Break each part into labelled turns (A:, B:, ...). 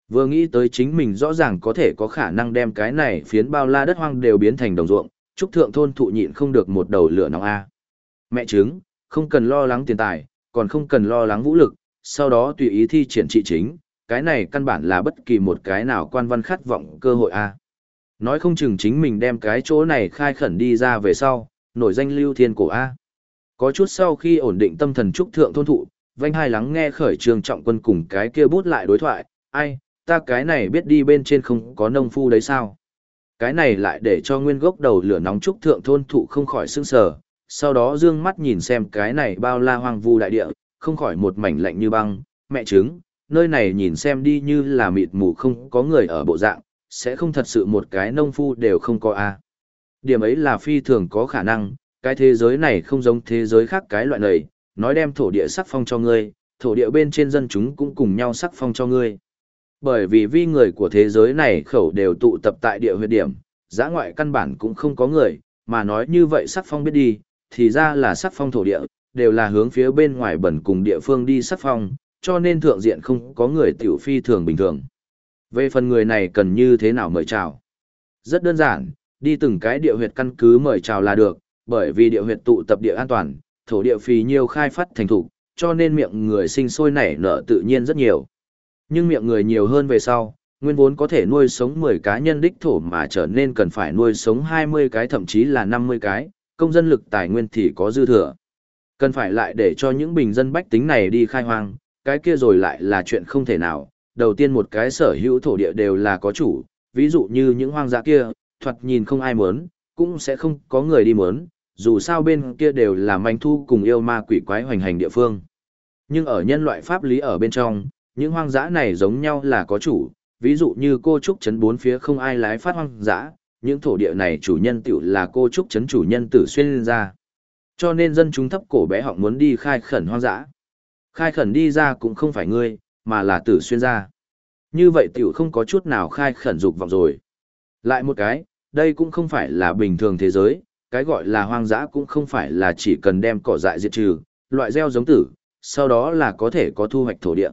A: Vừa nghĩ tới chính mình rõ ràng có thể có khả năng đem cái này phiến bao la đất hoang đều biến thành đồng ruộng, Trúc Thượng thôn thụ nhịn không được một đầu lửa nóng a. Mẹ chứng, không cần lo lắng tiền tài, còn không cần lo lắng vũ lực, sau đó tùy ý thi triển trị chính, cái này căn bản là bất kỳ một cái nào quan văn khát vọng cơ hội a. Nói không chừng chính mình đem cái chỗ này khai khẩn đi ra về sau, nổi danh lưu thiên cổ a. Có chút sau khi ổn định tâm thần Trúc Thượng thôn thụ, vanh hai lắng nghe khởi Trương Trọng Quân cùng cái kia bút lại đối thoại, ai, ta cái này biết đi bên trên không có nông phu đấy sao? Cái này lại để cho nguyên gốc đầu lửa nóng Trúc Thượng thôn thụ không khỏi sững sờ, sau đó dương mắt nhìn xem cái này bao la hoang vu đại địa, không khỏi một mảnh lạnh như băng, mẹ chứng, nơi này nhìn xem đi như là mịt mù không có người ở bộ dạng, sẽ không thật sự một cái nông phu đều không có a. Điểm ấy là phi thường có khả năng, cái thế giới này không giống thế giới khác cái loại này, nói đem thổ địa sắc phong cho ngươi, thổ địa bên trên dân chúng cũng cùng nhau sắc phong cho ngươi. Bởi vì vi người của thế giới này khẩu đều tụ tập tại địa huyệt điểm, giã ngoại căn bản cũng không có người, mà nói như vậy sắc phong biết đi, thì ra là sắc phong thổ địa, đều là hướng phía bên ngoài bẩn cùng địa phương đi sắc phong, cho nên thượng diện không có người tiểu phi thường bình thường. Về phần người này cần như thế nào mời chào? Rất đơn giản, đi từng cái địa huyệt căn cứ mời chào là được, bởi vì địa huyệt tụ tập địa an toàn, thổ địa phì nhiều khai phát thành thủ, cho nên miệng người sinh sôi nảy nở tự nhiên rất nhiều. Nhưng miệng người nhiều hơn về sau, nguyên vốn có thể nuôi sống 10 cá nhân đích thổ mà trở nên cần phải nuôi sống 20 cái thậm chí là 50 cái, công dân lực tài nguyên thì có dư thừa. Cần phải lại để cho những bình dân bách tính này đi khai hoang, cái kia rồi lại là chuyện không thể nào. Đầu tiên một cái sở hữu thổ địa đều là có chủ, ví dụ như những hoang dã kia, thoạt nhìn không ai muốn, cũng sẽ không có người đi muốn, dù sao bên kia đều là manh thu cùng yêu ma quỷ quái hoành hành địa phương. Nhưng ở nhân loại pháp lý ở bên trong, những hoang dã này giống nhau là có chủ, ví dụ như cô trúc trấn bốn phía không ai lái phát hoang dã, những thổ địa này chủ nhân tiểu là cô trúc trấn chủ nhân Tử Xuyên ra. Cho nên dân chúng thấp cổ bé họng muốn đi khai khẩn hoang dã. Khai khẩn đi ra cũng không phải ngươi, mà là Tử Xuyên ra. Như vậy tiểu không có chút nào khai khẩn dục vọng rồi. Lại một cái, đây cũng không phải là bình thường thế giới, cái gọi là hoang dã cũng không phải là chỉ cần đem cỏ dại diệt trừ, loại gieo giống tử, sau đó là có thể có thu hoạch thổ địa.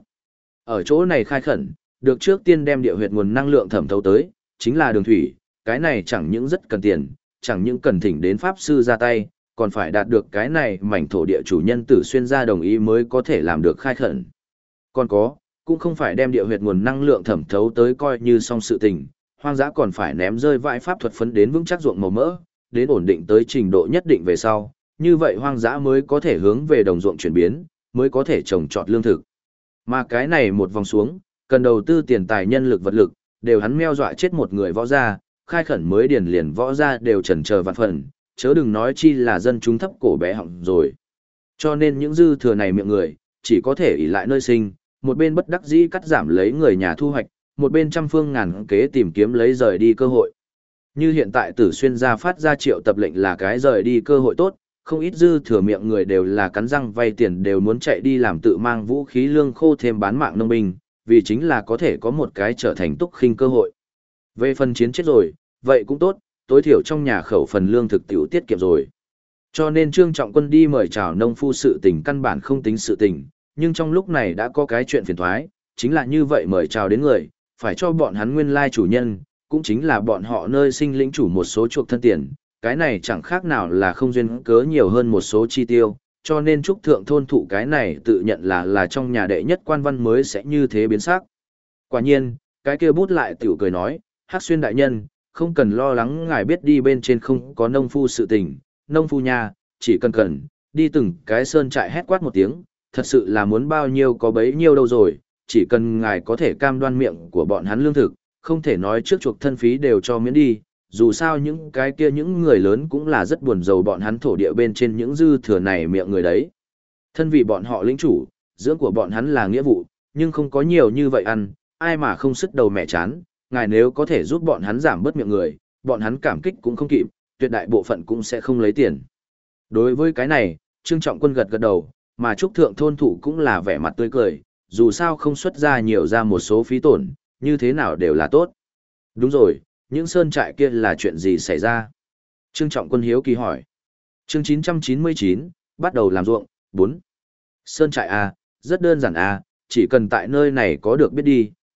A: Ở chỗ này khai khẩn, được trước tiên đem địa huyệt nguồn năng lượng thẩm thấu tới, chính là đường thủy, cái này chẳng những rất cần tiền, chẳng những cần thỉnh đến pháp sư ra tay, còn phải đạt được cái này mảnh thổ địa chủ nhân Tử Xuyên ra đồng ý mới có thể làm được khai khẩn. Còn có, cũng không phải đem địa huyệt nguồn năng lượng thẩm thấu tới coi như xong sự tình, hoang dã còn phải ném rơi vãi pháp thuật phấn đến vững chắc ruộng màu mỡ, đến ổn định tới trình độ nhất định về sau, như vậy hoang dã mới có thể hướng về đồng ruộng chuyển biến, mới có thể trồng trọt lương thực. Mà cái này một vòng xuống, cần đầu tư tiền tài nhân lực vật lực, đều hắn meo dọa chết một người võ gia, khai khẩn mới điền liền võ gia đều chần chờ vạn phần, chớ đừng nói chi là dân chúng thấp cổ bé họng rồi. Cho nên những dư thừa này miệng người, chỉ có thể ỷ lại nơi sinh, một bên bất đắc dĩ cắt giảm lấy người nhà thu hoạch, một bên trăm phương ngàn kế tìm kiếm lấy rời đi cơ hội. Như hiện tại Tử Xuyên gia phát ra triệu tập lệnh là cái rời đi cơ hội tốt, không ít dư thừa miệng người đều là cắn răng vay tiền đều muốn chạy đi làm tự mang vũ khí lương khô thêm bán mạng nông binh, vì chính là có thể có một cái trở thành túc khinh cơ hội. Về phần chiến chết rồi, vậy cũng tốt, tối thiểu trong nhà khẩu phần lương thực tiểu tiết kiệm rồi. Cho nên Trương Trọng Quân đi mời chào nông phu sự tình căn bản không tính sự tình, nhưng trong lúc này đã có cái chuyện phiền thoái, chính là như vậy mời chào đến người, phải cho bọn hắn nguyên lai chủ nhân, cũng chính là bọn họ nơi sinh lĩnh chủ một số chuộc thân tiền, cái này chẳng khác nào là không duyên cớ nhiều hơn một số chi tiêu, cho nên Trúc Thượng thôn thụ cái này tự nhận là trong nhà đệ nhất quan văn mới sẽ như thế biến sắc. Quả nhiên, cái kia bút lại tiểu cười nói, Hắc Xuyên đại nhân, không cần lo lắng ngài biết đi bên trên không có nông phu sự tình, nông phu nha, chỉ cần, đi từng cái sơn trại hét quát một tiếng, thật sự là muốn bao nhiêu có bấy nhiêu đâu rồi, chỉ cần ngài có thể cam đoan miệng của bọn hắn lương thực, không thể nói trước chuộc thân phí đều cho miễn đi, dù sao những cái kia những người lớn cũng là rất buồn rầu bọn hắn thổ địa bên trên những dư thừa này miệng người đấy. Thân vì bọn họ lĩnh chủ, dưỡng của bọn hắn là nghĩa vụ, nhưng không có nhiều như vậy ăn, ai mà không sức đầu mẹ chán, ngài nếu có thể giúp bọn hắn giảm bớt miệng người, bọn hắn cảm kích cũng không kịp, tuyệt đại bộ phận cũng sẽ không lấy tiền. Đối với cái này, Trương Trọng Quân gật gật đầu, mà Trúc Thượng thôn thủ cũng là vẻ mặt tươi cười, dù sao không xuất ra nhiều ra một số phí tổn, như thế nào đều là tốt. Đúng rồi, những sơn trại kia là chuyện gì xảy ra? Trương Trọng Quân hiếu kỳ hỏi. Chương 999, bắt đầu làm ruộng, 4. Sơn trại A, rất đơn giản A, chỉ cần tại nơi này có được biết đi,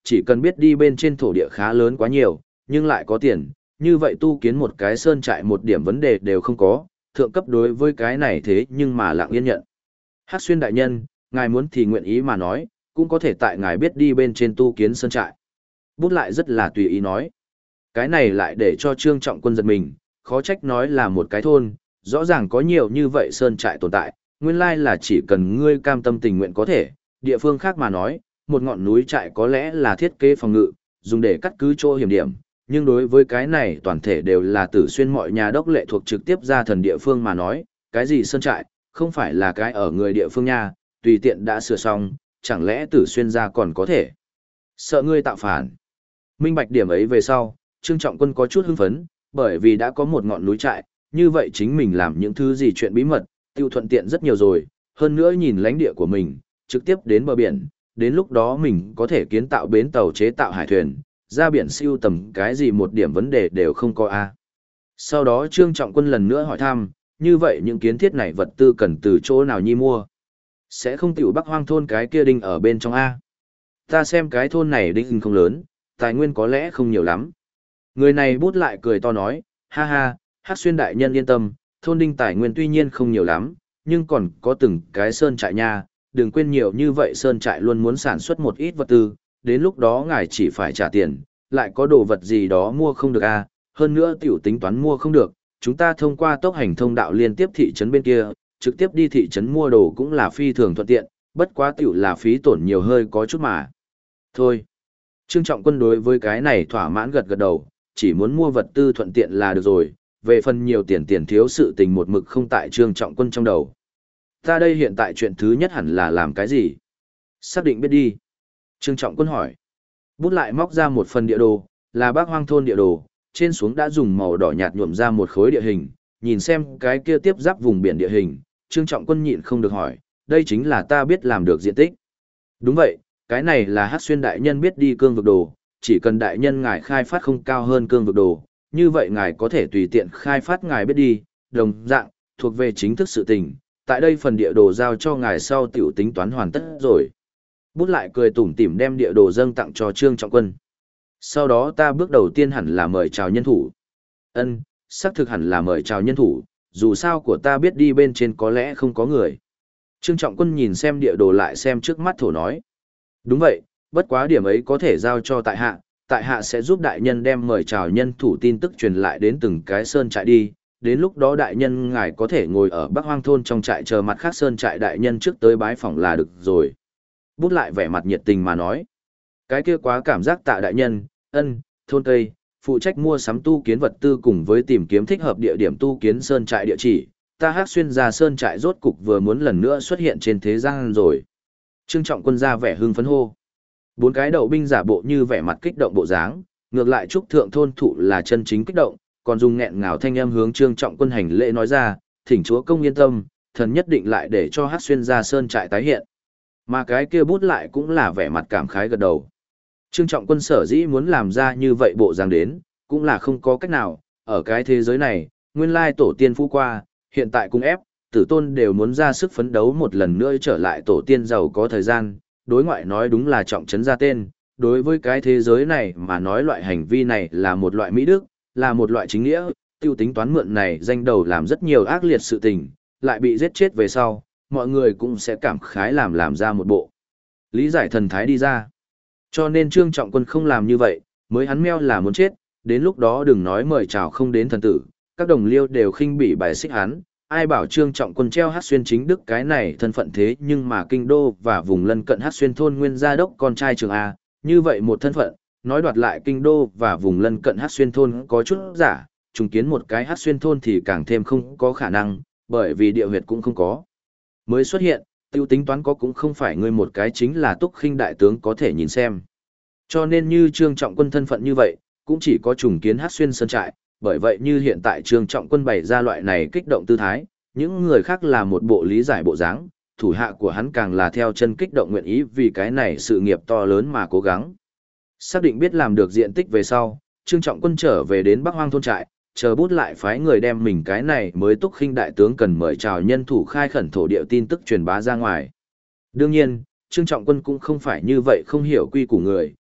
A: chỉ cần biết đi bên trên thổ địa khá lớn quá nhiều, nhưng lại có tiền, như vậy tu kiến một cái sơn trại một điểm vấn đề đều không có, thượng cấp đối với cái này thế nhưng mà lặng yên nhận. Hắc Xuyên đại nhân, ngài muốn thì nguyện ý mà nói, cũng có thể tại ngài biết đi bên trên tu kiến sơn trại. Bút lại rất là tùy ý nói. Cái này lại để cho Trương Trọng Quân giật mình, khó trách nói là một cái thôn, rõ ràng có nhiều như vậy sơn trại tồn tại, nguyên lai là chỉ cần ngươi cam tâm tình nguyện có thể, địa phương khác mà nói, một ngọn núi trại có lẽ là thiết kế phòng ngự, dùng để cắt cứ chỗ hiểm điểm, nhưng đối với cái này toàn thể đều là Tử Xuyên mọi nhà đốc lệ thuộc trực tiếp ra thần địa phương mà nói, cái gì sơn trại, không phải là cái ở người địa phương nha, tùy tiện đã sửa xong, chẳng lẽ Tử Xuyên ra còn có thể sợ ngươi tạo phản. Minh bạch điểm ấy về sau, Trương Trọng Quân có chút hưng phấn, bởi vì đã có một ngọn núi trại, như vậy chính mình làm những thứ gì chuyện bí mật, tiêu thuận tiện rất nhiều rồi, hơn nữa nhìn lãnh địa của mình, trực tiếp đến bờ biển, đến lúc đó mình có thể kiến tạo bến tàu chế tạo hải thuyền, ra biển siêu tầm cái gì một điểm vấn đề đều không có a. Sau đó Trương Trọng Quân lần nữa hỏi thăm, như vậy những kiến thiết này vật tư cần từ chỗ nào nhi mua? Sẽ không tiểu Bắc Hoang thôn cái kia đinh ở bên trong a. Ta xem cái thôn này đinh không lớn, tài nguyên có lẽ không nhiều lắm. Người này bút lại cười to nói, ha ha, Hắc Xuyên đại nhân yên tâm, thôn đinh tài nguyên tuy nhiên không nhiều lắm, nhưng còn có từng cái sơn trại nha, đừng quên nhiều như vậy sơn trại luôn muốn sản xuất một ít vật tư, đến lúc đó ngài chỉ phải trả tiền, lại có đồ vật gì đó mua không được à, hơn nữa tiểu tính toán mua không được, chúng ta thông qua tốc hành thông đạo liên tiếp thị trấn bên kia, trực tiếp đi thị trấn mua đồ cũng là phi thường thuận tiện, bất quá tiểu là phí tổn nhiều hơi có chút mà. Thôi, Trương Trọng Quân đối với cái này thỏa mãn gật gật đầu, chỉ muốn mua vật tư thuận tiện là được rồi, về phần nhiều tiền thiếu sự tình một mực không tại Trương Trọng Quân trong đầu. Ta đây hiện tại chuyện thứ nhất hẳn là làm cái gì? Xác định biết đi. Trương Trọng Quân hỏi. Bút lại móc ra một phần địa đồ, là Bắc Hoang thôn địa đồ, trên xuống đã dùng màu đỏ nhạt nhuộm ra một khối địa hình, nhìn xem cái kia tiếp giáp vùng biển địa hình, Trương Trọng Quân nhịn không được hỏi, đây chính là ta biết làm được diện tích. Đúng vậy, cái này là Hắc Xuyên đại nhân biết đi cương vực đồ, chỉ cần đại nhân ngài khai phát không cao hơn cương vực đồ, như vậy ngài có thể tùy tiện khai phát ngài biết đi, đồng dạng, thuộc về chính thức sự tình, tại đây phần địa đồ giao cho ngài sau tiểu tính toán hoàn tất rồi. Bút lại cười tủm tỉm đem địa đồ dâng tặng cho Trương Trọng Quân. Sau đó ta bước đầu tiên hẳn là mời chào nhân thủ. Ân, xác thực hẳn là mời chào nhân thủ, dù sao của ta biết đi bên trên có lẽ không có người. Trương Trọng Quân nhìn xem địa đồ lại xem trước mắt thổ nói. Đúng vậy, bất quá điểm ấy có thể giao cho tại hạ sẽ giúp đại nhân đem mời chào nhân thủ tin tức truyền lại đến từng cái sơn trại đi, đến lúc đó đại nhân ngài có thể ngồi ở Bắc Hoang thôn trong trại chờ mặt khác sơn trại đại nhân trước tới bái phỏng là được rồi. Bút lại vẻ mặt nhiệt tình mà nói. Cái kia quá cảm giác tạ đại nhân, thôn Tây, phụ trách mua sắm tu kiến vật tư cùng với tìm kiếm thích hợp địa điểm tu kiến sơn trại địa chỉ, ta Hắc Xuyên ra sơn trại rốt cục vừa muốn lần nữa xuất hiện trên thế gian rồi. Trương Trọng Quân ra vẻ hưng phấn hô. Bốn cái đậu binh giả bộ như vẻ mặt kích động bộ dáng, ngược lại trúc thượng thôn thụ là chân chính kích động, còn dùng nghẹn ngào thanh âm hướng Trương Trọng Quân hành lễ nói ra, thỉnh chúa công yên tâm, thần nhất định lại để cho Hắc Xuyên ra sơn trại tái hiện. Mà cái kia bút lại cũng là vẻ mặt cảm khái gật đầu. Trương Trọng Quân sở dĩ muốn làm ra như vậy bộ dáng đến, cũng là không có cách nào, ở cái thế giới này, nguyên lai tổ tiên phú qua, hiện tại cũng ép, tử tôn đều muốn ra sức phấn đấu một lần nữa trở lại tổ tiên giàu có thời gian, đối ngoại nói đúng là trọng trấn ra tên, đối với cái thế giới này mà nói loại hành vi này là một loại mỹ đức, là một loại chính nghĩa, tiêu tính toán mượn này danh đầu làm rất nhiều ác liệt sự tình, lại bị giết chết về sau, mọi người cũng sẽ cảm khái làm ra một bộ lý giải thần thái đi ra. Cho nên Trương Trọng Quân không làm như vậy, mới hắn meo là muốn chết, đến lúc đó đừng nói mời chào không đến thần tử, các đồng liêu đều khinh bỉ bài xích hắn, ai bảo Trương Trọng Quân treo Hắc Xuyên chính đức cái này thân phận thế nhưng mà kinh đô và vùng lân cận Hắc Xuyên thôn nguyên gia đốc con trai Trường A, như vậy một thân phận, nói đoạt lại kinh đô và vùng lân cận Hắc Xuyên thôn có chút giả, trùng kiến một cái Hắc Xuyên thôn thì càng thêm không có khả năng, bởi vì địa huyệt cũng không có. Mới xuất hiện, tiêu tính toán có cũng không phải ngươi một cái chính là Túc Khinh đại tướng có thể nhìn xem. Cho nên như Trương Trọng Quân thân phận như vậy, cũng chỉ có trùng kiến Hắc Xuyên sơn trại, bởi vậy như hiện tại Trương Trọng Quân bày ra loại này kích động tư thái, những người khác là một bộ lý giải bộ dáng, thủ hạ của hắn càng là theo chân kích động nguyện ý vì cái này sự nghiệp to lớn mà cố gắng. Xác định biết làm được diện tích về sau, Trương Trọng Quân trở về đến Bắc Hoang thôn trại, chờ bút lại phái người đem mình cái này mới Túc Khinh đại tướng cần mời chào nhân thủ khai khẩn thổ địa tin tức truyền bá ra ngoài. Đương nhiên, Trương Trọng Quân cũng không phải như vậy không hiểu quy củ người,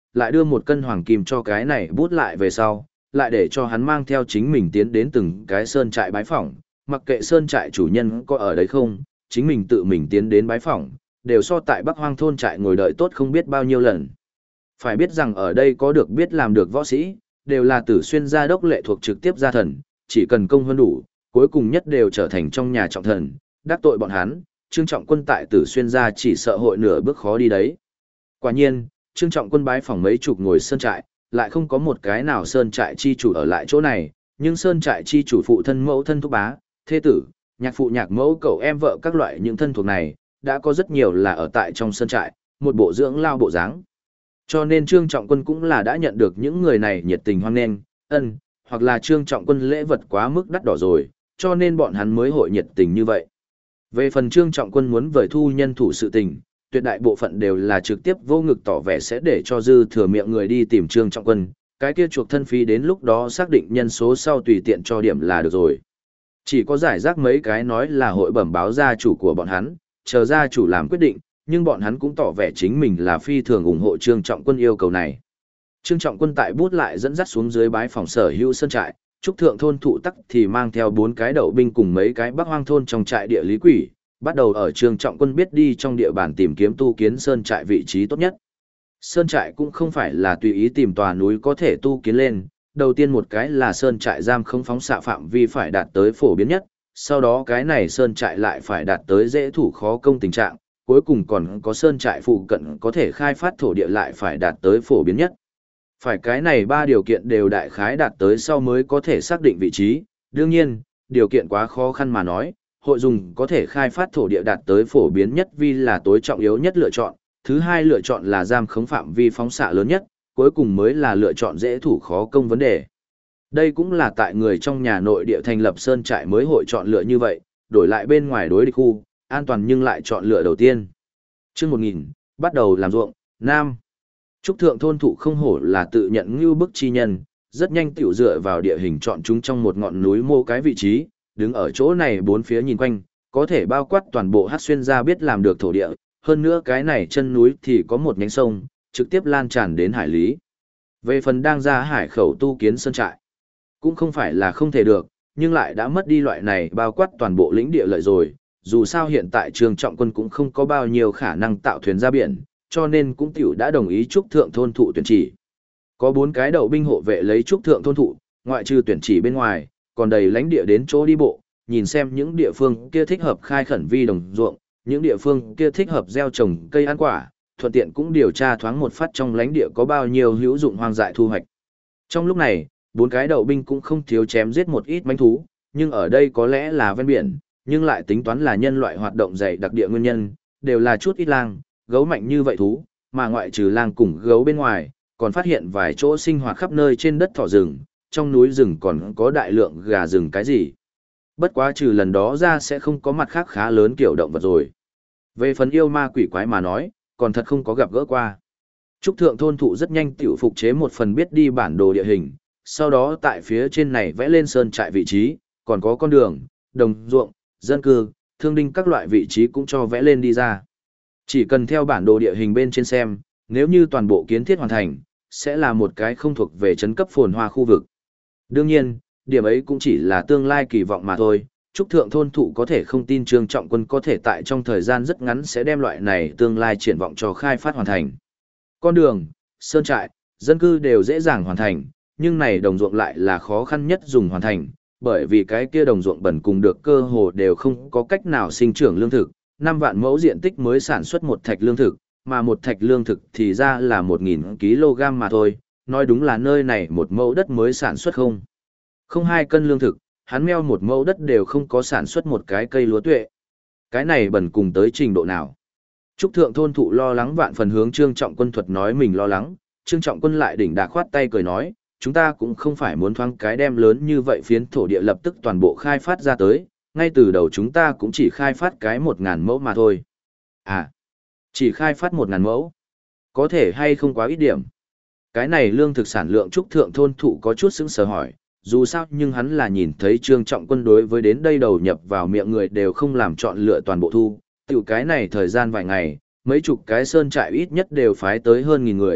A: lại đưa một cân hoàng kim cho cái này bút lại về sau, lại để cho hắn mang theo chính mình tiến đến từng cái sơn trại bái phỏng, mặc kệ sơn trại chủ nhân có ở đấy không, chính mình tự mình tiến đến bái phỏng, đều so tại Bắc Hoang thôn trại ngồi đợi tốt không biết bao nhiêu lần. Phải biết rằng ở đây có được biết làm được võ sĩ, đều là Tử Xuyên gia đốc lệ thuộc trực tiếp gia thần, chỉ cần công hơn đủ, cuối cùng nhất đều trở thành trong nhà trọng thần, đắc tội bọn hắn, Trương Trọng Quân tại Tử Xuyên gia chỉ sợ hội nửa bước khó đi đấy. Quả nhiên, Trương Trọng Quân bái phỏng mấy chục ngồi sơn trại, lại không có một cái nào sơn trại chi chủ ở lại chỗ này, nhưng sơn trại chi chủ phụ thân mẫu thân thúc bá, thế tử, nhạc phụ nhạc mẫu cậu em vợ các loại những thân thuộc này, đã có rất nhiều là ở tại trong sơn trại, một bộ dưỡng lao bộ dáng. Cho nên Trương Trọng Quân cũng là đã nhận được những người này nhiệt tình hoan nghênh, hoặc là Trương Trọng Quân lễ vật quá mức đắt đỏ rồi, cho nên bọn hắn mới hội nhiệt tình như vậy. Về phần Trương Trọng Quân muốn vời thu nhân thủ sự tình, tuyệt đại bộ phận đều là trực tiếp vô ngực tỏ vẻ sẽ để cho dư thừa miệng người đi tìm Trương Trọng Quân, cái kia chuộc thân phí đến lúc đó xác định nhân số sau tùy tiện cho điểm là được rồi. Chỉ có giải rác mấy cái nói là hội bẩm báo gia chủ của bọn hắn, chờ gia chủ làm quyết định, nhưng bọn hắn cũng tỏ vẻ chính mình là phi thường ủng hộ Trương Trọng Quân yêu cầu này. Trương Trọng Quân tại bút lại dẫn dắt xuống dưới bái phòng sở hữu sơn trại, trúc thượng thôn thụ tắc thì mang theo 4 cái đậu binh cùng mấy cái Bắc Hoang thôn trong trại địa lý quỷ, bắt đầu ở Trương Trọng Quân biết đi trong địa bàn tìm kiếm tu kiến sơn trại vị trí tốt nhất. Sơn trại cũng không phải là tùy ý tìm tòa núi có thể tu kiến lên, đầu tiên một cái là sơn trại giam không phóng xạ phạm vi phải đạt tới phổ biến nhất, sau đó cái này sơn trại lại phải đạt tới dễ thủ khó công tình trạng, cuối cùng còn có sơn trại phụ cận có thể khai phát thổ địa lại phải đạt tới phổ biến nhất. Phải cái này 3 điều kiện đều đại khái đạt tới sau mới có thể xác định vị trí, đương nhiên, điều kiện quá khó khăn mà nói, hội dùng có thể khai phát thổ địa đạt tới phổ biến nhất vì là tối trọng yếu nhất lựa chọn, thứ hai lựa chọn là giam khống phạm vi phóng xạ lớn nhất, cuối cùng mới là lựa chọn dễ thủ khó công vấn đề. Đây cũng là tại người trong nhà nội địa thành lập sơn trại mới hội chọn lựa như vậy, đổi lại bên ngoài đối địch khu, an toàn nhưng lại chọn lựa đầu tiên. Chương 1000, bắt đầu làm ruộng, Nam. Trúc thượng thôn thụ không hổ là tự nhận như bức chi nhân, rất nhanh tiểu dựa vào địa hình chọn chúng trong một ngọn núi mô cái vị trí, đứng ở chỗ này bốn phía nhìn quanh, có thể bao quát toàn bộ hát xuyên ra biết làm được thổ địa, hơn nữa cái này chân núi thì có một nhánh sông, trực tiếp lan tràn đến hải lý. Về phần đang ra hải khẩu tu kiến sơn trại, cũng không phải là không thể được, nhưng lại đã mất đi loại này bao quát toàn bộ lĩnh địa lợi rồi, dù sao hiện tại Trương Trọng Quân cũng không có bao nhiêu khả năng tạo thuyền ra biển, cho nên cũng tiểu đã đồng ý trúc thượng thôn thụ tuyển chỉ. Có 4 cái đậu binh hộ vệ lấy trúc thượng thôn thụ, ngoại trừ tuyển chỉ bên ngoài, còn đầy lãnh địa đến chỗ đi bộ, nhìn xem những địa phương kia thích hợp khai khẩn vi đồng ruộng, những địa phương kia thích hợp gieo trồng cây ăn quả, thuận tiện cũng điều tra thoáng một phát trong lãnh địa có bao nhiêu hữu dụng hoang dại thu hoạch. Trong lúc này, 4 cái đậu binh cũng không thiếu chém giết một ít manh thú, nhưng ở đây có lẽ là ven biển, nhưng lại tính toán là nhân loại hoạt động dày đặc địa nguyên nhân, đều là chút ít lang, gấu mạnh như vậy thú, mà ngoại trừ lang cùng gấu bên ngoài, còn phát hiện vài chỗ sinh hoạt khắp nơi trên đất thỏ rừng, trong núi rừng còn có đại lượng gà rừng cái gì. Bất quá trừ lần đó ra sẽ không có mặt khác khá lớn kiểu động vật rồi. Về phần yêu ma quỷ quái mà nói, còn thật không có gặp gỡ qua. Trúc thượng thôn thụ rất nhanh tiểu phục chế một phần biết đi bản đồ địa hình, sau đó tại phía trên này vẽ lên sơn trại vị trí, còn có con đường, đồng ruộng, dân cư, thương đinh các loại vị trí cũng cho vẽ lên đi ra. Chỉ cần theo bản đồ địa hình bên trên xem, nếu như toàn bộ kiến thiết hoàn thành, sẽ là một cái không thuộc về trấn cấp phồn hoa khu vực. Đương nhiên, điểm ấy cũng chỉ là tương lai kỳ vọng mà thôi. Trúc thượng thôn thụ có thể không tin Trương Trọng Quân có thể tại trong thời gian rất ngắn sẽ đem loại này tương lai triển vọng cho khai phát hoàn thành. Con đường, sơn trại, dân cư đều dễ dàng hoàn thành, nhưng này đồng ruộng lại là khó khăn nhất dùng hoàn thành, bởi vì cái kia đồng ruộng bẩn cùng được cơ hồ đều không có cách nào sinh trưởng lương thực, 5 vạn mẫu diện tích mới sản xuất một thạch lương thực, mà một thạch lương thực thì ra là 1000 kg mà thôi, nói đúng là nơi này một mẫu đất mới sản xuất không 2 cân lương thực, hắn meo một mẫu đất đều không có sản xuất một cái cây lúa tuệ. Cái này bẩn cùng tới trình độ nào? Trúc thượng thôn thụ lo lắng vạn phần hướng Trương Trọng Quân thuật nói mình lo lắng, Trương Trọng Quân lại đỉnh đạc khoát tay cười nói, chúng ta cũng không phải muốn thoáng cái đem lớn như vậy phiến thổ địa lập tức toàn bộ khai phát ra tới, ngay từ đầu chúng ta cũng chỉ khai phát cái 1000 mẫu mà thôi. À, chỉ khai phát 1000 mẫu. Có thể hay không quá ít điểm. Cái này lương thực sản lượng trúc thượng thôn thụ có chút sững sờ hỏi, dù sao nhưng hắn là nhìn thấy Trương Trọng Quân đối với đến đây đầu nhập vào miệng người đều không làm chọn lựa toàn bộ thu. Tiểu cái này thời gian vài ngày, mấy chục cái sơn trại ít nhất đều phái tới hơn 1000 người,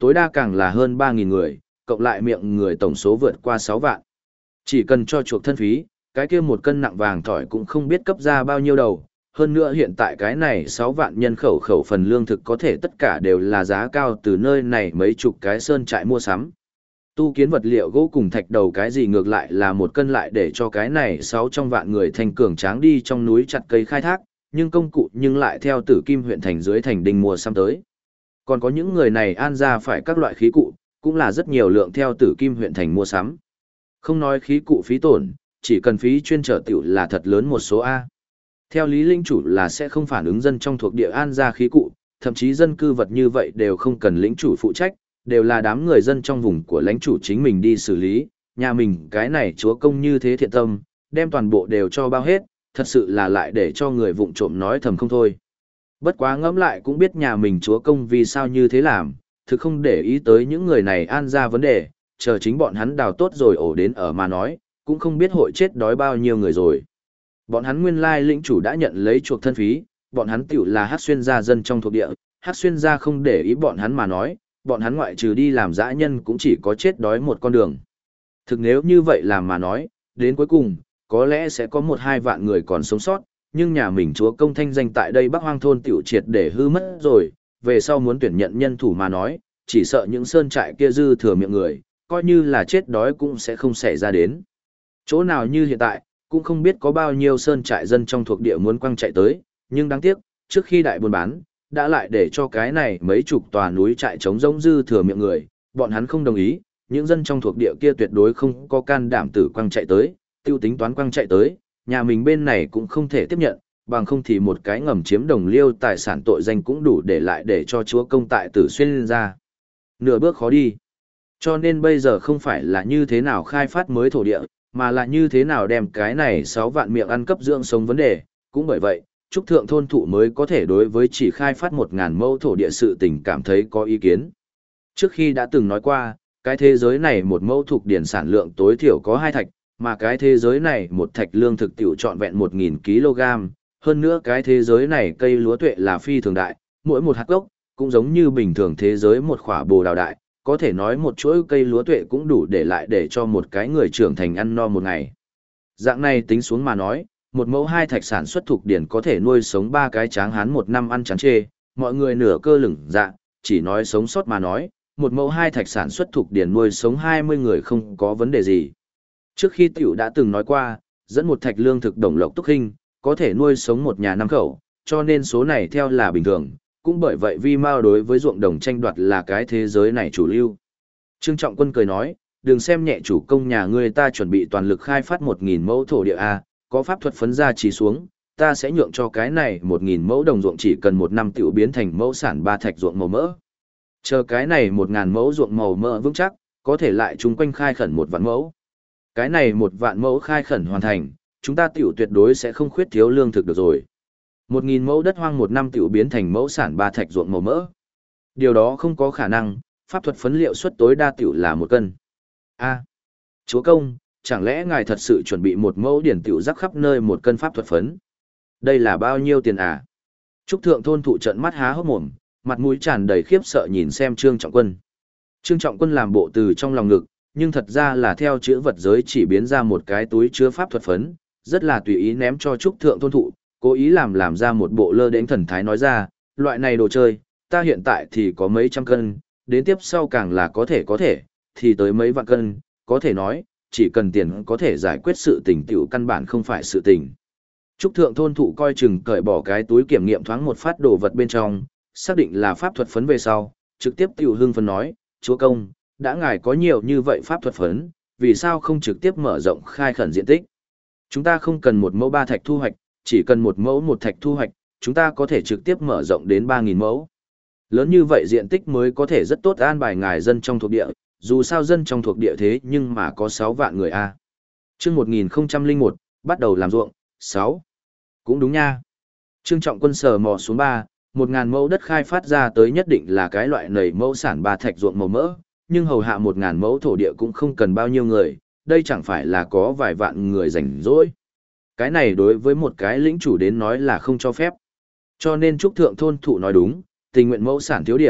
A: tối đa càng là hơn 3.000 người, cộng lại miệng người tổng số vượt qua 6 vạn. Chỉ cần cho chuộc thân phí, cái kia một cân nặng vàng thỏi cũng không biết cấp ra bao nhiêu đầu. Hơn nữa hiện tại cái này 6 vạn nhân khẩu phần lương thực có thể tất cả đều là giá cao từ nơi này mấy chục cái sơn trại mua sắm. Tu kiến vật liệu gỗ cùng thạch đầu cái gì ngược lại là một cân lại để cho cái này 600 vạn người thành cường tráng đi trong núi chặt cây khai thác, nhưng công cụ nhưng lại theo Tử Kim huyện thành dưới thành đình mua sắm tới. Còn có những người này an ra phải các loại khí cụ, cũng là rất nhiều lượng theo Tử Kim huyện thành mua sắm. Không nói khí cụ phí tổn, chỉ cần phí chuyên trở tiểu là thật lớn một số A. Theo lý lĩnh chủ là sẽ không phản ứng dân trong thuộc địa an ra khí cụ, thậm chí dân cư vật như vậy đều không cần lĩnh chủ phụ trách, đều là đám người dân trong vùng của lãnh chủ chính mình đi xử lý, nhà mình cái này chúa công như thế thiện tâm, đem toàn bộ đều cho bao hết, thật sự là lại để cho người vụng trộm nói thầm không thôi. Bất quá ngẫm lại cũng biết nhà mình chúa công vì sao như thế làm, thực không để ý tới những người này an ra vấn đề, chờ chính bọn hắn đào tốt rồi ổ đến ở mà nói, cũng không biết hội chết đói bao nhiêu người rồi. Bọn hắn nguyên lai lĩnh chủ đã nhận lấy chuộc thân phí, bọn hắn tiểu là hát xuyên gia dân trong thuộc địa, hát xuyên gia không để ý bọn hắn mà nói, bọn hắn ngoại trừ đi làm dã nhân cũng chỉ có chết đói một con đường. Thực nếu như vậy làm mà nói, đến cuối cùng, có lẽ sẽ có 1-2 vạn người còn sống sót, nhưng nhà mình chúa công thanh danh tại đây Bắc Hoang thôn tiểu triệt để hư mất rồi, về sau muốn tuyển nhận nhân thủ mà nói, chỉ sợ những sơn trại kia dư thừa miệng người, coi như là chết đói cũng sẽ không xảy ra đến. Chỗ nào như hiện tại, cũng không biết có bao nhiêu sơn trại dân trong thuộc địa muốn quăng chạy tới, nhưng đáng tiếc, trước khi đại buôn bán, đã lại để cho cái này mấy chục tòa núi trại trống rỗng dư thừa miệng người, bọn hắn không đồng ý, những dân trong thuộc địa kia tuyệt đối không có can đảm tử quăng chạy tới, tiêu tính toán quăng chạy tới, nhà mình bên này cũng không thể tiếp nhận, bằng không thì một cái ngầm chiếm đồng liêu tài sản tội danh cũng đủ để lại để cho chúa công tại Tử Xuyên lên ra. Nửa bước khó đi. Cho nên bây giờ không phải là như thế nào khai phát mới thổ địa, mà là như thế nào đem cái này 6 vạn miệng ăn cấp dưỡng sống vấn đề, cũng bởi vậy, Trúc Thượng thôn thụ mới có thể đối với chỉ khai phát 1.000 mẫu thổ địa sự tình cảm thấy có ý kiến. Trước khi đã từng nói qua, cái thế giới này một mẫu thuộc điển sản lượng tối thiểu có 2 thạch, mà cái thế giới này một thạch lương thực tiểu trọn vẹn 1.000 kg, hơn nữa cái thế giới này cây lúa tuệ là phi thường đại, mỗi một hạt gốc, cũng giống như bình thường thế giới một khỏa bồ đào đại, có thể nói một chuỗi cây lúa tuệ cũng đủ để lại để cho một cái người trưởng thành ăn no một ngày. Dạng này tính xuống mà nói, một mẫu 2 thạch sản xuất thuộc điển có thể nuôi sống 3 cái tráng hán một năm ăn chán chê, mọi người nửa cơ lửng dạ, chỉ nói sống sót mà nói, một mẫu 2 thạch sản xuất thuộc điển nuôi sống 20 người không có vấn đề gì. Trước khi tiểu đã từng nói qua, dẫn một thạch lương thực đồng lộc túc hình, có thể nuôi sống một nhà 5 khẩu, cho nên số này theo là bình thường, cũng bởi vậy vi mao đối với ruộng đồng tranh đoạt là cái thế giới này chủ lưu. Trương Trọng Quân cười nói, đừng xem nhẹ chủ công nhà ngươi, ta chuẩn bị toàn lực khai phát 1.000 mẫu thổ địa A, có pháp thuật phấn ra chỉ xuống, ta sẽ nhượng cho cái này 1.000 mẫu đồng ruộng chỉ cần 1 năm tiểu biến thành mẫu sản 3 thạch ruộng màu mỡ. Chờ cái này 1.000 mẫu ruộng màu mỡ vững chắc, có thể lại chung quanh khai khẩn 1 vạn mẫu. Cái này 1 vạn mẫu khai khẩn hoàn thành, chúng ta tiểu tuyệt đối sẽ không khuyết thiếu lương thực được rồi. 1.000 mẫu đất hoang 1 năm tiểu biến thành mẫu sản 3 thạch ruộng màu mỡ. Điều đó không có khả năng, pháp thuật phấn liệu suất tối đa tiểu là 1 cân. A, chúa công, chẳng lẽ ngài thật sự chuẩn bị 1 mẫu điển tiểu rắc khắp nơi 1 cân pháp thuật phấn? Đây là bao nhiêu tiền à? Trúc Thượng thôn thụ trận mắt há hốc mồm, mặt mũi tràn đầy khiếp sợ nhìn xem Trương Trọng Quân. Trương Trọng Quân làm bộ từ trong lòng ngực, nhưng thật ra là theo chữ vật giới chỉ biến ra một cái túi chứa pháp thuật phấn, rất là tùy ý ném cho Trúc Thượng thôn thụ, cố ý làm ra một bộ lơ đễnh thần thái nói ra, loại này đồ chơi, ta hiện tại thì có mấy trăm cân, đến tiếp sau càng là có thể, thì tới mấy vạn cân, có thể nói, chỉ cần tiền có thể giải quyết sự tình tiểu căn bản không phải sự tình. Trúc Thượng thôn thụ coi chừng cởi bỏ cái túi kiểm nghiệm thoáng một phát đồ vật bên trong, xác định là pháp thuật phấn về sau, trực tiếp tiểu hưng phấn nói, chúa công, đã ngài có nhiều như vậy pháp thuật phấn, vì sao không trực tiếp mở rộng khai khẩn diện tích? Chúng ta không cần 1 mẫu 3 thạch thu hoạch, chỉ cần 1 mẫu 1 thạch thu hoạch, chúng ta có thể trực tiếp mở rộng đến 3.000 mẫu. Lớn như vậy diện tích mới có thể rất tốt an bài ngài dân trong thuộc địa, dù sao dân trong thuộc địa thế nhưng mà có 6 vạn người a. Chương 1001, bắt đầu làm ruộng, 6. Cũng đúng nha. Trương Trọng Quân sờ mò xuống 1.000 mẫu đất khai phát ra tới nhất định là cái loại nảy mẫu sản 3 thạch ruộng màu mỡ, nhưng hầu hạ 1.000 mẫu thổ địa cũng không cần bao nhiêu người, đây chẳng phải là có vài vạn người rảnh rỗi. Cái này đối với một cái lĩnh chủ đến nói là không cho phép. Cho nên Trúc Thượng thôn thụ nói đúng, tình nguyện mẫu sản thiếu điểm,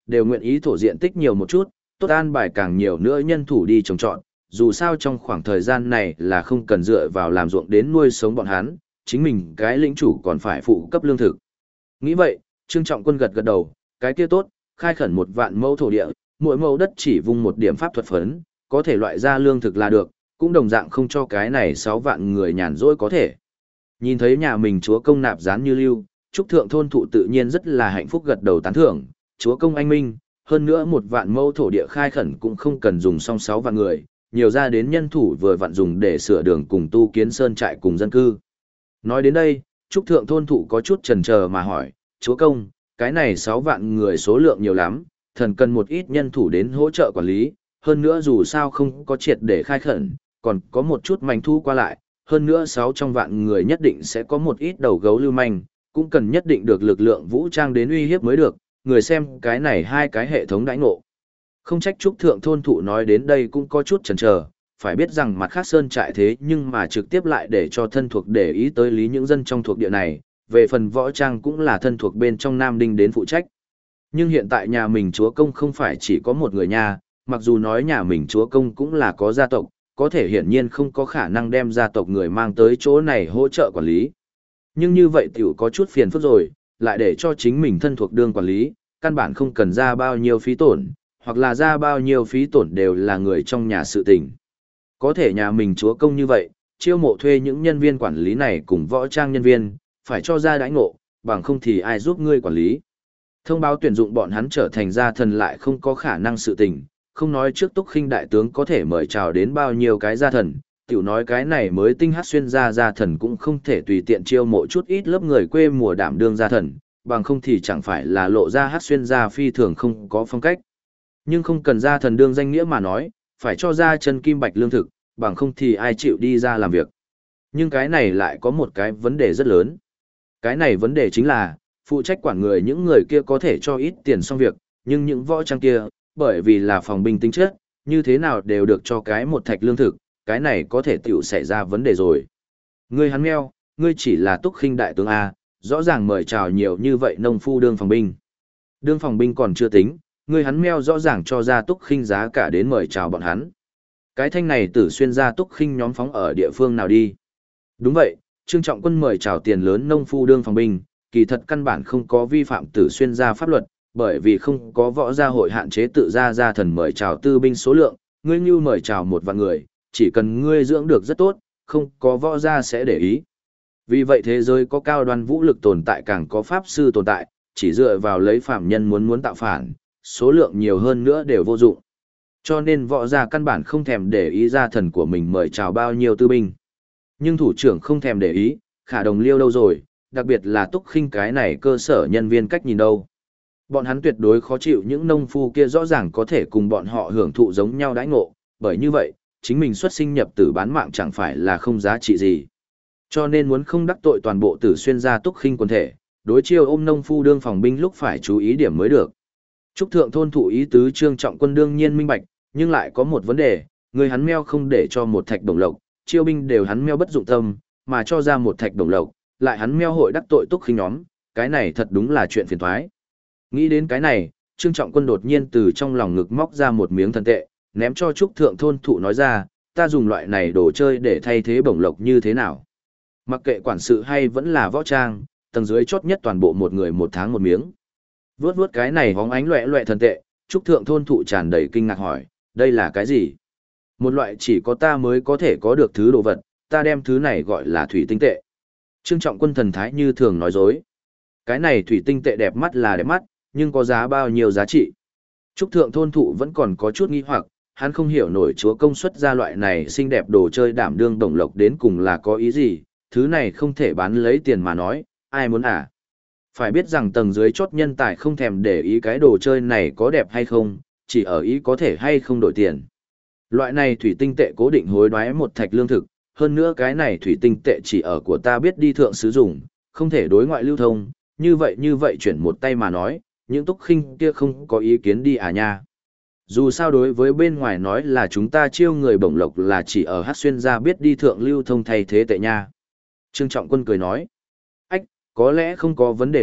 A: đều nguyện ý thổ diện tích nhiều một chút, tốt an bài càng nhiều nữa nhân thủ đi trồng trọt, dù sao trong khoảng thời gian này là không cần dựa vào làm ruộng đến nuôi sống bọn hắn, chính mình cái lĩnh chủ còn phải phụ cấp lương thực. Nghĩ vậy, Trương Trọng Quân gật gật đầu, cái kia tốt, khai khẩn 1 vạn mẫu thổ địa, mỗi mẫu đất chỉ vung một điểm pháp thuật phấn, có thể loại ra lương thực là được, cũng đồng dạng không cho cái này 6 vạn người nhàn rỗi có thể. Nhìn thấy nhà mình chúa công nạp gián như lưu, Trúc Thượng thôn thụ tự nhiên rất là hạnh phúc gật đầu tán thưởng, chúa công anh minh, hơn nữa 1 vạn mẫu thổ địa khai khẩn cũng không cần dùng xong 6 vạn người, nhiều ra đến nhân thủ vừa vặn dùng để sửa đường cùng tu kiến sơn trại cùng dân cư. Nói đến đây, Trúc Thượng thôn thụ có chút chần chờ mà hỏi, chúa công, cái này 6 vạn người số lượng nhiều lắm, thần cần một ít nhân thủ đến hỗ trợ quản lý, hơn nữa dù sao không có triệt để khai khẩn, còn có một chút manh thu qua lại, hơn nữa 6 trong vạn người nhất định sẽ có một ít đầu gấu lưu manh, cũng cần nhất định được lực lượng vũ trang đến uy hiếp mới được, người xem cái này hai cái hệ thống đãi ngộ. Không trách Trúc Thượng thôn thụ nói đến đây cũng có chút chần chờ, phải biết rằng mặt khác sơn trại thế nhưng mà trực tiếp lại để cho thân thuộc để ý tới lý những dân trong thuộc địa này, về phần võ trang cũng là thân thuộc bên trong Nam Đinh đến phụ trách. Nhưng hiện tại nhà mình chúa công không phải chỉ có một người nhà, mặc dù nói nhà mình chúa công cũng là có gia tộc, có thể hiển nhiên không có khả năng đem gia tộc người mang tới chỗ này hỗ trợ quản lý. Nhưng như vậy tiểu có chút phiền phức rồi, lại để cho chính mình thân thuộc đương quản lý, căn bản không cần ra bao nhiêu phí tổn, hoặc là ra bao nhiêu phí tổn đều là người trong nhà sự tình. Có thể nhà mình chúa công như vậy, chiêu mộ thuê những nhân viên quản lý này cùng võ trang nhân viên, phải cho ra đãi ngộ, bằng không thì ai giúp ngươi quản lý. Thông báo tuyển dụng bọn hắn trở thành gia thần lại không có khả năng sự tình, không nói trước Túc Khinh đại tướng có thể mời chào đến bao nhiêu cái gia thần, tiểu nói cái này mới tinh hát xuyên gia thần cũng không thể tùy tiện chiêu mộ chút ít lớp người quê mùa đảm đương gia thần, bằng không thì chẳng phải là lộ ra hát xuyên gia phi thường không có phong cách. Nhưng không cần gia thần đương danh nghĩa mà nói, phải cho ra chân kim bạch lương thực, bằng không thì ai chịu đi ra làm việc. Nhưng cái này lại có một cái vấn đề rất lớn. Cái này vấn đề chính là, phụ trách quản người những người kia có thể cho ít tiền xong việc, nhưng những võ trang kia, bởi vì là phòng binh tính chất, như thế nào đều được cho cái một thạch lương thực, cái này có thể tiểu xảy ra vấn đề rồi. Ngươi hắn meo, ngươi chỉ là Túc Khinh đại tướng A, rõ ràng mời chào nhiều như vậy nông phu đương phòng binh. Đương phòng binh còn chưa tính, ngươi hắn meo rõ ràng cho ra Túc Khinh giá cả đến mời chào bọn hắn. Cái thanh này Tử Xuyên ra Túc Khinh nhóm phóng ở địa phương nào đi. Đúng vậy, Trương Trọng Quân mời chào tiền lớn nông phu đương phòng binh, kỳ thật căn bản không có vi phạm Tử Xuyên ra pháp luật, bởi vì không có võ gia hội hạn chế tự gia thần mời chào tư binh số lượng, ngươi như mời chào 1 vạn người, chỉ cần ngươi dưỡng được rất tốt, không có võ gia sẽ để ý. Vì vậy thế giới có cao đoan vũ lực tồn tại càng có pháp sư tồn tại, chỉ dựa vào lấy phạm nhân muốn tạo phản, số lượng nhiều hơn nữa đều vô dụng. Cho nên võ gia căn bản không thèm để ý gia thần của mình mời chào bao nhiêu tư binh. Nhưng thủ trưởng không thèm để ý, Khả Đồng Liêu đâu rồi, đặc biệt là Túc Khinh cái này cơ sở nhân viên cách nhìn đâu. Bọn hắn tuyệt đối khó chịu những nông phu kia rõ ràng có thể cùng bọn họ hưởng thụ giống nhau đãi ngộ, bởi như vậy, chính mình xuất sinh nhập tử bán mạng chẳng phải là không giá trị gì. Cho nên muốn không đắc tội toàn bộ Tử Xuyên gia Túc Khinh quần thể, đối chiêu ôm nông phu đương phòng binh lúc phải chú ý điểm mới được. Trúc Thượng thôn thụ ý tứ Trương Trọng Quân đương nhiên minh bạch, nhưng lại có một vấn đề, người hắn meo không để cho một thạch đồng lộc, chiêu binh đều hắn meo bất dụng tâm, mà cho ra một thạch đồng lộc, lại hắn meo hội đắc tội Túc Khinh nhóm, cái này thật đúng là chuyện phiền toái. Nghĩ đến cái này, Trương Trọng Quân đột nhiên từ trong lòng ngực móc ra một miếng thần tệ, ném cho Trúc Thượng thôn thụ nói ra, ta dùng loại này đồ chơi để thay thế bổng lộc như thế nào. Mặc kệ quản sự hay vẫn là võ trang, tầng dưới chốt nhất toàn bộ một người 1 tháng 1 miếng. Vướt vướt cái này hóng ánh loẹ loẹ thần tệ, Trúc Thượng thôn thụ tràn đầy kinh ngạc hỏi, đây là cái gì? Một loại chỉ có ta mới có thể có được thứ đồ vật, ta đem thứ này gọi là thủy tinh tệ. Trương Trọng Quân thần thái như thường nói dối. Cái này thủy tinh tệ đẹp mắt là đẹp mắt, nhưng có giá bao nhiêu giá trị? Trúc Thượng thôn thụ vẫn còn có chút nghi hoặc, hắn không hiểu nổi chúa công xuất ra loại này xinh đẹp đồ chơi đảm đương đồng lộc đến cùng là có ý gì, thứ này không thể bán lấy tiền mà nói, ai muốn à? Phải biết rằng tầng dưới chốt nhân tài không thèm để ý cái đồ chơi này có đẹp hay không, chỉ ở ý có thể hay không đổi tiền. Loại này thủy tinh tệ cố định hối đoái một thạch lương thực, hơn nữa cái này thủy tinh tệ chỉ ở của ta biết đi thượng sử dụng, không thể đối ngoại lưu thông, như vậy chuyển một tay mà nói, những Túc Khinh kia không có ý kiến đi à nha. Dù sao đối với bên ngoài nói là chúng ta chiêu người bổng lộc là chỉ ở Hát Xuyên gia biết đi thượng lưu thông thay thế tệ nha. Trương Trọng Quân cười nói, ách, có lẽ không có vấn đề à,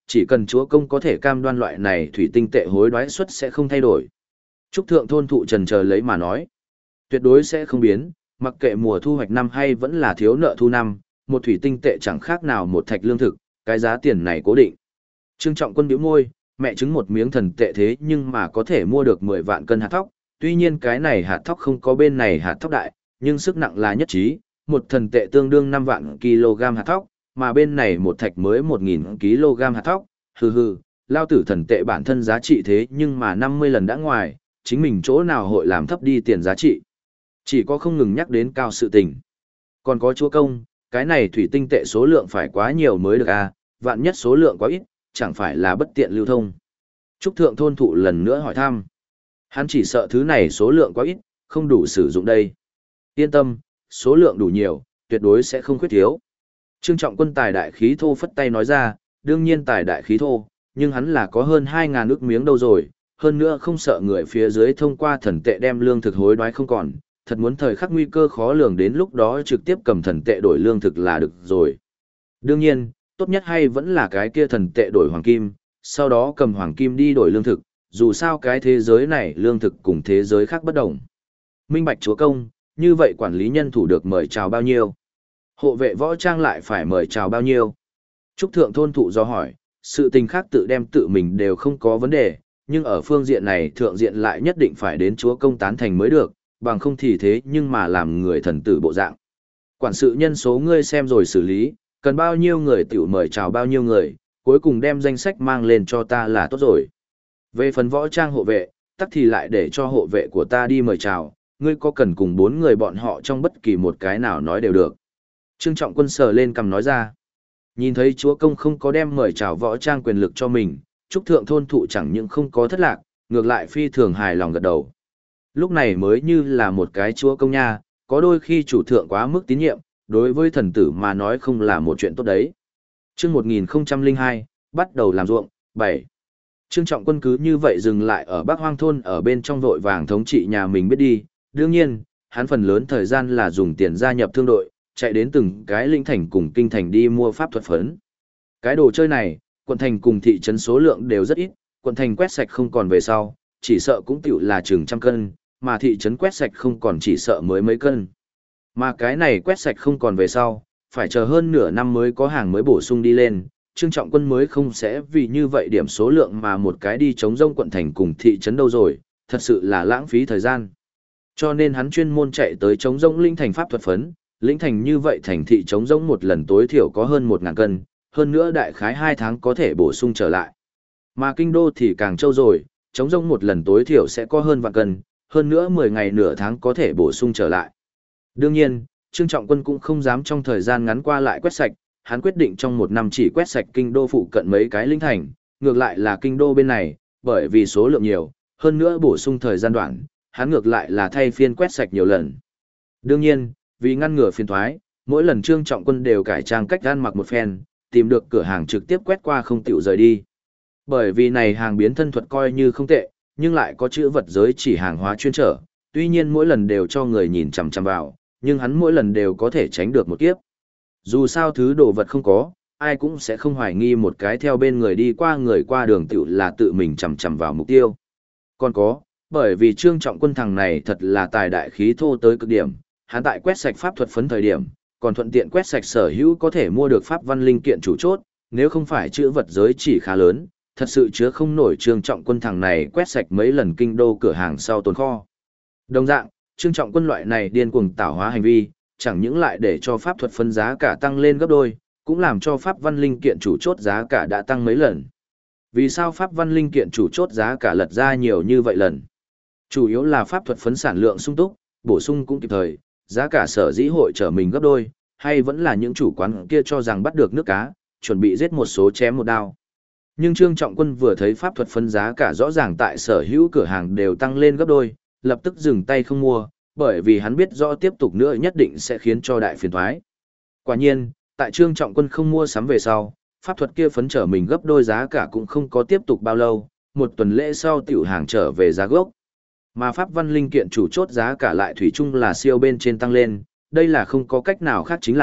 A: chỉ cần chúa công có thể cam đoan loại này thủy tinh tệ hối đoái suất sẽ không thay đổi. Trúc thượng thôn thụ trần chờ lấy mà nói, tuyệt đối sẽ không biến, mặc kệ mùa thu hoạch năm hay vẫn là thiếu nợ thu năm, một thủy tinh tệ chẳng khác nào một thạch lương thực, cái giá tiền này cố định. Trương Trọng Quân bĩu môi, mẹ chứng một miếng thần tệ thế nhưng mà có thể mua được 10 vạn cân hạt thóc, tuy nhiên cái này hạt thóc không có bên này hạt thóc đại, nhưng sức nặng là nhất trí, một thần tệ tương đương 5 vạn kg hạt thóc, mà bên này một thạch mới 1.000 kg hạt thóc, hừ hừ, lao tử thần tệ bản thân giá trị thế nhưng mà 50 lần đã ngoài, chính mình chỗ nào hội làm thấp đi tiền giá trị. Chỉ có không ngừng nhắc đến cao sự tình. Còn có chúa công, cái này thủy tinh tệ số lượng phải quá nhiều mới được à, vạn nhất số lượng quá ít, chẳng phải là bất tiện lưu thông. Trúc thượng thôn thụ lần nữa hỏi thăm. Hắn chỉ sợ thứ này số lượng quá ít, không đủ sử dụng đây. Yên tâm, số lượng đủ nhiều, tuyệt đối sẽ không khuyết thiếu. Trương Trọng Quân tài đại khí thô phất tay nói ra, đương nhiên tài đại khí thô, nhưng hắn là có hơn 2.000 ức miếng đâu rồi, hơn nữa không sợ người phía dưới thông qua thần tệ đem lương thực hối đoái không còn, thật muốn thời khắc nguy cơ khó lường đến lúc đó trực tiếp cầm thần tệ đổi lương thực là được rồi. Đương nhiên, tốt nhất hay vẫn là cái kia thần tệ đổi hoàng kim, sau đó cầm hoàng kim đi đổi lương thực, dù sao cái thế giới này lương thực cùng thế giới khác bất đồng. Minh bạch chúa công, như vậy quản lý nhân thủ được mời chào bao nhiêu? Hộ vệ võ trang lại phải mời chào bao nhiêu? Trúc thượng thôn thụ do hỏi, sự tình khác tự đem tự mình đều không có vấn đề, nhưng ở phương diện này thượng diện lại nhất định phải đến chúa công tán thành mới được, bằng không thì thế nhưng mà làm người thần tử bộ dạng. Quản sự nhân số ngươi xem rồi xử lý, cần bao nhiêu người tiểu mời chào bao nhiêu người, cuối cùng đem danh sách mang lên cho ta là tốt rồi. Về phần võ trang hộ vệ, tắc thì lại để cho hộ vệ của ta đi mời chào, ngươi có cần cùng 4 người bọn họ trong bất kỳ một cái nào nói đều được. Trương Trọng Quân sờ lên cầm nói ra. Nhìn thấy chúa công không có đem mời chào võ trang quyền lực cho mình, Trúc thượng thôn thụ chẳng những không có thất lạc, ngược lại phi thường hài lòng gật đầu. Lúc này mới như là một cái chúa công nha, có đôi khi chủ thượng quá mức tín nhiệm, đối với thần tử mà nói không là một chuyện tốt đấy. Chương 1002, bắt đầu làm ruộng, 7. Trương Trọng Quân cứ như vậy dừng lại ở Bắc Hoang thôn ở bên trong vội vàng thống trị nhà mình biết đi, đương nhiên, hắn phần lớn thời gian là dùng tiền gia nhập thương đội, chạy đến từng cái lĩnh thành cùng kinh thành đi mua pháp thuật phấn. Cái đồ chơi này, quận thành cùng thị trấn số lượng đều rất ít, quận thành quét sạch không còn về sau, chỉ sợ cũng tiểu là chừng trăm cân, mà thị trấn quét sạch không còn chỉ sợ mới mấy cân. Mà cái này quét sạch không còn về sau, phải chờ hơn nửa năm mới có hàng mới bổ sung đi lên, Trương Trọng Quân mới không sẽ vì như vậy điểm số lượng mà một cái đi chống rông quận thành cùng thị trấn đâu rồi, thật sự là lãng phí thời gian. Cho nên hắn chuyên môn chạy tới chống rông linh thành pháp thuật phấn, lĩnh thành như vậy thành thị chống rông một lần tối thiểu có hơn 1.000 cân, hơn nữa đại khái 2 tháng có thể bổ sung trở lại. Mà kinh đô thì càng trâu rồi, chống rông một lần tối thiểu sẽ có hơn vạn cân, hơn nữa 10 ngày nửa tháng có thể bổ sung trở lại. Đương nhiên, Trương Trọng Quân cũng không dám trong thời gian ngắn qua lại quét sạch, hắn quyết định trong 1 năm chỉ quét sạch kinh đô phụ cận mấy cái lĩnh thành, ngược lại là kinh đô bên này, bởi vì số lượng nhiều, hơn nữa bổ sung thời gian đoạn, hắn ngược lại là thay phiên quét sạch nhiều lần. Đương nhiên, vì ngăn ngừa phiền thoái, mỗi lần Trương Trọng Quân đều cải trang cách ăn mặc một phen, tìm được cửa hàng trực tiếp quét qua không tiểu rời đi. Bởi vì này hàng biến thân thuật coi như không tệ, nhưng lại có chữ vật giới chỉ hàng hóa chuyên trở, tuy nhiên mỗi lần đều cho người nhìn chằm chằm vào, nhưng hắn mỗi lần đều có thể tránh được một kiếp. Dù sao thứ đồ vật không có, ai cũng sẽ không hoài nghi một cái theo bên người đi qua người qua đường tiểu là tự mình chằm chằm vào mục tiêu. Còn có, bởi vì Trương Trọng Quân thằng này thật là tài đại khí thô tới cực điểm, hắn tại quét sạch pháp thuật phấn thời điểm, còn thuận tiện quét sạch sở hữu có thể mua được pháp văn linh kiện chủ chốt, nếu không phải chữ vật giới chỉ khá lớn, thật sự chứa không nổi Trương Trọng Quân thằng này quét sạch mấy lần kinh đô cửa hàng sau tồn kho. Đồng dạng, Trương Trọng Quân loại này điên cuồng tảo hóa hành vi, chẳng những lại để cho pháp thuật phân giá cả tăng lên gấp đôi, cũng làm cho pháp văn linh kiện chủ chốt giá cả đã tăng mấy lần. Vì sao pháp văn linh kiện chủ chốt giá cả lật ra nhiều như vậy lần? Chủ yếu là pháp thuật phấn sản lượng sung túc, bổ sung cũng kịp thời, giá cả sở dĩ hội trở mình gấp đôi, hay vẫn là những chủ quán kia cho rằng bắt được nước cá, chuẩn bị giết một số chém một đao. Nhưng Trương Trọng Quân vừa thấy pháp thuật phân giá cả rõ ràng tại sở hữu cửa hàng đều tăng lên gấp đôi, lập tức dừng tay không mua, bởi vì hắn biết rõ tiếp tục nữa nhất định sẽ khiến cho đại phiền toái. Quả nhiên, tại Trương Trọng Quân không mua sắm về sau, pháp thuật kia phấn trở mình gấp đôi giá cả cũng không có tiếp tục bao lâu, một tuần lễ sau tiểu hàng trở về giá gốc. Mà pháp văn linh kiện chủ chốt giá cả lại thủy chung là siêu bên trên tăng lên, đây là không có cách nào khác chính là,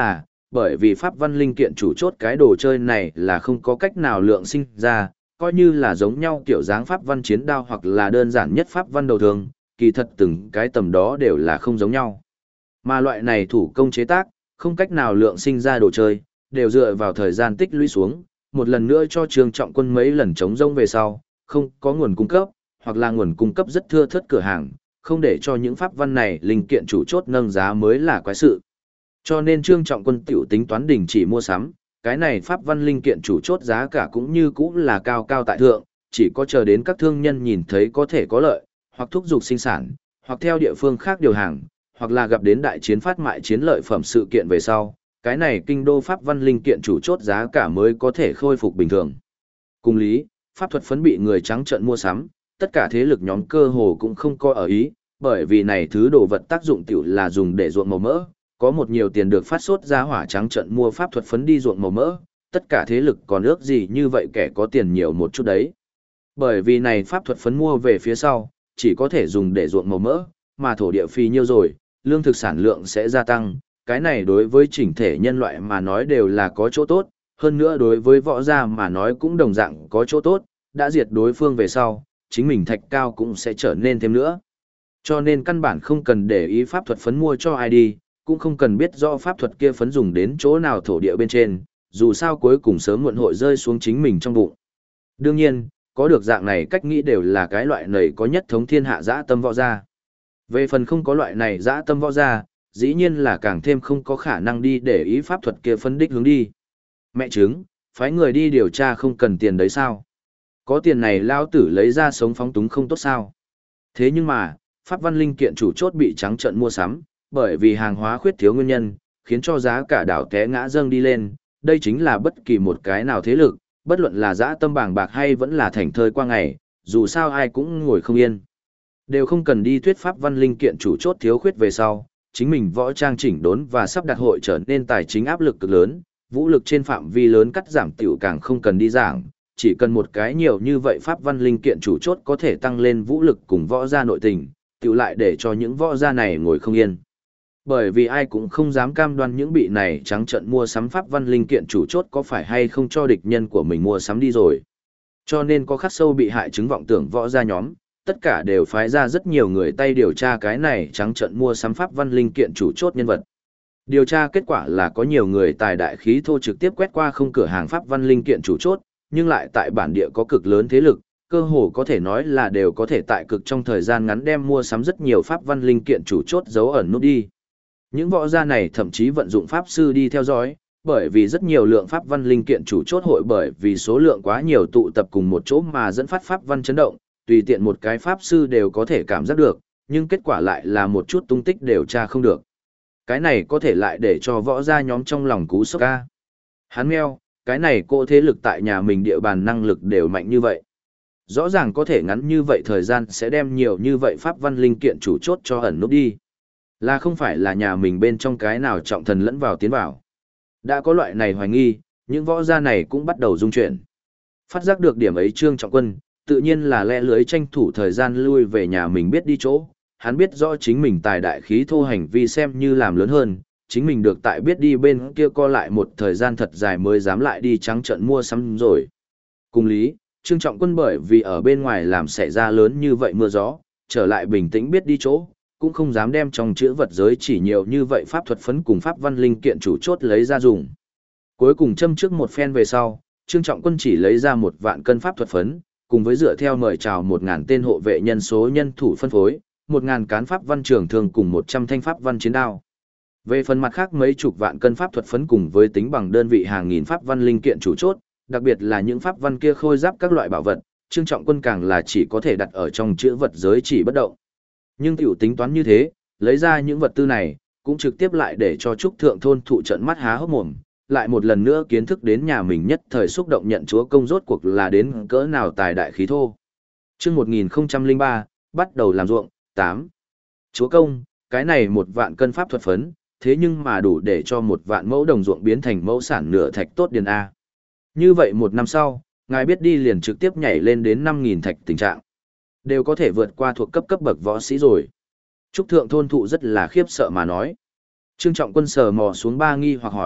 A: bởi vì pháp văn linh kiện chủ chốt cái đồ chơi này là không có cách nào lượng sinh ra, coi như là giống nhau kiểu dáng pháp văn chiến đao hoặc là đơn giản nhất pháp văn đầu thường, kỳ thật từng cái tầm đó đều là không giống nhau. Mà loại này thủ công chế tác, không cách nào lượng sinh ra đồ chơi, đều dựa vào thời gian tích lũy xuống, một lần nữa cho Trương Trọng Quân mấy lần chống rông về sau, không có nguồn cung cấp, hoặc là nguồn cung cấp rất thưa thớt cửa hàng, không để cho những pháp văn này linh kiện chủ chốt nâng giá mới là quái sự. Cho nên Trương Trọng Quân tiểu tính toán đình chỉ mua sắm, cái này pháp văn linh kiện chủ chốt giá cả cũng như cũ là cao cao tại thượng, chỉ có chờ đến các thương nhân nhìn thấy có thể có lợi, hoặc thúc giục sinh sản, hoặc theo địa phương khác điều hàng, hoặc là gặp đến đại chiến phát mại chiến lợi phẩm sự kiện về sau, cái này kinh đô pháp văn linh kiện chủ chốt giá cả mới có thể khôi phục bình thường. Cùng lý, pháp thuật phấn bị người trắng trợn mua sắm, tất cả thế lực nhóm cơ hồ cũng không coi ở ý, bởi vì này thứ đồ vật tác dụng tiểu là dùng để ruộng màu mỡ, có một nhiều tiền được phát sốt ra hỏa trắng trợn mua pháp thuật phấn đi ruộng màu mỡ, tất cả thế lực còn ước gì như vậy kẻ có tiền nhiều một chút đấy. Bởi vì này pháp thuật phấn mua về phía sau, chỉ có thể dùng để ruộng màu mỡ, mà thổ địa phì nhiêu rồi, lương thực sản lượng sẽ gia tăng, cái này đối với chỉnh thể nhân loại mà nói đều là có chỗ tốt, hơn nữa đối với võ gia mà nói cũng đồng dạng có chỗ tốt, đã diệt đối phương về sau, chính mình thạch cao cũng sẽ trở nên thêm nữa. Cho nên căn bản không cần để ý pháp thuật phấn mua cho ai đi, cũng không cần biết rõ pháp thuật kia phấn dùng đến chỗ nào thổ địa bên trên, dù sao cuối cùng sớm muộn hội rơi xuống chính mình trong bụng. Đương nhiên, có được dạng này cách nghĩ đều là cái loại này có nhất thống thiên hạ dã tâm võ gia. Về phần không có loại này dã tâm võ gia, dĩ nhiên là càng thêm không có khả năng đi để ý pháp thuật kia phân đích hướng đi. Mẹ chứng, phái người đi điều tra không cần tiền đấy sao? Có tiền này lao tử lấy ra sống phóng túng không tốt sao? Thế nhưng mà, pháp văn linh kiện chủ chốt bị trắng trợn mua sắm, bởi vì hàng hóa khuyết thiếu nguyên nhân, khiến cho giá cả đảo té ngã dâng đi lên, đây chính là bất kỳ một cái nào thế lực, bất luận là dã tâm bàng bạc hay vẫn là thành thơi qua ngày, dù sao ai cũng ngồi không yên. Đều không cần đi thuyết pháp văn linh kiện chủ chốt thiếu khuyết về sau, chính mình võ trang chỉnh đốn và sắp đặt hội trở nên tài chính áp lực cực lớn, vũ lực trên phạm vi lớn cắt giảm tiểu càng không cần đi giảng, chỉ cần một cái nhiều như vậy pháp văn linh kiện chủ chốt có thể tăng lên vũ lực cùng võ gia nội tình, tiểu lại để cho những võ gia này ngồi không yên. Bởi vì ai cũng không dám cam đoan những bị này trắng trợn mua sắm pháp văn linh kiện chủ chốt có phải hay không cho địch nhân của mình mua sắm đi rồi. Cho nên có khắc sâu bị hại chứng vọng tưởng võ gia nhóm, tất cả đều phái ra rất nhiều người tay điều tra cái này trắng trợn mua sắm pháp văn linh kiện chủ chốt nhân vật. Điều tra kết quả là có nhiều người tài đại khí thô trực tiếp quét qua không cửa hàng pháp văn linh kiện chủ chốt, nhưng lại tại bản địa có cực lớn thế lực, cơ hồ có thể nói là đều có thể tại cực trong thời gian ngắn đem mua sắm rất nhiều pháp văn linh kiện chủ chốt giấu ẩn nút đi. Những võ gia này thậm chí vận dụng pháp sư đi theo dõi, bởi vì rất nhiều lượng pháp văn linh kiện chủ chốt hội bởi vì số lượng quá nhiều tụ tập cùng một chỗ mà dẫn phát pháp văn chấn động, tùy tiện một cái pháp sư đều có thể cảm giác được, nhưng kết quả lại là một chút tung tích đều tra không được. Cái này có thể lại để cho võ gia nhóm trong lòng cú sốc ca. Hắn meo, cái này cô thế lực tại nhà mình địa bàn năng lực đều mạnh như vậy. Rõ ràng có thể ngắn như vậy thời gian sẽ đem nhiều như vậy pháp văn linh kiện chủ chốt cho ẩn nút đi. Là không phải là nhà mình bên trong cái nào trọng thần lẫn vào tiến vào. Đã có loại này hoài nghi, những võ gia này cũng bắt đầu dung chuyển. Phát giác được điểm ấy Trương Trọng Quân, tự nhiên là lẽ lưới tranh thủ thời gian lui về nhà mình biết đi chỗ. Hắn biết rõ chính mình tài đại khí thô hành vi xem như làm lớn hơn, chính mình được tại biết đi bên kia co lại một thời gian thật dài mới dám lại đi trắng trợn mua sắm rồi. Cùng lý, Trương Trọng Quân bởi vì ở bên ngoài làm xảy ra lớn như vậy mưa gió, trở lại bình tĩnh biết đi chỗ, cũng không dám đem trong chữ vật giới chỉ nhiều như vậy pháp thuật phấn cùng pháp văn linh kiện chủ chốt lấy ra dùng. Cuối cùng châm trước một phen về sau, Trương Trọng Quân chỉ lấy ra 1 vạn cân pháp thuật phấn, cùng với dựa theo mời chào 1000 tên hộ vệ nhân số nhân thủ phân phối, 1000 cán pháp văn trường thường cùng 100 thanh pháp văn chiến đao. Về phần mặt khác mấy chục vạn cân pháp thuật phấn cùng với tính bằng đơn vị hàng nghìn pháp văn linh kiện chủ chốt, đặc biệt là những pháp văn kia khôi giáp các loại bảo vật, Trương Trọng Quân càng là chỉ có thể đặt ở trong chữ vật giới chỉ bất động. Nhưng tiểu tính toán như thế, lấy ra những vật tư này, cũng trực tiếp lại để cho Trúc Thượng thôn thụ trận mắt há hốc mồm, lại một lần nữa kiến thức đến nhà mình nhất thời xúc động nhận chúa công rốt cuộc là đến cỡ nào tài đại khí thô. Chương 1003, bắt đầu làm ruộng, 8. Chúa công, cái này 1 vạn cân pháp thuật phấn, thế nhưng mà đủ để cho 1 vạn mẫu đồng ruộng biến thành mẫu sản nửa thạch tốt điền A. Như vậy 1 năm sau, ngài biết đi liền trực tiếp nhảy lên đến 5.000 thạch tình trạng. Đều có thể vượt qua thuộc cấp bậc võ sĩ rồi. Trúc Thượng thôn thụ rất là khiếp sợ mà nói. Trương Trọng Quân sờ mò xuống ba nghi hoặc hỏi,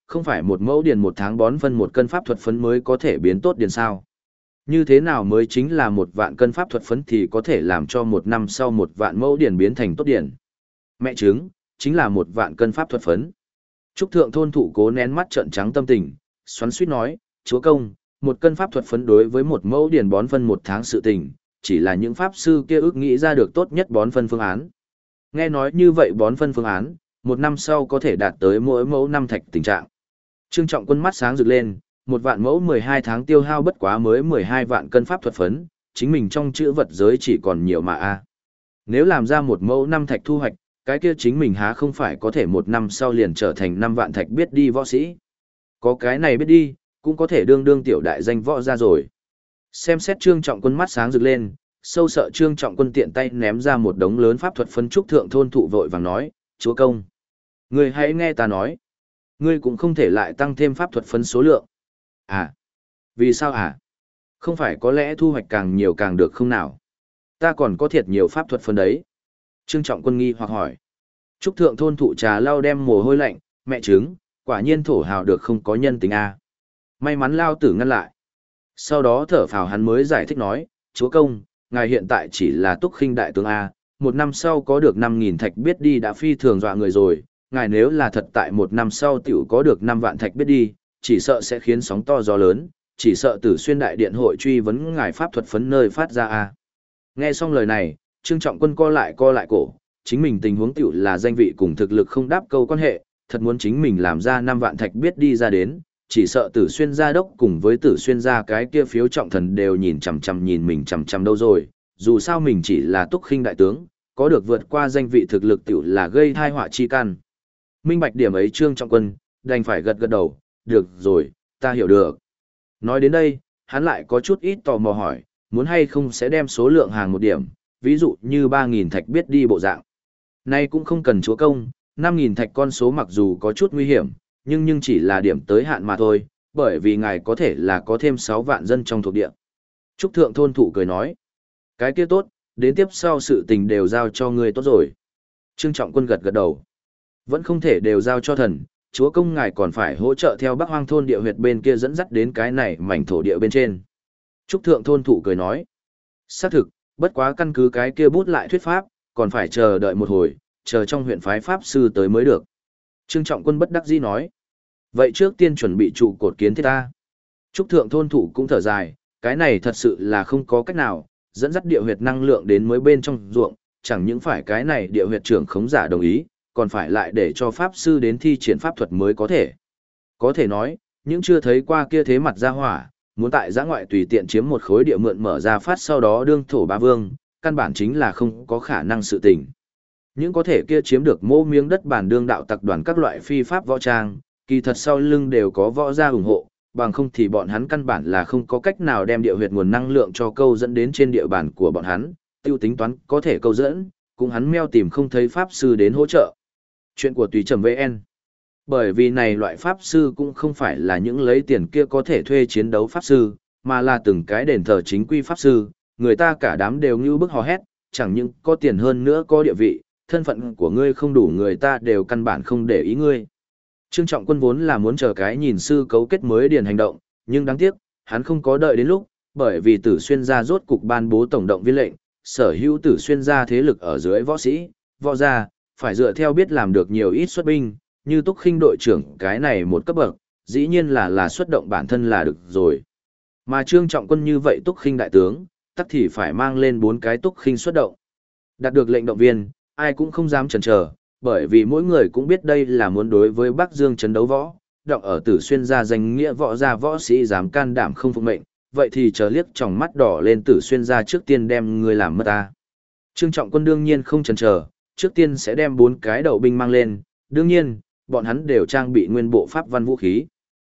A: không phải một mẫu điền một tháng bón phân một cân pháp thuật phấn mới có thể biến tốt điền sao? Như thế nào mới chính là 1 vạn cân pháp thuật phấn thì có thể làm cho 1 năm sau 1 vạn mẫu điền biến thành tốt điền? Mẹ chứng, chính là 1 vạn cân pháp thuật phấn. Trúc thượng thôn thụ cố nén mắt trợn trắng tâm tình, xoắn xuýt nói, chúa công, 1 cân pháp thuật phấn đối với 1 mẫu điền bón phân 1 tháng sự tình, chỉ là những pháp sư kia ước nghĩ ra được tốt nhất bón phân phương án. Nghe nói như vậy bón phân phương án, 1 năm sau có thể đạt tới mỗi mẫu 5 thạch tình trạng. Trương Trọng Quân mắt sáng rực lên, 1 vạn mẫu 12 tháng tiêu hao bất quá mới 12 vạn cân pháp thuật phấn, chính mình trong chữ vật giới chỉ còn nhiều mà a. Nếu làm ra 1 mẫu 5 thạch thu hoạch, cái kia chính mình há không phải có thể 1 năm sau liền trở thành 5 vạn thạch biết đi võ sĩ. Có cái này biết đi, cũng có thể đương đương tiểu đại danh võ ra rồi. Xem xét Trương Trọng Quân mắt sáng rực lên, sâu sợ Trương Trọng Quân tiện tay ném ra một đống lớn pháp thuật phấn. Trúc thượng thôn thụ vội vàng nói, chúa công, ngươi hãy nghe ta nói. Ngươi cũng không thể lại tăng thêm pháp thuật phấn số lượng. À? Vì sao à? Không phải có lẽ thu hoạch càng nhiều càng được không nào? Ta còn có thiệt nhiều pháp thuật phấn đấy. Trương Trọng Quân nghi hoặc hỏi. Trúc thượng thôn thụ trà lau đem mồ hôi lạnh, mẹ chứng, quả nhiên thổ hào được không có nhân tính a. May mắn lao tử ngăn lại. Sau đó thở phào hắn mới giải thích nói, chúa công, ngài hiện tại chỉ là túc khinh đại tướng A, 1 năm sau có được 5.000 thạch biết đi đã phi thường dọa người rồi, ngài nếu là thật tại 1 năm sau tiểu có được 5 vạn thạch biết đi, chỉ sợ sẽ khiến sóng to gió lớn, chỉ sợ Tử Xuyên đại điện hội truy vấn ngài pháp thuật phấn nơi phát ra A. Nghe xong lời này, Trương Trọng Quân co lại cổ, chính mình tình huống tiểu là danh vị cùng thực lực không đáp câu quan hệ, thật muốn chính mình làm ra 5 vạn thạch biết đi ra đến, chỉ sợ Tử Xuyên gia đốc cùng với Tử Xuyên gia cái kia phiếu trọng thần đều nhìn nhìn mình chằm chằm đâu rồi, dù sao mình chỉ là túc khinh đại tướng, có được vượt qua danh vị thực lực tiểu là gây thai họa chi căn. Minh bạch điểm ấy Trương Trọng Quân, đành phải gật đầu, được rồi, ta hiểu được. Nói đến đây, hắn lại có chút ít tò mò hỏi, muốn hay không sẽ đem số lượng hàng một điểm, ví dụ như 3.000 thạch biết đi bộ dạng. Nay cũng không cần chúa công, 5.000 thạch con số mặc dù có chút nguy hiểm, nhưng chỉ là điểm tới hạn mà thôi, bởi vì ngài có thể là có thêm 6 vạn dân trong thuộc địa. Trúc thượng thôn thụ cười nói, cái kia tốt, đến tiếp sau sự tình đều giao cho ngươi tốt rồi. Trương Trọng Quân gật đầu, vẫn không thể đều giao cho thần, chúa công ngài còn phải hỗ trợ theo Bắc Hoang thôn địa huyệt bên kia dẫn dắt đến cái này mảnh thổ địa bên trên. Trúc thượng thôn thụ cười nói, xác thực, bất quá căn cứ cái kia bút lại thuyết pháp, còn phải chờ đợi một hồi, chờ trong huyện phái pháp sư tới mới được. Trương Trọng Quân bất đắc dĩ nói, vậy trước tiên chuẩn bị trụ cột kiến thiết ta. Trúc thượng thôn thụ cũng thở dài, cái này thật sự là không có cách nào, dẫn dắt địa huyệt năng lượng đến mới bên trong ruộng, chẳng những phải cái này địa huyệt trưởng khống giả đồng ý, còn phải lại để cho pháp sư đến thi triển pháp thuật mới có thể. Có thể nói, những chưa thấy qua kia thế mặt ra hỏa, muốn tại giã ngoại tùy tiện chiếm một khối địa mượn mở ra phát sau đó đương thổ ba vương, căn bản chính là không có khả năng sự tình. Những có thể kia chiếm được mô miếng đất bản đương đạo tặc đoàn các loại phi pháp võ trang, kỳ thật sau lưng đều có võ gia ủng hộ, bằng không thì bọn hắn căn bản là không có cách nào đem địa huyệt nguồn năng lượng cho câu dẫn đến trên địa bàn của bọn hắn, tiêu tính toán có thể câu dẫn, cũng hắn meo tìm không thấy pháp sư đến hỗ trợ. Chuyện của Tùy Trầm VN. Bởi vì này loại pháp sư cũng không phải là những lấy tiền kia có thể thuê chiến đấu pháp sư, mà là từng cái đền thờ chính quy pháp sư, người ta cả đám đều như bức hò hét, chẳng những có tiền hơn nữa có địa vị, thân phận của ngươi không đủ người ta đều căn bản không để ý ngươi. Trương Trọng Quân vốn là muốn chờ cái nhìn sư cấu kết mới điền hành động, nhưng đáng tiếc, hắn không có đợi đến lúc, bởi vì Tử Xuyên gia rốt cục ban bố tổng động viên lệnh, sở hữu Tử Xuyên gia thế lực ở dưới võ sĩ, võ gia, phải dựa theo biết làm được nhiều ít xuất binh, như Túc Khinh đội trưởng cái này một cấp bậc, dĩ nhiên là xuất động bản thân là được rồi. Mà Trương Trọng Quân như vậy Túc Khinh đại tướng, tắc thì phải mang lên 4 cái Túc Khinh xuất động. Đạt được lệnh động viên, ai cũng không dám chần chờ, bởi vì mỗi người cũng biết đây là muốn đối với Bắc Dương chấn đấu võ, động ở Tử Xuyên gia danh nghĩa võ gia võ sĩ dám can đảm không phục mệnh, vậy thì chờ liếc tròng mắt đỏ lên Tử Xuyên gia trước tiên đem người làm mất ta. Trương Trọng Quân đương nhiên không chần chờ, trước tiên sẽ đem 4 cái đậu binh mang lên, đương nhiên, bọn hắn đều trang bị nguyên bộ pháp văn vũ khí.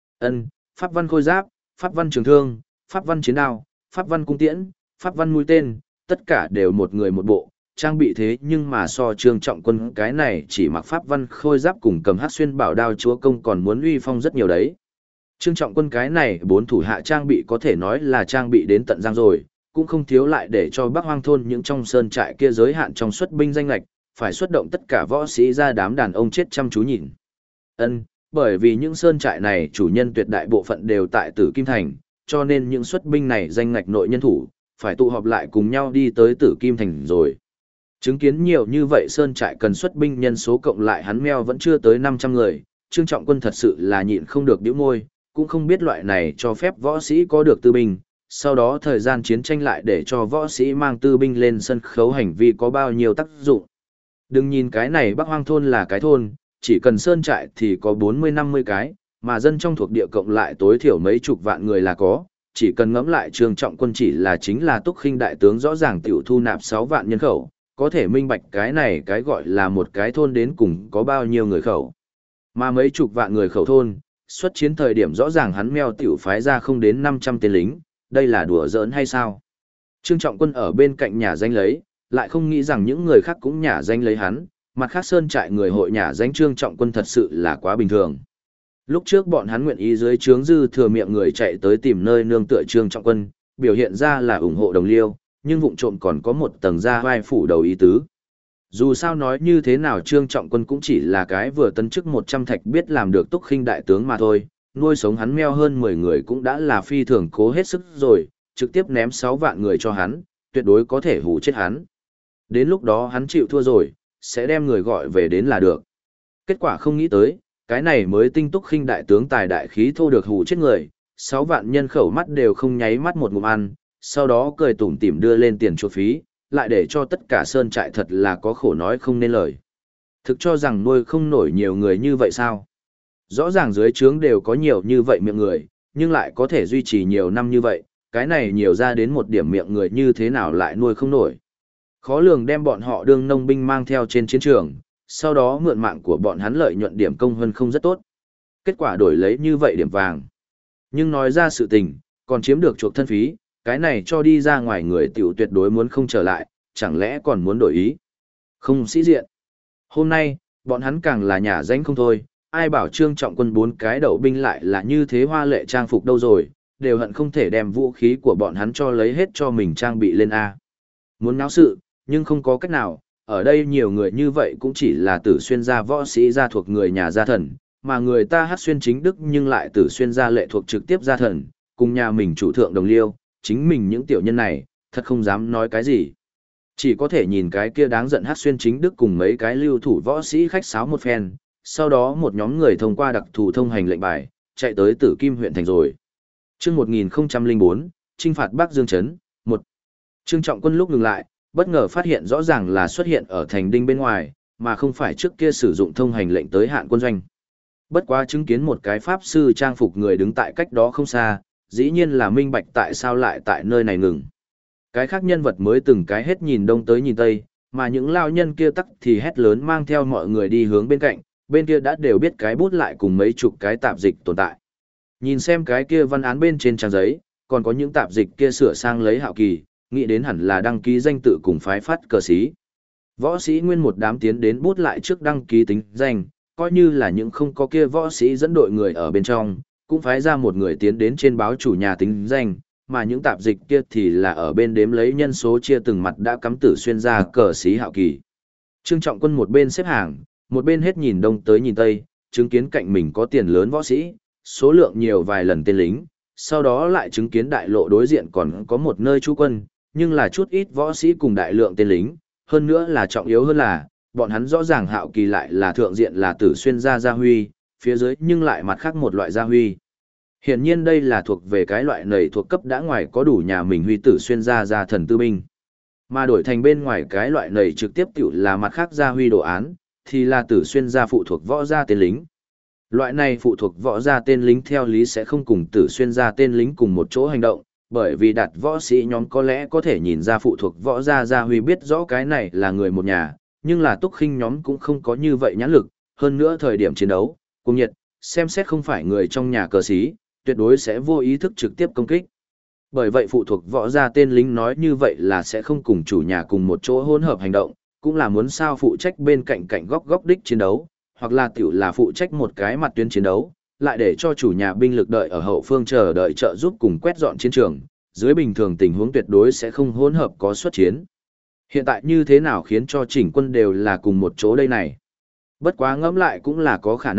A: Pháp văn khôi giáp, pháp văn trường thương, pháp văn chiến đao, pháp văn cung tiễn, pháp văn mũi tên, tất cả đều một người một bộ, trang bị thế nhưng mà so Trương Trọng Quân cái này chỉ mặc pháp văn khôi giáp cùng cầm hắc xuyên bảo đao chúa công còn muốn uy phong rất nhiều đấy. Trương Trọng Quân cái này 4 thủ hạ trang bị có thể nói là trang bị đến tận răng rồi, cũng không thiếu lại để cho Bắc Hoang thôn những trong sơn trại kia giới hạn trong xuất binh danh lệch, phải xuất động tất cả võ sĩ ra đám đàn ông chết chăm chú nhìn. Bởi vì những sơn trại này chủ nhân tuyệt đại bộ phận đều tại Tử Kim Thành, cho nên những xuất binh này danh ngạch nội nhân thủ, phải tụ họp lại cùng nhau đi tới Tử Kim Thành rồi. Chứng kiến nhiều như vậy sơn trại cần xuất binh nhân số cộng lại hắn meo vẫn chưa tới 500 người, Trương Trọng Quân thật sự là nhịn không được bĩu môi, cũng không biết loại này cho phép võ sĩ có được tư binh, sau đó thời gian chiến tranh lại để cho võ sĩ mang tư binh lên sân khấu hành vi có bao nhiêu tác dụng. Đừng nhìn cái này Bắc Hoang thôn là cái thôn, chỉ cần sơn trại thì có 40-50 cái, mà dân trong thuộc địa cộng lại tối thiểu mấy chục vạn người là có, chỉ cần ngẫm lại Trương Trọng Quân chỉ là chính là Túc Khinh đại tướng rõ ràng tiểu thu nạp 6 vạn nhân khẩu, có thể minh bạch cái này cái gọi là một cái thôn đến cùng có bao nhiêu người khẩu. Mà mấy chục vạn người khẩu thôn, xuất chiến thời điểm rõ ràng hắn meo tiểu phái ra không đến 500 tên lính, đây là đùa giỡn hay sao? Trương Trọng Quân ở bên cạnh nhà danh lấy, lại không nghĩ rằng những người khác cũng nhà danh lấy hắn, mặt khác sơn trại người hội nhà danh Trương Trọng Quân thật sự là quá bình thường. Lúc trước bọn hắn nguyện ý dưới trướng dư thừa miệng người chạy tới tìm nơi nương tựa Trương Trọng Quân, biểu hiện ra là ủng hộ đồng liêu, nhưng vụng trộm còn có một tầng da vai phủ đầu ý tứ. Dù sao nói như thế nào Trương Trọng Quân cũng chỉ là cái vừa tấn chức 100 thạch biết làm được Túc Khinh đại tướng mà thôi, nuôi sống hắn meo hơn 10 người cũng đã là phi thường cố hết sức rồi, trực tiếp ném 6 vạn người cho hắn, tuyệt đối có thể hù chết hắn. Đến lúc đó hắn chịu thua rồi, sẽ đem người gọi về đến là được. Kết quả không nghĩ tới, cái này mới tinh Túc Khinh đại tướng tài đại khí thô được hù chết người, 6 vạn nhân khẩu mắt đều không nháy mắt một ngụm ăn, sau đó cười tủm tỉm đưa lên tiền chuộc phí, lại để cho tất cả sơn trại thật là có khổ nói không nên lời. Thực cho rằng nuôi không nổi nhiều người như vậy sao? Rõ ràng dưới trướng đều có nhiều như vậy miệng người, nhưng lại có thể duy trì nhiều năm như vậy, cái này nhiều ra đến một điểm miệng người như thế nào lại nuôi không nổi. Khó lường đem bọn họ đương nông binh mang theo trên chiến trường, sau đó mượn mạng của bọn hắn lợi nhuận điểm công hơn không rất tốt. Kết quả đổi lấy như vậy điểm vàng. Nhưng nói ra sự tình, còn chiếm được chuộc thân phí, cái này cho đi ra ngoài người tiểu tuyệt đối muốn không trở lại, chẳng lẽ còn muốn đổi ý. Không sĩ diện. Hôm nay, bọn hắn càng là nhà danh không thôi, ai bảo Trương Trọng Quân 4 cái đậu binh lại là như thế hoa lệ trang phục đâu rồi, đều hận không thể đem vũ khí của bọn hắn cho lấy hết cho mình trang bị lên A. Muốn náo sự, nhưng không có cách nào, ở đây nhiều người như vậy cũng chỉ là Tử Xuyên gia võ sĩ gia thuộc người nhà gia thần, mà người ta Hát Xuyên chính đức nhưng lại Tử Xuyên gia lệ thuộc trực tiếp gia thần, cùng nhà mình chủ thượng đồng liêu, chính mình những tiểu nhân này, thật không dám nói cái gì. Chỉ có thể nhìn cái kia đáng giận Hát Xuyên chính đức cùng mấy cái lưu thủ võ sĩ khách sáo một phen, sau đó một nhóm người thông qua đặc thù thông hành lệnh bài, chạy tới Tử Kim huyện thành rồi. Chương 1004, chinh phạt Bắc Dương trấn, 1. Trương Trọng Quân lúc ngừng lại, bất ngờ phát hiện rõ ràng là xuất hiện ở thành đinh bên ngoài, mà không phải trước kia sử dụng thông hành lệnh tới hạn quân doanh. Bất quá chứng kiến một cái pháp sư trang phục người đứng tại cách đó không xa, dĩ nhiên là minh bạch tại sao lại tại nơi này ngừng. Cái khác nhân vật mới từng cái hết nhìn đông tới nhìn tây, mà những lao nhân kia tắc thì hét lớn mang theo mọi người đi hướng bên cạnh, bên kia đã đều biết cái bút lại cùng mấy chục cái tạp dịch tồn tại. Nhìn xem cái kia văn án bên trên trang giấy, còn có những tạp dịch kia sửa sang lấy hạo kỳ, nghĩ đến hẳn là đăng ký danh tự cùng phái phát cờ sĩ. Võ sĩ nguyên một đám tiến đến bút lại trước đăng ký tính danh, coi như là những không có kia võ sĩ dẫn đội người ở bên trong, cũng phái ra một người tiến đến trên báo chủ nhà tính danh, mà những tạp dịch kia thì là ở bên đếm lấy nhân số chia từng mặt đã cắm Tử Xuyên ra cờ sĩ hạo kỳ. Trương Trọng Quân một bên xếp hàng, một bên hết nhìn đông tới nhìn tây, chứng kiến cạnh mình có tiền lớn võ sĩ, số lượng nhiều vài lần tên lính, sau đó lại chứng kiến đại lộ đối diện còn có một nơi trú quân, nhưng là chút ít võ sĩ cùng đại lượng tên lính, hơn nữa là trọng yếu hơn là, bọn hắn rõ ràng hạo kỳ lại là thượng diện là Tử Xuyên gia huy, phía dưới nhưng lại mặt khác một loại gia huy. Hiển nhiên đây là thuộc về cái loại nầy thuộc cấp đã ngoài có đủ nhà mình huy Tử Xuyên gia thần tư binh. Mà đổi thành bên ngoài cái loại nầy trực tiếp tiểu là mặt khác gia huy đồ án, thì là Tử Xuyên gia phụ thuộc võ gia tên lính. Loại này phụ thuộc võ gia tên lính theo lý sẽ không cùng Tử Xuyên gia tên lính cùng một chỗ hành động, bởi vì đặt võ sĩ nhóm có lẽ có thể nhìn ra phụ thuộc võ gia huy biết rõ cái này là người một nhà, nhưng là Túc Khinh nhóm cũng không có như vậy nhãn lực, hơn nữa thời điểm chiến đấu, cùng nhiệt, xem xét không phải người trong nhà cờ sĩ, tuyệt đối sẽ vô ý thức trực tiếp công kích. Bởi vậy phụ thuộc võ gia tên lính nói như vậy là sẽ không cùng chủ nhà cùng một chỗ hỗn hợp hành động, cũng là muốn sao phụ trách bên cạnh cạnh góc đích chiến đấu, hoặc là tiểu là phụ trách một cái mặt tuyến chiến đấu, lại để cho chủ nhà binh lực đợi ở hậu phương chờ đợi trợ giúp cùng quét dọn chiến trường, dưới bình thường tình huống tuyệt đối sẽ không hỗn hợp có xuất chiến. Hiện tại như thế nào khiến cho chỉnh quân đều là cùng một chỗ đây này? Bất quá ngẫm lại cũng là có khả năng,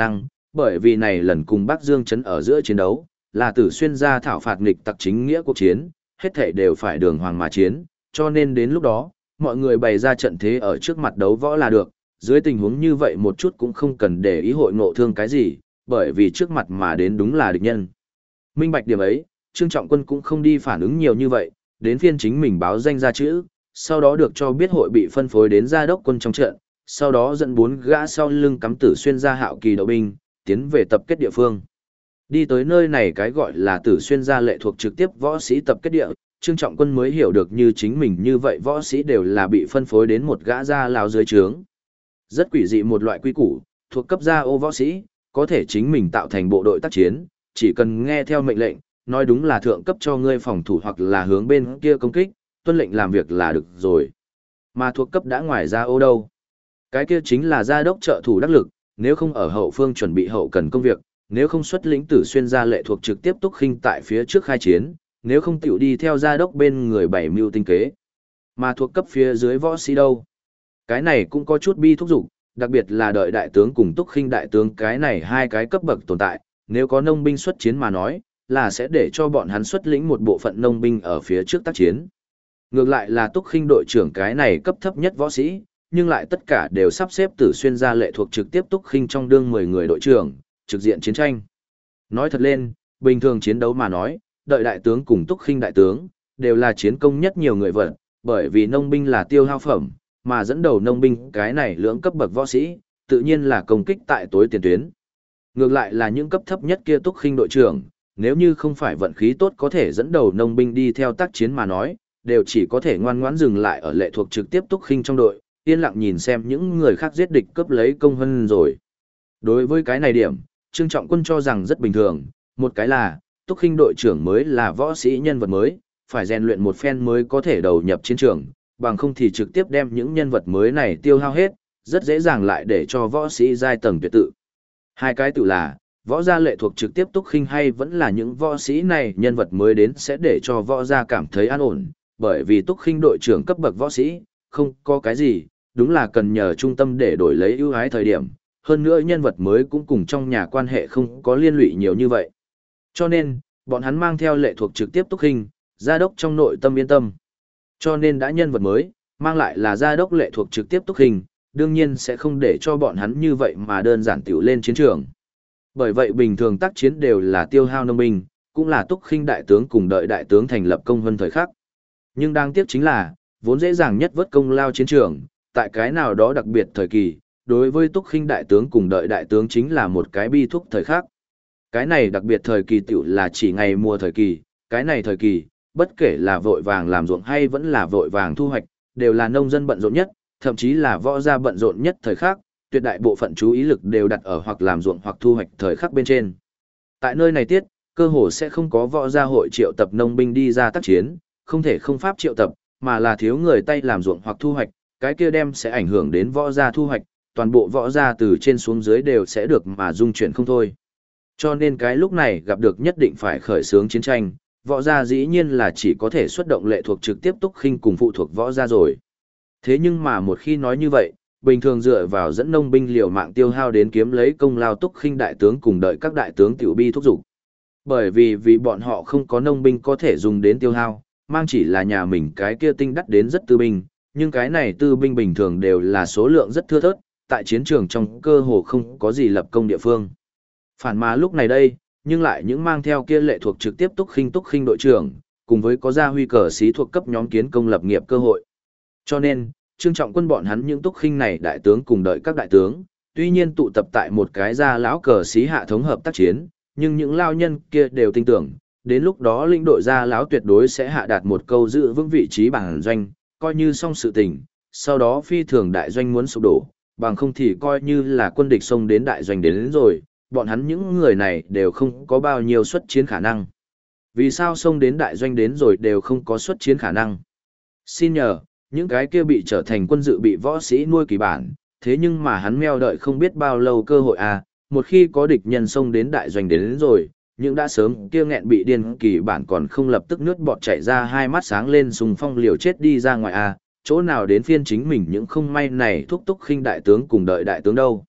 A: Bởi vì này lần cùng Bắc Dương trấn ở giữa chiến đấu, là Tử Xuyên gia thảo phạt nghịch tặc chính nghĩa cuộc chiến, hết thảy đều phải đường hoàng mà chiến, cho nên đến lúc đó, mọi người bày ra trận thế ở trước mặt đấu võ là được, dưới tình huống như vậy một chút cũng không cần để ý hội ngộ thương cái gì, bởi vì trước mặt mà đến đúng là địch nhân. Minh bạch điểm ấy, Trương Trọng Quân cũng không đi phản ứng nhiều như vậy, đến phiên chính mình báo danh ra chữ, sau đó được cho biết hội bị phân phối đến gia đốc quân trong trận, sau đó dẫn 4 gã sau lưng cắm Tử Xuyên gia hạo kỳ đậu binh, tiến về tập kết địa phương. Đi tới nơi này cái gọi là Tử Xuyên gia lệ thuộc trực tiếp võ sĩ tập kết địa, Trương Trọng Quân mới hiểu được như chính mình như vậy võ sĩ đều là bị phân phối đến một gã gia lão dưới trướng. Rất quỷ dị một loại quy củ, thuộc cấp gia ô võ sĩ, có thể chính mình tạo thành bộ đội tác chiến, chỉ cần nghe theo mệnh lệnh, nói đúng là thượng cấp cho ngươi phòng thủ hoặc là hướng bên kia công kích, tuân lệnh làm việc là được rồi. Mà thuộc cấp đã ngoài gia ô đâu? Cái kia chính là gia đốc trợ thủ đắc lực, nếu không ở hậu phương chuẩn bị hậu cần công việc, nếu không xuất lĩnh Tử Xuyên gia lệ thuộc trực tiếp túc khinh tại phía trước khai chiến, nếu không tiểu đi theo gia đốc bên người bảy mưu tinh kế. Mà thuộc cấp phía dưới võ sĩ đâu? Cái này cũng có chút bi thúc dục, đặc biệt là đợi đại tướng cùng túc khinh đại tướng cái này hai cái cấp bậc tồn tại, nếu có nông binh xuất chiến mà nói, là sẽ để cho bọn hắn xuất lĩnh một bộ phận nông binh ở phía trước tác chiến. Ngược lại là túc khinh đội trưởng cái này cấp thấp nhất võ sĩ, nhưng lại tất cả đều sắp xếp Tử Xuyên gia lệ thuộc trực tiếp túc khinh trong đương 10 người đội trưởng, trực diện chiến tranh. Nói thật lên, bình thường chiến đấu mà nói, đợi đại tướng cùng túc khinh đại tướng, đều là chiến công nhất nhiều người vật, bởi vì nông binh là tiêu hao phẩm, mà dẫn đầu nông binh cái này lưỡng cấp bậc võ sĩ, tự nhiên là công kích tại tối tiền tuyến. Ngược lại là những cấp thấp nhất kia túc khinh đội trưởng, nếu như không phải vận khí tốt có thể dẫn đầu nông binh đi theo tác chiến mà nói, đều chỉ có thể ngoan ngoãn dừng lại ở lệ thuộc trực tiếp túc khinh trong đội, yên lặng nhìn xem những người khác giết địch cướp lấy công hơn rồi. Đối với cái này điểm, Trương Trọng Quân cho rằng rất bình thường, một cái là, túc khinh đội trưởng mới là võ sĩ nhân vật mới, phải rèn luyện một phen mới có thể đầu nhập chiến trường, bằng không thì trực tiếp đem những nhân vật mới này tiêu hao hết, rất dễ dàng lại để cho võ sĩ giai tầng tuyệt tự. Hai cái tự là, võ gia lệ thuộc trực tiếp túc khinh hay vẫn là những võ sĩ này nhân vật mới đến sẽ để cho võ gia cảm thấy an ổn, bởi vì túc khinh đội trưởng cấp bậc võ sĩ, không có cái gì, đúng là cần nhờ trung tâm để đổi lấy ưu ái thời điểm, hơn nữa nhân vật mới cũng cùng trong nhà quan hệ không có liên lụy nhiều như vậy. Cho nên, bọn hắn mang theo lệ thuộc trực tiếp túc khinh, gia đốc trong nội tâm yên tâm. Cho nên đã nhân vật mới, mang lại là gia đốc lệ thuộc trực tiếp túc khinh, đương nhiên sẽ không để cho bọn hắn như vậy mà đơn giản tiểu lên chiến trường. Bởi vậy bình thường tác chiến đều là tiêu hao nông binh, cũng là túc khinh đại tướng cùng đợi đại tướng thành lập công vân thời khắc. Nhưng đáng tiếc chính là, vốn dễ dàng nhất vớt công lao chiến trường, tại cái nào đó đặc biệt thời kỳ, đối với túc khinh đại tướng cùng đợi đại tướng chính là một cái bi thúc thời khắc. Cái này đặc biệt thời kỳ tiểu là chỉ ngày mùa thời kỳ, cái này thời kỳ, bất kể là vội vàng làm ruộng hay vẫn là vội vàng thu hoạch, đều là nông dân bận rộn nhất, thậm chí là võ gia bận rộn nhất thời khắc, tuyệt đại bộ phận chú ý lực đều đặt ở hoặc làm ruộng hoặc thu hoạch thời khắc bên trên. Tại nơi này tiết, cơ hồ sẽ không có võ gia hội triệu tập nông binh đi ra tác chiến, không thể không pháp triệu tập, mà là thiếu người tay làm ruộng hoặc thu hoạch, cái kia đem sẽ ảnh hưởng đến võ gia thu hoạch, toàn bộ võ gia từ trên xuống dưới đều sẽ được mà dung chuyển không thôi. Cho nên cái lúc này gặp được nhất định phải khởi xướng chiến tranh, võ gia dĩ nhiên là chỉ có thể xuất động lệ thuộc trực tiếp túc khinh cùng phụ thuộc võ gia rồi. Thế nhưng mà một khi nói như vậy, bình thường dựa vào dẫn nông binh liều mạng tiêu hao đến kiếm lấy công lao túc khinh đại tướng cùng đợi các đại tướng tiểu bi thúc dục. Bởi vì bọn họ không có nông binh có thể dùng đến tiêu hao, mang chỉ là nhà mình cái kia tinh đắt đến rất tư binh, nhưng cái này tư binh bình thường đều là số lượng rất thưa thớt, tại chiến trường trong cơ hồ không có gì lập công địa phương. Phản mà lúc này đây, nhưng lại những mang theo kia lệ thuộc trực tiếp túc khinh đội trưởng, cùng với có gia huy cờ sĩ thuộc cấp nhóm kiến công lập nghiệp cơ hội. Cho nên, Trương Trọng Quân bọn hắn những túc khinh này đại tướng cùng đợi các đại tướng, tuy nhiên tụ tập tại một cái gia lão cờ sĩ hạ thống hợp tác chiến, nhưng những lao nhân kia đều tin tưởng, đến lúc đó lĩnh đội gia lão tuyệt đối sẽ hạ đạt một câu giữ vững vị trí bảng doanh, coi như xong sự tình, sau đó phi thường đại doanh muốn sụp đổ, bằng không thì coi như là quân địch xông đến đại doanh đến rồi, bọn hắn những người này đều không có bao nhiêu xuất chiến khả năng. Vì sao xông đến đại doanh đến rồi đều không có xuất chiến khả năng? Xin nhờ, những cái kia bị trở thành quân dự bị võ sĩ nuôi kỳ bản, thế nhưng mà hắn meo đợi không biết bao lâu cơ hội à, một khi có địch nhân xông đến đại doanh đến rồi, những đã sớm kia nghẹn bị điên kỳ bản còn không lập tức nước bọt chảy ra hai mắt sáng lên sùng phong liều chết đi ra ngoài à, chỗ nào đến phiên chính mình những không may này thúc túc khinh đại tướng cùng đợi đại tướng đâu.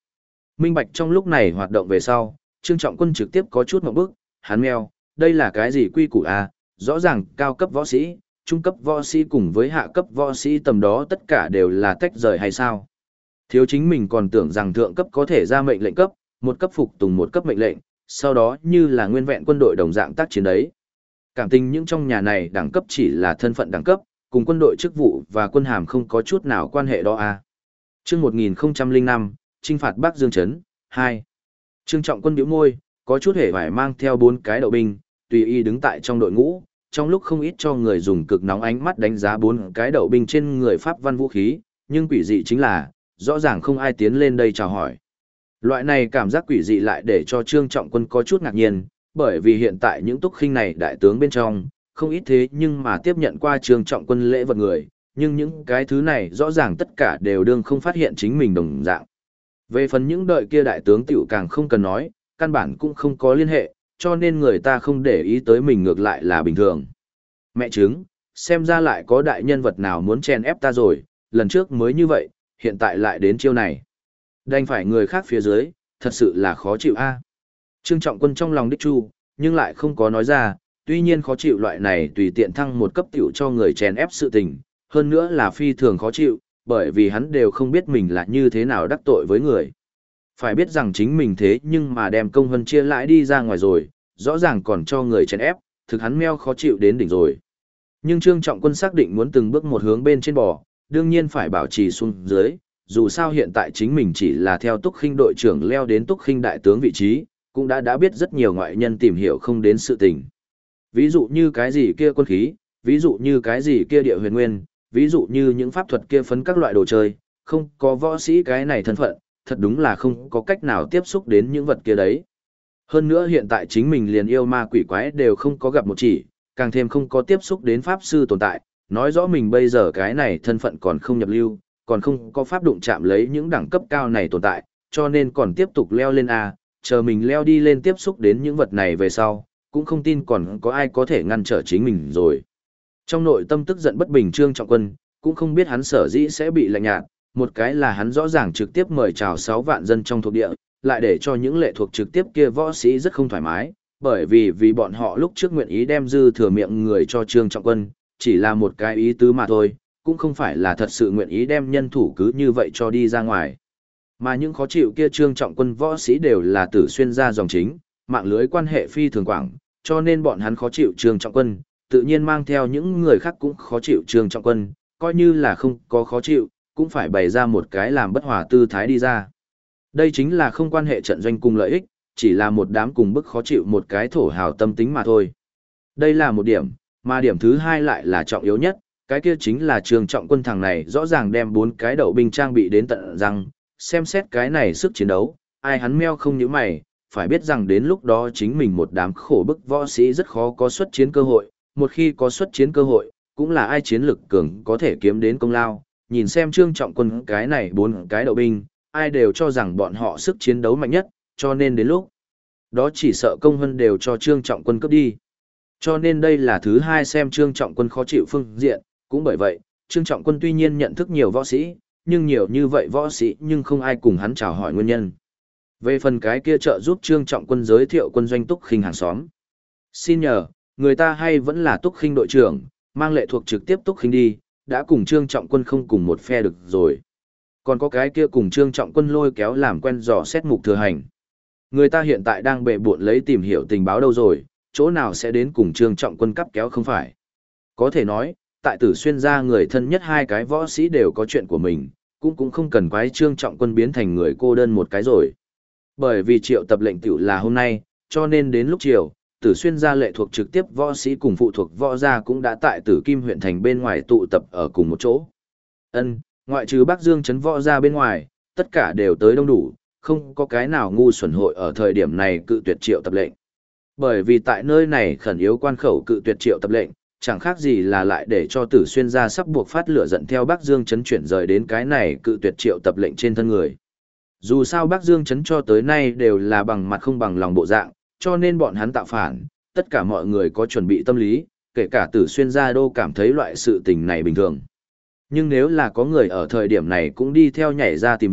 A: Minh bạch trong lúc này hoạt động về sau, Trương Trọng Quân trực tiếp có chút ngộp bức, hắn meo, đây là cái gì quy củ à, rõ ràng cao cấp võ sĩ, trung cấp võ sĩ cùng với hạ cấp võ sĩ tầm đó tất cả đều là tách rời hay sao? Thiếu chính mình còn tưởng rằng thượng cấp có thể ra mệnh lệnh cấp, một cấp phục tùng một cấp mệnh lệnh, sau đó như là nguyên vẹn quân đội đồng dạng tác chiến đấy. Cảm tình những trong nhà này đẳng cấp chỉ là thân phận đẳng cấp, cùng quân đội chức vụ và quân hàm không có chút nào quan hệ đó à. Chương 1005, chinh phạt Bắc Dương Trấn, 2. Trương Trọng Quân bĩu môi, có chút hề phải mang theo 4 cái đậu binh, tùy y đứng tại trong đội ngũ, trong lúc không ít cho người dùng cực nóng ánh mắt đánh giá 4 cái đậu binh trên người Pháp văn vũ khí, nhưng quỷ dị chính là, rõ ràng không ai tiến lên đây chào hỏi. Loại này cảm giác quỷ dị lại để cho Trương Trọng Quân có chút ngạc nhiên, bởi vì hiện tại những túc khinh này đại tướng bên trong, không ít thế nhưng mà tiếp nhận qua Trương Trọng Quân lễ vật người, nhưng những cái thứ này rõ ràng tất cả đều đương không phát hiện chính mình đồng dạng. Về phần những đợi kia đại tướng tiểu càng không cần nói, căn bản cũng không có liên hệ, cho nên người ta không để ý tới mình ngược lại là bình thường. Mẹ chứng, xem ra lại có đại nhân vật nào muốn chen ép ta rồi, lần trước mới như vậy, hiện tại lại đến chiêu này. Đành phải người khác phía dưới, thật sự là khó chịu a. Trương Trọng Quân trong lòng đích chu, nhưng lại không có nói ra, tuy nhiên khó chịu loại này tùy tiện thăng một cấp tiểu cho người chèn ép sự tình, hơn nữa là phi thường khó chịu, bởi vì hắn đều không biết mình là như thế nào đắc tội với người. Phải biết rằng chính mình thế nhưng mà đem công hân chia lãi đi ra ngoài rồi, rõ ràng còn cho người chèn ép, thực hắn meo khó chịu đến đỉnh rồi. Nhưng Trương Trọng Quân xác định muốn từng bước một hướng bên trên bò, đương nhiên phải bảo trì xuống dưới, dù sao hiện tại chính mình chỉ là theo túc khinh đội trưởng leo đến túc khinh đại tướng vị trí, cũng đã biết rất nhiều ngoại nhân tìm hiểu không đến sự tình. Ví dụ như cái gì kia quân khí, ví dụ như cái gì kia địa huyền nguyên, ví dụ như những pháp thuật kia phấn các loại đồ chơi, không có võ sĩ cái này thân phận, thật đúng là không có cách nào tiếp xúc đến những vật kia đấy. Hơn nữa hiện tại chính mình liền yêu ma quỷ quái đều không có gặp một chỉ, càng thêm không có tiếp xúc đến pháp sư tồn tại, nói rõ mình bây giờ cái này thân phận còn không nhập lưu, còn không có pháp đụng chạm lấy những đẳng cấp cao này tồn tại, cho nên còn tiếp tục leo lên A, chờ mình leo đi lên tiếp xúc đến những vật này về sau, cũng không tin còn có ai có thể ngăn trở chính mình rồi. Trong nội tâm tức giận bất bình Trương Trọng Quân, cũng không biết hắn sở dĩ sẽ bị lạnh nhạt, một cái là hắn rõ ràng trực tiếp mời chào 6 vạn dân trong thuộc địa, lại để cho những lệ thuộc trực tiếp kia võ sĩ rất không thoải mái, bởi vì bọn họ lúc trước nguyện ý đem dư thừa miệng người cho Trương Trọng Quân, chỉ là một cái ý tứ mà thôi, cũng không phải là thật sự nguyện ý đem nhân thủ cứ như vậy cho đi ra ngoài. Mà những khó chịu kia Trương Trọng Quân võ sĩ đều là Tử Xuyên gia dòng chính, mạng lưới quan hệ phi thường quảng, cho nên bọn hắn khó chịu Trương Trọng Quân, tự nhiên mang theo những người khác cũng khó chịu Trương Trọng Quân, coi như là không có khó chịu, cũng phải bày ra một cái làm bất hòa tư thái đi ra. Đây chính là không quan hệ trận doanh cùng lợi ích, chỉ là một đám cùng bức khó chịu một cái thổ hào tâm tính mà thôi. Đây là một điểm, mà điểm thứ hai lại là trọng yếu nhất, cái kia chính là Trương Trọng Quân thằng này rõ ràng đem 4 cái đậu binh trang bị đến tận răng, xem xét cái này sức chiến đấu, ai hắn meo không như mày, phải biết rằng đến lúc đó chính mình một đám khổ bức võ sĩ rất khó có xuất chiến cơ hội, một khi có xuất chiến cơ hội, cũng là ai chiến lực cường có thể kiếm đến công lao, nhìn xem Trương Trọng Quân cái này 4 cái đậu binh, ai đều cho rằng bọn họ sức chiến đấu mạnh nhất, cho nên đến lúc đó chỉ sợ công hơn đều cho Trương Trọng Quân cướp đi. Cho nên đây là thứ hai xem Trương Trọng Quân khó chịu phương diện, cũng bởi vậy, Trương Trọng Quân tuy nhiên nhận thức nhiều võ sĩ, nhưng nhiều như vậy võ sĩ nhưng không ai cùng hắn chào hỏi nguyên nhân. Về phần cái kia trợ giúp Trương Trọng Quân giới thiệu quân doanh Túc Khinh hàng xóm. Xin nhờ, người ta hay vẫn là Túc Khinh đội trưởng, mang lệ thuộc trực tiếp Túc Khinh đi, đã cùng Trương Trọng Quân không cùng một phe được rồi. Còn có cái kia cùng Trương Trọng Quân lôi kéo làm quen dò xét Mục Thừa Hành. Người ta hiện tại đang bệ bộn lấy tìm hiểu tình báo đâu rồi, chỗ nào sẽ đến cùng Trương Trọng Quân cắp kéo không phải. Có thể nói, tại Tử Xuyên gia người thân nhất hai cái võ sĩ đều có chuyện của mình, cũng không cần quái Trương Trọng Quân biến thành người cô đơn một cái rồi. Bởi vì triệu tập lệnh tiểu là hôm nay, cho nên đến lúc chiều, Tử Xuyên gia lệ thuộc trực tiếp võ sĩ cùng phụ thuộc võ gia cũng đã tại Tử Kim huyện thành bên ngoài tụ tập ở cùng một chỗ. Ngoại trừ Bắc Dương trấn võ gia bên ngoài, tất cả đều tới đông đủ, không có cái nào ngu xuẩn hội ở thời điểm này cự tuyệt triệu tập lệnh. Bởi vì tại nơi này khẩn yếu quan khẩu cự tuyệt triệu tập lệnh, chẳng khác gì là lại để cho Tử Xuyên gia sắp buộc phát lửa giận theo Bắc Dương trấn chuyển rời đến cái này cự tuyệt triệu tập lệnh trên thân người. Dù sao Bắc Dương trấn cho tới nay đều là bằng mặt không bằng lòng bộ dạng, cho nên bọn hắn tạo phản, tất cả mọi người có chuẩn bị tâm lý, kể cả Tử Xuyên gia đô cảm thấy loại sự tình này bình thường. Nhưng nếu là có người ở thời điểm này cũng đi theo nhảy ra tìm việc,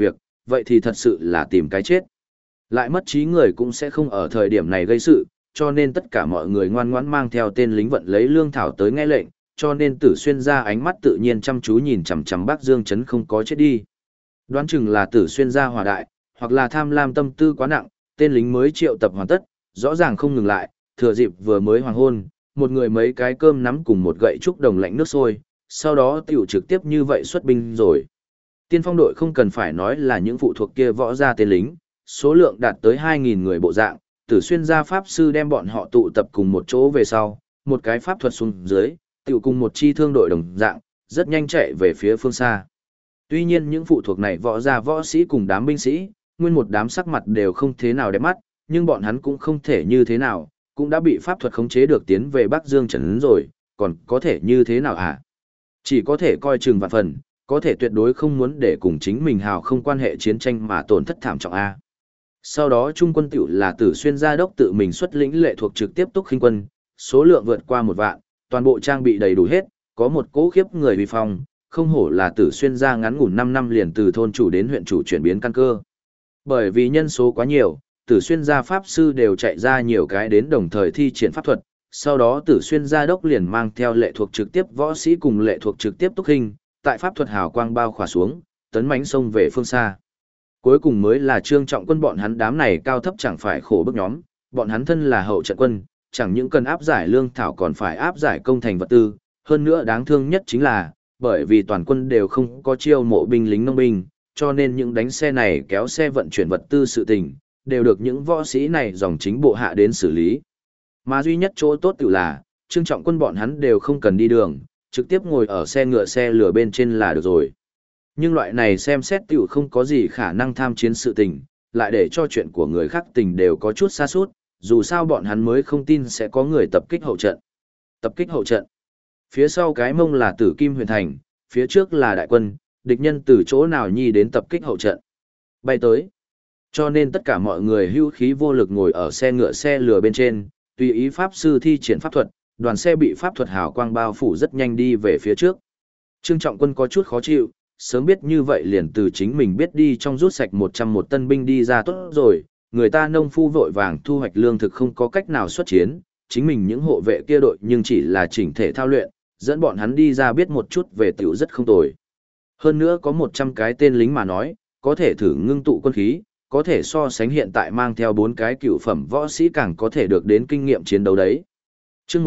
A: vậy thì thật sự là tìm cái chết. Lại mất trí người cũng sẽ không ở thời điểm này gây sự, cho nên tất cả mọi người ngoan ngoãn mang theo tên lính vận lấy lương thảo tới nghe lệnh, cho nên Tử Xuyên gia ánh mắt tự nhiên chăm chú nhìn chằm chằm Bắc Dương Trấn không có chết đi. Đoán chừng là Tử Xuyên gia hòa đại, hoặc là tham lam tâm tư quá nặng, tên lính mới triệu tập hoàn tất, rõ ràng không ngừng lại, thừa dịp vừa mới hoàng hôn, một người mấy cái cơm nắm cùng một gậy trúc đồng lạnh nước sôi, sau đó tiểu trực tiếp như vậy xuất binh rồi. Tiên phong đội không cần phải nói là những phụ thuộc kia võ gia tên lính, số lượng đạt tới 2.000 người bộ dạng, Tử Xuyên gia pháp sư đem bọn họ tụ tập cùng một chỗ về sau, một cái pháp thuật xuống dưới, tiểu cùng một chi thương đội đồng dạng, rất nhanh chạy về phía phương xa. Tuy nhiên những phụ thuộc này võ gia võ sĩ cùng đám binh sĩ, nguyên một đám sắc mặt đều không thế nào đẹp mắt, nhưng bọn hắn cũng không thể như thế nào, cũng đã bị pháp thuật khống chế được tiến về Bắc Dương Trấn rồi, còn có thể như thế nào hả? Chỉ có thể coi chừng vạn phần, có thể tuyệt đối không muốn để cùng chính mình hào không quan hệ chiến tranh mà tổn thất thảm trọng A. Sau đó trung quân tiểu là Tử Xuyên gia đốc tự mình xuất lĩnh lệ thuộc trực tiếp túc khinh quân, số lượng vượt qua 1 vạn, toàn bộ trang bị đầy đủ hết, có một cỗ khiếp người uy phong, không hổ là Tử Xuyên gia ngắn ngủn 5 năm liền từ thôn chủ đến huyện chủ chuyển biến căn cơ. Bởi vì nhân số quá nhiều, Tử Xuyên gia pháp sư đều chạy ra nhiều cái đến đồng thời thi triển pháp thuật, sau đó Tử Xuyên gia đốc liền mang theo lệ thuộc trực tiếp võ sĩ cùng lệ thuộc trực tiếp túc hình, tại pháp thuật hào quang bao khỏa xuống, tấn mãnh xông về phương xa. Cuối cùng mới là Trương Trọng Quân bọn hắn đám này cao thấp chẳng phải khổ bức nhóm, bọn hắn thân là hậu trận quân, chẳng những cần áp giải lương thảo còn phải áp giải công thành vật tư, hơn nữa đáng thương nhất chính là, bởi vì toàn quân đều không có chiêu mộ binh lính nông binh, cho nên những đánh xe này kéo xe vận chuyển vật tư sự tình, đều được những võ sĩ này dòng chính bộ hạ đến xử lý. Mà duy nhất chỗ tốt tự là, Trương Trọng Quân bọn hắn đều không cần đi đường, trực tiếp ngồi ở xe ngựa xe lửa bên trên là được rồi. Nhưng loại này xem xét tiểu không có gì khả năng tham chiến sự tình, lại để cho chuyện của người khác tình đều có chút xa suốt, dù sao bọn hắn mới không tin sẽ có người tập kích hậu trận. Tập kích hậu trận. Phía sau cái mông là Tử Kim Huyền Thành, phía trước là đại quân, địch nhân từ chỗ nào nhi đến tập kích hậu trận. Bay tới. Cho nên tất cả mọi người hưu khí vô lực ngồi ở xe ngựa xe lửa bên trên, tùy ý pháp sư thi triển pháp thuật, đoàn xe bị pháp thuật hào quang bao phủ rất nhanh đi về phía trước. Trương Trọng Quân có chút khó chịu, sớm biết như vậy liền từ chính mình biết đi trong rút sạch 101 tân binh đi ra tốt rồi, người ta nông phu vội vàng thu hoạch lương thực không có cách nào xuất chiến, chính mình những hộ vệ kia đội nhưng chỉ là chỉnh thể thao luyện, dẫn bọn hắn đi ra biết một chút về tiểu rất không tồi. Hơn nữa có 100 cái tên lính mà nói, có thể thử ngưng tụ quân khí, có thể so sánh hiện tại mang theo 4 cái cựu phẩm võ sĩ càng có thể được đến kinh nghiệm chiến đấu đấy. Chương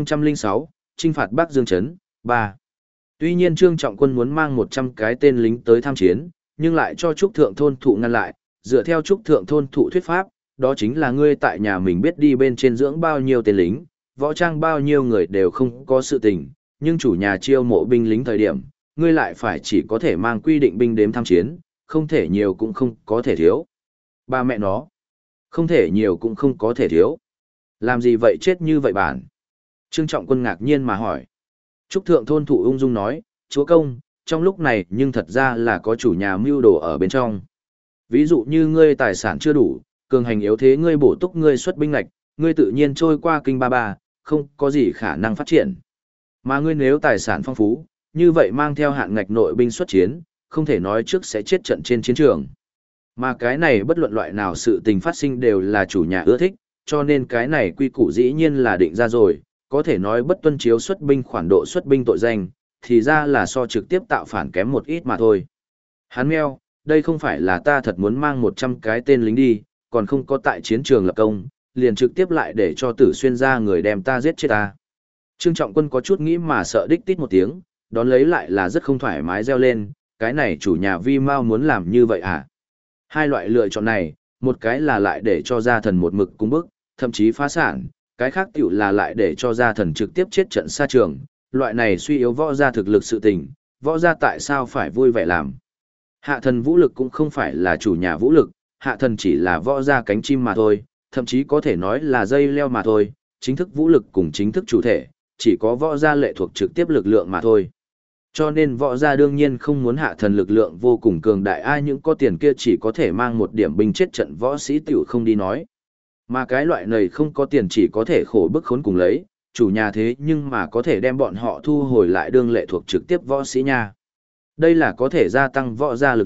A: 1006, chinh phạt Bắc Dương Trấn, 3. Tuy nhiên Trương Trọng Quân muốn mang 100 cái tên lính tới tham chiến, nhưng lại cho Trúc Thượng thôn thụ ngăn lại, dựa theo Trúc Thượng thôn thụ thuyết pháp, đó chính là ngươi tại nhà mình biết đi bên trên dưỡng bao nhiêu tên lính, võ trang bao nhiêu người đều không có sự tình, nhưng chủ nhà chiêu mộ binh lính thời điểm, ngươi lại phải chỉ có thể mang quy định binh đếm tham chiến, không thể nhiều cũng không có thể thiếu. Ba mẹ nó, không thể nhiều cũng không có thể thiếu. Làm gì vậy chết như vậy bản? Trương Trọng Quân ngạc nhiên mà hỏi. Trúc Thượng thôn thụ ung dung nói, chúa công, trong lúc này nhưng thật ra là có chủ nhà mưu đồ ở bên trong. Ví dụ như ngươi tài sản chưa đủ, cường hành yếu thế ngươi bổ túc ngươi xuất binh lạch, ngươi tự nhiên trôi qua kinh ba ba, không có gì khả năng phát triển. Mà ngươi nếu tài sản phong phú, như vậy mang theo hạn ngạch nội binh xuất chiến, không thể nói trước sẽ chết trận trên chiến trường. Mà cái này bất luận loại nào sự tình phát sinh đều là chủ nhà ưa thích, cho nên cái này quy củ dĩ nhiên là định ra rồi, có thể nói bất tuân chiếu xuất binh khoản độ xuất binh tội danh, thì ra là so trực tiếp tạo phản kém một ít mà thôi. Hắn meo, đây không phải là ta thật muốn mang 100 cái tên lính đi, còn không có tại chiến trường lập công, liền trực tiếp lại để cho Tử Xuyên ra người đem ta giết chết ta. Trương Trọng Quân có chút nghĩ mà sợ đích tít một tiếng, đón lấy lại là rất không thoải mái reo lên, cái này chủ nhà Vi Mao muốn làm như vậy à? Hai loại lựa chọn này, một cái là lại để cho gia thần một mực cúng bức, thậm chí phá sản, cái khác tiểu là lại để cho gia thần trực tiếp chết trận xa trường, loại này suy yếu võ gia thực lực sự tình, võ gia tại sao phải vui vẻ làm. Hạ thần vũ lực cũng không phải là chủ nhà vũ lực, hạ thần chỉ là võ gia cánh chim mà thôi, thậm chí có thể nói là dây leo mà thôi, chính thức vũ lực cùng chính thức chủ thể, chỉ có võ gia lệ thuộc trực tiếp lực lượng mà thôi. Cho nên võ gia đương nhiên không muốn hạ thần lực lượng vô cùng cường đại, ai những có tiền kia chỉ có thể mang một điểm binh chết trận võ sĩ tiểu không đi nói. Mà cái loại này không có tiền chỉ có thể khổ bức khốn cùng lấy, chủ nhà thế nhưng mà có thể đem bọn họ thu hồi lại đương lệ thuộc trực tiếp võ sĩ nha. Đây là có thể gia tăng võ gia lực lượng,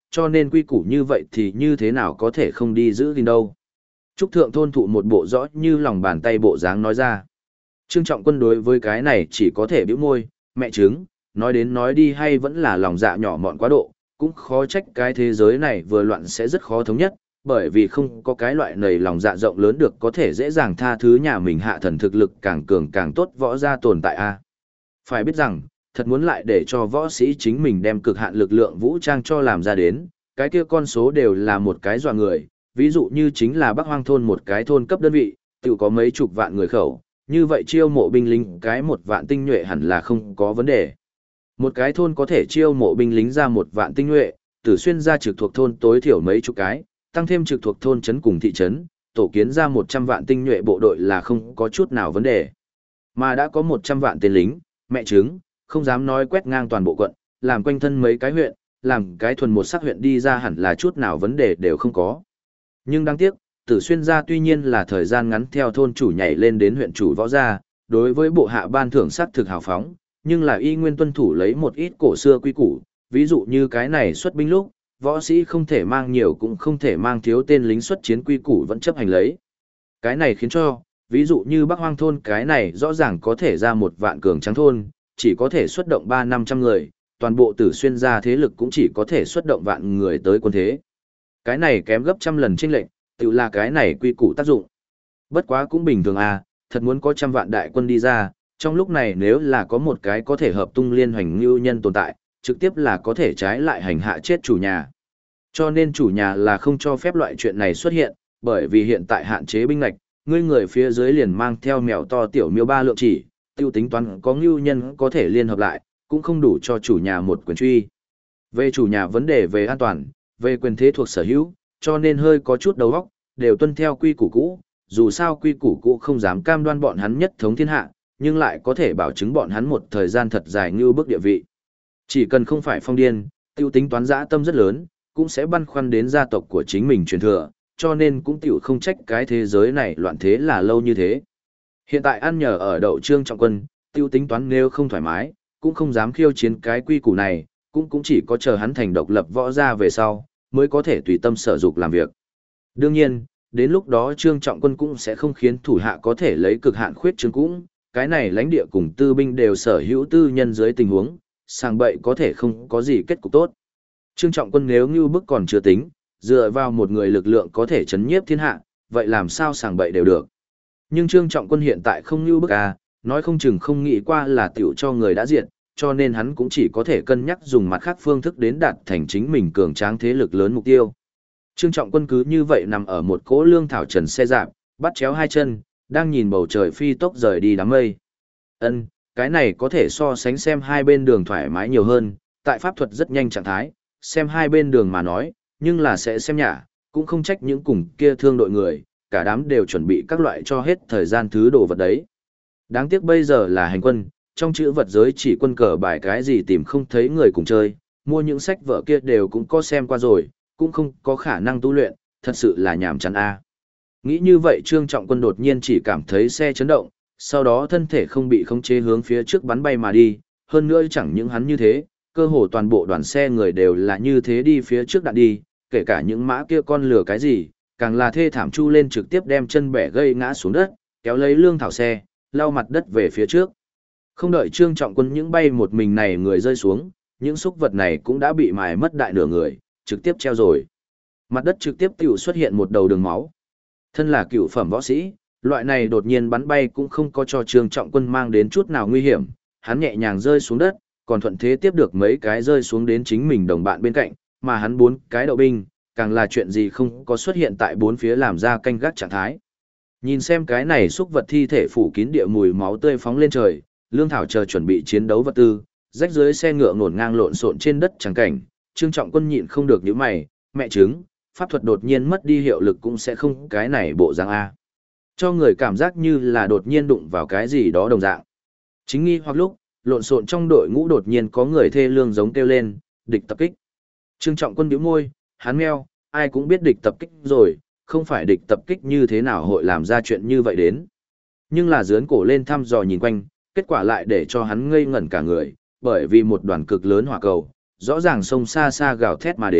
A: cho nên quy củ như vậy thì như thế nào có thể không đi giữ gìn đâu. Trúc thượng thôn thụ một bộ rõ như lòng bàn tay bộ dáng nói ra. Trương Trọng Quân đối với cái này chỉ có thể bĩu môi, mẹ chứng, nói đến nói đi hay vẫn là lòng dạ nhỏ mọn quá độ, cũng khó trách cái thế giới này vừa loạn sẽ rất khó thống nhất, bởi vì không có cái loại nầy lòng dạ rộng lớn được có thể dễ dàng tha thứ nhà mình hạ thần thực lực càng cường càng tốt võ gia tồn tại a. Phải biết rằng, thật muốn lại để cho võ sĩ chính mình đem cực hạn lực lượng vũ trang cho làm ra đến, cái kia con số đều là một cái dọa người, ví dụ như chính là Bắc Hoang thôn một cái thôn cấp đơn vị, tự có mấy chục vạn người khẩu, như vậy chiêu mộ binh lính cái 1 vạn tinh nhuệ hẳn là không có vấn đề. Một cái thôn có thể chiêu mộ binh lính ra 1 vạn tinh nhuệ, Tử Xuyên ra trực thuộc thôn tối thiểu mấy chục cái, tăng thêm trực thuộc thôn trấn cùng thị trấn, tổ kiến ra 100 vạn tinh nhuệ bộ đội là không có chút nào vấn đề. Mà đã có 100 vạn tên lính, mẹ chứng, không dám nói quét ngang toàn bộ quận, làm quanh thân mấy cái huyện, làm cái thuần một sắc huyện đi ra hẳn là chút nào vấn đề đều không có. Nhưng đáng tiếc, Tử Xuyên gia tuy nhiên là thời gian ngắn theo thôn chủ nhảy lên đến huyện chủ võ gia, đối với bộ hạ ban thưởng sắc thực hào phóng, nhưng là y nguyên tuân thủ lấy một ít cổ xưa quy củ, ví dụ như cái này xuất binh lúc, võ sĩ không thể mang nhiều cũng không thể mang thiếu tên lính xuất chiến quy củ vẫn chấp hành lấy. Cái này khiến cho, ví dụ như Bắc Hoang thôn cái này rõ ràng có thể ra 1 vạn cường tráng thôn, chỉ có thể xuất động 300-500 người, toàn bộ Tử Xuyên gia thế lực cũng chỉ có thể xuất động vạn người tới quân thế. Cái này kém gấp trăm lần chênh lệnh, tự là cái này quy củ tác dụng. Bất quá cũng bình thường à, thật muốn có 100 vạn đại quân đi ra, trong lúc này nếu là có một cái có thể hợp tung liên hoành lưu nhân tồn tại, trực tiếp là có thể trái lại hành hạ chết chủ nhà. Cho nên chủ nhà là không cho phép loại chuyện này xuất hiện, bởi vì hiện tại hạn chế binh ngạch, người phía dưới liền mang theo mèo to tiểu miêu 3 lượng chỉ, tiêu tính toán có ngưu nhân có thể liên hợp lại, cũng không đủ cho chủ nhà một quyền truy. Về chủ nhà vấn đề về an toàn, về quyền thế thuộc sở hữu, cho nên hơi có chút đầu óc, đều tuân theo quy củ cũ, dù sao quy củ cũ không dám cam đoan bọn hắn nhất thống thiên hạ, nhưng lại có thể bảo chứng bọn hắn một thời gian thật dài như bước địa vị. Chỉ cần không phải phong điên, tiêu tính toán dã tâm rất lớn, cũng sẽ băn khoăn đến gia tộc của chính mình truyền thừa, cho nên cũng tiểu không trách cái thế giới này loạn thế là lâu như thế. Hiện tại ăn nhờ ở đậu Trương Trọng Quân, tiêu tính toán nếu không thoải mái, cũng không dám khiêu chiến cái quy củ này, cũng chỉ có chờ hắn thành độc lập võ gia về sau, mới có thể tùy tâm sở dục làm việc. Đương nhiên, đến lúc đó Trương Trọng Quân cũng sẽ không khiến thủ hạ có thể lấy cực hạn khuyết trương cũng, cái này lãnh địa cùng tư binh đều sở hữu tư nhân dưới tình huống, sàng bậy có thể không có gì kết cục tốt. Trương Trọng Quân nếu như bức còn chưa tính, dựa vào một người lực lượng có thể chấn nhiếp thiên hạ, vậy làm sao sàng bậy đều được. Nhưng Trương Trọng Quân hiện tại không như bức à, nói không chừng không nghĩ qua là tiểu cho người đã diệt, cho nên hắn cũng chỉ có thể cân nhắc dùng mặt khác phương thức đến đạt thành chính mình cường tráng thế lực lớn mục tiêu. Trương Trọng Quân cứ như vậy nằm ở một cỗ lương thảo trần xe dạp, bắt chéo hai chân, đang nhìn bầu trời phi tốc rời đi đám mây. Ân, cái này có thể so sánh xem hai bên đường thoải mái nhiều hơn, tại pháp thuật rất nhanh trạng thái, xem hai bên đường mà nói, nhưng là sẽ xem nhả, cũng không trách những cùng kia thương đội người, cả đám đều chuẩn bị các loại cho hết thời gian thứ đồ vật đấy. Đáng tiếc bây giờ là hành quân, trong chữ vật giới chỉ quân cờ bài cái gì tìm không thấy người cùng chơi, mua những sách vở kia đều cũng có xem qua rồi, cũng không có khả năng tu luyện, thật sự là nhàm chán a. Nghĩ như vậy Trương Trọng Quân đột nhiên chỉ cảm thấy xe chấn động, sau đó thân thể không bị khống chế hướng phía trước bắn bay mà đi, hơn nữa chẳng những hắn như thế, cơ hồ toàn bộ đoàn xe người đều là như thế đi phía trước đạn đi, kể cả những mã kia con lừa cái gì, càng là thê thảm chu lên trực tiếp đem chân bẻ gây ngã xuống đất, kéo lấy lương thảo xe, lao mặt đất về phía trước. Không đợi Trương Trọng Quân những bay một mình này người rơi xuống, những xúc vật này cũng đã bị mài mất đại nửa người, trực tiếp treo rồi. Mặt đất trực tiếp tiểu xuất hiện một đầu đường máu. Thân là cựu phẩm võ sĩ, loại này đột nhiên bắn bay cũng không có cho Trương Trọng Quân mang đến chút nào nguy hiểm, hắn nhẹ nhàng rơi xuống đất, còn thuận thế tiếp được mấy cái rơi xuống đến chính mình đồng bạn bên cạnh, mà hắn 4 cái đậu binh, càng là chuyện gì không có xuất hiện tại 4 phía làm ra canh gác trạng thái. Nhìn xem cái này xúc vật thi thể phủ kín địa mùi máu tươi phóng lên trời, lương thảo chờ chuẩn bị chiến đấu vật tư, rách dưới xe ngựa ngổn ngang lộn xộn trên đất chẳng cảnh, Trương Trọng Quân nhịn không được nhíu mày, mẹ chứng, pháp thuật đột nhiên mất đi hiệu lực cũng sẽ không cái này bộ dạng a. Cho người cảm giác như là đột nhiên đụng vào cái gì đó đồng dạng. Chính nghi hoặc lúc, lộn xộn trong đội ngũ đột nhiên có người thê lương giống kêu lên, địch tập kích. Trương Trọng Quân bĩu môi, hắn meo, ai cũng biết địch tập kích rồi, không phải địch tập kích như thế nào hội làm ra chuyện như vậy đến. Nhưng là dướn cổ lên thăm dò nhìn quanh, kết quả lại để cho hắn ngây ngẩn cả người, bởi vì một đoàn cực lớn hỏa cầu, rõ ràng sông xa xa gào thét mà đến,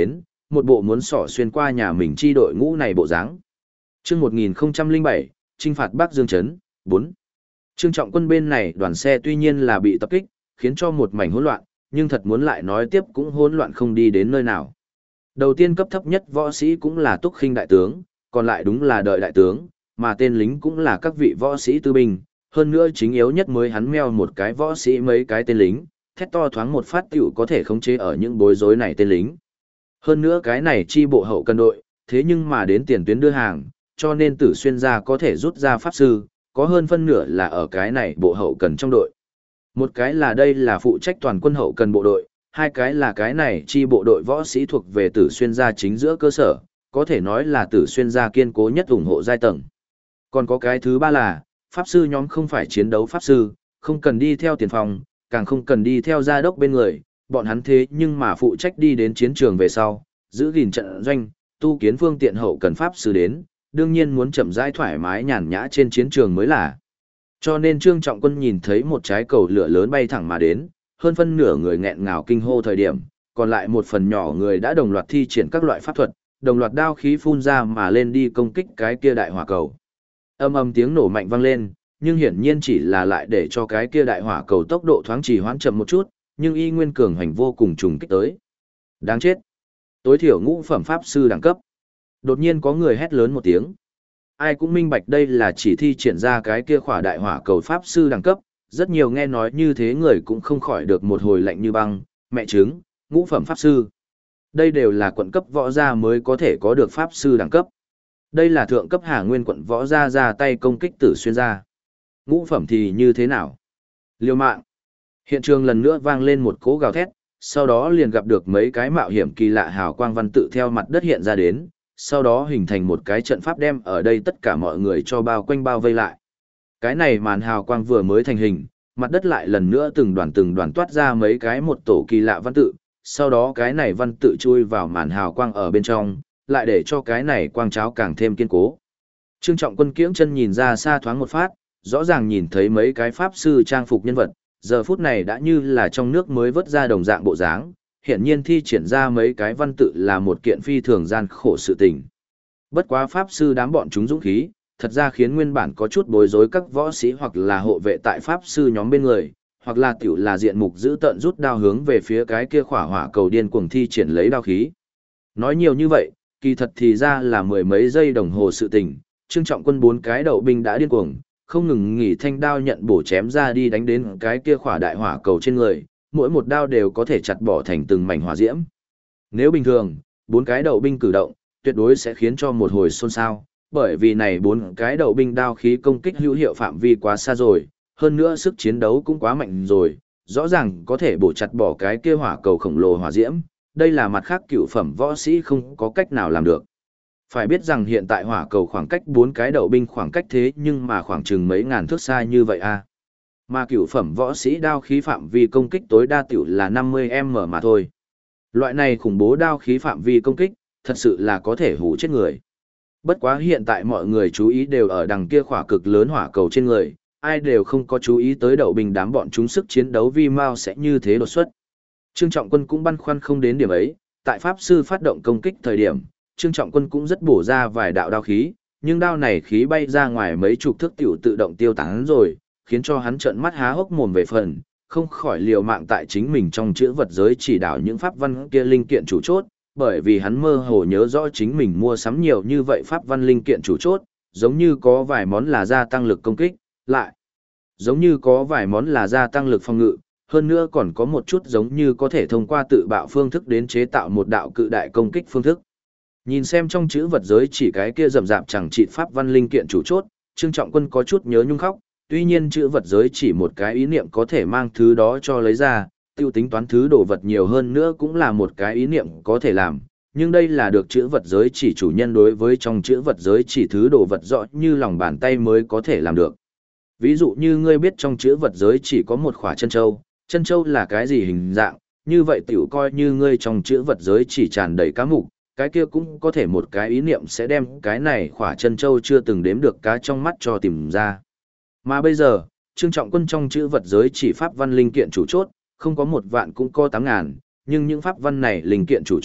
A: một bộ muốn xỏ xuyên qua nhà mình chi đội ngũ này bộ dáng. Chương 1007, chinh phạt Bắc Dương trấn, 4. Trương Trọng Quân bên này đoàn xe tuy nhiên là bị tập kích, khiến cho một mảnh hỗn loạn, nhưng thật muốn lại nói tiếp cũng hỗn loạn không đi đến nơi nào. Đầu tiên cấp thấp nhất võ sĩ cũng là Túc Khinh đại tướng, còn lại đúng là đợi đại tướng, mà tên lính cũng là các vị võ sĩ tư binh, hơn nữa chính yếu nhất mới hắn meo một cái võ sĩ mấy cái tên lính, thét to thoáng một phát tiểu có thể khống chế ở những bối rối này tên lính. Hơn nữa cái này chi bộ hậu cần đội, thế nhưng mà đến tiền tuyến đưa hàng, cho nên Tử Xuyên gia có thể rút ra pháp sư, có hơn phân nửa là ở cái này bộ hậu cần trong đội. Một cái là đây là phụ trách toàn quân hậu cần bộ đội, hai cái là cái này chi bộ đội võ sĩ thuộc về Tử Xuyên gia chính giữa cơ sở, có thể nói là Tử Xuyên gia kiên cố nhất ủng hộ giai tầng. Còn có cái thứ ba là, pháp sư nhóm không phải chiến đấu pháp sư, không cần đi theo tiền phòng, càng không cần đi theo gia đốc bên người, bọn hắn thế nhưng mà phụ trách đi đến chiến trường về sau, giữ gìn trận doanh, tu kiến phương tiện hậu cần pháp sư đến, đương nhiên muốn chậm rãi thoải mái nhàn nhã trên chiến trường mới là. Cho nên Trương Trọng Quân nhìn thấy một trái cầu lửa lớn bay thẳng mà đến, hơn phân nửa người nghẹn ngào kinh hô thời điểm, còn lại một phần nhỏ người đã đồng loạt thi triển các loại pháp thuật, đồng loạt đao khí phun ra mà lên đi công kích cái kia đại hỏa cầu. Âm ầm tiếng nổ mạnh vang lên, nhưng hiển nhiên chỉ là lại để cho cái kia đại hỏa cầu tốc độ thoáng trì hoãn chậm một chút, nhưng y nguyên cường hành vô cùng trùng kích tới. Đáng chết. Tối thiểu ngũ phẩm pháp sư đẳng cấp. Đột nhiên có người hét lớn một tiếng. Ai cũng minh bạch đây là chỉ thi triển ra cái kia khỏa đại hỏa cầu pháp sư đẳng cấp, rất nhiều nghe nói như thế người cũng không khỏi được một hồi lạnh như băng, mẹ chứng, ngũ phẩm pháp sư. Đây đều là quận cấp võ gia mới có thể có được pháp sư đẳng cấp. Đây là thượng cấp Hà Nguyên quận võ gia ra tay công kích Tử Xuyên gia. Ngũ phẩm thì như thế nào? Liều mạng. Hiện trường lần nữa vang lên một cỗ gào thét, sau đó liền gặp được mấy cái mạo hiểm kỳ lạ hào quang văn tự theo mặt đất hiện ra đến, sau đó hình thành một cái trận pháp đem ở đây tất cả mọi người cho bao quanh bao vây lại. Cái này màn hào quang vừa mới thành hình, mặt đất lại lần nữa từng đoàn toát ra mấy cái một tổ kỳ lạ văn tự, sau đó cái này văn tự chui vào màn hào quang ở bên trong, lại để cho cái này quang cháo càng thêm kiên cố. Trương Trọng Quân kiễng chân nhìn ra xa thoáng một phát, rõ ràng nhìn thấy mấy cái pháp sư trang phục nhân vật, giờ phút này đã như là trong nước mới vớt ra đồng dạng bộ dáng, hiện nhiên thi triển ra mấy cái văn tự là một kiện phi thường gian khổ sự tình. Bất quá pháp sư đám bọn chúng dũng khí, thật ra khiến nguyên bản có chút bối rối các võ sĩ hoặc là hộ vệ tại pháp sư nhóm bên người, hoặc là tiểu là diện mục giữ tận rút đao hướng về phía cái kia khỏa hỏa cầu điên cuồng thi triển lấy đao khí. Nói nhiều như vậy, kỳ thật thì ra là mười mấy giây đồng hồ sự tình, Trương Trọng Quân bốn cái đậu binh đã điên cuồng, không ngừng nghỉ thanh đao nhận bổ chém ra đi đánh đến cái kia khỏa đại hỏa cầu trên người, mỗi một đao đều có thể chặt bỏ thành từng mảnh hỏa diễm. Nếu bình thường, bốn cái đậu binh cử động, tuyệt đối sẽ khiến cho một hồi xôn xao, bởi vì này bốn cái đậu binh đao khí công kích hữu hiệu phạm vi quá xa rồi, hơn nữa sức chiến đấu cũng quá mạnh rồi, rõ ràng có thể bổ chặt bỏ cái kia hỏa cầu khổng lồ hỏa diễm, đây là mặt khác cựu phẩm võ sĩ không có cách nào làm được. Phải biết rằng hiện tại hỏa cầu khoảng cách bốn cái đậu binh khoảng cách thế nhưng mà khoảng chừng mấy ngàn thước xa như vậy à. Mà cựu phẩm võ sĩ đao khí phạm vi công kích tối đa tiểu là 50m mà thôi. Loại này khủng bố đao khí phạm vi công kích, thật sự là có thể hù chết người. Bất quá hiện tại mọi người chú ý đều ở đằng kia khỏa cực lớn hỏa cầu trên người, ai đều không có chú ý tới đậu binh đám bọn chúng sức chiến đấu vi mau sẽ như thế đột xuất. Trương Trọng Quân cũng băn khoăn không đến điểm ấy, tại Pháp Sư phát động công kích thời điểm, Trương Trọng Quân cũng rất bổ ra vài đạo đao khí, nhưng đao này khí bay ra ngoài mấy chục thước tiểu tự động tiêu tán rồi, khiến cho hắn trợn mắt há hốc mồm về phần, không khỏi liều mạng tại chính mình trong chữ vật giới chỉ đạo những pháp văn kia linh kiện chủ chốt, bởi vì hắn mơ hồ nhớ rõ chính mình mua sắm nhiều như vậy pháp văn linh kiện chủ chốt, giống như có vài món là gia tăng lực công kích, lại giống như có vài món là gia tăng lực phòng ngự, hơn nữa còn có một chút giống như có thể thông qua tự bạo phương thức đến chế tạo một đạo cự đại công kích phương thức. Nhìn xem trong chữ vật giới chỉ cái kia rậm rạp chẳng trị pháp văn linh kiện chủ chốt, Trương Trọng Quân có chút nhớ nhung khóc, tuy nhiên chữ vật giới chỉ một cái ý niệm có thể mang thứ đó cho lấy ra, tiêu tính toán thứ đồ vật nhiều hơn nữa cũng là một cái ý niệm có thể làm, nhưng đây là được chữ vật giới chỉ chủ nhân đối với trong chữ vật giới chỉ thứ đồ vật rõ như lòng bàn tay mới có thể làm được. Ví dụ như ngươi biết trong chữ vật giới chỉ có một khỏa chân châu là cái gì hình dạng, như vậy tiểu coi như ngươi trong chữ vật giới chỉ tràn đầy cá mục, cái kia cũng có thể một cái ý niệm sẽ đem cái này khỏa chân châu chưa từng đếm được cá trong mắt cho tìm ra. Mà bây giờ, Trương Trọng Quân trong chữ vật giới chỉ pháp văn linh kiện chủ chốt, không có 1 vạn cũng có 8.000, nhưng những pháp văn này linh kiện chủ chốt,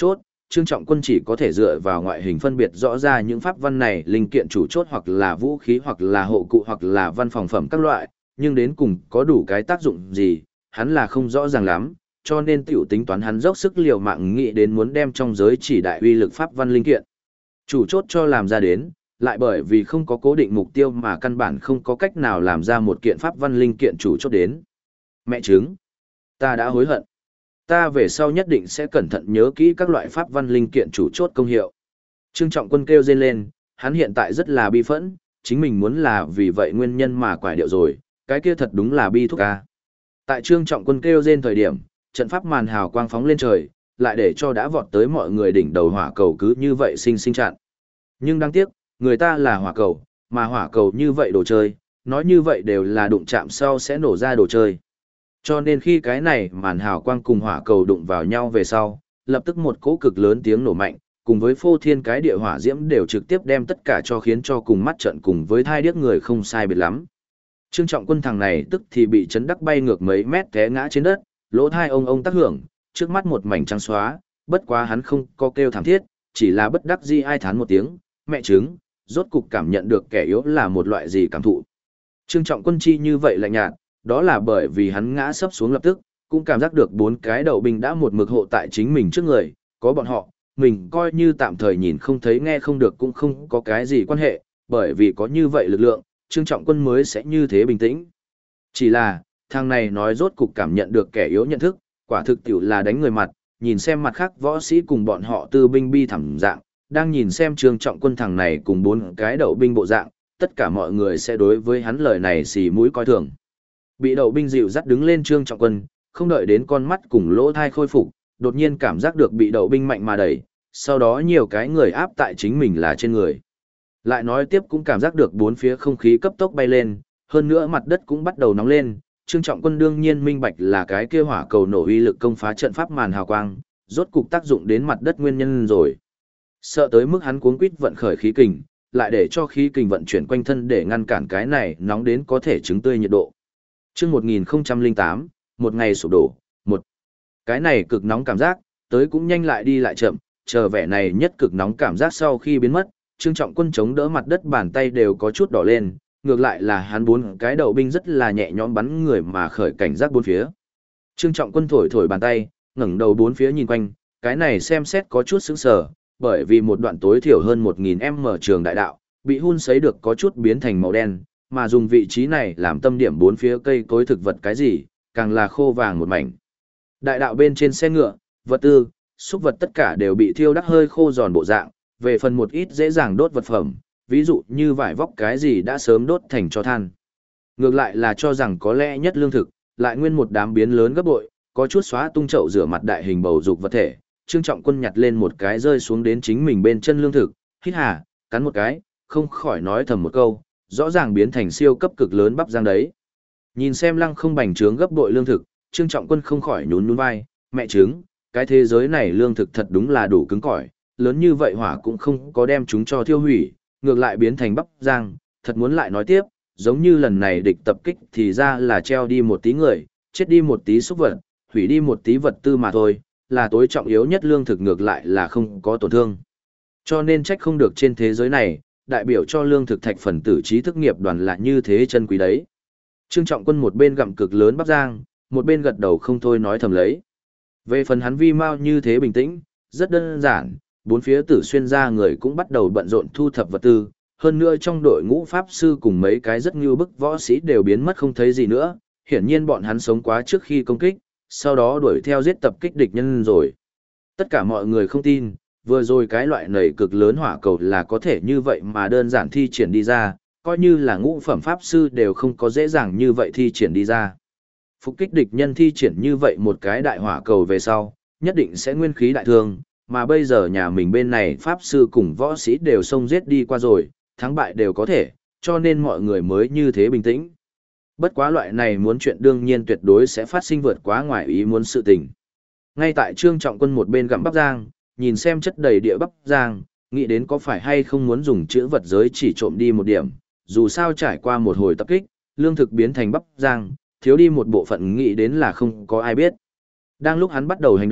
A: Trương Trọng Quân chỉ có thể dựa vào ngoại hình phân biệt rõ ra những pháp văn này linh kiện chủ chốt hoặc là vũ khí hoặc là hộ cụ hoặc là văn phòng phẩm các loại, nhưng đến cùng có đủ cái tác dụng gì, hắn là không rõ ràng lắm, cho nên tiểu tính toán hắn dốc sức liều mạng nghĩ đến muốn đem trong giới chỉ đại uy lực pháp văn linh kiện. Chủ chốt cho làm ra đến, lại bởi vì không có cố định mục tiêu mà căn bản không có cách nào làm ra một kiện pháp văn linh kiện chủ chốt đến. Mẹ chứng, ta đã hối hận. Ta về sau nhất định sẽ cẩn thận nhớ kỹ các loại pháp văn linh kiện chủ chốt công hiệu. Trương Trọng Quân kêu rên lên, hắn hiện tại rất là bi phẫn, chính mình muốn là vì vậy nguyên nhân mà quải điệu rồi, cái kia thật đúng là bi thúc ca. Tại Trương Trọng Quân kêu rên thời điểm, trận pháp màn hào quang phóng lên trời, lại để cho đã vọt tới mọi người đỉnh đầu hỏa cầu cứ như vậy sinh chặn. Nhưng đáng tiếc, người ta là hỏa cầu, mà hỏa cầu như vậy đồ chơi, nói như vậy đều là đụng chạm sau sẽ nổ ra đồ chơi. Cho nên khi cái này màn hào quang cùng hỏa cầu đụng vào nhau về sau, lập tức một cỗ cực lớn tiếng nổ mạnh, cùng với phô thiên cái địa hỏa diễm đều trực tiếp đem tất cả cho khiến cho cùng mắt trận cùng với thai điếc người không sai biệt lắm. Trương Trọng Quân thằng này tức thì bị chấn đắc bay ngược mấy mét té ngã trên đất, lỗ thai ông tác hưởng, trước mắt một mảnh trắng xóa, bất quá hắn không có kêu thảm thiết, chỉ là bất đắc dĩ ai thán một tiếng, mẹ chứng, rốt cục cảm nhận được kẻ yếu là một loại gì cảm thụ. Trương Trọng Quân chi như vậy lạnh nhạt, đó là bởi vì hắn ngã sấp xuống lập tức, cũng cảm giác được 4 cái đậu binh đã một mực hộ tại chính mình trước người, có bọn họ, mình coi như tạm thời nhìn không thấy nghe không được cũng không có cái gì quan hệ, bởi vì có như vậy lực lượng, Trương Trọng Quân mới sẽ như thế bình tĩnh. Chỉ là, thằng này nói rốt cục cảm nhận được kẻ yếu nhận thức, quả thực tiểu là đánh người mặt, nhìn xem mặt khác võ sĩ cùng bọn họ tư binh bi thẳm dạng, đang nhìn xem Trương Trọng Quân thằng này cùng 4 cái đậu binh bộ dạng, tất cả mọi người sẽ đối với hắn lời này xì mũi coi thường. Bị đậu binh dịu dắt đứng lên Trương Trọng Quân, không đợi đến con mắt cùng lỗ thai khôi phục, đột nhiên cảm giác được bị đậu binh mạnh mà đẩy, sau đó nhiều cái người áp tại chính mình là trên người. Lại nói tiếp cũng cảm giác được bốn phía không khí cấp tốc bay lên, hơn nữa mặt đất cũng bắt đầu nóng lên, Trương Trọng Quân đương nhiên minh bạch là cái kia hỏa cầu nổ uy lực công phá trận pháp màn hào quang, rốt cục tác dụng đến mặt đất nguyên nhân rồi. Sợ tới mức hắn cuống quýt vận khởi khí kình, lại để cho khí kình vận chuyển quanh thân để ngăn cản cái này nóng đến có thể trứng tươi nhiệt độ. Chương 1008, một ngày sụp đổ, một. Cái này cực nóng cảm giác, tới cũng nhanh lại đi lại chậm, chờ vẻ này nhất cực nóng cảm giác sau khi biến mất, Trương Trọng Quân chống đỡ mặt đất bàn tay đều có chút đỏ lên, ngược lại là hắn 4 cái đậu binh rất là nhẹ nhõm bắn người mà khởi cảnh giác bốn phía. Trương Trọng Quân thổi thổi bàn tay, ngẩng đầu bốn phía nhìn quanh, cái này xem xét có chút sững sờ, bởi vì một đoạn tối thiểu hơn 1000m trường đại đạo, bị hun sấy được có chút biến thành màu đen, mà dùng vị trí này làm tâm điểm bốn phía cây cối thực vật cái gì, càng là khô vàng một mảnh. Đại đạo bên trên xe ngựa, vật tư, xúc vật tất cả đều bị thiêu đắc hơi khô giòn bộ dạng, về phần một ít dễ dàng đốt vật phẩm, ví dụ như vải vóc cái gì đã sớm đốt thành tro than. Ngược lại là cho rằng có lẽ nhất lương thực, lại nguyên một đám biến lớn gấp bội, có chút xóa tung chậu rửa mặt đại hình bầu dục vật thể. Trương Trọng Quân nhặt lên một cái rơi xuống đến chính mình bên chân lương thực, hít hà, cắn một cái, không khỏi nói thầm một câu, rõ ràng biến thành siêu cấp cực lớn bắp rang đấy. Nhìn xem lăng không bành trướng gấp bội lương thực, Trương Trọng Quân không khỏi nhún nhún vai, mẹ trứng, cái thế giới này lương thực thật đúng là đủ cứng cỏi, lớn như vậy hỏa cũng không có đem chúng cho thiêu hủy, ngược lại biến thành bắp rang, thật muốn lại nói tiếp, giống như lần này địch tập kích thì ra là treo đi một tí người, chết đi một tí xúc vật, hủy đi một tí vật tư mà thôi, là tối trọng yếu nhất lương thực ngược lại là không có tổn thương. Cho nên trách không được trên thế giới này, đại biểu cho lương thực thạch phần tử trí thức nghiệp đoàn là như thế chân quý đấy. Trương Trọng Quân một bên gặm cực lớn bắp rang, một bên gật đầu không thôi nói thầm lấy. Về phần hắn vi mau như thế bình tĩnh, rất đơn giản, bốn phía tử xuyên ra người cũng bắt đầu bận rộn thu thập vật tư, hơn nữa trong đội ngũ pháp sư cùng mấy cái rất như bức võ sĩ đều biến mất không thấy gì nữa, hiển nhiên bọn hắn sống quá trước khi công kích, sau đó đuổi theo giết tập kích địch nhân rồi. Tất cả mọi người không tin, vừa rồi cái loại nảy cực lớn hỏa cầu là có thể như vậy mà đơn giản thi triển đi ra, coi như là ngũ phẩm pháp sư đều không có dễ dàng như vậy thi triển đi ra. Phục kích địch nhân thi triển như vậy một cái đại hỏa cầu về sau, nhất định sẽ nguyên khí đại thương, mà bây giờ nhà mình bên này pháp sư cùng võ sĩ đều xông giết đi qua rồi, thắng bại đều có thể, cho nên mọi người mới như thế bình tĩnh. Bất quá loại này muốn chuyện đương nhiên tuyệt đối sẽ phát sinh vượt quá ngoài ý muốn sự tình. Ngay tại Trương Trọng Quân một bên gặm bắp rang, nhìn xem chất đầy địa bắp rang, nghĩ đến có phải hay không muốn dùng chữ vật giới chỉ trộm đi một điểm, dù sao trải qua một hồi tập kích, lương thực biến thành bắp rang, thiếu đi một bộ phận nghĩ đến là không có ai biết. Đang lúc hắn bắt đầu hành động,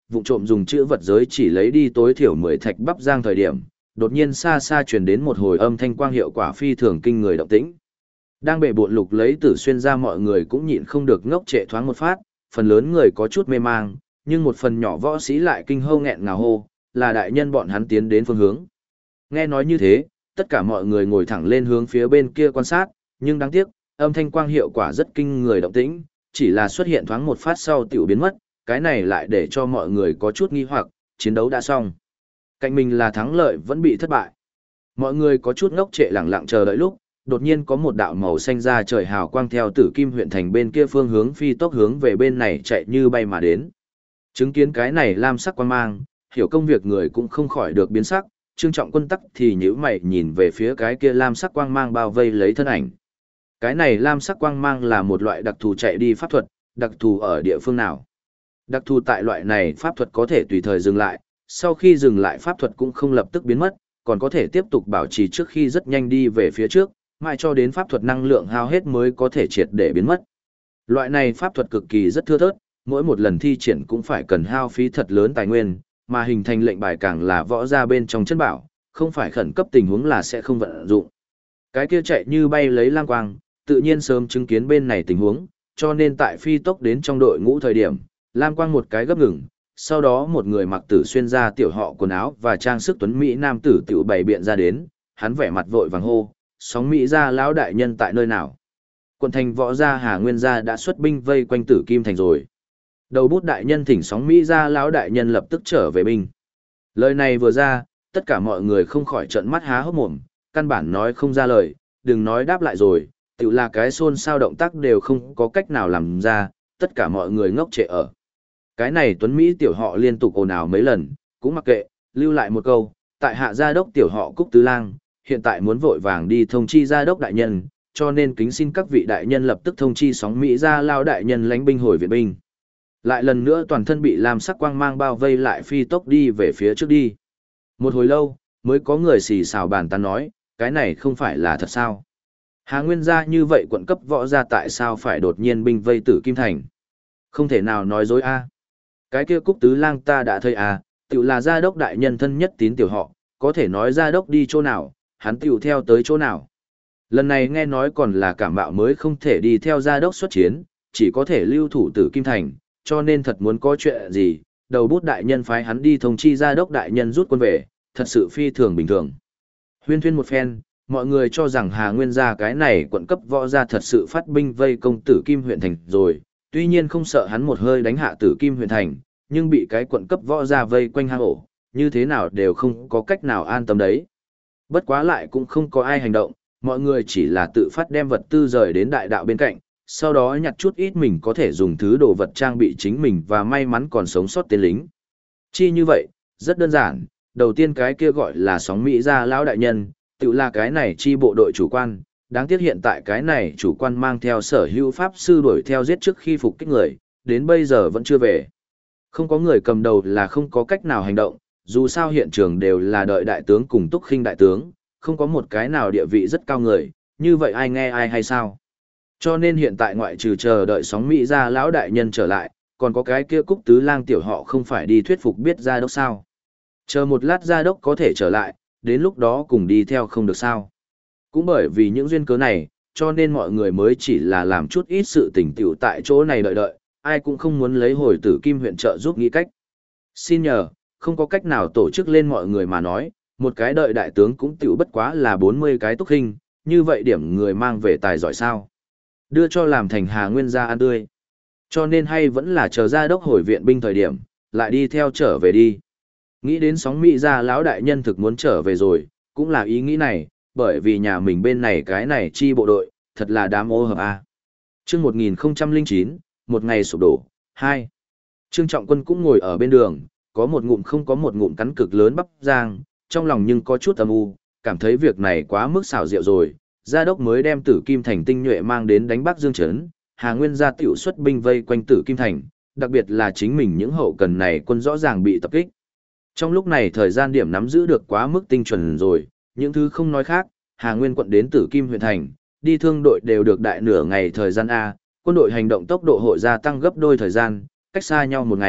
A: vụ trộm dùng chữ vật giới chỉ lấy đi tối thiểu 10 thạch bắp giang thời điểm, đột nhiên xa xa truyền đến một hồi âm thanh quang hiệu quả phi thường kinh người động tĩnh. Đang bệ bộn lục lấy Tử Xuyên ra, mọi người cũng nhịn không được ngốc trệ thoáng một phát, phần lớn người có chút mê mang, nhưng một phần nhỏ võ sĩ lại kinh hô nghẹn ngào hô, là đại nhân bọn hắn tiến đến phương hướng. Nghe nói như thế, tất cả mọi người ngồi thẳng lên hướng phía bên kia quan sát, nhưng đáng tiếc, âm thanh quang hiệu quả rất kinh người động tĩnh, chỉ là xuất hiện thoáng một phát sau tiểu biến mất, cái này lại để cho mọi người có chút nghi hoặc, chiến đấu đã xong. Cạnh mình là thắng lợi vẫn bị thất bại. Mọi người có chút ngốc trệ lẳng lặng chờ đợi lúc, đột nhiên có một đạo màu xanh ra trời hào quang theo Tử Kim huyện thành bên kia phương hướng phi tốc hướng về bên này chạy như bay mà đến. Chứng kiến cái này lam sắc quang mang, hiểu công việc người cũng không khỏi được biến sắc, Trương Trọng Quân tắc thì nhíu mày nhìn về phía cái kia lam sắc quang mang bao vây lấy thân ảnh. Cái này lam sắc quang mang là một loại đặc thù chạy đi pháp thuật, đặc thù ở địa phương nào? Đặc thù tại loại này pháp thuật có thể tùy thời dừng lại, sau khi dừng lại pháp thuật cũng không lập tức biến mất, còn có thể tiếp tục bảo trì trước khi rất nhanh đi về phía trước, mãi cho đến pháp thuật năng lượng hao hết mới có thể triệt để biến mất. Loại này pháp thuật cực kỳ rất thưa thớt, mỗi một lần thi triển cũng phải cần hao phí thật lớn tài nguyên, mà hình thành lệnh bài càng là võ ra bên trong chân bảo, không phải khẩn cấp tình huống là sẽ không vận dụng. Cái kia chạy như bay lấy lang quang, tự nhiên sớm chứng kiến bên này tình huống, cho nên tại phi tốc đến trong đội ngũ thời điểm, lam quang một cái gấp ngừng, sau đó một người mặc Tử Xuyên ra tiểu họ quần áo và trang sức tuấn mỹ nam tử tiểu bày biện ra đến, hắn vẻ mặt vội vàng hô, sóng mỹ gia lão đại nhân tại nơi nào? Quận thành võ gia Hà Nguyên gia đã xuất binh vây quanh Tử Kim thành rồi. Đầu bút đại nhân thỉnh sóng mỹ gia lão đại nhân lập tức trở về binh. Lời này vừa ra, tất cả mọi người không khỏi trợn mắt há hốc mồm, căn bản nói không ra lời, đừng nói đáp lại rồi, tự là cái xôn xao động tác đều không có cách nào làm ra, tất cả mọi người ngốc trệ ở. Cái này tuấn Mỹ tiểu họ liên tục ồn ào mấy lần, cũng mặc kệ, lưu lại một câu, tại hạ gia đốc tiểu họ Cúc Tứ Lang, hiện tại muốn vội vàng đi thông chi gia đốc đại nhân, cho nên kính xin các vị đại nhân lập tức thông chi sóng Mỹ gia lao đại nhân lãnh binh hồi viện binh. Lại lần nữa toàn thân bị lam sắc quang mang bao vây lại phi tốc đi về phía trước đi. Một hồi lâu, mới có người xì xào bàn tán nói, cái này không phải là thật sao? Hà Nguyên gia như vậy quận cấp võ gia tại sao phải đột nhiên binh vây Tử Kim thành? Không thể nào nói dối a. Cái kia Cúc Tứ Lang ta đã thấy a, tự là gia đốc đại nhân thân nhất tín tiểu họ, có thể nói gia đốc đi chỗ nào, hắn tiểu theo tới chỗ nào. Lần này nghe nói còn là cảm mạo mới không thể đi theo gia đốc xuất chiến, chỉ có thể lưu thủ Tử Kim thành, cho nên thật muốn có chuyện gì, đầu bút đại nhân phái hắn đi thông chi gia đốc đại nhân rút quân về, thật sự phi thường bình thường. Huyên thuyên một phen, mọi người cho rằng Hà Nguyên gia cái này quận cấp võ gia thật sự phát binh vây công Tử Kim huyện thành rồi, tuy nhiên không sợ hắn một hơi đánh hạ Tử Kim huyện thành, nhưng bị cái quận cấp võ gia vây quanh hang ổ, như thế nào đều không có cách nào an tâm đấy. Bất quá lại cũng không có ai hành động, mọi người chỉ là tự phát đem vật tư rời đến đại đạo bên cạnh, sau đó nhặt chút ít mình có thể dùng thứ đồ vật trang bị chính mình và may mắn còn sống sót tên lính. Chi như vậy, rất đơn giản, đầu tiên cái kia gọi là sóng Mỹ gia lão đại nhân, tự là cái này chi bộ đội chủ quan, đáng tiếc hiện tại cái này chủ quan mang theo sở hữu pháp sư đuổi theo giết trước khi phục kích người, đến bây giờ vẫn chưa về. Không có người cầm đầu là không có cách nào hành động, dù sao hiện trường đều là đợi đại tướng cùng Túc Khinh đại tướng, không có một cái nào địa vị rất cao người, như vậy ai nghe ai hay sao? Cho nên hiện tại ngoại trừ chờ đợi sóng Mỹ gia lão đại nhân trở lại, còn có cái kia Cúc Tứ Lang tiểu họ không phải đi thuyết phục biết gia đốc sao? Chờ một lát gia đốc có thể trở lại, đến lúc đó cùng đi theo không được sao? Cũng bởi vì những duyên cớ này, cho nên mọi người mới chỉ là làm chút ít sự tình tiểu tại chỗ này đợi, ai cũng không muốn lấy hồi Tử Kim huyện trợ giúp nghĩ cách. Xin nhờ, không có cách nào tổ chức lên mọi người mà nói, một cái đợi đại tướng cũng tiểu bất quá là 40 cái Túc Khinh, như vậy điểm người mang về tài giỏi sao? Đưa cho làm thành Hà Nguyên gia ăn tươi. Cho nên hay vẫn là chờ gia đốc hồi viện binh thời điểm, lại đi theo trở về đi. Nghĩ đến sóng Mỹ gia lão đại nhân thực muốn trở về rồi, cũng là ý nghĩ này, bởi vì nhà mình bên này cái này chi bộ đội, thật là đám ô hợp a. Chương 1009, một ngày sụp đổ, 2. Trương Trọng Quân cũng ngồi ở bên đường, có một ngụm không có một ngụm cắn cực lớn bắp rang, trong lòng nhưng có chút âm u, cảm thấy việc này quá mức xảo diệu rồi. Gia đốc mới đem Tử Kim thành tinh nhuệ mang đến đánh Bắc Dương trấn, Hà Nguyên gia tiểu xuất binh vây quanh Tử Kim thành, đặc biệt là chính mình những hậu cần này quân rõ ràng bị tập kích. Trong lúc này thời gian điểm nắm giữ được quá mức tinh chuẩn rồi, những thứ không nói khác, Hà Nguyên quận đến Tử Kim huyện thành, đi thương đội đều được đại nửa ngày thời gian A, quân đội hành động tốc độ hội gia tăng gấp đôi thời gian, cách xa nhau một ngày,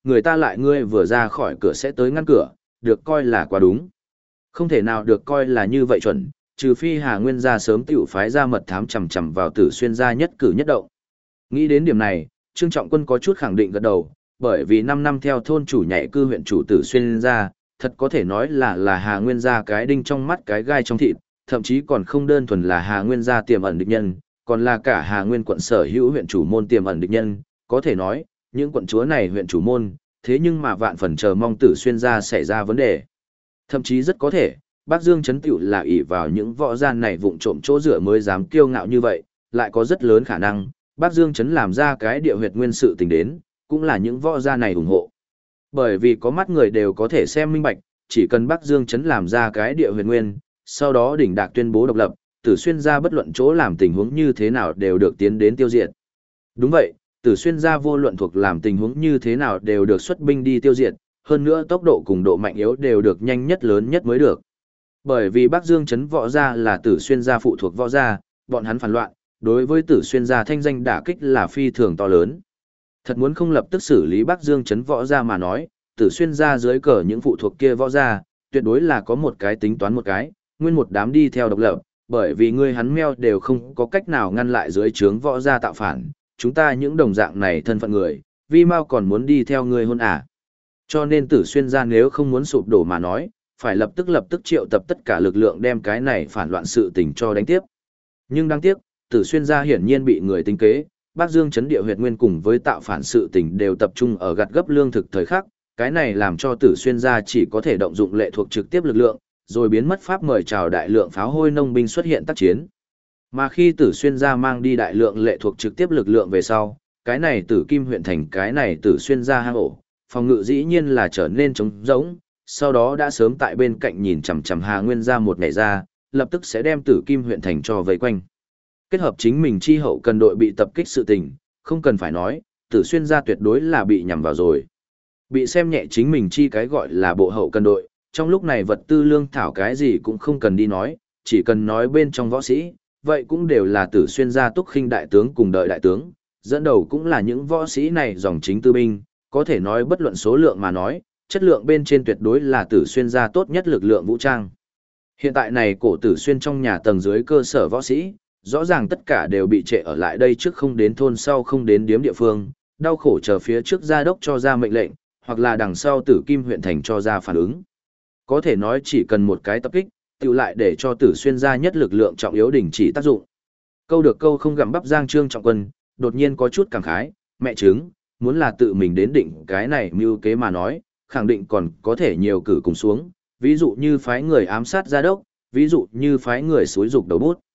A: người ta lại ngươi vừa ra khỏi cửa sẽ tới ngăn cửa, được coi là quá đúng. Không thể nào được coi là như vậy chuẩn, trừ phi Hà Nguyên gia sớm tiểu phái ra mật thám chằm chằm vào Tử Xuyên gia nhất cử nhất động. Nghĩ đến điểm này, Trương Trọng Quân có chút khẳng định gật đầu, bởi vì 5 năm theo thôn chủ nhảy cư huyện chủ Tử Xuyên gia, thật có thể nói là Hà Nguyên gia cái đinh trong mắt cái gai trong thịt, thậm chí còn không đơn thuần là Hà Nguyên gia tiềm ẩn địch nhân, còn là cả Hà Nguyên quận sở hữu huyện chủ môn tiềm ẩn địch nhân, có thể nói, những quận chúa này huyện chủ môn, thế nhưng mà vạn phần chờ mong Tử Xuyên gia xảy ra vấn đề. Thậm chí rất có thể, Bắc Dương Trấn Tiểu là ỷ vào những võ gian này vụng trộm chỗ dựa mới dám kiêu ngạo như vậy, lại có rất lớn khả năng, Bắc Dương Trấn làm ra cái địa huyệt nguyên sự tình đến, cũng là những võ gia này ủng hộ. Bởi vì có mắt người đều có thể xem minh bạch, chỉ cần Bắc Dương Trấn làm ra cái địa huyệt nguyên, sau đó đỉnh đạc tuyên bố độc lập, Tử Xuyên gia bất luận chỗ làm tình huống như thế nào đều được tiến đến tiêu diệt. Đúng vậy, Tử Xuyên gia vô luận thuộc làm tình huống như thế nào đều được xuất binh đi tiêu diệt, hơn nữa tốc độ cùng độ mạnh yếu đều được nhanh nhất lớn nhất mới được. Bởi vì Bắc Dương Trấn võ gia là Tử Xuyên gia phụ thuộc võ gia, bọn hắn phản loạn, đối với Tử Xuyên gia thanh danh đả kích là phi thường to lớn. Thật muốn không lập tức xử lý Bắc Dương Trấn võ gia mà nói, Tử Xuyên gia dưới cờ những phụ thuộc kia võ gia, tuyệt đối là có một cái tính toán một cái, nguyên một đám đi theo độc lập, bởi vì ngươi hắn meo đều không có cách nào ngăn lại dưới trướng võ gia tạo phản, chúng ta những đồng dạng này thân phận người, vì mau còn muốn đi theo ngươi hôn à. Cho nên Tử Xuyên gia nếu không muốn sụp đổ mà nói, phải lập tức triệu tập tất cả lực lượng đem cái này phản loạn sự tình cho đánh tiếp. Nhưng đáng tiếc, Tử Xuyên gia hiển nhiên bị người tính kế, Bắc Dương Trấn địa huyệt nguyên cùng với tạo phản sự tình đều tập trung ở gặt gấp lương thực thời khắc, cái này làm cho Tử Xuyên gia chỉ có thể động dụng lệ thuộc trực tiếp lực lượng, rồi biến mất pháp mời chào đại lượng pháo hôi nông binh xuất hiện tác chiến. Mà khi Tử Xuyên gia mang đi đại lượng lệ thuộc trực tiếp lực lượng về sau, cái này Tử Kim huyện thành cái này Tử Xuyên gia hang ổ, phòng ngự dĩ nhiên là trở nên trống rỗng, sau đó đã sớm tại bên cạnh nhìn chằm chằm Hà Nguyên gia một ngày ra, lập tức sẽ đem Tử Kim huyện thành cho vây quanh. Kết hợp chính mình chi hậu cần đội bị tập kích sự tình, không cần phải nói, Tử Xuyên gia tuyệt đối là bị nhằm vào rồi. Bị xem nhẹ chính mình chi cái gọi là bộ hậu cần đội, trong lúc này vật tư lương thảo cái gì cũng không cần đi nói, chỉ cần nói bên trong võ sĩ, vậy cũng đều là Tử Xuyên gia túc khinh đại tướng cùng đợi đại tướng, dẫn đầu cũng là những võ sĩ này dòng chính tư binh, có thể nói bất luận số lượng mà nói, chất lượng bên trên tuyệt đối là Tử Xuyên gia tốt nhất lực lượng vũ trang. Hiện tại này cổ Tử Xuyên trong nhà tầng dưới cơ sở võ sĩ, rõ ràng tất cả đều bị trệ ở lại đây trước không đến thôn sau không đến điếm địa phương, đau khổ chờ phía trước gia đốc cho ra mệnh lệnh, hoặc là đằng sau Tử Kim huyện thành cho ra phản ứng. Có thể nói chỉ cần một cái tập kích, tiêu lại để cho Tử Xuyên gia nhất lực lượng trọng yếu đình chỉ tác dụng. Câu được câu không gặm bắp Giang Trương Trọng Quân, đột nhiên có chút cảm khái, mẹ chứng, muốn là tự mình đến định cái này mưu kế mà nói, khẳng định còn có thể nhiều cử cùng xuống, ví dụ như phái người ám sát gia đốc, ví dụ như phái người xúi dục đầu bút.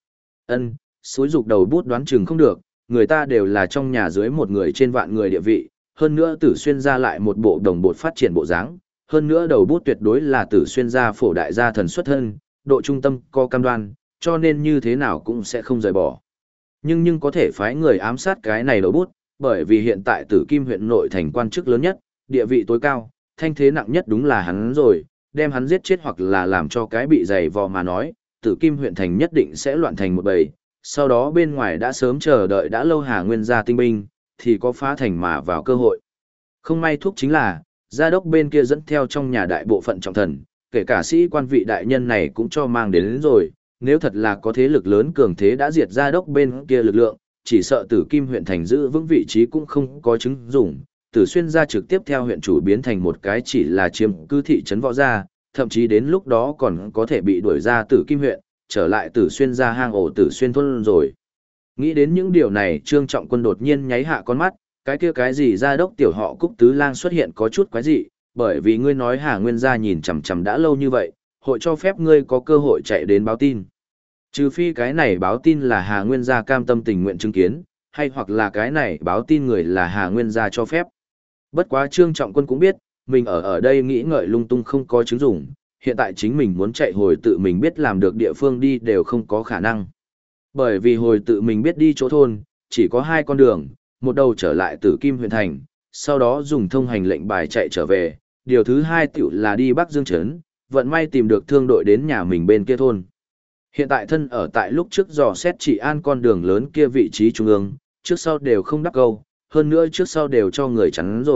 A: Xúi dục đầu bút đoán chừng không được, người ta đều là trong nhà dưới một người trên vạn người địa vị, hơn nữa Tử Xuyên gia lại một bộ đồng bột phát triển bộ dáng, hơn nữa đầu bút tuyệt đối là Tử Xuyên gia phổ đại gia thần xuất thân, độ trung tâm co cam đoan, cho nên như thế nào cũng sẽ không rời bỏ. Nhưng có thể phái người ám sát cái này đầu bút, bởi vì hiện tại Tử Kim huyện nội thành quan chức lớn nhất, địa vị tối cao, thanh thế nặng nhất đúng là hắn rồi, đem hắn giết chết hoặc là làm cho cái bị dày vò mà nói, Tử Kim huyện thành nhất định sẽ loạn thành một bầy, sau đó bên ngoài đã sớm chờ đợi đã lâu Hà Nguyên gia tinh binh, thì có phá thành mà vào cơ hội. Không may thúc chính là, gia đốc bên kia dẫn theo trong nhà đại bộ phận trọng thần, kể cả sĩ quan vị đại nhân này cũng cho mang đến rồi, nếu thật là có thế lực lớn cường thế đã diệt gia đốc bên kia lực lượng, chỉ sợ Tử Kim huyện thành giữ vững vị trí cũng không có chứng dụng. Tử Xuyên gia trực tiếp theo huyện chủ biến thành một cái chỉ là chiếm cứ thị trấn võ gia, thậm chí đến lúc đó còn có thể bị đuổi ra Tử Kim huyện, trở lại Tử Xuyên gia hang ổ Tử Xuyên thôn rồi. Nghĩ đến những điều này, Trương Trọng Quân đột nhiên nháy hạ con mắt, cái kia cái gì gia đốc tiểu họ Cúc Tứ Lang xuất hiện có chút quái dị, bởi vì ngươi nói Hà Nguyên gia nhìn chằm chằm đã lâu như vậy, hội cho phép ngươi có cơ hội chạy đến báo tin. Trừ phi cái này báo tin là Hà Nguyên gia cam tâm tình nguyện chứng kiến, hay hoặc là cái này báo tin người là Hà Nguyên gia cho phép. Bất quá Trương Trọng Quân cũng biết, mình ở đây nghĩ ngợi lung tung không có chứng dụng, hiện tại chính mình muốn chạy hồi tự mình biết làm được địa phương đi đều không có khả năng. Bởi vì hồi tự mình biết đi chỗ thôn, chỉ có hai con đường, một đầu trở lại Tử Kim huyện thành, sau đó dùng thông hành lệnh bài chạy trở về, điều thứ hai tiểu là đi Bắc Dương Trấn, vận may tìm được thương đội đến nhà mình bên kia thôn. Hiện tại thân ở tại lúc trước dò xét trị an con đường lớn kia vị trí trung ương, trước sau đều không đắc câu, hơn nữa trước sau đều cho người chắn rồi,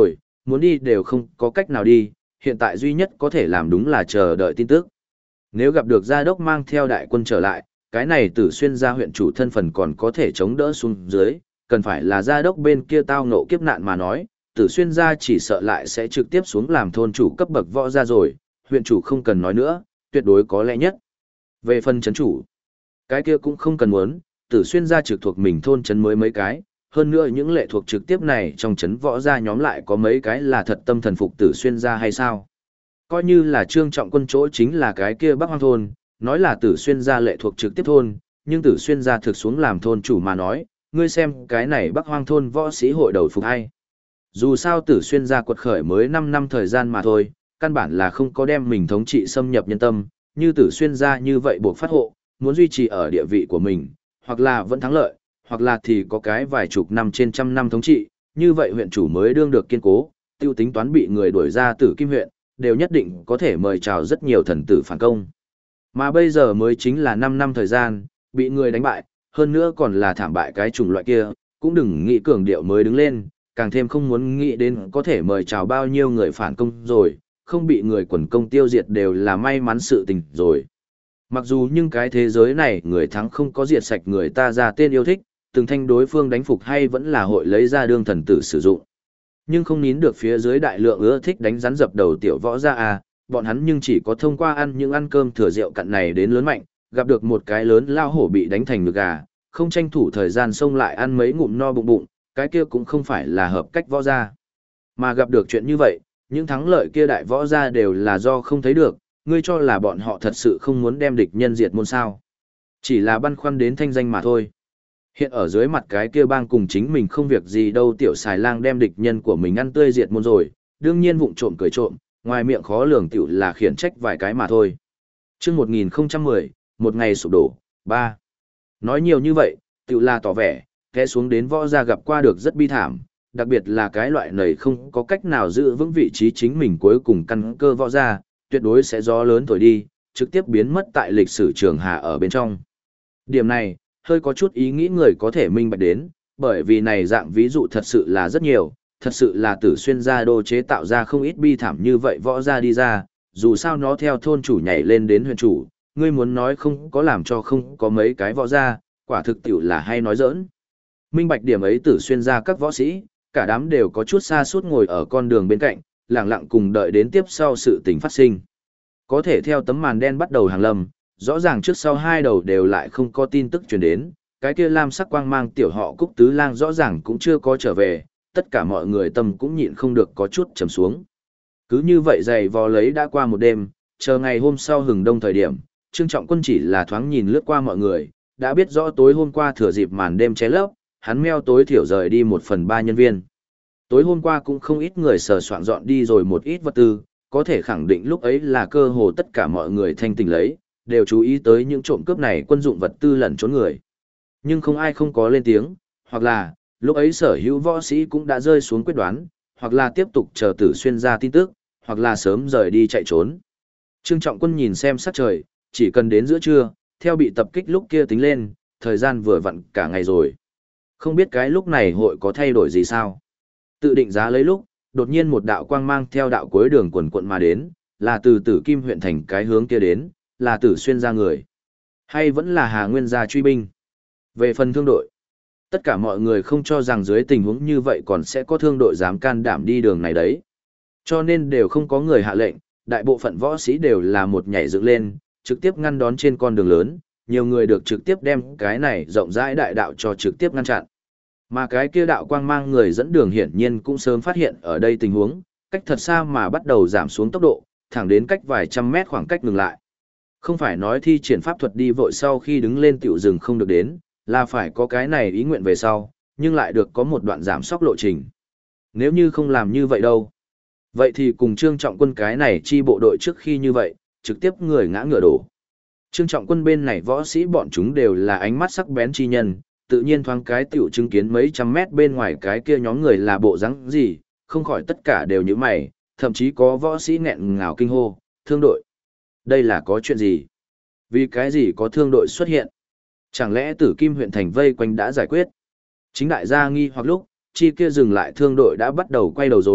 A: muốn đi đều không có cách nào đi, hiện tại duy nhất có thể làm đúng là chờ đợi tin tức. Nếu gặp được gia đốc mang theo đại quân trở lại, cái này Tử Xuyên gia huyện chủ thân phần còn có thể chống đỡ xuống dưới, cần phải là gia đốc bên kia tao ngộ kiếp nạn mà nói, Tử Xuyên gia chỉ sợ lại sẽ trực tiếp xuống làm thôn chủ cấp bậc võ gia rồi, huyện chủ không cần nói nữa, tuyệt đối có lẽ nhất. Về phần chấn chủ, cái kia cũng không cần muốn, Tử Xuyên gia trực thuộc mình thôn chấn mới mấy cái, hơn nữa những lệ thuộc trực tiếp này trong chấn võ gia nhóm lại có mấy cái là thật tâm thần phục Tử Xuyên gia hay sao? Coi như là Trương Trọng Quân chỗ chính là cái kia Bắc Hoang thôn, nói là Tử Xuyên gia lệ thuộc trực tiếp thôn, nhưng Tử Xuyên gia thực xuống làm thôn chủ mà nói, ngươi xem cái này Bắc Hoang thôn võ sĩ hội đầu phục hay. Dù sao Tử Xuyên gia quật khởi mới 5 năm thời gian mà thôi, căn bản là không có đem mình thống trị xâm nhập nhân tâm, như Tử Xuyên gia như vậy buộc phát hộ, muốn duy trì ở địa vị của mình, hoặc là vẫn thắng lợi, hoặc là thì có cái vài chục năm trên trăm năm thống trị, như vậy huyện chủ mới đương được kiên cố, tiêu tính toán bị người đuổi ra Tử Kim huyện, đều nhất định có thể mời chào rất nhiều thần tử phản công. Mà bây giờ mới chính là 5 năm thời gian, bị người đánh bại, hơn nữa còn là thảm bại cái chủng loại kia, cũng đừng nghĩ cường điệu mới đứng lên, càng thêm không muốn nghĩ đến có thể mời chào bao nhiêu người phản công rồi, không bị người quần công tiêu diệt đều là may mắn sự tình rồi. Mặc dù nhưng cái thế giới này người thắng không có diệt sạch người ta ra tên yêu thích, từng thanh đối phương đánh phục hay vẫn là hội lấy ra đương thần tử sử dụng. Nhưng không nín được phía dưới đại lượng ưa thích đánh rắn dập đầu tiểu võ ra à, bọn hắn nhưng chỉ có thông qua ăn những ăn cơm thừa rượu cặn này đến lớn mạnh, gặp được một cái lớn lao hổ bị đánh thành ngực gà, không tranh thủ thời gian xông lại ăn mấy ngụm no bụng bụng, cái kia cũng không phải là hợp cách võ gia. Mà gặp được chuyện như vậy, những thắng lợi kia đại võ gia đều là do không thấy được, ngươi cho là bọn họ thật sự không muốn đem địch nhân diệt môn sao. Chỉ là băn khoăn đến thanh danh mà thôi. Hiện ở dưới mặt cái kia bang cùng chính mình không việc gì đâu tiểu xài lang đem địch nhân của mình ăn tươi diệt môn rồi, đương nhiên vụng trộm cười trộm, ngoài miệng khó lường tiểu là khiển trách vài cái mà thôi. Trước 1010, một ngày sụp đổ, 3. Nói nhiều như vậy, tiểu là tỏ vẻ, kẻ xuống đến võ gia gặp qua được rất bi thảm, đặc biệt là cái loại này không có cách nào giữ vững vị trí chính mình cuối cùng căn cơ võ gia, tuyệt đối sẽ gió lớn thổi đi, trực tiếp biến mất tại lịch sử trường hạ ở bên trong. Điểm này, hơi có chút ý nghĩ người có thể minh bạch đến, bởi vì này dạng ví dụ thật sự là rất nhiều, thật sự là Tử Xuyên gia đô chế tạo ra không ít bi thảm như vậy võ gia đi ra, dù sao nó theo thôn chủ nhảy lên đến huyện chủ, ngươi muốn nói không có làm cho không có mấy cái võ gia, quả thực tiểu là hay nói giỡn. Minh bạch điểm ấy Tử Xuyên gia các võ sĩ, cả đám đều có chút xa suốt ngồi ở con đường bên cạnh, lặng lặng cùng đợi đến tiếp sau sự tình phát sinh. Có thể theo tấm màn đen bắt đầu hàng lâm, rõ ràng trước sau hai đầu đều lại không có tin tức truyền đến, cái kia lam sắc quang mang tiểu họ Cúc Tứ Lang rõ ràng cũng chưa có trở về, tất cả mọi người tâm cũng nhịn không được có chút trầm xuống. Cứ như vậy dày vò lấy đã qua một đêm, chờ ngày hôm sau hừng đông thời điểm, Trương Trọng Quân chỉ là thoáng nhìn lướt qua mọi người, đã biết rõ tối hôm qua thừa dịp màn đêm che lấp, hắn meo tối thiểu rời đi 1/3 nhân viên. Tối hôm qua cũng không ít người sờ soạn dọn đi rồi một ít vật tư, có thể khẳng định lúc ấy là cơ hồ tất cả mọi người thanh tỉnh lấy, đều chú ý tới những trộm cướp này quân dụng vật tư lẩn trốn người. Nhưng không ai không có lên tiếng, hoặc là, lúc ấy sở hữu võ sĩ cũng đã rơi xuống quyết đoán, hoặc là tiếp tục chờ Tử Xuyên ra tin tức, hoặc là sớm rời đi chạy trốn. Trương Trọng Quân nhìn xem sắc trời, chỉ cần đến giữa trưa, theo bị tập kích lúc kia tính lên, thời gian vừa vặn cả ngày rồi. Không biết cái lúc này hội có thay đổi gì sao? Tự định giá lấy lúc, đột nhiên một đạo quang mang theo đạo cuối đường quần quận mà đến, là từ Tử Kim huyện thành cái hướng kia đến, là Tử Xuyên ra người. Hay vẫn là Hà Nguyên gia truy binh? Về phần thương đội, tất cả mọi người không cho rằng dưới tình huống như vậy còn sẽ có thương đội dám can đảm đi đường này đấy. Cho nên đều không có người hạ lệnh, đại bộ phận võ sĩ đều là một nhảy dựng lên, trực tiếp ngăn đón trên con đường lớn, nhiều người được trực tiếp đem cái này rộng rãi đại đạo cho trực tiếp ngăn chặn. Mà cái kia đạo quang mang người dẫn đường hiển nhiên cũng sớm phát hiện ở đây tình huống, cách thật xa mà bắt đầu giảm xuống tốc độ, thẳng đến cách vài trăm mét khoảng cách ngừng lại. Không phải nói thi triển pháp thuật đi vội sau khi đứng lên tiểu rừng không được đến, là phải có cái này ý nguyện về sau, nhưng lại được có một đoạn giảm sóc lộ trình. Nếu như không làm như vậy đâu, vậy thì cùng Trương Trọng Quân cái này chi bộ đội trước khi như vậy, trực tiếp người ngã ngựa đổ. Trương Trọng Quân bên này võ sĩ bọn chúng đều là ánh mắt sắc bén chi nhân, tự nhiên thoáng cái tiểu chứng kiến mấy trăm mét bên ngoài cái kia nhóm người là bộ dáng gì, không khỏi tất cả đều như mày, thậm chí có võ sĩ nghẹn ngào kinh hô, thương đội. Đây là có chuyện gì? Vì cái gì có thương đội xuất hiện? Chẳng lẽ Tử Kim huyện thành vây quanh đã giải quyết? Chính đại gia nghi hoặc lúc, chi kia dừng lại thương đội đã bắt đầu quay đầu rồi,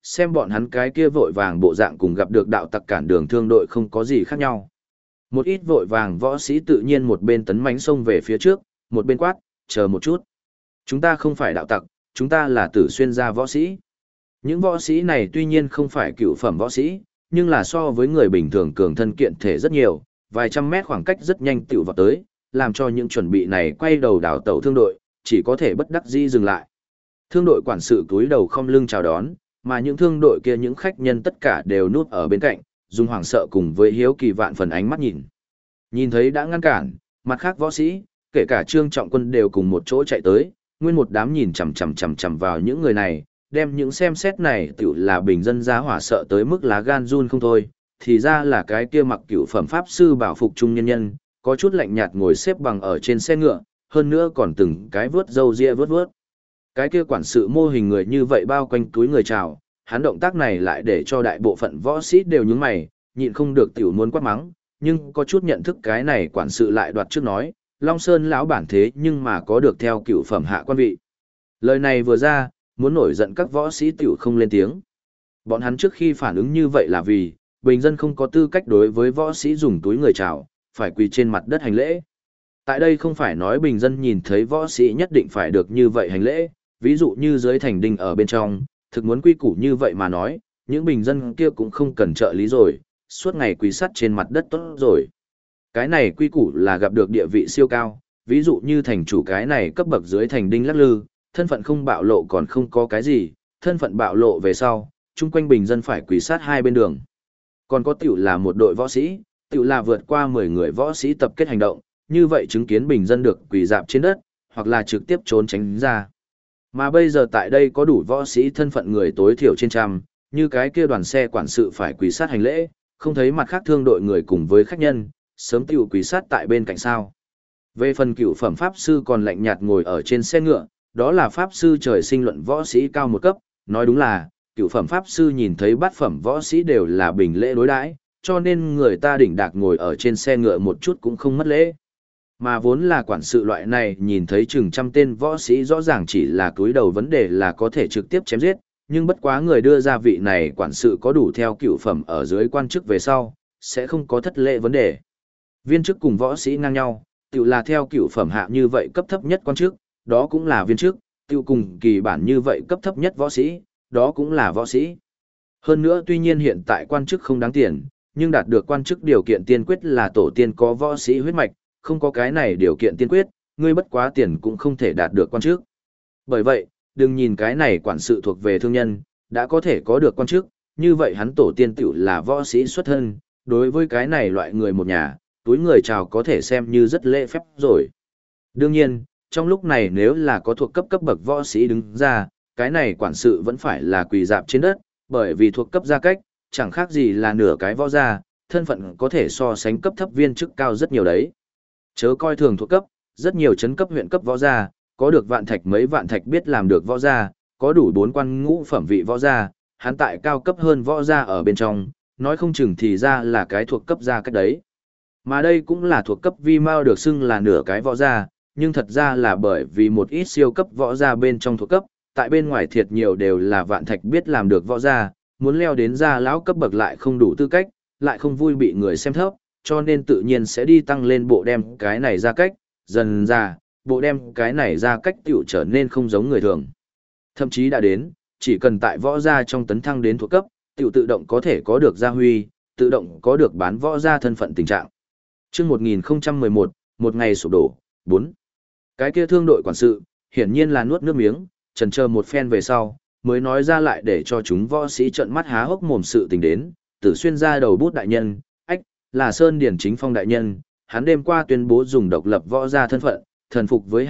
A: xem bọn hắn cái kia vội vàng bộ dạng cùng gặp được đạo tặc cản đường thương đội không có gì khác nhau. Một ít vội vàng võ sĩ tự nhiên một bên tấn mãnh xông về phía trước, một bên quát, chờ một chút. Chúng ta không phải đạo tặc, chúng ta là Tử Xuyên gia võ sĩ. Những võ sĩ này tuy nhiên không phải cựu phẩm võ sĩ, nhưng là so với người bình thường cường thân kiện thể rất nhiều, vài trăm mét khoảng cách rất nhanh tiểu vào tới, làm cho những chuẩn bị này quay đầu đảo tàu thương đội, chỉ có thể bất đắc dĩ dừng lại. Thương đội quản sự cúi đầu không lưng chào đón, mà những thương đội kia những khách nhân tất cả đều núp ở bên cạnh, dùng hoảng sợ cùng với hiếu kỳ vạn phần ánh mắt nhìn. Nhìn thấy đã ngăn cản, mặt khác võ sĩ, kể cả Trương Trọng Quân đều cùng một chỗ chạy tới, nguyên một đám nhìn chằm vào những người này, đem những xem xét này tiểu là bình dân giá hỏa sợ tới mức lá gan run không thôi, thì ra là cái kia mặc cửu phẩm pháp sư bảo phục trung nhân nhân, có chút lạnh nhạt ngồi xếp bằng ở trên xe ngựa, hơn nữa còn từng cái vớt râu ria vớt. Cái kia quản sự mô hình người như vậy bao quanh túi người chào, hắn động tác này lại để cho đại bộ phận võ sĩ đều nhướng mày, nhịn không được tiểu muốn quát mắng, nhưng có chút nhận thức cái này quản sự lại đoạt trước nói, Long Sơn lão bản thế nhưng mà có được theo cửu phẩm hạ quan vị. Lời này vừa ra, muốn nổi giận các võ sĩ tiểu không lên tiếng. Bọn hắn trước khi phản ứng như vậy là vì, bình dân không có tư cách đối với võ sĩ dùng túi người chào, phải quỳ trên mặt đất hành lễ. Tại đây không phải nói bình dân nhìn thấy võ sĩ nhất định phải được như vậy hành lễ, ví dụ như dưới thành đình ở bên trong, thực muốn quy củ như vậy mà nói, những bình dân kia cũng không cần trợ lý rồi, suốt ngày quỳ sắt trên mặt đất tốt rồi. Cái này quy củ là gặp được địa vị siêu cao, ví dụ như thành chủ cái này cấp bậc dưới thành đinh lắc lư, thân phận không bạo lộ còn không có cái gì, thân phận bạo lộ về sau, chung quanh bình dân phải quỳ sát hai bên đường. Còn có tiểu là một đội võ sĩ, tiểu là vượt qua 10 người võ sĩ tập kết hành động, như vậy chứng kiến bình dân được quỳ dạp trên đất, hoặc là trực tiếp trốn tránh ra. Mà bây giờ tại đây có đủ võ sĩ thân phận người tối thiểu trên trăm, như cái kia đoàn xe quản sự phải quỳ sát hành lễ, không thấy mặt khác thương đội người cùng với khách nhân, sớm tiểu quỳ sát tại bên cạnh sao. Về phần cựu phẩm pháp sư còn lạnh nhạt ngồi ở trên xe ngựa, đó là pháp sư trời sinh luận võ sĩ cao một cấp, nói đúng là, cựu phẩm pháp sư nhìn thấy bát phẩm võ sĩ đều là bình lễ đối đãi, cho nên người ta đỉnh đạc ngồi ở trên xe ngựa một chút cũng không mất lễ. Mà vốn là quản sự loại này nhìn thấy chừng trăm tên võ sĩ rõ ràng chỉ là cúi đầu vấn đề là có thể trực tiếp chém giết, nhưng bất quá người đưa ra vị này quản sự có đủ theo cựu phẩm ở dưới quan chức về sau, sẽ không có thất lễ vấn đề. Viên chức cùng võ sĩ ngang nhau, tự là theo cựu phẩm hạ như vậy cấp thấp nhất quan chức, đó cũng là viên chức, tự cùng kỳ bản như vậy cấp thấp nhất võ sĩ, đó cũng là võ sĩ. Hơn nữa tuy nhiên hiện tại quan chức không đáng tiền, nhưng đạt được quan chức điều kiện tiên quyết là tổ tiên có võ sĩ huyết mạch, không có cái này điều kiện tiên quyết, ngươi bất quá tiền cũng không thể đạt được quan chức. Bởi vậy, đừng nhìn cái này quản sự thuộc về thương nhân, đã có thể có được quan chức, như vậy hắn tổ tiên tiểu là võ sĩ xuất thân, đối với cái này loại người một nhà, túi người chào có thể xem như rất lễ phép rồi. Đương nhiên, trong lúc này nếu là có thuộc cấp bậc võ sĩ đứng ra, cái này quản sự vẫn phải là quỳ dạp trên đất, bởi vì thuộc cấp gia cách, chẳng khác gì là nửa cái võ gia, thân phận có thể so sánh cấp thấp viên chức cao rất nhiều đấy. Chớ coi thường thuộc cấp, rất nhiều trấn cấp huyện cấp võ gia, có được vạn thạch mấy vạn thạch biết làm được võ gia, có đủ 4 quan ngũ phẩm vị võ gia, hắn tại cao cấp hơn võ gia ở bên trong, nói không chừng thì ra là cái thuộc cấp gia cách đấy. Mà đây cũng là thuộc cấp vi mao được xưng là nửa cái võ gia, nhưng thật ra là bởi vì một ít siêu cấp võ gia bên trong thuộc cấp, tại bên ngoài thiệt nhiều đều là vạn thạch biết làm được võ gia, muốn leo đến gia lão cấp bậc lại không đủ tư cách, lại không vui bị người xem thấp, cho nên tự nhiên sẽ đi tăng lên bộ đem cái này ra cách, dần ra, bộ đem cái này ra cách tiểu trở nên không giống người thường. Thậm chí đã đến, chỉ cần tại võ gia trong tấn thăng đến thuộc cấp, tiểu tự động có thể có được gia huy, tự động có được bán võ gia thân phận tình trạng. Trước 1011, một ngày sụp đổ, 4. Cái kia thương đội quản sự, hiển nhiên là nuốt nước miếng, chần chờ một phen về sau, mới nói ra lại để cho chúng võ sĩ trợn mắt há hốc mồm sự tình đến, Tử Xuyên ra đầu bút đại nhân, ách, là Sơn Điển Chính Phong đại nhân, hắn đêm qua tuyên bố dùng độc lập võ gia thân phận, thần phục với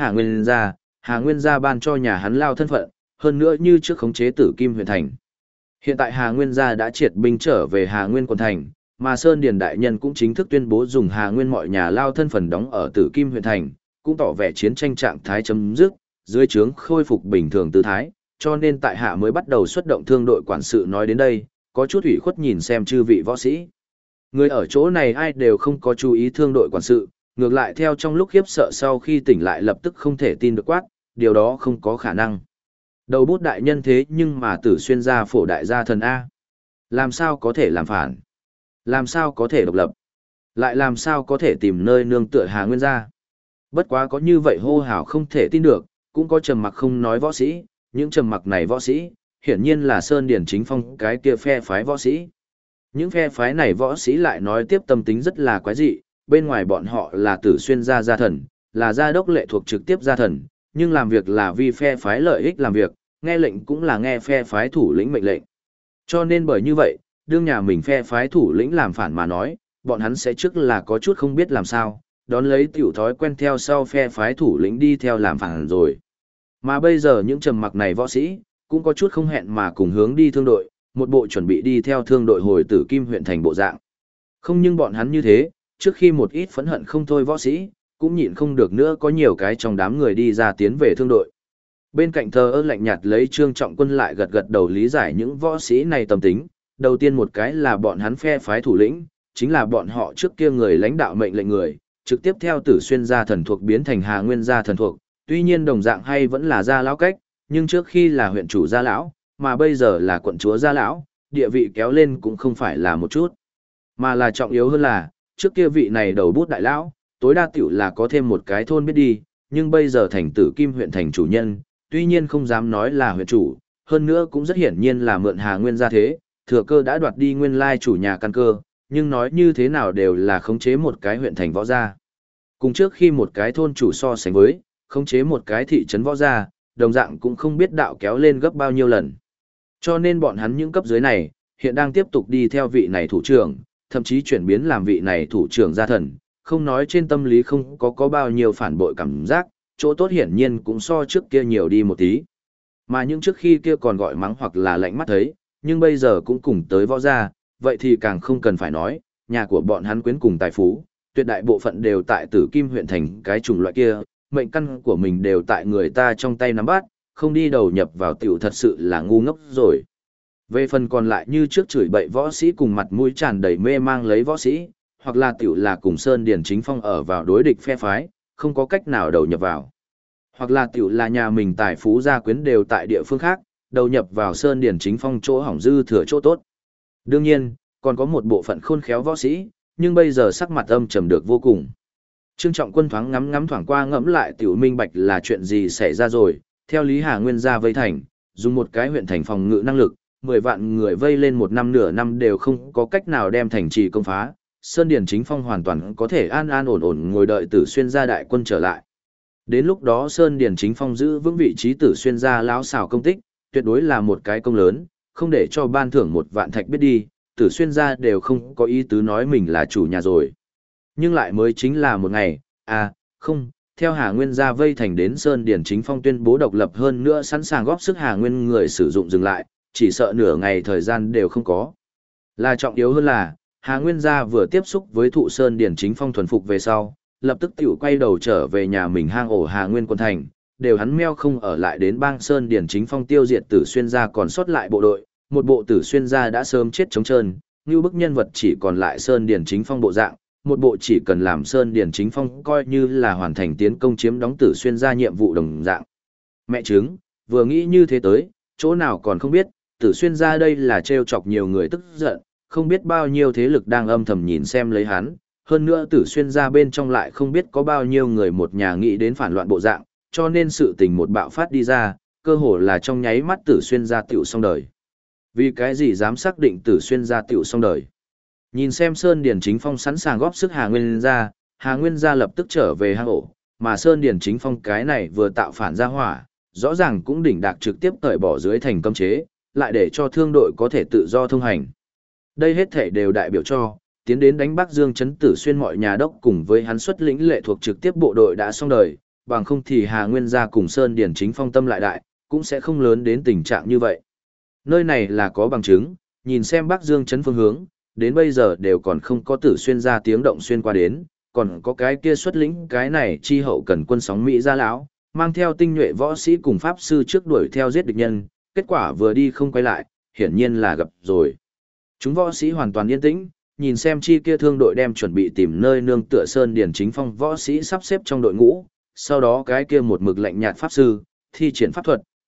A: Hà Nguyên gia ban cho nhà hắn lao thân phận, hơn nữa như trước khống chế Tử Kim huyện thành. Hiện tại Hà Nguyên gia đã triệt binh trở về Hà Nguyên quận thành, mà Sơn Điền đại nhân cũng chính thức tuyên bố dùng Hà Nguyên mọi nhà lao thân phận đóng ở Tử Kim huyện thành, cũng tỏ vẻ chiến tranh trạng thái chấm dứt, dưới trướng khôi phục bình thường tư thái, cho nên tại hạ mới bắt đầu xuất động thương đội quản sự nói đến đây, có chút ủy khuất nhìn xem chư vị võ sĩ. Người ở chỗ này ai đều không có chú ý thương đội quản sự, ngược lại theo trong lúc khiếp sợ sau khi tỉnh lại lập tức không thể tin được quát, điều đó không có khả năng. Đầu bút đại nhân thế nhưng mà Tử Xuyên gia phổ đại gia thần A. Làm sao có thể làm phản? Làm sao có thể độc lập? Lại làm sao có thể tìm nơi nương tựa Hà Nguyên gia? Bất quá có như vậy hô hào không thể tin được, cũng có trầm mặc không nói võ sĩ, những trầm mặc này võ sĩ, hiển nhiên là Sơn Điển Chính Phong cái kia phe phái võ sĩ. Những phe phái này võ sĩ lại nói tiếp tâm tính rất là quái dị, bên ngoài bọn họ là Tử Xuyên gia gia thần, là gia đốc lệ thuộc trực tiếp gia thần, nhưng làm việc là vì phe phái lợi ích làm việc, nghe lệnh cũng là nghe phe phái thủ lĩnh mệnh lệnh. Cho nên bởi như vậy, đương nhà mình phe phái thủ lĩnh làm phản mà nói, bọn hắn sẽ trước là có chút không biết làm sao, đón lấy tiểu thói quen theo sau phe phái thủ lĩnh đi theo làm phản rồi. Mà bây giờ những trầm mặc này võ sĩ, cũng có chút không hẹn mà cùng hướng đi thương đội, một bộ chuẩn bị đi theo thương đội hồi Tử Kim huyện thành bộ dạng. Không nhưng bọn hắn như thế, trước khi một ít phẫn hận không thôi võ sĩ, cũng nhịn không được nữa có nhiều cái trong đám người đi ra tiến về thương đội. Bên cạnh thờ ơ lạnh nhạt lấy Trương Trọng Quân lại gật gật đầu lý giải những võ sĩ này tâm tính, đầu tiên một cái là bọn hắn phe phái thủ lĩnh, chính là bọn họ trước kia người lãnh đạo mệnh lệnh người, trực tiếp theo Tử Xuyên gia thần thuộc biến thành Hà Nguyên gia thần thuộc, tuy nhiên đồng dạng hay vẫn là gia lão cách, nhưng trước khi là huyện chủ gia lão, mà bây giờ là quận chúa gia lão, địa vị kéo lên cũng không phải là một chút, mà là trọng yếu hơn là, trước kia vị này đầu bút đại lão, tối đa tiểu là có thêm một cái thôn biết đi, nhưng bây giờ thành Tử Kim huyện thành chủ nhân, tuy nhiên không dám nói là huyện chủ, hơn nữa cũng rất hiển nhiên là mượn Hà Nguyên gia thế, thừa cơ đã đoạt đi nguyên lai chủ nhà căn cơ, nhưng nói như thế nào đều là khống chế một cái huyện thành võ gia. Cùng trước khi một cái thôn chủ so sánh với, khống chế một cái thị trấn võ gia, đồng dạng cũng không biết đạo kéo lên gấp bao nhiêu lần. Cho nên bọn hắn những cấp dưới này, hiện đang tiếp tục đi theo vị này thủ trưởng, thậm chí chuyển biến làm vị này thủ trưởng gia thần, không nói trên tâm lý không có bao nhiêu phản bội cảm giác, chỗ tốt hiển nhiên cũng so trước kia nhiều đi một tí. Mà những trước khi kia còn gọi mắng hoặc là lạnh mắt thấy, nhưng bây giờ cũng cùng tới võ gia, vậy thì càng không cần phải nói, nhà của bọn hắn quyến cùng tài phú, tuyệt đại bộ phận đều tại Tử Kim huyện thành cái chủng loại kia, mệnh căn của mình đều tại người ta trong tay nắm bắt, không đi đầu nhập vào tiểu thật sự là ngu ngốc rồi. Về phần còn lại như trước chửi bậy võ sĩ cùng mặt mũi tràn đầy mê mang lấy võ sĩ, hoặc là tiểu là cùng Sơn Điền Chính Phong ở vào đối địch phe phái, không có cách nào đầu nhập vào. Hoặc là tiểu là nhà mình tài phú gia quyến đều tại địa phương khác, đầu nhập vào Sơn Điền Chính Phong chỗ hỏng dư thừa chỗ tốt. Đương nhiên, còn có một bộ phận khôn khéo võ sĩ, nhưng bây giờ sắc mặt âm trầm được vô cùng. Trương Trọng Quân thoáng ngắm ngắm thoảng qua ngẫm lại tiểu minh bạch là chuyện gì xảy ra rồi, theo Lý Hà Nguyên gia vây thành, dùng một cái huyện thành phòng ngự năng lực, 10 vạn người vây lên một năm nửa năm đều không có cách nào đem thành trì công phá, Sơn Điền Chính Phong hoàn toàn có thể an an ổn ổn ngồi đợi Tử Xuyên gia đại quân trở lại. Đến lúc đó Sơn Điền Chính Phong giữ vững vị trí Tử Xuyên gia lão xảo công tích, tuyệt đối là một cái công lớn, không để cho ban thưởng 1 vạn thạch biết đi, Tử Xuyên gia đều không có ý tứ nói mình là chủ nhà rồi. Nhưng lại mới chính là một ngày, không, theo Hà Nguyên gia vây thành đến Sơn Điền Chính Phong tuyên bố độc lập hơn nữa sẵn sàng góp sức Hà Nguyên người sử dụng dừng lại, chỉ sợ nửa ngày thời gian đều không có. Là trọng yếu hơn là, Hà Nguyên gia vừa tiếp xúc với thụ Sơn Điền Chính Phong thuần phục về sau, lập tức tiểu quay đầu trở về nhà mình hang ổ Hà Nguyên quân thành, đều hắn meo không ở lại đến bang Sơn Điền Chính Phong tiêu diệt Tử Xuyên gia còn sót lại bộ đội, một bộ Tử Xuyên gia đã sớm chết trống trơn, như bức nhân vật chỉ còn lại Sơn Điền Chính Phong bộ dạng, một bộ chỉ cần làm Sơn Điền Chính Phong coi như là hoàn thành tiến công chiếm đóng Tử Xuyên gia nhiệm vụ đồng dạng. Mẹ chứng, vừa nghĩ như thế tới, chỗ nào còn không biết, Tử Xuyên gia đây là trêu chọc nhiều người tức giận, không biết bao nhiêu thế lực đang âm thầm nhìn xem lấy hắn, hơn nữa Tử Xuyên gia bên trong lại không biết có bao nhiêu người một nhà nghĩ đến phản loạn bộ dạng, cho nên sự tình một bạo phát đi ra, cơ hồ là trong nháy mắt Tử Xuyên gia tiểu xong đời. Vì cái gì dám xác định Tử Xuyên gia tiểu xong đời? Nhìn xem Sơn Điền Chính Phong sẵn sàng góp sức Hà Nguyên gia lập tức trở về hang ổ, mà Sơn Điền Chính Phong cái này vừa tạo phản ra hỏa, rõ ràng cũng đỉnh đạc trực tiếp cởi bỏ dưới thành cấm chế, lại để cho thương đội có thể tự do thông hành. Đây hết thể đều đại biểu cho, tiến đến đánh Bắc Dương trấn Tử Xuyên mọi nhà đốc cùng với hắn xuất lĩnh lệ thuộc trực tiếp bộ đội đã xong đời, bằng không thì Hà Nguyên gia cùng Sơn Điền Chính Phong tâm lại đại, cũng sẽ không lớn đến tình trạng như vậy. Nơi này là có bằng chứng, nhìn xem Bắc Dương trấn phương hướng, đến bây giờ đều còn không có Tử Xuyên ra tiếng động xuyên qua đến, còn có cái kia xuất lĩnh cái này chi hậu cần quân sóng Mỹ gia lão, mang theo tinh nhuệ võ sĩ cùng pháp sư trước đuổi theo giết địch nhân, kết quả vừa đi không quay lại, hiển nhiên là gặp rồi. Chúng võ sĩ hoàn toàn yên tĩnh, nhìn xem chi kia thương đội đem chuẩn bị tìm nơi nương tựa Sơn Điền Chính Phong võ sĩ sắp xếp trong đội ngũ, sau đó cái kia một mực lạnh nhạt pháp sư, thi triển pháp thuật,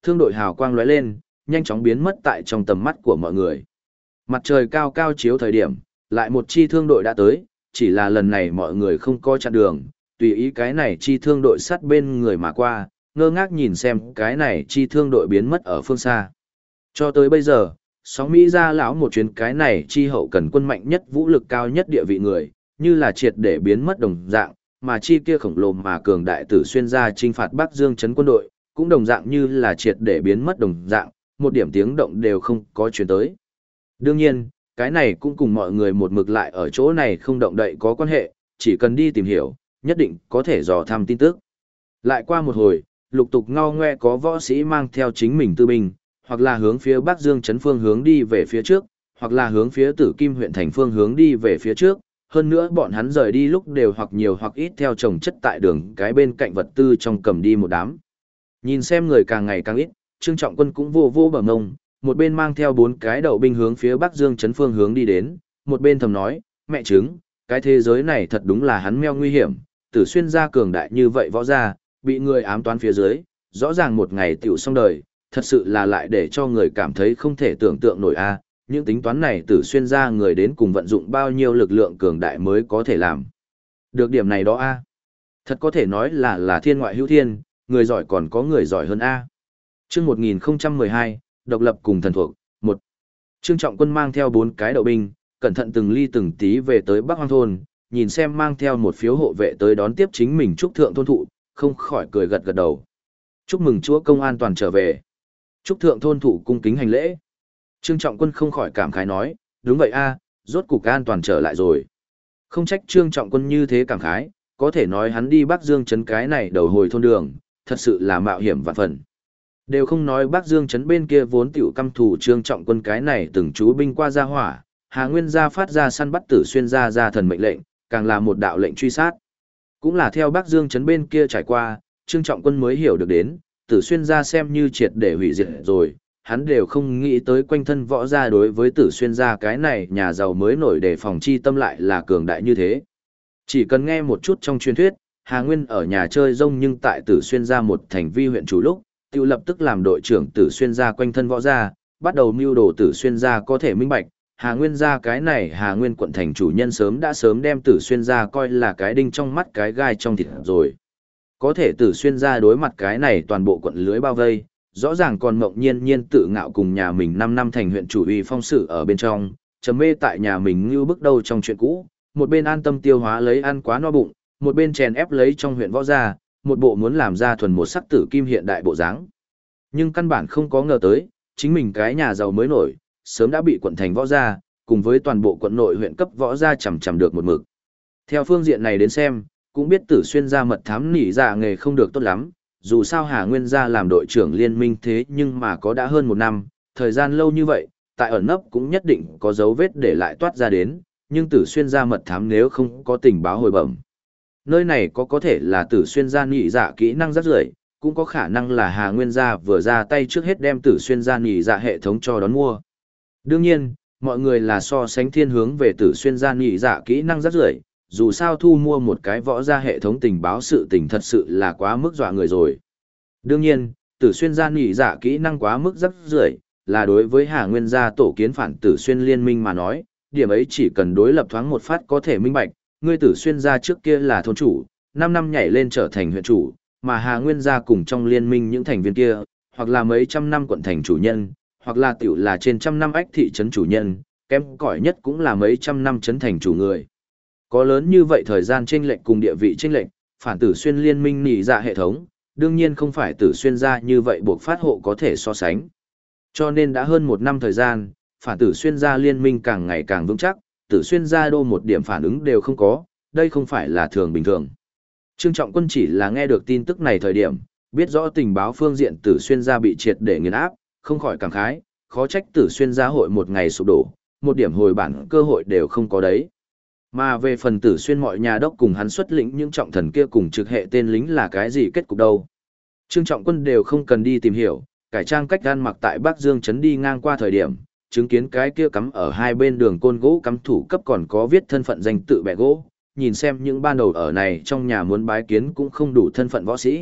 A: thương đội hào quang lóe lên, nhanh chóng biến mất tại trong tầm mắt của mọi người. Mặt trời cao cao chiếu thời điểm, lại một chi thương đội đã tới, chỉ là lần này mọi người không có chặn đường, tùy ý cái này chi thương đội sát bên người mà qua, ngơ ngác nhìn xem cái này chi thương đội biến mất ở phương xa. Cho tới bây giờ, sóng Mỹ ra lão một chuyến cái này chi hậu cần quân mạnh nhất vũ lực cao nhất địa vị người, như là triệt để biến mất đồng dạng, mà chi kia khổng lồ mà cường đại tử xuyên ra chinh phạt Bắc Dương trấn quân đội, cũng đồng dạng như là triệt để biến mất đồng dạng, một điểm tiếng động đều không có truyền tới. Đương nhiên, cái này cũng cùng mọi người một mực lại ở chỗ này không động đậy có quan hệ, chỉ cần đi tìm hiểu, nhất định có thể dò thăm tin tức. Lại qua một hồi, lục tục ngao ngoe có võ sĩ mang theo chính mình tư binh, hoặc là hướng phía Bắc Dương trấn phương hướng đi về phía trước, hoặc là hướng phía Tử Kim huyện thành phương hướng đi về phía trước. Hơn nữa bọn hắn rời đi lúc đều hoặc nhiều hoặc ít theo chồng chất tại đường cái bên cạnh vật tư trong cầm đi một đám. Nhìn xem người càng ngày càng ít, Trương Trọng Quân cũng vô vô bờ ngông, một bên mang theo 4 cái đậu binh hướng phía Bắc Dương trấn phương hướng đi đến, một bên thầm nói, mẹ chứng, cái thế giới này thật đúng là hắn meo nguy hiểm, Tử Xuyên gia cường đại như vậy võ gia, bị người ám toán phía dưới, rõ ràng một ngày tiểu xong đời, thật sự là lại để cho người cảm thấy không thể tưởng tượng nổi a. Những tính toán này Tử Xuyên gia người đến cùng vận dụng bao nhiêu lực lượng cường đại mới có thể làm được điểm này đó a. Thật có thể nói là thiên ngoại hữu thiên, người giỏi còn có người giỏi hơn a. Chương 1012, độc lập cùng thần thuộc, 1. Trương Trọng Quân mang theo 4 cái đậu binh, cẩn thận từng ly từng tí về tới Bắc Hoang thôn, nhìn xem mang theo một phiếu hộ vệ tới đón tiếp chính mình Trúc Thượng thôn thụ, không khỏi cười gật gật đầu. Chúc mừng chúa công an toàn trở về. Trúc Thượng thôn thụ cung kính hành lễ. Trương Trọng Quân không khỏi cảm khái nói, đúng vậy a, rốt cục an toàn trở lại rồi. Không trách Trương Trọng Quân như thế cảm khái, có thể nói hắn đi Bắc Dương trấn cái này đầu hồi thôn đường, thật sự là mạo hiểm vạn phần. Đều không nói Bắc Dương trấn bên kia vốn tiểu căm thù Trương Trọng Quân cái này từng chú binh qua gia hỏa, Hà Nguyên gia phát ra săn bắt Tử Xuyên gia thần mệnh lệnh, càng là một đạo lệnh truy sát. Cũng là theo Bắc Dương trấn bên kia trải qua, Trương Trọng Quân mới hiểu được đến, Tử Xuyên gia xem như triệt để hủy diệt rồi, hắn đều không nghĩ tới quanh thân võ gia đối với Tử Xuyên gia cái này nhà giàu mới nổi để phòng chi tâm lại là cường đại như thế. Chỉ cần nghe một chút trong truyền thuyết, Hà Nguyên ở nhà chơi rông nhưng tại Tử Xuyên gia một thành vi huyện chủ lúc, tiêu lập tức làm đội trưởng Tử Xuyên gia quanh thân võ gia, bắt đầu mưu đồ Tử Xuyên gia có thể minh bạch, Hà Nguyên gia cái này Hà Nguyên quận thành chủ nhân sớm đem Tử Xuyên gia coi là cái đinh trong mắt cái gai trong thịt rồi. Có thể Tử Xuyên gia đối mặt cái này toàn bộ quận lưới bao vây, rõ ràng còn mộng nhiên tự ngạo cùng nhà mình 5 năm thành huyện chủ uy phong sự ở bên trong, chấm mê tại nhà mình như bước đầu trong chuyện cũ, một bên an tâm tiêu hóa lấy ăn quá no bụng, một bên chèn ép lấy trong huyện võ gia, một bộ muốn làm ra thuần một sắc tử kim hiện đại bộ dáng. Nhưng căn bản không có ngờ tới, chính mình cái nhà giàu mới nổi, sớm đã bị quận thành võ gia, cùng với toàn bộ quận nội huyện cấp võ gia chằm được một mực. Theo phương diện này đến xem, cũng biết Tử Xuyên gia mật thám nỉ dạ nghề không được tốt lắm, dù sao Hà Nguyên gia làm đội trưởng liên minh thế nhưng mà có đã hơn 1 năm, thời gian lâu như vậy, tại ẩn nấp cũng nhất định có dấu vết để lại toát ra đến, nhưng Tử Xuyên gia mật thám nếu không có tình báo hồi bẩm. Nơi này có thể là Tử Xuyên gia nỉ dạ kỹ năng rất rưỡi, cũng có khả năng là Hà Nguyên gia vừa ra tay trước hết đem Tử Xuyên gia nỉ dạ hệ thống cho đón mua. Đương nhiên, mọi người là so sánh thiên hướng về Tử Xuyên gia nỉ dạ kỹ năng rất rưỡi, dù sao thu mua một cái võ gia hệ thống tình báo sự tình thật sự là quá mức dọa người rồi. Đương nhiên, Tử Xuyên gia nỉ dạ kỹ năng quá mức rất rưỡi, là đối với Hà Nguyên gia tổ kiến phản Tử Xuyên liên minh mà nói, điểm ấy chỉ cần đối lập thoáng một phát có thể minh bạch, ngươi Tử Xuyên gia trước kia là thôn chủ, 5 năm nhảy lên trở thành huyện chủ, mà Hà Nguyên gia cùng trong liên minh những thành viên kia, hoặc là mấy trăm năm quận thành chủ nhân, hoặc là tiểu là trên trăm năm ách thị trấn chủ nhân, kém cỏi nhất cũng là mấy trăm năm trấn thành chủ người. Có lớn như vậy thời gian chênh lệch cùng địa vị chênh lệch, phản Tử Xuyên liên minh nỉ dạ hệ thống, đương nhiên không phải Tử Xuyên gia như vậy buộc phát hộ có thể so sánh. Cho nên đã hơn 1 năm thời gian, phản Tử Xuyên gia liên minh càng ngày càng vững chắc, Tử Xuyên gia đô một điểm phản ứng đều không có, đây không phải là thường bình thường. Trương Trọng Quân chỉ là nghe được tin tức này thời điểm, biết rõ tình báo phương diện Tử Xuyên gia bị triệt để nghiền áp, không khỏi cảm khái, khó trách Tử Xuyên gia hội một ngày sụp đổ, một điểm hồi bản cơ hội đều không có đấy. Mà về phần Tử Xuyên mọi nhà đốc cùng hắn xuất lĩnh những trọng thần kia cùng trực hệ tên lính là cái gì kết cục đâu. Trương Trọng Quân đều không cần đi tìm hiểu, cải trang cách ăn mặc tại Bắc Dương trấn đi ngang qua thời điểm, chứng kiến cái kia cắm ở hai bên đường côn gỗ cắm thủ cấp còn có viết thân phận danh tự bẻ gỗ, nhìn xem những ban đầu ở này trong nhà muốn bái kiến cũng không đủ thân phận võ sĩ,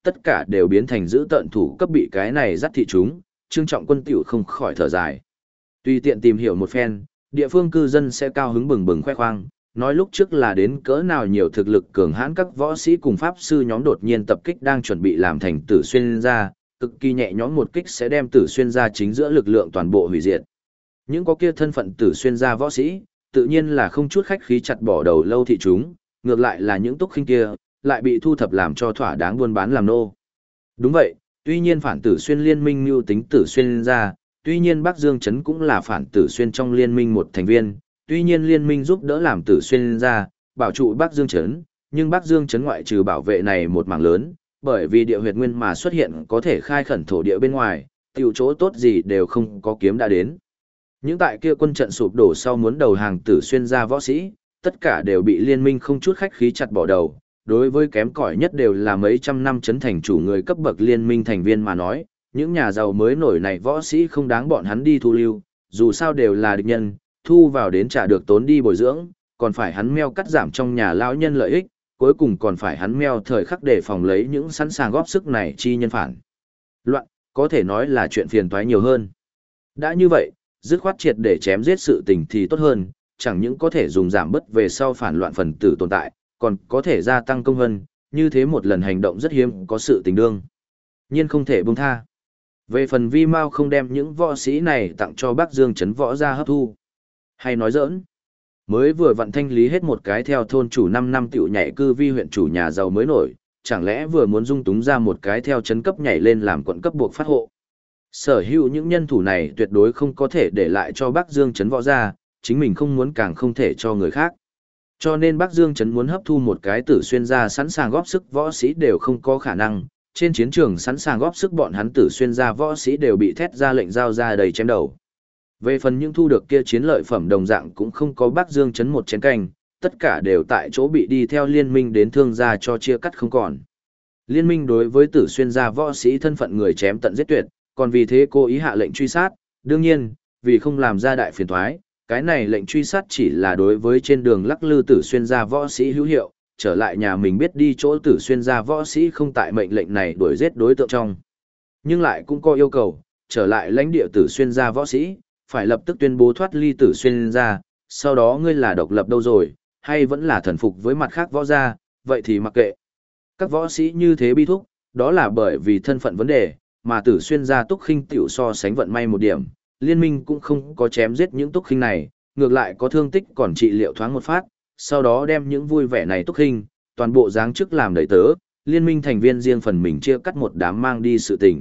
A: tất cả đều biến thành giữ tận thủ cấp bị cái này dắt thị chúng, Trương Trọng Quân tiểu không khỏi thở dài. Tùy tiện tìm hiểu một phen, địa phương cư dân sẽ cao hứng bừng bừng khoe khoang, nói lúc trước là đến cỡ nào nhiều thực lực cường hãn các võ sĩ cùng pháp sư nhóm đột nhiên tập kích đang chuẩn bị làm thành Tử Xuyên gia, cực kỳ nhẹ nhõm một kích sẽ đem Tử Xuyên gia chính giữa lực lượng toàn bộ hủy diệt. Những có kia thân phận Tử Xuyên gia võ sĩ, tự nhiên là không chút khách khí chặt bỏ đầu lâu thị chúng, ngược lại là những túc khinh kia, lại bị thu thập làm cho thỏa đáng buôn bán làm nô. Đúng vậy, tuy nhiên phản Tử Xuyên liên minh mưu tính Tử Xuyên gia, tuy nhiên Bắc Dương Trấn cũng là phản Tử Xuyên trong liên minh một thành viên, tuy nhiên liên minh giúp đỡ làm Tử Xuyên gia, bảo trụ Bắc Dương Trấn, nhưng Bắc Dương Trấn ngoại trừ bảo vệ này một mảng lớn, bởi vì địa huyệt nguyên mà xuất hiện có thể khai khẩn thổ địa bên ngoài, tiểu chỗ tốt gì đều không có kiếm đã đến. Những tại kia quân trận sụp đổ sau muốn đầu hàng Tử Xuyên gia võ sĩ, tất cả đều bị liên minh không chút khách khí chặt bỏ đầu. Đối với kém cỏi nhất đều là mấy trăm năm trấn thành chủ người cấp bậc liên minh thành viên mà nói, những nhà giàu mới nổi này võ sĩ không đáng bọn hắn đi thu lưu, dù sao đều là địch nhân, thu vào đến trả được tốn đi bồi dưỡng, còn phải hắn meo cắt giảm trong nhà lão nhân lợi ích, cuối cùng còn phải hắn meo thời khắc để phòng lấy những sẵn sàng góp sức này chi nhân phản. Loạn, có thể nói là chuyện phiền toái nhiều hơn. Đã như vậy, dứt khoát triệt để chém giết sự tình thì tốt hơn, chẳng những có thể dùng giảm bớt về sau phản loạn phần tử tồn tại, còn có thể gia tăng công vân, như thế một lần hành động rất hiếm có sự tình đương. Nhưng không thể buông tha. Về phần Vi Mao không đem những võ sĩ này tặng cho Bắc Dương Trấn võ ra hấp thu. Hay nói giỡn. Mới vừa vận thanh lý hết một cái theo thôn chủ 5 năm tiểu nhảy cư vi huyện chủ nhà giàu mới nổi, chẳng lẽ vừa muốn dung túng ra một cái theo trấn cấp nhảy lên làm quận cấp buộc phát hộ. Sở hữu những nhân thủ này tuyệt đối không có thể để lại cho Bắc Dương Trấn võ ra, chính mình không muốn càng không thể cho người khác. Cho nên Bắc Dương Trấn muốn hấp thu một cái Tử Xuyên gia sẵn sàng góp sức võ sĩ đều không có khả năng, trên chiến trường sẵn sàng góp sức bọn hắn Tử Xuyên gia võ sĩ đều bị thét ra lệnh giao ra đầy chém đầu. Về phần những thu được kia chiến lợi phẩm đồng dạng cũng không có Bắc Dương Trấn một chén canh, tất cả đều tại chỗ bị đi theo liên minh đến thương gia cho chia cắt không còn. Liên minh đối với Tử Xuyên gia võ sĩ thân phận người chém tận giết tuyệt, còn vì thế cố ý hạ lệnh truy sát, đương nhiên, vì không làm ra đại phiền toái, cái này lệnh truy sát chỉ là đối với trên đường lắc lư Tử Xuyên gia võ sĩ hữu hiệu, trở lại nhà mình biết đi chỗ Tử Xuyên gia võ sĩ không tại mệnh lệnh này đuổi giết đối tượng trong. Nhưng lại cũng có yêu cầu, trở lại lãnh địa Tử Xuyên gia võ sĩ, phải lập tức tuyên bố thoát ly Tử Xuyên gia, sau đó ngươi là độc lập đâu rồi, hay vẫn là thần phục với mặt khác võ gia, vậy thì mặc kệ. Các võ sĩ như thế bi thúc, đó là bởi vì thân phận vấn đề, mà Tử Xuyên gia túc khinh tiểu so sánh vận may một điểm, liên minh cũng không có chém giết những túc khinh này, ngược lại có thương tích còn trị liệu thoáng một phát, sau đó đem những vui vẻ này túc khinh, toàn bộ giáng chức làm đầy tớ, liên minh thành viên riêng phần mình chia cắt một đám mang đi sự tình.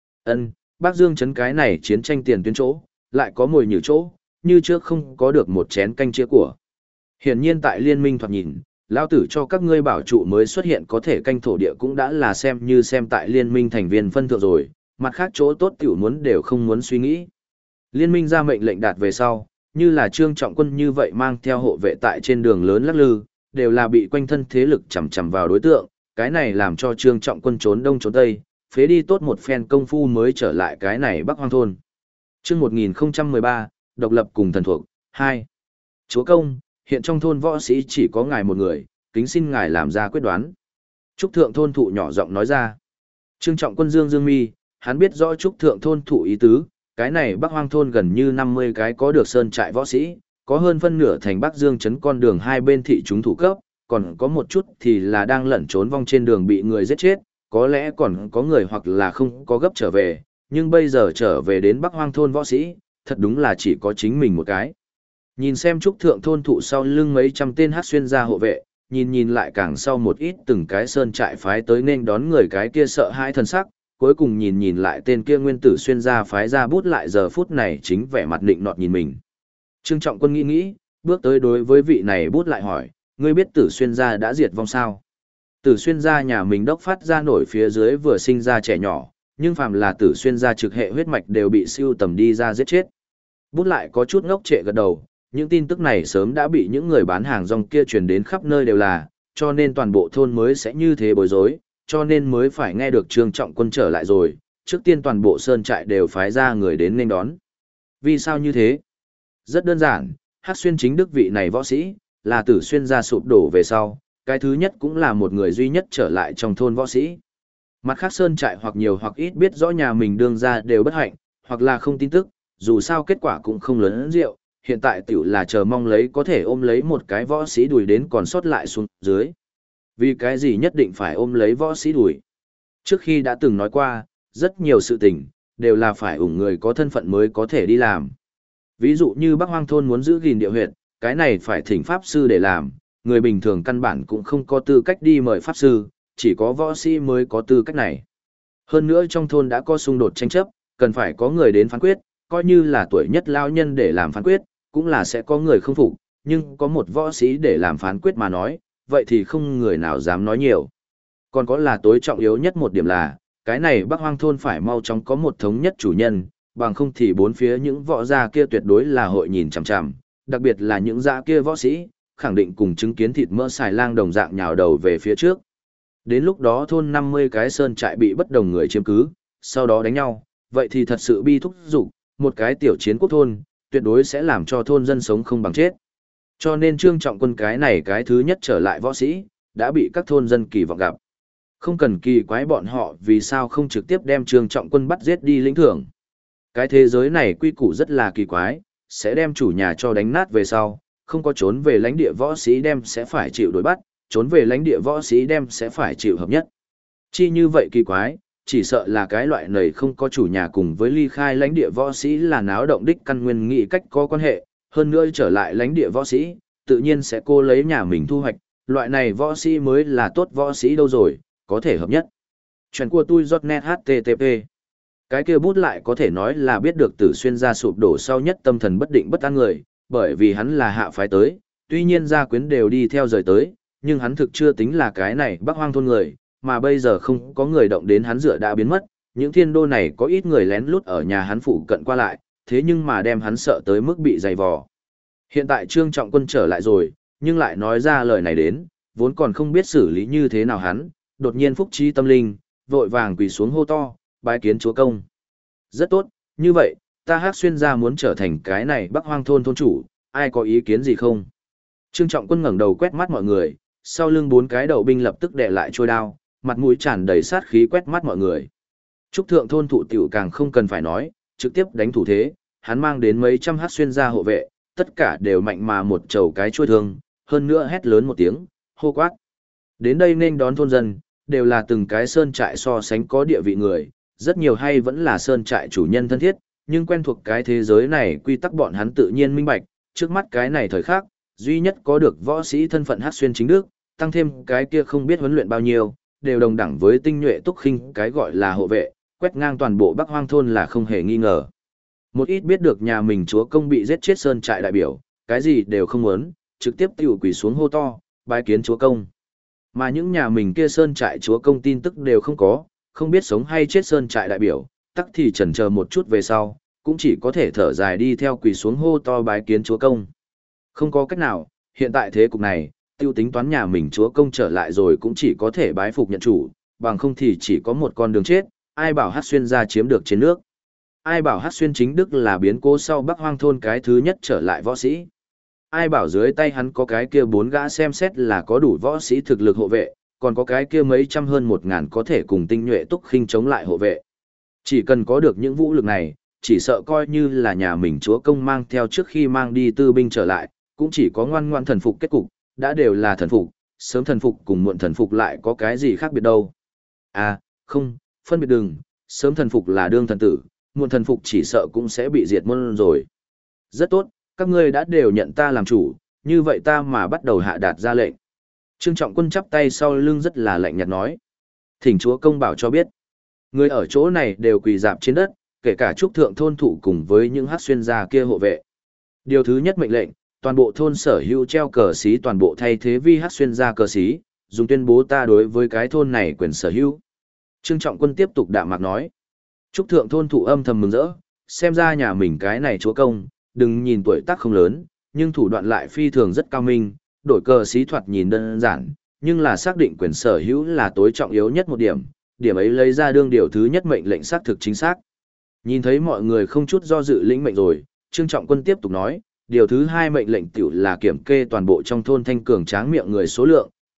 A: Bắc Dương Trấn cái này chiến tranh tiền tuyến chỗ, lại có mồi nhử chỗ, như trước không có được một chén canh chia của. Hiển nhiên tại liên minh thoạt nhìn, lão tử cho các ngươi bảo trụ mới xuất hiện có thể canh thổ địa cũng đã là xem như xem tại liên minh thành viên phân thượng rồi, mặt khác chỗ tốt tiểu muốn đều không muốn suy nghĩ. Liên minh ra mệnh lệnh đạt về sau, như là Trương Trọng Quân như vậy mang theo hộ vệ tại trên đường lớn lắc lư, đều là bị quanh thân thế lực chằm chằm vào đối tượng, cái này làm cho Trương Trọng Quân trốn đông trốn tây, phế đi tốt một phen công phu mới trở lại cái này Bắc Hoang thôn. Chương 1013, độc lập cùng thần thuộc 2. Chúa công, hiện trong thôn võ sĩ chỉ có ngài một người, kính xin ngài làm ra quyết đoán. Trúc thượng thôn thụ nhỏ giọng nói ra. Trương Trọng Quân dương mi, hắn biết rõ Trúc thượng thôn thụ ý tứ, cái này Bắc Hoang thôn gần như 50 cái có được sơn trại võ sĩ, có hơn phân nửa thành Bắc Dương Trấn con đường hai bên thị chúng thủ cấp, còn có một chút thì là đang lẩn trốn vong trên đường bị người giết chết, có lẽ còn có người hoặc là không có gấp trở về, nhưng bây giờ trở về đến Bắc Hoang thôn võ sĩ, thật đúng là chỉ có chính mình một cái. Nhìn xem Trúc thượng thôn thụ sau lưng mấy trăm tên hát xuyên gia hộ vệ, nhìn lại càng sau một ít từng cái sơn trại phái tới nên đón người cái kia sợ hãi thần sắc, cuối cùng nhìn lại tên kia nguyên tử xuyên gia phái ra bút lại giờ phút này chính vẻ mặt định nọt nhìn mình. Trương Trọng Quân nghĩ, bước tới đối với vị này bút lại hỏi, ngươi biết tử xuyên gia đã diệt vong sao? Tử xuyên gia nhà mình đốc phát ra nổi phía dưới vừa sinh ra trẻ nhỏ, nhưng phàm là tử xuyên gia trực hệ huyết mạch đều bị siêu tầm đi ra giết chết. Bút lại có chút ngốc trệ gật đầu, những tin tức này sớm đã bị những người bán hàng rong kia truyền đến khắp nơi đều là, cho nên toàn bộ thôn mới sẽ như thế bối rối, cho nên mới phải nghe được Trương Trọng Quân trở lại rồi, trước tiên toàn bộ sơn trại đều phái ra người đến nên đón. Vì sao như thế? Rất đơn giản, Hắc Xuyên chính đức vị này võ sĩ, là tử xuyên gia sụp đổ về sau, cái thứ nhất cũng là một người duy nhất trở lại trong thôn võ sĩ. Mặt khác sơn trại hoặc nhiều hoặc ít biết rõ nhà mình đương ra đều bất hạnh, hoặc là không tin tức, dù sao kết quả cũng không lớn rượu, hiện tại tiểu là chờ mong lấy có thể ôm lấy một cái võ sĩ đùi đến còn sót lại xuống dưới. Vì cái gì nhất định phải ôm lấy võ sĩ đùi? Trước khi đã từng nói qua, rất nhiều sự tình, đều là phải ủng người có thân phận mới có thể đi làm. Ví dụ như Bắc Hoang Thôn muốn giữ gìn địa huyệt, cái này phải thỉnh pháp sư để làm, người bình thường căn bản cũng không có tư cách đi mời pháp sư, chỉ có võ sĩ mới có tư cách này. Hơn nữa trong thôn đã có xung đột tranh chấp, cần phải có người đến phán quyết, coi như là tuổi nhất lao nhân để làm phán quyết, cũng là sẽ có người không phục, nhưng có một võ sĩ để làm phán quyết mà nói, vậy thì không người nào dám nói nhiều. Còn có là tối trọng yếu nhất một điểm là, cái này Bắc Hoang Thôn phải mau chóng có một thống nhất chủ nhân, bằng không thì bốn phía những võ gia kia tuyệt đối là hội nhìn chằm chằm, đặc biệt là những gia kia võ sĩ, khẳng định cùng chứng kiến thịt mỡ xài lang đồng dạng nhào đầu về phía trước. Đến lúc đó thôn 50 cái sơn trại bị bất đồng người chiếm cứ, sau đó đánh nhau, vậy thì thật sự bi thúc dục, một cái tiểu chiến quốc thôn, tuyệt đối sẽ làm cho thôn dân sống không bằng chết. Cho nên Trương Trọng Quân cái này cái thứ nhất trở lại võ sĩ, đã bị các thôn dân kỳ vọng gặp. Không cần kỳ quái bọn họ vì sao không trực tiếp đem Trương Trọng Quân bắt giết đi lĩnh thưởng. Cái thế giới này quy củ rất là kỳ quái, sẽ đem chủ nhà cho đánh nát về sau, không có trốn về lãnh địa võ sĩ đem sẽ phải chịu đối bắt, trốn về lãnh địa võ sĩ đem sẽ phải chịu hợp nhất. Chi như vậy kỳ quái, chỉ sợ là cái loại này không có chủ nhà cùng với ly khai lãnh địa võ sĩ là náo động đích căn nguyên nghị cách có quan hệ, hơn nữa trở lại lãnh địa võ sĩ, tự nhiên sẽ cô lấy nhà mình thu hoạch, loại này võ sĩ mới là tốt võ sĩ đâu rồi, có thể hợp nhất. Chuyện của tôi .net HTTP. Cái kia bút lại có thể nói là biết được Tử Xuyên gia sụp đổ sau nhất tâm thần bất định bất an người, bởi vì hắn là hạ phái tới, tuy nhiên gia quyến đều đi theo rời tới, nhưng hắn thực chưa tính là cái này Bắc Hoang Thôn người, mà bây giờ không có người động đến hắn dựa đã biến mất, những thiên đô này có ít người lén lút ở nhà hắn phụ cận qua lại, thế nhưng mà đem hắn sợ tới mức bị dày vò. Hiện tại Trương Trọng Quân trở lại rồi, nhưng lại nói ra lời này đến, vốn còn không biết xử lý như thế nào hắn, đột nhiên phúc trí tâm linh, vội vàng quỳ xuống hô to, bái kiến chúa công. Rất tốt, như vậy, ta Hắc Xuyên gia muốn trở thành cái này Bắc Hoang Thôn thôn chủ, ai có ý kiến gì không? Trương Trọng Quân ngẩng đầu quét mắt mọi người, sau lưng bốn cái đầu binh lập tức đè lại trôi đao, mặt mũi tràn đầy sát khí quét mắt mọi người. Trúc thượng thôn thụ tiểu càng không cần phải nói, trực tiếp đánh thủ thế, hắn mang đến mấy trăm Hắc Xuyên gia hộ vệ, tất cả đều mạnh mà một chầu cái chuôi thương, hơn nữa hét lớn một tiếng, hô quát. Đến đây nên đón thôn dân, đều là từng cái sơn trại so sánh có địa vị người, rất nhiều hay vẫn là sơn trại chủ nhân thân thiết, nhưng quen thuộc cái thế giới này quy tắc bọn hắn tự nhiên minh bạch, trước mắt cái này thời khắc, duy nhất có được võ sĩ thân phận Hắc Xuyên chính đức, tăng thêm cái kia không biết huấn luyện bao nhiêu, đều đồng đẳng với tinh nhuệ túc khinh cái gọi là hộ vệ, quét ngang toàn bộ Bắc Hoang Thôn là không hề nghi ngờ. Một ít biết được nhà mình chúa công bị giết chết sơn trại đại biểu, cái gì đều không muốn, trực tiếp tiểu quỳ xuống hô to, bái kiến chúa công. Mà những nhà mình kia sơn trại chúa công tin tức đều không có, không biết sống hay chết sơn trại đại biểu, tắc thì chần chờ một chút về sau, cũng chỉ có thể thở dài đi theo quỳ xuống hô to bái kiến chúa công. Không có cách nào, hiện tại thế cục này, tiêu tính toán nhà mình chúa công trở lại rồi cũng chỉ có thể bái phục nhận chủ, bằng không thì chỉ có một con đường chết, ai bảo Hắc Xuyên gia chiếm được trên nước. Ai bảo Hắc Xuyên chính đức là biến cố sau Bắc Hoang Thôn cái thứ nhất trở lại võ sĩ. Ai bảo dưới tay hắn có cái kia bốn gã xem xét là có đủ võ sĩ thực lực hộ vệ, còn có cái kia mấy trăm hơn 1000 có thể cùng tinh nhuệ túc khinh chống lại hộ vệ. Chỉ cần có được những vũ lực này, chỉ sợ coi như là nhà mình chúa công mang theo trước khi mang đi tư binh trở lại, cũng chỉ có ngoan ngoan thần phục kết cục, đã đều là thần phục, sớm thần phục cùng muộn thần phục lại có cái gì khác biệt đâu. À, không, phân biệt đừng, sớm thần phục là đương thần tử, muộn thần phục chỉ sợ cũng sẽ bị diệt môn rồi. Rất tốt, các ngươi đã đều nhận ta làm chủ, như vậy ta mà bắt đầu hạ đạt ra lệnh. Trương Trọng Quân chắp tay sau lưng rất là lạnh nhạt nói. Thỉnh chúa công bảo cho biết. Người ở chỗ này đều quỳ dạp trên đất, kể cả trúc thượng thôn thủ cùng với những Hắc Xuyên gia kia hộ vệ. Điều thứ nhất mệnh lệnh, toàn bộ thôn sở hữu treo cờ xí toàn bộ thay thế vi Hắc Xuyên gia cờ xí, dùng tuyên bố ta đối với cái thôn này quyền sở hữu. Trương Trọng Quân tiếp tục đạm mạc nói. Trúc thượng thôn thủ âm thầm mừng rỡ, xem ra nhà mình cái này chúa công, đừng nhìn tuổi tác không lớn, nhưng thủ đoạn lại phi thường rất cao minh, đổi cờ xí thoạt nhìn đơn giản, nhưng là xác định quyền sở hữu là tối trọng yếu nhất một điểm, điểm ấy lấy ra đương điều thứ nhất mệnh lệnh xác thực chính xác. Nhìn thấy mọi người không chút do dự lĩnh mệnh rồi, Trương Trọng Quân tiếp tục nói, điều thứ hai mệnh lệnh tiểu là kiểm kê toàn bộ trong thôn thanh cường tráng miệng người số lượng,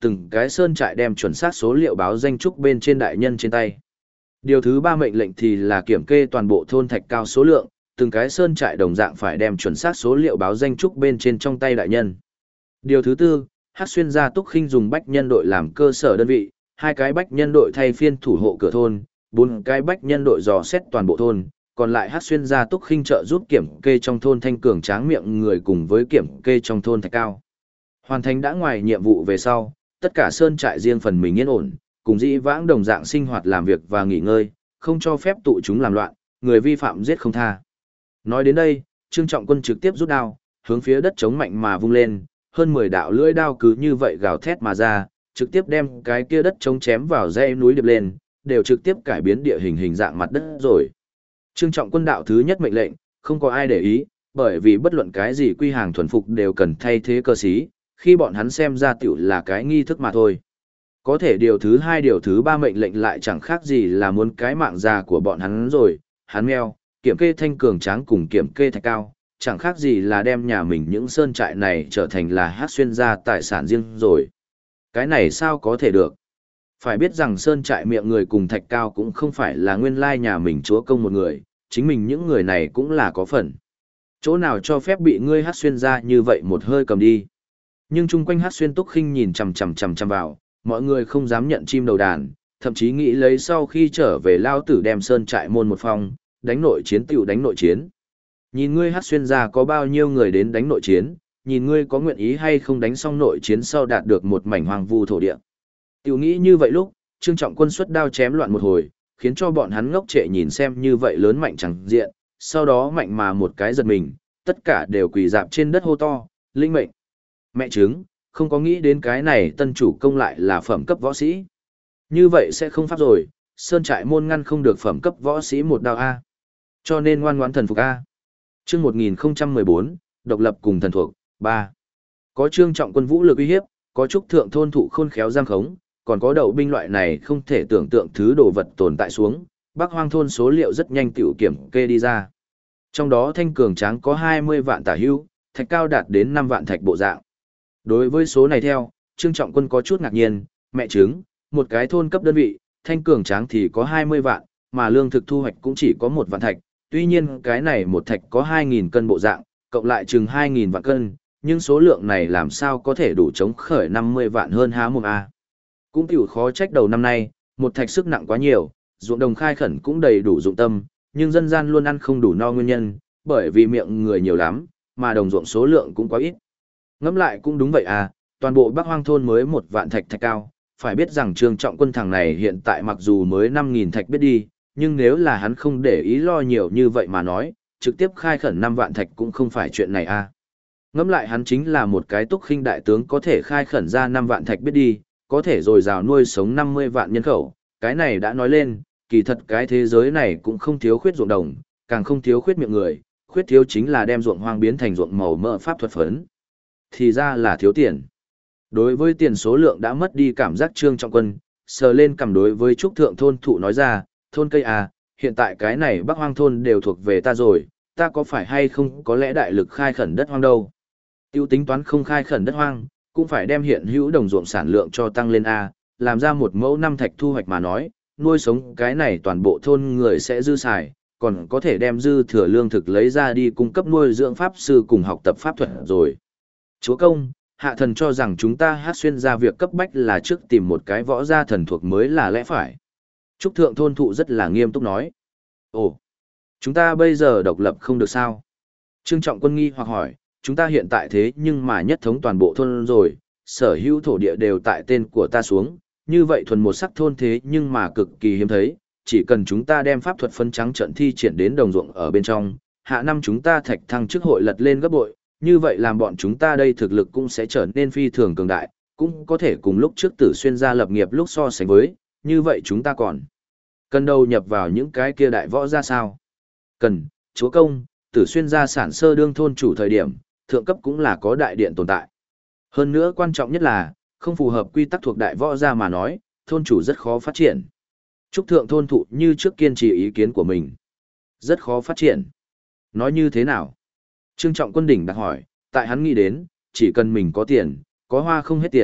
A: từng cái sơn trại đem chuẩn xác số liệu báo danh trúc bên trên đại nhân trên tay. Điều thứ 3 mệnh lệnh thì là kiểm kê toàn bộ thôn thạch cao số lượng, từng cái sơn trại đồng dạng phải đem chuẩn xác số liệu báo danh trúc bên trên trong tay đại nhân. Điều thứ 4, Hắc Xuyên gia Túc Khinh dùng bách nhân đội làm cơ sở đơn vị, 2 cái bách nhân đội thay phiên thủ hộ cửa thôn, 4 cái bách nhân đội dò xét toàn bộ thôn, còn lại Hắc Xuyên gia Túc Khinh trợ giúp kiểm kê trong thôn thanh cường tráng miệng người cùng với kiểm kê trong thôn thạch cao. Hoàn thành đã ngoài nhiệm vụ về sau, tất cả sơn trại riêng phần mình yên ổn, cùng dĩ vãng đồng dạng sinh hoạt làm việc và nghỉ ngơi, không cho phép tụ chúng làm loạn, người vi phạm giết không tha. Nói đến đây, Trương Trọng Quân trực tiếp rút đao, hướng phía đất chống mạnh mà vung lên, hơn 10 đạo lưỡi đao cứ như vậy gào thét mà ra, trực tiếp đem cái kia đất chống chém vào dãy núi điệp lên, đều trực tiếp cải biến địa hình dạng mặt đất rồi. Trương Trọng Quân đạo thứ nhất mệnh lệnh, không có ai để ý, bởi vì bất luận cái gì quy hàng thuần phục đều cần thay thế cơ sĩ, khi bọn hắn xem ra tiểu là cái nghi thức mà thôi. Có thể điều thứ 2 điều thứ 3 mệnh lệnh lại chẳng khác gì là muốn cái mạng già của bọn hắn rồi, hắn meo, kiểm kê thanh cường tráng cùng kiểm kê thạch cao, chẳng khác gì là đem nhà mình những sơn trại này trở thành là Hắc Xuyên gia tài sản riêng rồi. Cái này sao có thể được? Phải biết rằng sơn trại miệng người cùng thạch cao cũng không phải là nguyên lai nhà mình chúa công một người, chính mình những người này cũng là có phần. Chỗ nào cho phép bị ngươi Hắc Xuyên gia như vậy một hơi cầm đi. Nhưng chung quanh Hắc Xuyên Túc Khinh nhìn chằm chằm vào, mọi người không dám nhận chim đầu đàn, thậm chí nghĩ lấy sau khi trở về lao tử đem sơn trại môn một phong, đánh nội chiến tiểu đánh nội chiến. Nhìn ngươi Hắc Xuyên gia có bao nhiêu người đến đánh nội chiến, nhìn ngươi có nguyện ý hay không đánh xong nội chiến sau đạt được một mảnh hoang vu thổ địa. Tiểu nghĩ như vậy lúc, Trương Trọng Quân xuất đao chém loạn một hồi, khiến cho bọn hắn ngốc trệ nhìn xem như vậy lớn mạnh chẳng diện, sau đó mạnh mà một cái giật mình, tất cả đều quỳ dạp trên đất hô to, linh mệnh. Mẹ chứng, không có nghĩ đến cái này tân chủ công lại là phẩm cấp võ sĩ. Như vậy sẽ không pháp rồi, sơn trại môn ngăn không được phẩm cấp võ sĩ một đao A. Cho nên ngoan ngoãn thần phục A. Chương 1014, độc lập cùng thần thuộc, 3. Có Trương Trọng Quân vũ lực uy hiếp, có trúc thượng thôn thụ khôn khéo giang khống, còn có đậu binh loại này không thể tưởng tượng thứ đồ vật tồn tại xuống, Bắc Hoang thôn số liệu rất nhanh tiểu kiểm kê đi ra. Trong đó thanh cường tráng có 20 vạn tả hữu, thạch cao đạt đến 5 vạn thạch bộ dạng. Đối với số này theo, Trương Trọng Quân có chút ngạc nhiên, mẹ chứng, một cái thôn cấp đơn vị, thanh cường tráng thì có 20 vạn, mà lương thực thu hoạch cũng chỉ có 1 vạn thạch, tuy nhiên cái này một thạch có 2.000 cân bộ dạng, cộng lại chừng 2.000 vạn cân, nhưng số lượng này làm sao có thể đủ chống khởi 50 vạn hơn há mồm A. Cũng tiểu khó trách đầu năm nay, một thạch sức nặng quá nhiều, ruộng đồng khai khẩn cũng đầy đủ dụng tâm, nhưng dân gian luôn ăn không đủ no nguyên nhân, bởi vì miệng người nhiều lắm, mà đồng ruộng số lượng cũng quá ít. Ngẫm lại cũng đúng vậy à, toàn bộ Bắc Hoang thôn mới 1 vạn thạch cao, phải biết rằng Trương Trọng Quân thằng này hiện tại mặc dù mới 5.000 thạch biết đi, nhưng nếu là hắn không để ý lo nhiều như vậy mà nói, trực tiếp khai khẩn 5 vạn thạch cũng không phải chuyện này à. Ngẫm lại hắn chính là một cái Túc Khinh đại tướng có thể khai khẩn ra 5 vạn thạch biết đi, có thể rồi rào nuôi sống 50 vạn nhân khẩu, cái này đã nói lên, kỳ thật cái thế giới này cũng không thiếu khuyết ruộng đồng, càng không thiếu khuyết miệng người, khuyết thiếu chính là đem ruộng hoang biến thành ruộng màu mỡ pháp thuật phấn. Thì ra là thiếu tiền. Đối với tiền số lượng đã mất đi cảm giác Trương Trọng Quân, sờ lên cầm đối với trúc thượng thôn thụ nói ra, thôn cây à, hiện tại cái này Bắc Hoang thôn đều thuộc về ta rồi, ta có phải hay không có lẽ đại lực khai khẩn đất hoang đâu. Tiêu tính toán không khai khẩn đất hoang, cũng phải đem hiện hữu đồng ruộng sản lượng cho tăng lên A, làm ra một mẫu 5 thạch thu hoạch mà nói, nuôi sống cái này toàn bộ thôn người sẽ dư xài, còn có thể đem dư thừa lương thực lấy ra đi cung cấp nuôi dưỡng pháp sư cùng học tập pháp thuật rồi. Chúa công, hạ thần cho rằng chúng ta Hắc Xuyên gia việc cấp bách là trước tìm một cái võ gia thần thuộc mới là lẽ phải. Trúc thượng thôn thụ rất là nghiêm túc nói. Ồ, chúng ta bây giờ độc lập không được sao? Trương Trọng Quân nghi hoặc hỏi, chúng ta hiện tại thế nhưng mà nhất thống toàn bộ thôn rồi, sở hữu thổ địa đều tại tên của ta xuống, như vậy thuần một sắc thôn thế nhưng mà cực kỳ hiếm thấy, chỉ cần chúng ta đem pháp thuật phân trắng trận thi triển đến đồng ruộng ở bên trong, hạ năm chúng ta thạch thăng chức hội lật lên gấp bội, như vậy làm bọn chúng ta đây thực lực cũng sẽ trở nên phi thường cường đại, cũng có thể cùng lúc trước Tử Xuyên gia lập nghiệp lúc so sánh với, như vậy chúng ta còn cần đầu nhập vào những cái kia đại võ ra sao? Cần, chúa công, Tử Xuyên gia sản sơ đương thôn chủ thời điểm, thượng cấp cũng là có đại điện tồn tại. Hơn nữa quan trọng nhất là, không phù hợp quy tắc thuộc đại võ gia mà nói, thôn chủ rất khó phát triển. Trúc thượng thôn thụ như trước kiên trì ý kiến của mình. Rất khó phát triển. Nói như thế nào? Trương Trọng Quân đỉnh đặt hỏi, tại hắn nghĩ đến, chỉ cần mình có tiền, có hoa không hết tiền,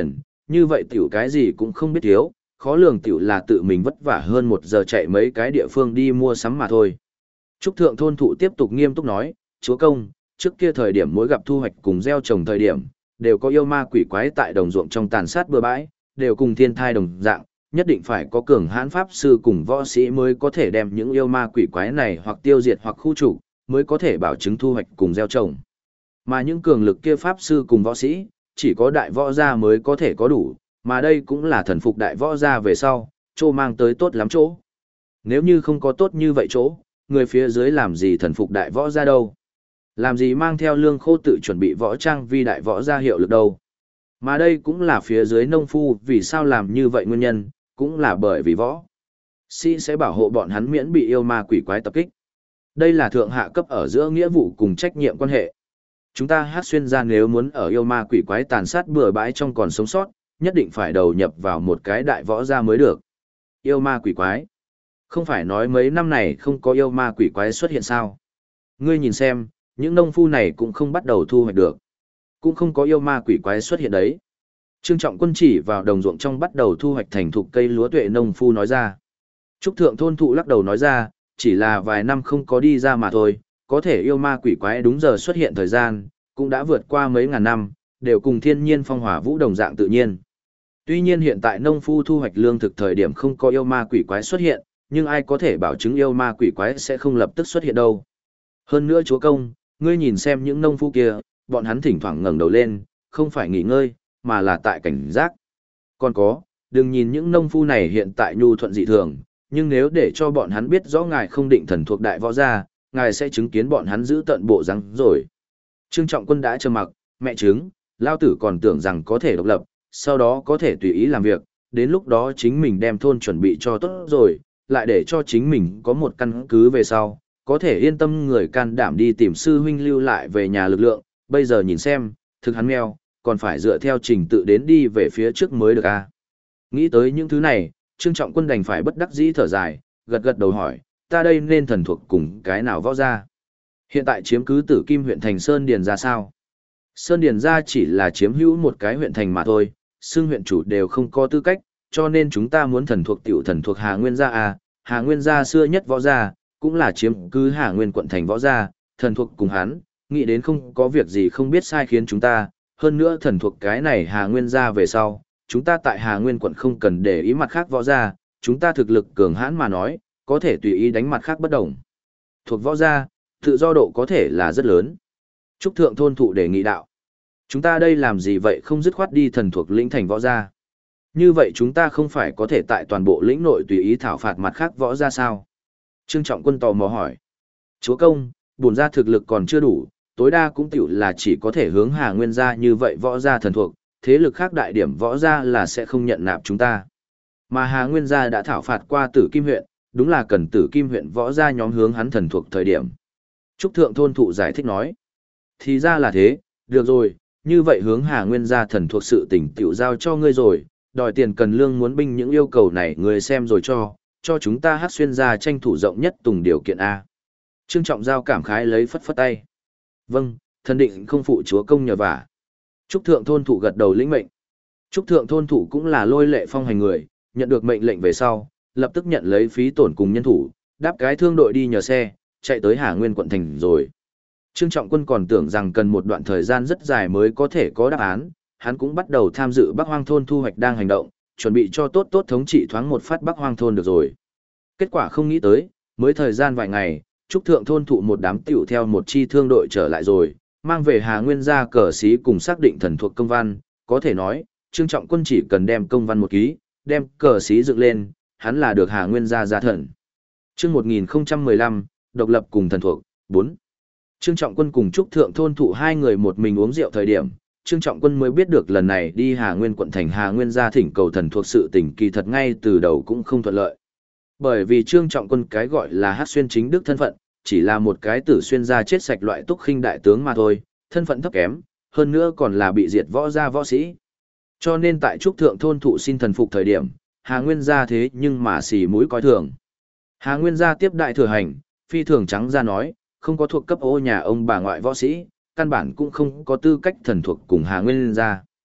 A: Như vậy tiểu cái gì cũng không biết thiếu, khó lường tiểu là tự mình vất vả hơn 1 giờ chạy mấy cái địa phương đi mua sắm mà thôi. Trúc thượng thôn thụ tiếp tục nghiêm túc nói, chúa công, trước kia thời điểm mỗi gặp thu hoạch cùng gieo trồng thời điểm, đều có yêu ma quỷ quái tại đồng ruộng trong tàn sát bừa bãi, đều cùng thiên thai đồng dạng, nhất định phải có cường hãn pháp sư cùng võ sĩ mới có thể đem những yêu ma quỷ quái này hoặc tiêu diệt hoặc khu trục, mới có thể bảo chứng thu hoạch cùng gieo trồng. Mà những cường lực kia pháp sư cùng võ sĩ, chỉ có đại võ gia mới có thể có đủ, mà đây cũng là thần phục đại võ gia về sau, chỗ mang tới tốt lắm chỗ. Nếu như không có tốt như vậy chỗ, người phía dưới làm gì thần phục đại võ gia đâu? Làm gì mang theo lương khô tự chuẩn bị võ trang vì đại võ gia hiệu lực đâu? Mà đây cũng là phía dưới nông phu vì sao làm như vậy nguyên nhân, cũng là bởi vì võ sĩ sẽ bảo hộ bọn hắn miễn bị yêu ma quỷ quái tập kích. Đây là thượng hạ cấp ở giữa nghĩa vụ cùng trách nhiệm quan hệ. Chúng ta hát xuyên gia nếu muốn ở yêu ma quỷ quái tàn sát bừa bãi trong còn sống sót, nhất định phải đầu nhập vào một cái đại võ gia mới được. Yêu ma quỷ quái. Không phải nói mấy năm này không có yêu ma quỷ quái xuất hiện sao? Ngươi nhìn xem, những nông phu này cũng không bắt đầu thu hoạch được. Cũng không có yêu ma quỷ quái xuất hiện đấy. Trương Trọng Quân chỉ vào đồng ruộng trong bắt đầu thu hoạch thành thục cây lúa tuệ nông phu nói ra. Trúc thượng thôn thụ lắc đầu nói ra, chỉ là vài năm không có đi ra mà thôi, có thể yêu ma quỷ quái đúng giờ xuất hiện thời gian, cũng đã vượt qua mấy ngàn năm, đều cùng thiên nhiên phong hỏa vũ đồng dạng tự nhiên. Tuy nhiên hiện tại nông phu thu hoạch lương thực thời điểm không có yêu ma quỷ quái xuất hiện, nhưng ai có thể bảo chứng yêu ma quỷ quái sẽ không lập tức xuất hiện đâu. Hơn nữa chúa công, ngươi nhìn xem những nông phu kia, bọn hắn thỉnh thoảng ngẩng đầu lên, không phải nghỉ ngơi, mà là tại cảnh giác. Còn có, đừng nhìn những nông phu này hiện tại nhu thuận dị thường, nhưng nếu để cho bọn hắn biết rõ ngài không định thần thuộc đại võ gia, ngài sẽ chứng kiến bọn hắn giữ tận bộ răng rồi. Trương Trọng Quân đã trầm mặc, mẹ chứng, lao tử còn tưởng rằng có thể độc lập, sau đó có thể tùy ý làm việc, đến lúc đó chính mình đem thôn chuẩn bị cho tốt rồi, lại để cho chính mình có một căn cứ về sau, có thể yên tâm người can đảm đi tìm sư huynh lưu lại về nhà lực lượng, bây giờ nhìn xem, thực hắn mèo, còn phải dựa theo trình tự đến đi về phía trước mới được à. Nghĩ tới những thứ này, Trương Trọng Quân đành phải bất đắc dĩ thở dài, gật gật đầu hỏi, ta đây nên thần thuộc cùng cái nào võ ra? Hiện tại chiếm cứ Tử Kim huyện thành Sơn Điền ra sao? Sơn Điền ra chỉ là chiếm hữu một cái huyện thành mà thôi, xưng huyện chủ đều không có tư cách, cho nên chúng ta muốn thần thuộc tiểu thần thuộc Hà Nguyên gia à, Hà Nguyên gia xưa nhất võ gia, cũng là chiếm cứ Hà Nguyên quận thành võ gia, thần thuộc cùng hắn, nghĩ đến không có việc gì không biết sai khiến chúng ta, hơn nữa thần thuộc cái này Hà Nguyên gia về sau, chúng ta tại Hà Nguyên quận không cần để ý mặt khác võ gia, chúng ta thực lực cường hãn mà nói, có thể tùy ý đánh mặt khác bất đồng. Thuộc võ gia, tự do độ có thể là rất lớn. Trúc thượng thôn thụ đề nghị đạo. Chúng ta đây làm gì vậy không dứt khoát đi thần thuộc lĩnh thành võ gia. Như vậy chúng ta không phải có thể tại toàn bộ lĩnh nội tùy ý thảo phạt mặt khác võ gia sao? Trương Trọng Quân tò mò hỏi. Chúa công, bổn gia thực lực còn chưa đủ, tối đa cũng tiểu là chỉ có thể hướng Hà Nguyên gia như vậy võ gia thần thuộc, thế lực khác đại điểm võ gia là sẽ không nhận nạp chúng ta. Mà Hà Nguyên gia đã thảo phạt qua Tử Kim huyện, đúng là cần Tử Kim huyện võ gia nhóm hướng hắn thần thuộc thời điểm. Trúc thượng thôn thụ giải thích nói. Thì ra là thế, được rồi, như vậy hướng Hà Nguyên gia thần thuộc sự tỉnh tiểu giao cho ngươi rồi, đòi tiền cần lương muốn binh những yêu cầu này ngươi xem rồi cho chúng ta hát xuyên gia tranh thủ rộng nhất tùng điều kiện A. Trương Trọng Giao cảm khái lấy phất phất tay. Vâng, thần định không phụ chúa công nhờ vả. Trúc thượng thôn thụ gật đầu lĩnh mệnh. Trúc thượng thôn thụ cũng là lôi lệ phong hành người, nhận được mệnh lệnh về sau, lập tức nhận lấy phí tổn cùng nhân thủ, đáp cái thương đội đi nhờ xe, chạy tới Hà Nguyên quận thành rồi. Trương Trọng Quân còn tưởng rằng cần một đoạn thời gian rất dài mới có thể có đáp án, hắn cũng bắt đầu tham dự Bắc Hoang thôn thu hoạch đang hành động, chuẩn bị cho tốt thống trị thoáng một phát Bắc Hoang thôn được rồi. Kết quả không nghĩ tới, mới thời gian vài ngày, Trúc thượng thôn thụ một đám tiểu theo một chi thương đội trở lại rồi, mang về Hà Nguyên gia cờ xí cùng xác định thần thuộc công văn, có thể nói, Trương Trọng Quân chỉ cần đem công văn một ký, đem cờ xí dựng lên, hắn là được Hà Nguyên gia gia thần. Chương 1015, độc lập cùng thần thuộc, 4. Trương Trọng Quân cùng Trúc thượng thôn thụ hai người một mình uống rượu thời điểm, Trương Trọng Quân mới biết được lần này đi Hà Nguyên quận thành Hà Nguyên gia thỉnh cầu thần thuộc sự tình kỳ thật ngay từ đầu cũng không thuận lợi. Bởi vì Trương Trọng Quân cái gọi là hát xuyên chính đức thân phận, chỉ là một cái tử xuyên gia chết sạch loại túc khinh đại tướng mà thôi, thân phận thấp kém, hơn nữa còn là bị diệt võ gia võ sĩ. Cho nên tại Trúc thượng thôn thụ xin thần phục thời điểm, Hà Nguyên gia thế nhưng mà xì mũi coi thường. Hà Nguyên gia tiếp đại thừa hành, phi thường trắng ra nói, không có thuộc cấp ô nhà ông bà ngoại võ sĩ, căn bản cũng không có tư cách thần thuộc cùng Hà Nguyên gia.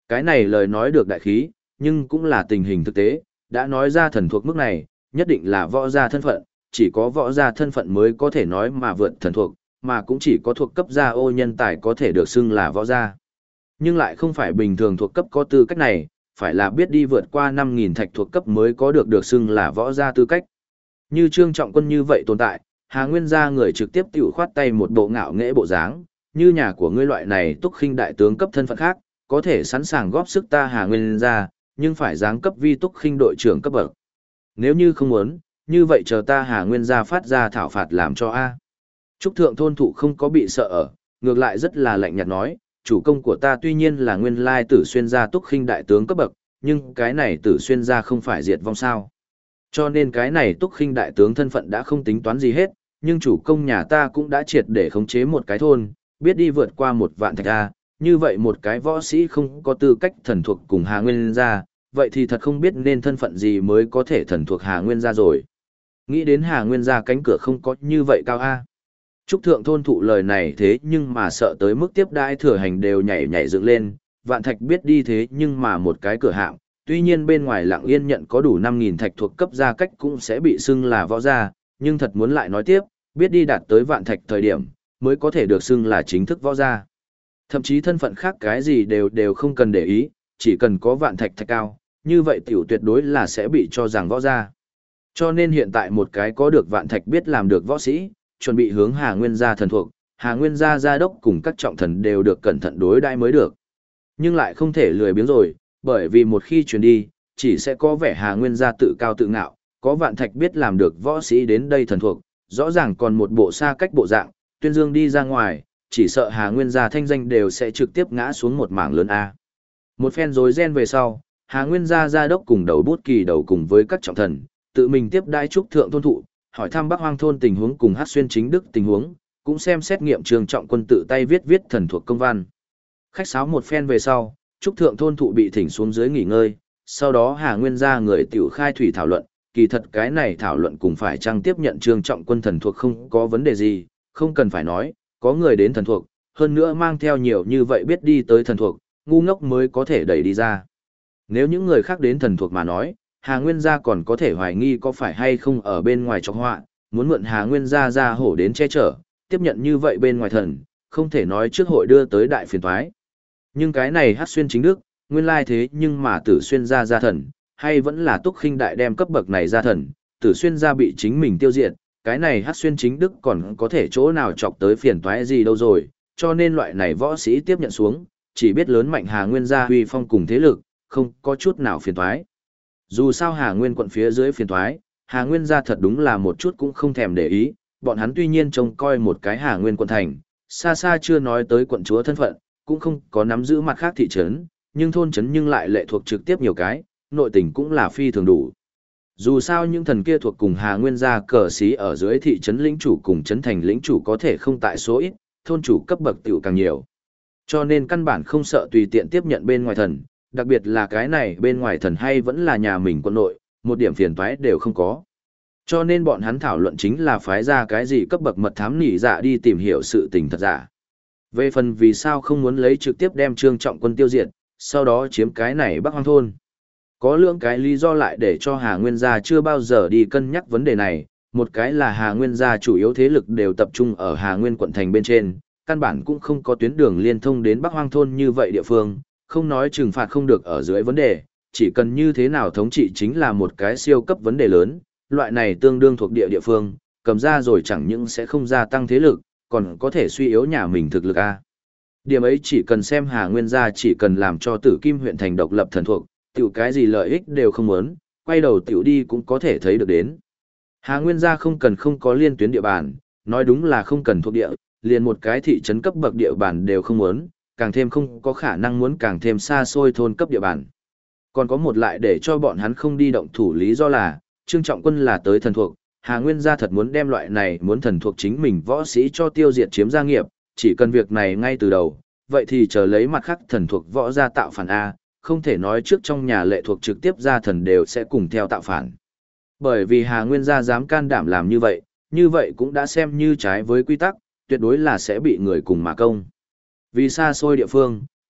A: Cái này lời nói được đại khí, nhưng cũng là tình hình thực tế, đã nói ra thần thuộc mức này, nhất định là võ gia thân phận, chỉ có võ gia thân phận mới có thể nói mà vượt thần thuộc, mà cũng chỉ có thuộc cấp gia ô nhân tài có thể được xưng là võ gia. Nhưng lại không phải bình thường thuộc cấp có tư cách này, phải là biết đi vượt qua 5.000 thạch thuộc cấp mới có được xưng là võ gia tư cách. Như Trương Trọng Quân như vậy tồn tại, Hà Nguyên gia người trực tiếp tiểu khoát tay một bộ ngạo nghễ bộ dáng, như nhà của ngươi loại này túc khinh đại tướng cấp thân phận khác, có thể sẵn sàng góp sức ta Hà Nguyên gia, nhưng phải giáng cấp vi túc khinh đội trưởng cấp bậc. Nếu như không muốn, như vậy chờ ta Hà Nguyên gia phát ra thảo phạt làm cho A. Trúc thượng thôn thụ không có bị sợ ở, ngược lại rất là lạnh nhạt nói, chủ công của ta tuy nhiên là nguyên lai tử xuyên gia túc khinh đại tướng cấp bậc, nhưng cái này tử xuyên gia không phải diệt vong sao. Cho nên cái này túc khinh đại tướng thân phận đã không tính toán gì hết, nhưng chủ công nhà ta cũng đã triệt để khống chế một cái thôn, biết đi vượt qua 1.000 thạch A, như vậy một cái võ sĩ không có tư cách thần thuộc cùng Hà Nguyên gia, vậy thì thật không biết nên thân phận gì mới có thể thần thuộc Hà Nguyên gia rồi. Nghĩ đến Hà Nguyên gia cánh cửa không có như vậy cao A. Trúc thượng thôn thụ lời này thế nhưng mà sợ tới mức tiếp đãi thừa hành đều nhảy nhảy dựng lên, vạn thạch biết đi thế nhưng mà một cái cửa hạng, tuy nhiên bên ngoài lặng yên nhận có đủ 5.000 thạch thuộc cấp gia cách cũng sẽ bị xưng là võ gia, nhưng thật muốn lại nói tiếp, biết đi đạt tới vạn thạch thời điểm, mới có thể được xưng là chính thức võ gia. Thậm chí thân phận khác cái gì đều không cần để ý, chỉ cần có vạn thạch thạch cao, như vậy tiểu tuyệt đối là sẽ bị cho rằng võ gia. Cho nên hiện tại một cái có được vạn thạch biết làm được võ sĩ, chuẩn bị hướng Hà Nguyên gia thần thuộc, Hà Nguyên gia gia đốc cùng các trọng thần đều được cẩn thận đối đãi mới được. Nhưng lại không thể lười biếng rồi, bởi vì một khi truyền đi, chỉ sẽ có vẻ Hà Nguyên gia tự cao tự ngạo, có vạn thạch biết làm được võ sĩ đến đây thần thuộc, rõ ràng còn một bộ xa cách bộ dạng, tuyên dương đi ra ngoài, chỉ sợ Hà Nguyên gia thanh danh đều sẽ trực tiếp ngã xuống một mảng lớn A. Một phen rối ren về sau, Hà Nguyên gia gia đốc cùng đầu bút kỳ đầu cùng với các trọng thần, tự mình tiếp đãi Trúc thượng thôn thụ, hỏi thăm Bắc Hoang thôn tình huống cùng Hát xuyên chính đức tình huống, cũng xem xét nghiệm Trương Trọng Quân tự tay viết thần thuộc công văn. Khách sáo một phen về sau, Trúc thượng thôn thụ bị thỉnh xuống dưới nghỉ ngơi, sau đó Hà Nguyên gia người tiểu khai thủy thảo luận, kỳ thật cái này thảo luận cùng phải chăng tiếp nhận Trương Trọng Quân thần thuộc không có vấn đề gì, không cần phải nói, có người đến thần thuộc, hơn nữa mang theo nhiều như vậy biết đi tới thần thuộc, ngu ngốc mới có thể đẩy đi ra. Nếu những người khác đến thần thuộc mà nói, Hà Nguyên gia còn có thể hoài nghi có phải hay không ở bên ngoài trọc họa, muốn mượn Hà Nguyên gia ra hổ đến che chở, tiếp nhận như vậy bên ngoài thần, không thể nói trước hội đưa tới đại phiền toái. Nhưng cái này Hát xuyên chính đức, nguyên lai thế nhưng mà Tử xuyên gia thần, hay vẫn là Túc khinh đại đem cấp bậc này gia thần, Tử xuyên gia bị chính mình tiêu diệt, cái này Hát xuyên chính đức còn có thể chỗ nào chọc tới phiền toái gì đâu rồi, cho nên loại này võ sĩ tiếp nhận xuống, chỉ biết lớn mạnh Hà Nguyên gia uy phong cùng thế lực, không có chút nào phiền toái. Dù sao Hà Nguyên quận phía dưới phiền toái, Hà Nguyên gia thật đúng là một chút cũng không thèm để ý, bọn hắn tuy nhiên trông coi một cái Hà Nguyên quận thành, xa xa chưa nói tới quận chúa thân phận, cũng không có nắm giữ mặt khác thị trấn, nhưng thôn trấn nhưng lại lệ thuộc trực tiếp nhiều cái, nội tình cũng là phi thường đủ. Dù sao những thần kia thuộc cùng Hà Nguyên gia cờ xí ở dưới thị trấn lĩnh chủ cùng trấn thành lĩnh chủ có thể không tại số ít, thôn chủ cấp bậc tiểu càng nhiều. Cho nên căn bản không sợ tùy tiện tiếp nhận bên ngoài thần, đặc biệt là cái này bên ngoài thần hay vẫn là nhà mình quân nội, một điểm phiền toái đều không có. Cho nên bọn hắn thảo luận chính là phái ra cái gì cấp bậc mật thám nỉ dạ đi tìm hiểu sự tình thật giả. Về phần vì sao không muốn lấy trực tiếp đem Trương Trọng Quân tiêu diệt, sau đó chiếm cái này Bắc Hoang thôn. Có lượng cái lý do lại để cho Hà Nguyên gia chưa bao giờ đi cân nhắc vấn đề này, một cái là Hà Nguyên gia chủ yếu thế lực đều tập trung ở Hà Nguyên quận thành bên trên, căn bản cũng không có tuyến đường liên thông đến Bắc Hoang thôn như vậy địa phương, không nói trừng phạt không được ở dưới vấn đề, chỉ cần như thế nào thống trị chính là một cái siêu cấp vấn đề lớn, loại này tương đương thuộc địa phương, cầm ra rồi chẳng những sẽ không gia tăng thế lực, còn có thể suy yếu nhà mình thực lực a. Điểm ấy chỉ cần xem Hà Nguyên gia chỉ cần làm cho Tử Kim huyện thành độc lập thần thuộc, tiểu cái gì lợi ích đều không muốn, quay đầu tiểu đi cũng có thể thấy được đến. Hà Nguyên gia không cần không có liên tuyến địa bàn, nói đúng là không cần thuộc địa, liền một cái thị trấn cấp bậc địa bàn đều không muốn, càng thêm không có khả năng muốn càng thêm xa xôi thôn cấp địa bàn. Còn có một lại để cho bọn hắn không đi động thủ lý do là, Trương Trọng Quân là tới thần thuộc, Hà Nguyên gia thật muốn đem loại này muốn thần thuộc chính mình võ sĩ cho tiêu diệt chiếm gia nghiệp, chỉ cần việc này ngay từ đầu, vậy thì chờ lấy mặt khác thần thuộc võ gia tạo phản A, không thể nói trước trong nhà lệ thuộc trực tiếp gia thần đều sẽ cùng theo tạo phản. Bởi vì Hà Nguyên gia dám can đảm làm như vậy cũng đã xem như trái với quy tắc, tuyệt đối là sẽ bị người cùng mà công. Vì xa xôi địa phương,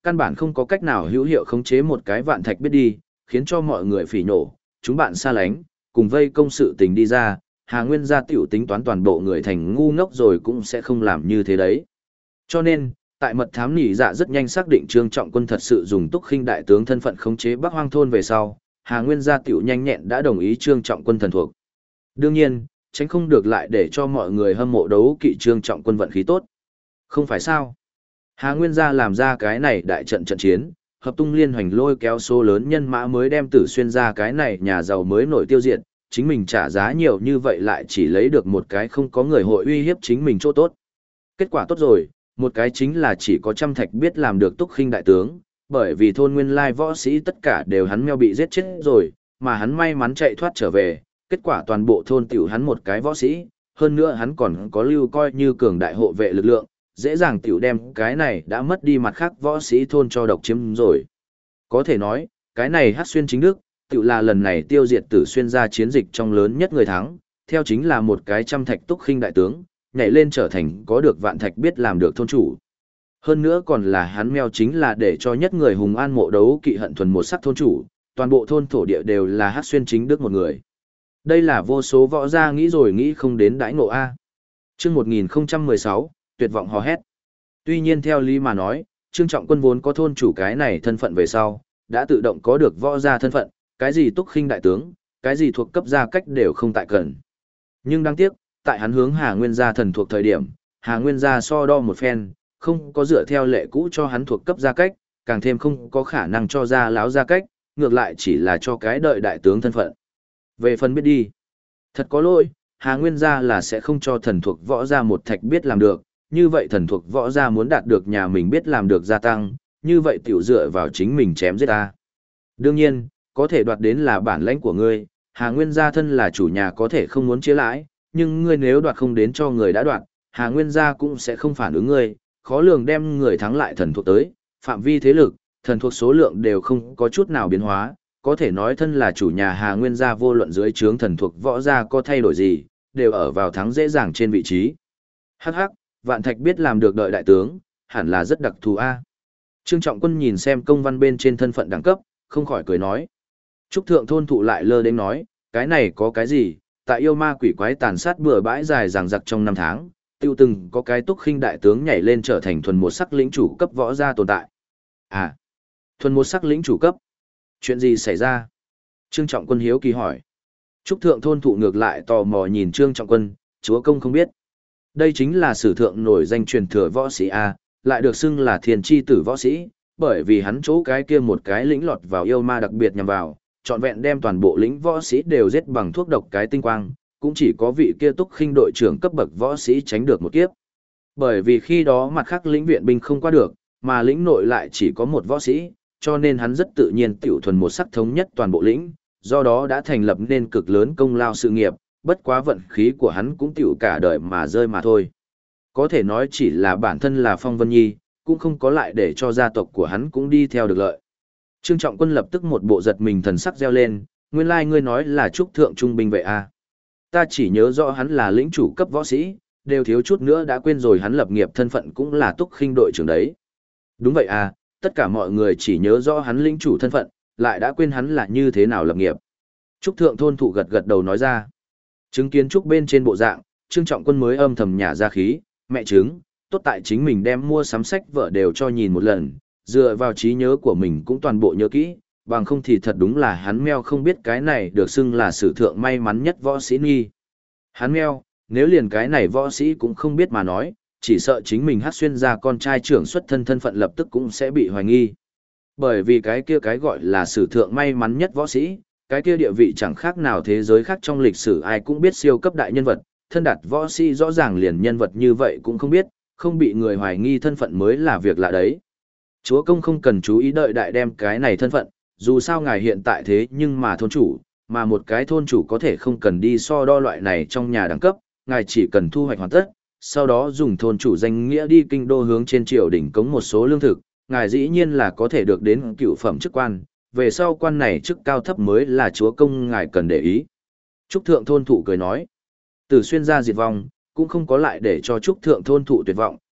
A: căn bản không có cách nào hữu hiệu khống chế một cái vạn thạch biết đi, khiến cho mọi người phỉ nổ, chúng bạn xa lánh, cùng vây công sự tình đi ra, Hà Nguyên gia tiểu tính toán toàn bộ người thành ngu ngốc rồi cũng sẽ không làm như thế đấy. Cho nên, tại mật thám nỉ dạ rất nhanh xác định Trương Trọng Quân thật sự dùng Túc Khinh đại tướng thân phận khống chế Bắc Hoang thôn về sau, Hà Nguyên gia tiểu nhanh nhẹn đã đồng ý Trương Trọng Quân thần thuộc. Đương nhiên, tránh không được lại để cho mọi người hâm mộ đấu kỵ Trương Trọng Quân vận khí tốt. Không phải sao? Hà Nguyên gia làm ra cái này đại trận trận chiến, hợp tung liên hoành lôi kéo số lớn nhân mã mới đem Tử Xuyên ra cái này nhà giàu mới nổi tiêu diệt, chính mình trả giá nhiều như vậy lại chỉ lấy được một cái không có người hội uy hiếp chính mình chỗ tốt. Kết quả tốt rồi, một cái chính là chỉ có trăm thạch biết làm được Túc Khinh đại tướng, bởi vì thôn nguyên lai võ sĩ tất cả đều hắn meo bị giết chết rồi, mà hắn may mắn chạy thoát trở về, kết quả toàn bộ thôn tiểu hắn một cái võ sĩ, hơn nữa hắn còn có lưu coi như cường đại hộ vệ lực lượng, dễ dàng tiểu đem cái này đã mất đi mặt khác võ sĩ thôn cho độc chiếm rồi. Có thể nói, cái này Hắc Xuyên chính đức, tiểu là lần này tiêu diệt Tử Xuyên ra chiến dịch trong lớn nhất người thắng, theo chính là một cái trăm thạch Túc Khinh đại tướng, nhảy lên trở thành có được vạn thạch biết làm được thôn chủ. Hơn nữa còn là hắn meo chính là để cho nhất người hùng an mộ đấu kỵ hận thuần một sắc thôn chủ, toàn bộ thôn thổ địa đều là Hắc Xuyên chính đức một người. Đây là vô số võ gia nghĩ rồi nghĩ không đến đãi ngộ A. Chương 1016, tuyệt vọng hò hét. Tuy nhiên theo lý mà nói, Trương Trọng Quân vốn có thôn chủ cái này thân phận về sau, đã tự động có được võ gia thân phận, cái gì Túc Khinh đại tướng, cái gì thuộc cấp gia cách đều không tại cần. Nhưng đáng tiếc, tại hắn hướng Hà Nguyên gia thần thuộc thời điểm, Hà Nguyên gia so đo một phen, không có dựa theo lệ cũ cho hắn thuộc cấp gia cách, càng thêm không có khả năng cho gia láo gia cách, ngược lại chỉ là cho cái đợi đại tướng thân phận. Về phần biết đi, thật có lỗi, Hà Nguyên gia là sẽ không cho thần thuộc võ gia một thạch biết làm được, như vậy thần thuộc võ gia muốn đạt được nhà mình biết làm được gia tăng, như vậy tiểu dựa vào chính mình chém giết ta. Đương nhiên, có thể đoạt đến là bản lãnh của ngươi, Hà Nguyên gia thân là chủ nhà có thể không muốn chia lãi, nhưng ngươi nếu đoạt không đến cho người đã đoạt, Hà Nguyên gia cũng sẽ không phản ứng ngươi, khó lường đem người thắng lại thần thuộc tới, phạm vi thế lực, thần thuộc số lượng đều không có chút nào biến hóa, có thể nói thân là chủ nhà Hà Nguyên gia vô luận dưới trướng thần thuộc võ gia có thay đổi gì, đều ở vào thắng dễ dàng trên vị trí. Hắc hắc, vạn thạch biết làm được đợi đại tướng, hẳn là rất đặc thù a. Trương Trọng Quân nhìn xem công văn bên trên thân phận đẳng cấp, không khỏi cười nói. Trúc thượng thôn thụ lại lơ đến nói, cái này có cái gì, tại yêu ma quỷ quái tàn sát bừa bãi dài dằng dặc trong năm tháng, tiêu từng có cái Túc Khinh đại tướng nhảy lên trở thành thuần một sắc lĩnh chủ cấp võ gia tồn tại. À, thuần một sắc lĩnh chủ cấp. Chuyện gì xảy ra? Trương Trọng Quân hiếu kỳ hỏi. Trúc thượng thôn thụ ngược lại tò mò nhìn Trương Trọng Quân, chúa công không biết. Đây chính là sử thượng nổi danh truyền thừa võ sĩ A, lại được xưng là thiên tri tử võ sĩ, bởi vì hắn chỗ cái kia một cái lĩnh lọt vào yêu ma đặc biệt nhằm vào, trọn vẹn đem toàn bộ lĩnh võ sĩ đều giết bằng thuốc độc cái tinh quang, cũng chỉ có vị kia Túc Khinh đội trưởng cấp bậc võ sĩ tránh được một kiếp. Bởi vì khi đó mặt khác lĩnh viện binh không qua được, mà lĩnh nội lại chỉ có một võ sĩ, cho nên hắn rất tự nhiên tiểu thuần một sắc thống nhất toàn bộ lĩnh, do đó đã thành lập nên cực lớn công lao sự nghiệp, bất quá vận khí của hắn cũng tiểu cả đời mà rơi mà thôi. Có thể nói chỉ là bản thân là Phong Vân Nhi, cũng không có lại để cho gia tộc của hắn cũng đi theo được lợi. Trương Trọng Quân lập tức một bộ giật mình thần sắc reo lên, nguyên lai ngươi nói là Trúc thượng trung binh vệ a. Ta chỉ nhớ rõ hắn là lĩnh chủ cấp võ sĩ, đều thiếu chút nữa đã quên rồi hắn lập nghiệp thân phận cũng là Túc Khinh đội trưởng đấy. Đúng vậy à, tất cả mọi người chỉ nhớ rõ hắn lĩnh chủ thân phận, lại đã quên hắn là như thế nào lập nghiệp. Trúc thượng thôn thụ gật gật đầu nói ra. Chứng kiến Trúc bên trên bộ dạng, Trương Trọng Quân mới âm thầm nhả ra khí, mẹ chứng, tốt tại chính mình đem mua sắm sách vợ đều cho nhìn một lần, dựa vào trí nhớ của mình cũng toàn bộ nhớ kỹ, bằng không thì thật đúng là hắn meo không biết cái này được xưng là sử thượng may mắn nhất võ sĩ nghi. Hắn meo, nếu liền cái này võ sĩ cũng không biết mà nói, chỉ sợ chính mình hát xuyên ra con trai trưởng xuất thân thân phận lập tức cũng sẽ bị hoài nghi. Bởi vì cái kia cái gọi là sử thượng may mắn nhất võ sĩ, cái kia địa vị chẳng khác nào thế giới khác trong lịch sử ai cũng biết siêu cấp đại nhân vật, thân đạt võ sĩ rõ ràng liền nhân vật như vậy cũng không biết, không bị người hoài nghi thân phận mới là việc lạ đấy. Chúa công không cần chú ý đợi đại đem cái này thân phận, dù sao ngài hiện tại thế nhưng mà thôn chủ, mà một cái thôn chủ có thể không cần đi so đo loại này trong nhà đẳng cấp, ngài chỉ cần thu hoạch hoàn tất, sau đó dùng thôn chủ danh nghĩa đi kinh đô hướng trên triều đỉnh cống một số lương thực, ngài dĩ nhiên là có thể được đến cựu phẩm chức quan, về sau quan này chức cao thấp mới là chúa công ngài cần để ý. Trúc thượng thôn thụ cười nói, Tử Xuyên gia diệt vong, cũng không có lại để cho Trúc thượng thôn thụ tuyệt vọng,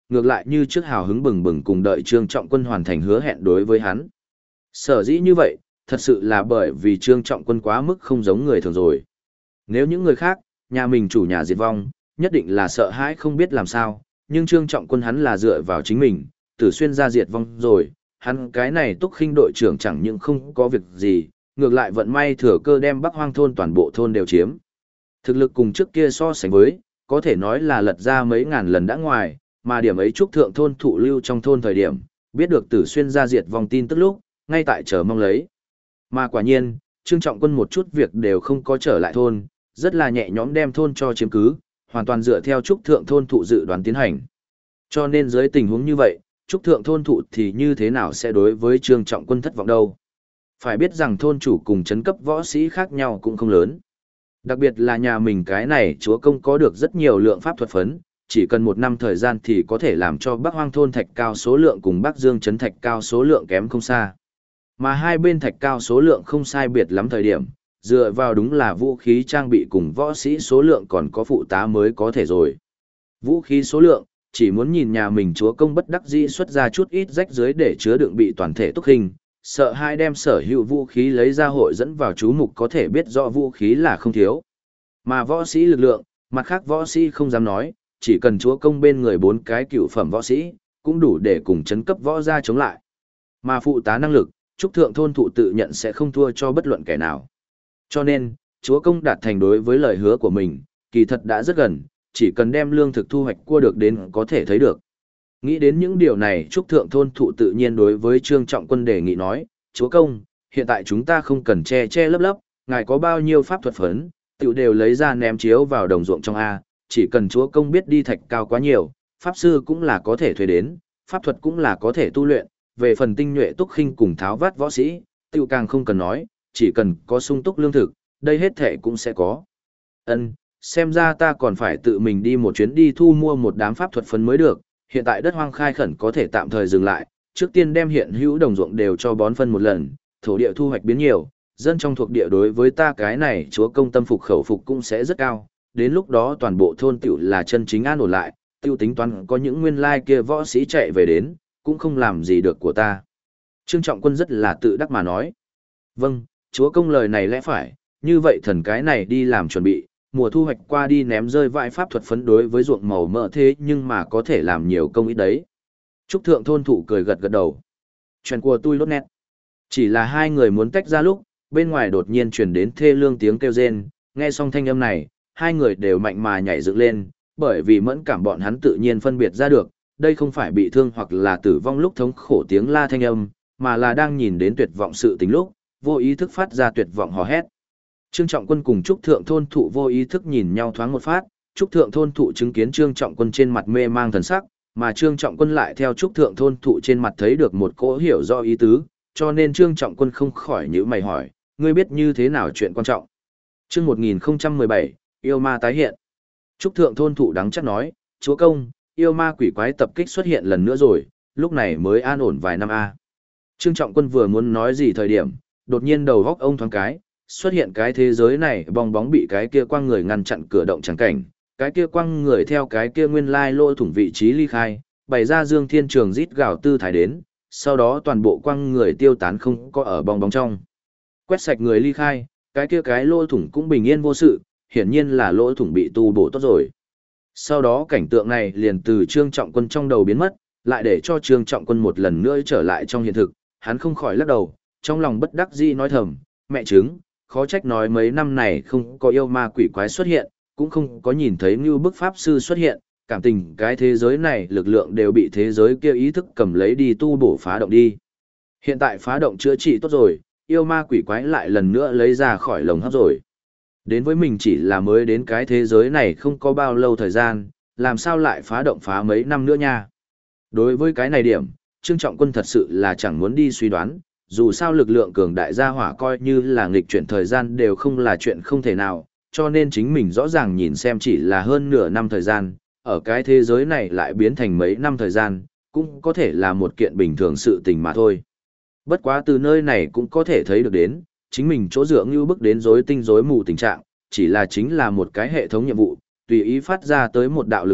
A: ngược lại như trước hào hứng bừng bừng cùng đợi Trương Trọng Quân hoàn thành hứa hẹn đối với hắn. Sở dĩ như vậy, thật sự là bởi vì Trương Trọng Quân quá mức không giống người thường rồi. Nếu những người khác, nhà mình chủ nhà diệt vong, nhất định là sợ hãi không biết làm sao, nhưng Trương Trọng Quân hắn là dựa vào chính mình, Tử Xuyên ra diệt vong rồi, hắn cái này Túc Khinh đội trưởng chẳng những không có việc gì, ngược lại vận may thừa cơ đem Bắc Hoang thôn toàn bộ thôn đều chiếm. Thực lực cùng trước kia so sánh với, có thể nói là lật ra mấy ngàn lần đã ngoài, mà điểm ấy trúc thượng thôn thụ lưu trong thôn thời điểm, biết được Tử Xuyên ra diệt vong tin tức lúc, ngay tại chờ mong lấy. Mà quả nhiên, Trương Trọng Quân một chút việc đều không có trở lại thôn, rất là nhẹ nhõm đem thôn cho chiếm cứ, hoàn toàn dựa theo trúc thượng thôn thụ dự đoán tiến hành. Cho nên dưới tình huống như vậy, trúc thượng thôn thụ thì như thế nào sẽ đối với Trương Trọng Quân thất vọng đâu. Phải biết rằng thôn chủ cùng chấn cấp võ sĩ khác nhau cũng không lớn. Đặc biệt là nhà mình cái này chúa công có được rất nhiều lượng pháp thuật phấn, chỉ cần 1 năm thời gian thì có thể làm cho Bắc Hoang thôn thạch cao số lượng cùng Bắc Dương trấn thạch cao số lượng kém không xa. Mà hai bên thạch cao số lượng không sai biệt lắm thời điểm, dựa vào đúng là vũ khí trang bị cùng võ sĩ số lượng còn có phụ tá mới có thể rồi. Vũ khí số lượng, chỉ muốn nhìn nhà mình chúa công bất đắc dĩ xuất ra chút ít rách dưới để chứa đựng bị toàn thể túc hình, sợ hai đem sở hữu vũ khí lấy ra hội dẫn vào chú mục có thể biết rõ vũ khí là không thiếu. Mà võ sĩ lực lượng, mặt khác võ sĩ không dám nói, chỉ cần chúa công bên người 4 cái cựu phẩm võ sĩ, cũng đủ để cùng chấn cấp võ gia chống lại. Mà phụ tá năng lực, trúc thượng thôn thụ tự nhận sẽ không thua cho bất luận kẻ nào. Cho nên, chúa công đạt thành đối với lời hứa của mình, kỳ thật đã rất gần, chỉ cần đem lương thực thu hoạch cua được đến có thể thấy được. Nghĩ đến những điều này trúc thượng thôn thụ tự nhiên đối với Trương Trọng Quân đề nghị nói, chúa công, hiện tại chúng ta không cần che che lấp lấp, ngài có bao nhiêu pháp thuật phấn, tự đều lấy ra ném chiếu vào đồng ruộng trong A, chỉ cần chúa công biết đi thạch cao quá nhiều, pháp sư cũng là có thể thuê đến, pháp thuật cũng là có thể tu luyện, về phần tinh nhuệ túc khinh cùng tháo vát võ sĩ, tự càng không cần nói, chỉ cần có sung túc lương thực, đây hết thể cũng sẽ có. Xem ra ta còn phải tự mình đi một chuyến đi thu mua một đám pháp thuật phấn mới được, hiện tại đất hoang khai khẩn có thể tạm thời dừng lại, trước tiên đem hiện hữu đồng ruộng đều cho bón phân một lần, thổ địa thu hoạch biến nhiều, dân trong thuộc địa đối với ta cái này chúa công tâm phục khẩu phục cũng sẽ rất cao, đến lúc đó toàn bộ thôn tiểu là chân chính an ổn lại, tiêu tính toán có những nguyên lai kia võ sĩ chạy về đến, cũng không làm gì được của ta. Trương Trọng Quân rất là tự đắc mà nói. Vâng, chúa công lời này lẽ phải, như vậy thần cái này đi làm chuẩn bị, mùa thu hoạch qua đi ném rơi vãi pháp thuật phấn đối với ruộng màu mỡ thế nhưng mà có thể làm nhiều công ít đấy. Trúc thượng thôn thụ cười gật gật đầu. Chuyện của tôi lốt nét. Chỉ là hai người muốn tách ra lúc, bên ngoài đột nhiên truyền đến thê lương tiếng kêu rên, nghe xong thanh âm này, hai người đều mạnh mà nhảy dựng lên, bởi vì mẫn cảm bọn hắn tự nhiên phân biệt ra được, đây không phải bị thương hoặc là tử vong lúc thống khổ tiếng la thanh âm, mà là đang nhìn đến tuyệt vọng sự tình lúc, vô ý thức phát ra tuyệt vọng hò hét. Trương Trọng Quân cùng Trúc Thượng thôn thụ vô ý thức nhìn nhau thoáng một phát, Trúc Thượng thôn thụ chứng kiến Trương Trọng Quân trên mặt mê mang thần sắc, mà Trương Trọng Quân lại theo Trúc Thượng thôn thụ trên mặt thấy được một cỗ hiểu rõ ý tứ, cho nên Trương Trọng Quân không khỏi nhíu mày hỏi, ngươi biết như thế nào chuyện quan trọng. Chương 1017, yêu ma tái hiện. Trúc Thượng thôn thụ đắng chắc nói, chúa công, yêu ma quỷ quái tập kích xuất hiện lần nữa rồi, lúc này mới an ổn vài năm a. Trương Trọng Quân vừa muốn nói gì thời điểm, đột nhiên đầu góc ông thoáng cái, xuất hiện cái thế giới này bong bóng bị cái kia quang người ngăn chặn cửa động chẳng cảnh, cái kia quang người theo cái kia nguyên lai lỗ thủng vị trí ly khai, bày ra Dương Thiên Trường rít gào tư thái đến, sau đó toàn bộ quang người tiêu tán không có ở bong bóng trong. Quét sạch người ly khai, cái lỗ thủng cũng bình yên vô sự, hiển nhiên là lỗ thủng bị tu bổ tốt rồi. Sau đó cảnh tượng này liền từ Trương Trọng Quân trong đầu biến mất, lại để cho Trương Trọng Quân một lần nữa trở lại trong hiện thực, hắn không khỏi lắc đầu, trong lòng bất đắc dĩ nói thầm, mẹ chứng, khó trách nói mấy năm này không có yêu ma quỷ quái xuất hiện, cũng không có nhìn thấy như bức pháp sư xuất hiện, cảm tình cái thế giới này lực lượng đều bị thế giới kia ý thức cầm lấy đi tu bổ phá động đi. Hiện tại phá động chữa trị tốt rồi, yêu ma quỷ quái lại lần nữa lấy ra khỏi lồng hấp rồi. Đến với mình chỉ là mới đến cái thế giới này không có bao lâu thời gian, làm sao lại phá động phá mấy năm nữa nha. Đối với cái này điểm, Trương Trọng Quân thật sự là chẳng muốn đi suy đoán, dù sao lực lượng cường đại gia hỏa coi như là nghịch chuyển thời gian đều không là chuyện không thể nào, cho nên chính mình rõ ràng nhìn xem chỉ là hơn nửa năm thời gian, ở cái thế giới này lại biến thành mấy năm thời gian, cũng có thể là một kiện bình thường sự tình mà thôi. Bất quá từ nơi này cũng có thể thấy được đến, chính mình chỗ dựa như bước đến rối tinh rối mù tình trạng, chỉ là chính là một cái hệ thống nhiệm vụ, tùy ý phát ra tới một đạo lực lượng,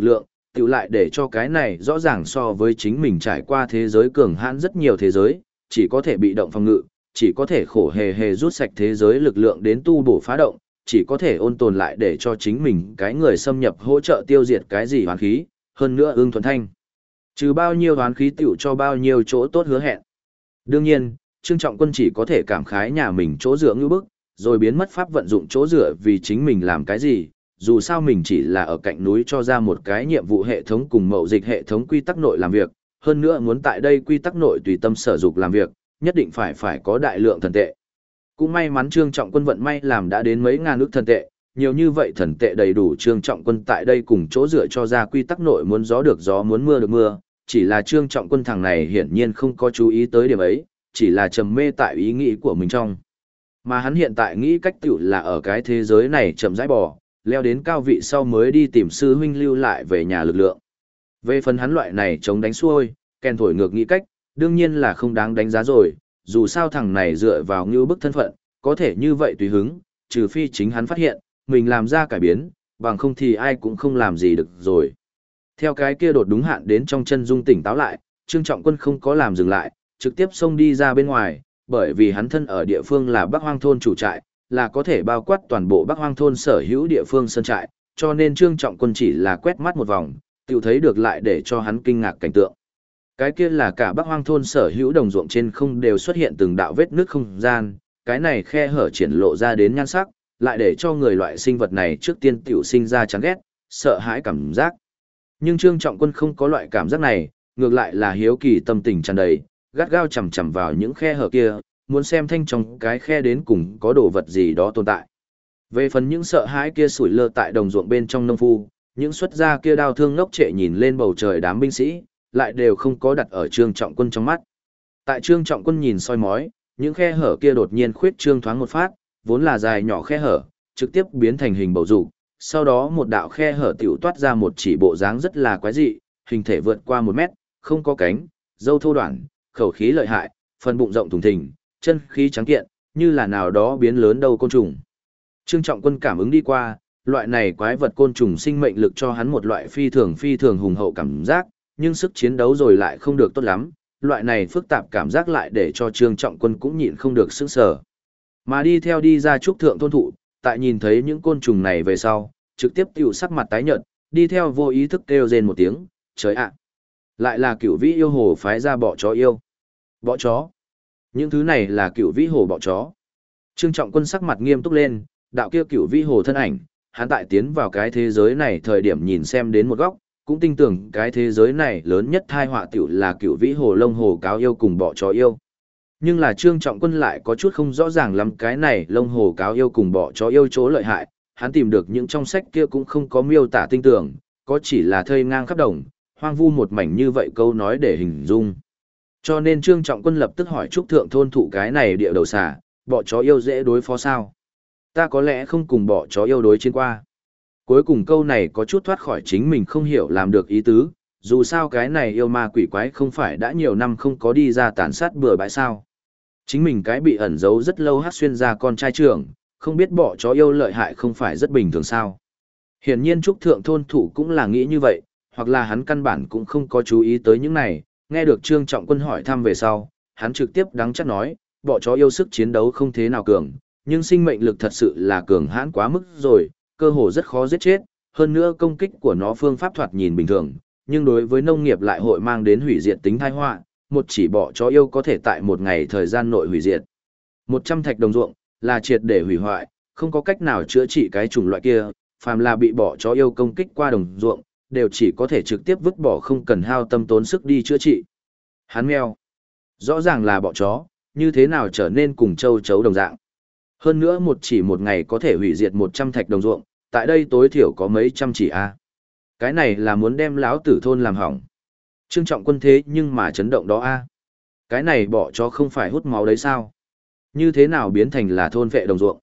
A: tự lại để cho cái này rõ ràng so với chính mình trải qua thế giới cường hãn rất nhiều thế giới, chỉ có thể bị động phòng ngự, chỉ có thể khổ hề hề rút sạch thế giới lực lượng đến tu bổ phá động, chỉ có thể ôn tồn lại để cho chính mình cái người xâm nhập hỗ trợ tiêu diệt cái gì hoán khí, hơn nữa ưng thuần thanh. Trừ bao nhiêu hoán khí tiểu cho bao nhiêu chỗ tốt hứa hẹn. Đương nhiên, Trương Trọng Quân chỉ có thể cảm khái nhà mình chỗ dựa ngư bức, rồi biến mất pháp vận dụng chỗ dựa vì chính mình làm cái gì, dù sao mình chỉ là ở cạnh núi cho ra một cái nhiệm vụ hệ thống cùng mậu dịch hệ thống quy tắc nội làm việc, hơn nữa muốn tại đây quy tắc nội tùy tâm sở dục làm việc, nhất định phải có đại lượng thần tệ. Cũng may mắn Trương Trọng Quân vận may làm đã đến mấy ngàn ức thần tệ, nhiều như vậy thần tệ đầy đủ Trương Trọng Quân tại đây cùng chỗ dựa cho ra quy tắc nội muốn gió được gió muốn mưa được mưa, chỉ là Trương Trọng Quân thằng này hiển nhiên không có chú ý tới điểm ấy, chỉ là trầm mê tại ý nghĩ của mình trong. Mà hắn hiện tại nghĩ cách tiểu là ở cái thế giới này chậm rãi bò, leo đến cao vị sau mới đi tìm sư huynh lưu lại về nhà lực lượng. Về phần hắn loại này chống đánh xuôi, kèn thổi ngược nghĩ cách, đương nhiên là không đáng đánh giá rồi, dù sao thằng này dựa vào ngưu bức thân phận, có thể như vậy tùy hứng, trừ phi chính hắn phát hiện, mình làm ra cải biến, bằng không thì ai cũng không làm gì được rồi. Theo cái kia đột đúng hạn đến trong chân dung tỉnh táo lại, Trương Trọng Quân không có làm dừng lại, trực tiếp xông đi ra bên ngoài, bởi vì hắn thân ở địa phương là Bắc Hoang thôn chủ trại, là có thể bao quát toàn bộ Bắc Hoang thôn sở hữu địa phương sơn trại, cho nên Trương Trọng Quân chỉ là quét mắt một vòng, tiểu thấy được lại để cho hắn kinh ngạc cảnh tượng. Cái kia là cả Bắc Hoang thôn sở hữu đồng ruộng trên không đều xuất hiện từng đạo vết nước không gian, cái này khe hở triển lộ ra đến nhan sắc, lại để cho người loại sinh vật này trước tiên tiểu sinh ra chán ghét, sợ hãi cảm giác. Nhưng Trương Trọng Quân không có loại cảm giác này, ngược lại là hiếu kỳ tâm tình tràn đầy, gắt gao chằm chằm vào những khe hở kia, muốn xem thanh trong cái khe đến cùng có đồ vật gì đó tồn tại. Về phần những sợ hãi kia sủi lơ tại đồng ruộng bên trong nông phu, những xuất gia kia đau thương ngốc trệ nhìn lên bầu trời đám binh sĩ, lại đều không có đặt ở Trương Trọng Quân trong mắt. Tại Trương Trọng Quân nhìn soi mói, những khe hở kia đột nhiên khuyết trương thoáng một phát, vốn là dài nhỏ khe hở, trực tiếp biến thành hình bầu dục, sau đó một đạo khe hở tiểu toát ra một chỉ bộ dáng rất là quái dị, hình thể vượt qua 1 mét, không có cánh, râu thô đoạn, khẩu khí lợi hại, phần bụng rộng thùng thình, chân khí trắng kiện, như là nào đó biến lớn đâu côn trùng. Trương Trọng Quân cảm ứng đi qua, loại này quái vật côn trùng sinh mệnh lực cho hắn một loại phi thường hùng hậu cảm giác, nhưng sức chiến đấu rồi lại không được tốt lắm, loại này phức tạp cảm giác lại để cho Trương Trọng Quân cũng nhịn không được sững sờ. Mà đi theo đi ra trúc thượng thôn thụ, tại nhìn thấy những côn trùng này về sau, trực tiếp tiểu sắc mặt tái nhợt, đi theo vô ý thức kêu rên một tiếng, trời ạ! Lại là Cửu Vĩ yêu hồ phái ra bọ chó yêu. Bọ chó? Những thứ này là Cửu Vĩ hồ bọ chó. Trương Trọng Quân sắc mặt nghiêm túc lên, đạo kia Cửu Vĩ hồ thân ảnh, hắn tại tiến vào cái thế giới này thời điểm nhìn xem đến một góc, cũng tin tưởng cái thế giới này lớn nhất tai họa tiểu là Cửu Vĩ hồ lông hồ cáo yêu cùng bọ chó yêu. Nhưng là Trương Trọng Quân lại có chút không rõ ràng lắm cái này lông hồ cáo yêu cùng bọ chó yêu chỗ lợi hại, hắn tìm được những trong sách kia cũng không có miêu tả tinh tường, có chỉ là thây ngang khắp đồng, hoang vu một mảnh như vậy câu nói để hình dung. Cho nên Trương Trọng Quân lập tức hỏi trúc thượng thôn thụ cái này địa đầu xà, bọ chó yêu dễ đối phó sao? Ta có lẽ không cùng bọ chó yêu đối chiến qua. Cuối cùng câu này có chút thoát khỏi chính mình không hiểu làm được ý tứ, dù sao cái này yêu ma quỷ quái không phải đã nhiều năm không có đi ra tàn sát bừa bãi sao. Chính mình cái bị ẩn giấu rất lâu hát xuyên ra con trai trưởng, không biết bọ chó yêu lợi hại không phải rất bình thường sao. Hiển nhiên trúc thượng thôn thủ cũng là nghĩ như vậy, hoặc là hắn căn bản cũng không có chú ý tới những này, nghe được Trương Trọng Quân hỏi thăm về sau, hắn trực tiếp đắng chắc nói, bọ chó yêu sức chiến đấu không thế nào cường, nhưng sinh mệnh lực thật sự là cường hãn quá mức rồi, cơ hồ rất khó giết chết, hơn nữa công kích của nó phương pháp thoạt nhìn bình thường, nhưng đối với nông nghiệp lại hội mang đến hủy diệt tính tai họa, một chỉ bọ chó yêu có thể tại một ngày thời gian nội hủy diệt 100 thạch đồng ruộng, là triệt để hủy hoại, không có cách nào chữa trị cái chủng loại kia, phàm là bị bọ chó yêu công kích qua đồng ruộng, đều chỉ có thể trực tiếp vứt bỏ không cần hao tâm tốn sức đi chữa trị. Hắn meo. Rõ ràng là bọ chó, như thế nào trở nên cùng châu chấu đồng dạng. Hơn nữa một ngày có thể hủy diệt 100 thạch đồng ruộng, tại đây tối thiểu có mấy trăm chỉ a. Cái này là muốn đem lão tử thôn làm hỏng. Trương Trọng Quân thế nhưng mà chấn động đó a. Cái này bọ chó không phải hút máu đấy sao? Như thế nào biến thành là thôn vệ đồng ruộng?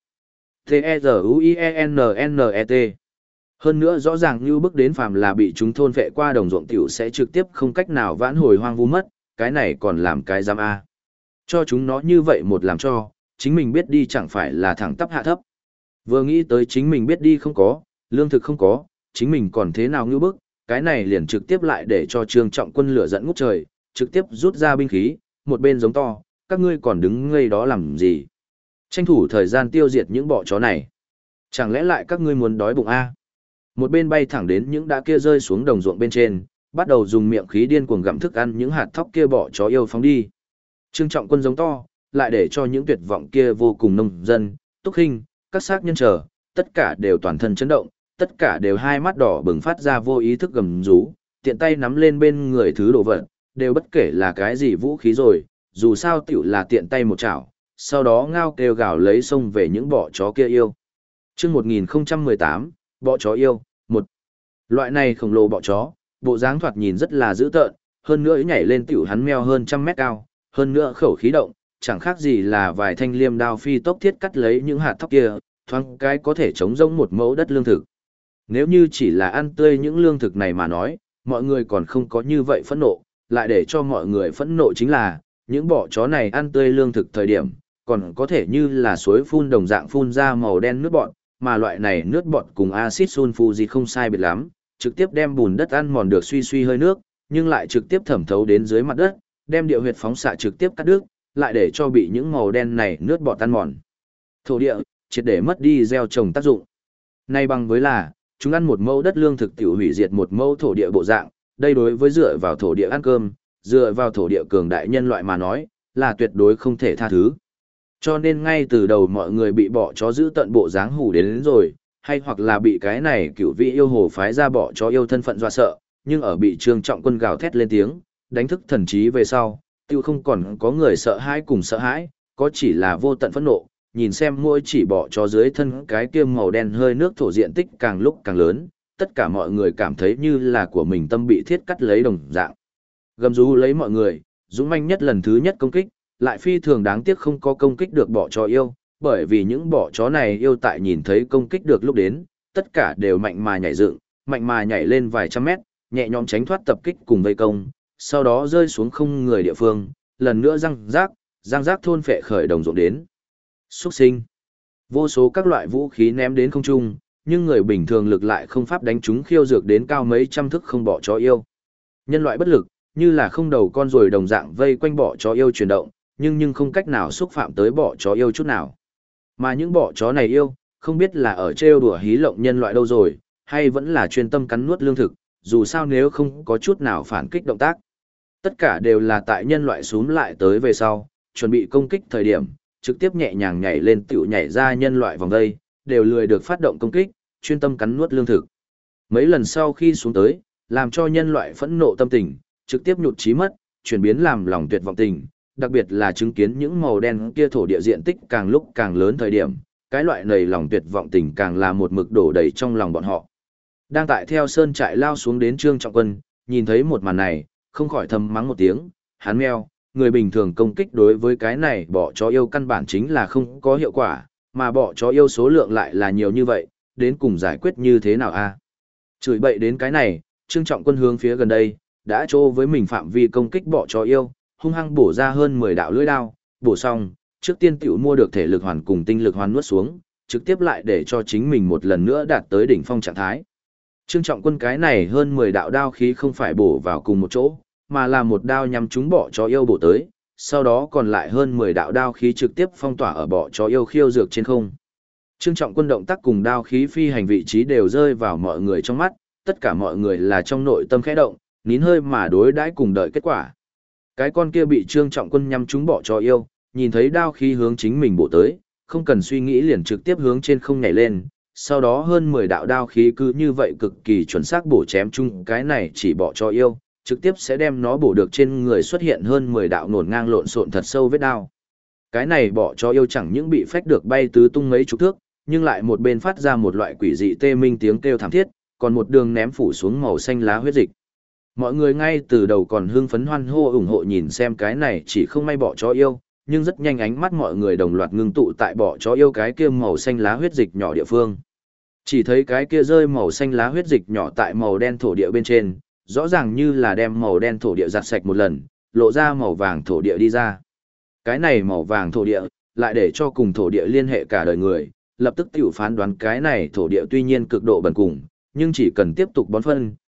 A: T-E-Z-U-I-E-N-N-E-T. Hơn nữa rõ ràng như bước đến phàm là bị chúng thôn vệ qua đồng ruộng tiểu sẽ trực tiếp không cách nào vãn hồi hoang vu mất, cái này còn làm cái giam A. Cho chúng nó như vậy một làm cho, chính mình biết đi chẳng phải là thẳng tắp hạ thấp. Vừa nghĩ tới chính mình biết đi không có, lương thực không có, chính mình còn thế nào như bước, cái này liền trực tiếp lại để cho Trương Trọng Quân lửa giận ngút trời, trực tiếp rút ra binh khí, một bên giống to, các ngươi còn đứng ngây đó làm gì? Tranh thủ thời gian tiêu diệt những bọ chó này. Chẳng lẽ lại các ngươi muốn đói bụng a? Một bên bay thẳng đến những đã kia rơi xuống đồng ruộng bên trên, bắt đầu dùng miệng khí điên cuồng gặm thức ăn những hạt thóc kia bọ chó yêu phóng đi. Trương Trọng Quân giống to, lại để cho những tuyệt vọng kia vô cùng nông dân, Túc Hinh, các xác nhân chờ, tất cả đều toàn thân chấn động, tất cả đều hai mắt đỏ bừng phát ra vô ý thức gầm rú, tiện tay nắm lên bên người thứ đồ vật, đều bất kể là cái gì vũ khí rồi, dù sao tiểu là tiện tay một chảo, sau đó ngao kêu gào lấy xông về những bọ chó kia yêu. Chương 1018, bọ chó yêu, 1. Loại này khổng lồ bọ chó, bộ dáng thoạt nhìn rất là dữ tợn, hơn nữa nhảy lên tiểu hắn meo hơn trăm mét cao, hơn nữa khẩu khí động, chẳng khác gì là vài thanh liêm đao phi tốc thiết cắt lấy những hạt thóc kia, thoáng cái có thể chống rỗng một mẫu đất lương thực. Nếu như chỉ là ăn tươi những lương thực này mà nói, mọi người còn không có như vậy phẫn nộ, lại để cho mọi người phẫn nộ chính là, những bọ chó này ăn tươi lương thực thời điểm, còn có thể như là suối phun đồng dạng phun ra màu đen nước bọt, mà loại này nước bọt cùng axit sulfuric không sai biệt lắm, trực tiếp đem bùn đất ăn mòn được suy suy hơi nước, nhưng lại trực tiếp thẩm thấu đến dưới mặt đất, đem địa huyệt phóng xạ trực tiếp cắt đứt, lại để cho bị những màu đen này nước bọt ăn mòn. Thổ địa triệt để mất đi gieo trồng tác dụng. Nay bằng với là, chúng ăn một mẫu đất lương thực tiểu hủy diệt một mẫu thổ địa bộ dạng, đây đối với dựa vào thổ địa ăn cơm, dựa vào thổ địa cường đại nhân loại mà nói, là tuyệt đối không thể tha thứ. Cho nên ngay từ đầu mọi người bị bọ chó giữ tận bộ dáng hù đến rồi, hay hoặc là bị cái này cửu vị yêu hồ phái ra bọ chó yêu thân phận dọa sợ, nhưng ở bị Trương Trọng Quân gào thét lên tiếng, đánh thức thần trí về sau, tiêu không còn có người sợ hãi cùng sợ hãi, có chỉ là vô tận phẫn nộ, nhìn xem mỗi chỉ bọ chó dưới thân cái kia màu đen hơi nước thổ diện tích càng lúc càng lớn, tất cả mọi người cảm thấy như là của mình tâm bị thiết cắt lấy đồng dạng. Gầm rú lấy mọi người, dũng manh nhất lần thứ nhất công kích, lại phi thường đáng tiếc không có công kích được bọ chó yêu, bởi vì những bọ chó này yêu tại nhìn thấy công kích được lúc đến, tất cả đều mạnh mà nhảy dựng, mạnh mà nhảy lên vài trăm mét, nhẹ nhõm tránh thoát tập kích cùng vây công, sau đó rơi xuống không người địa phương, lần nữa răng rác thôn phệ khởi đồng ruộng đến. Xuất sinh. Vô số các loại vũ khí ném đến không trung, nhưng người bình thường lực lại không pháp đánh chúng khiêu dược đến cao mấy trăm thước không bọ chó yêu. Nhân loại bất lực, như là không đầu con ruồi đồng dạng vây quanh bọ chó yêu chuyển động, nhưng không cách nào xúc phạm tới bọ chó yêu chút nào. Mà những bọ chó này yêu, không biết là ở trêu đùa hí lộng nhân loại đâu rồi, hay vẫn là chuyên tâm cắn nuốt lương thực, dù sao nếu không có chút nào phản kích động tác. Tất cả đều là tại nhân loại xuống lại tới về sau, chuẩn bị công kích thời điểm, trực tiếp nhẹ nhàng nhảy lên tiểu nhảy ra nhân loại vòng đây, đều lười được phát động công kích, chuyên tâm cắn nuốt lương thực. Mấy lần sau khi xuống tới, làm cho nhân loại phẫn nộ tâm tình, trực tiếp nhụt chí mất, chuyển biến làm lòng tuyệt vọng tình, đặc biệt là chứng kiến những màu đen kia thổ địa diện tích càng lúc càng lớn thời điểm, cái loại này lòng tuyệt vọng tình càng là một mực đổ đầy trong lòng bọn họ. Đang tại theo sơn trại lao xuống đến Trương Trọng Quân, nhìn thấy một màn này, không khỏi thầm mắng một tiếng, hắn meo, người bình thường công kích đối với cái này bọ chó yêu căn bản chính là không có hiệu quả, mà bọ chó yêu số lượng lại là nhiều như vậy, đến cùng giải quyết như thế nào a? Chửi bậy đến cái này, Trương Trọng Quân hướng phía gần đây, đã trô với mình phạm vi công kích bọ chó yêu, hung hăng bổ ra hơn 10 đạo lưỡi đao, bổ xong, trước tiên tiểu mua được thể lực hoàn cùng tinh lực hoàn nuốt xuống, trực tiếp lại để cho chính mình một lần nữa đạt tới đỉnh phong trạng thái. Trương Trọng Quân cái này hơn 10 đạo đao khí không phải bổ vào cùng một chỗ, mà là một đao nhắm trúng bọ chó yêu bổ tới, sau đó còn lại hơn 10 đạo đao khí trực tiếp phong tỏa ở bọ chó yêu khiêu dược trên không. Trương Trọng Quân động tác cùng đao khí phi hành vị trí đều rơi vào mọi người trong mắt, tất cả mọi người là trong nội tâm khẽ động, nín hơi mà đối đãi cùng đợi kết quả. Cái con kia bị Trương Trọng Quân nhắm trúng bọ chó yêu, nhìn thấy đao khí hướng chính mình bổ tới, không cần suy nghĩ liền trực tiếp hướng trên không nhảy lên, sau đó hơn 10 đạo đao khí cứ như vậy cực kỳ chuẩn xác bổ chém chung cái này chỉ bọ chó yêu, trực tiếp sẽ đem nó bổ được trên người xuất hiện hơn 10 đạo nổn ngang lộn xộn thật sâu vết đao. Cái này bọ chó yêu chẳng những bị phách được bay tứ tung mấy chục thước, nhưng lại một bên phát ra một loại quỷ dị tê minh tiếng kêu thảm thiết, còn một đường ném phủ xuống màu xanh lá huyết dịch. Mọi người ngay từ đầu còn hưng phấn hoan hô ủng hộ nhìn xem cái này chỉ không may bọ chó yêu, nhưng rất nhanh ánh mắt mọi người đồng loạt ngưng tụ tại bọ chó yêu cái kia màu xanh lá huyết dịch nhỏ địa phương. Chỉ thấy cái kia rơi màu xanh lá huyết dịch nhỏ tại màu đen thổ địa bên trên, rõ ràng như là đem màu đen thổ địa giặt sạch một lần, lộ ra màu vàng thổ địa đi ra. Cái này màu vàng thổ địa, lại để cho cùng thổ địa liên hệ cả đời người, lập tức tiểu phán đoán cái này thổ địa tuy nhiên cực độ bần cùng, nhưng chỉ cần tiếp tục bón phân,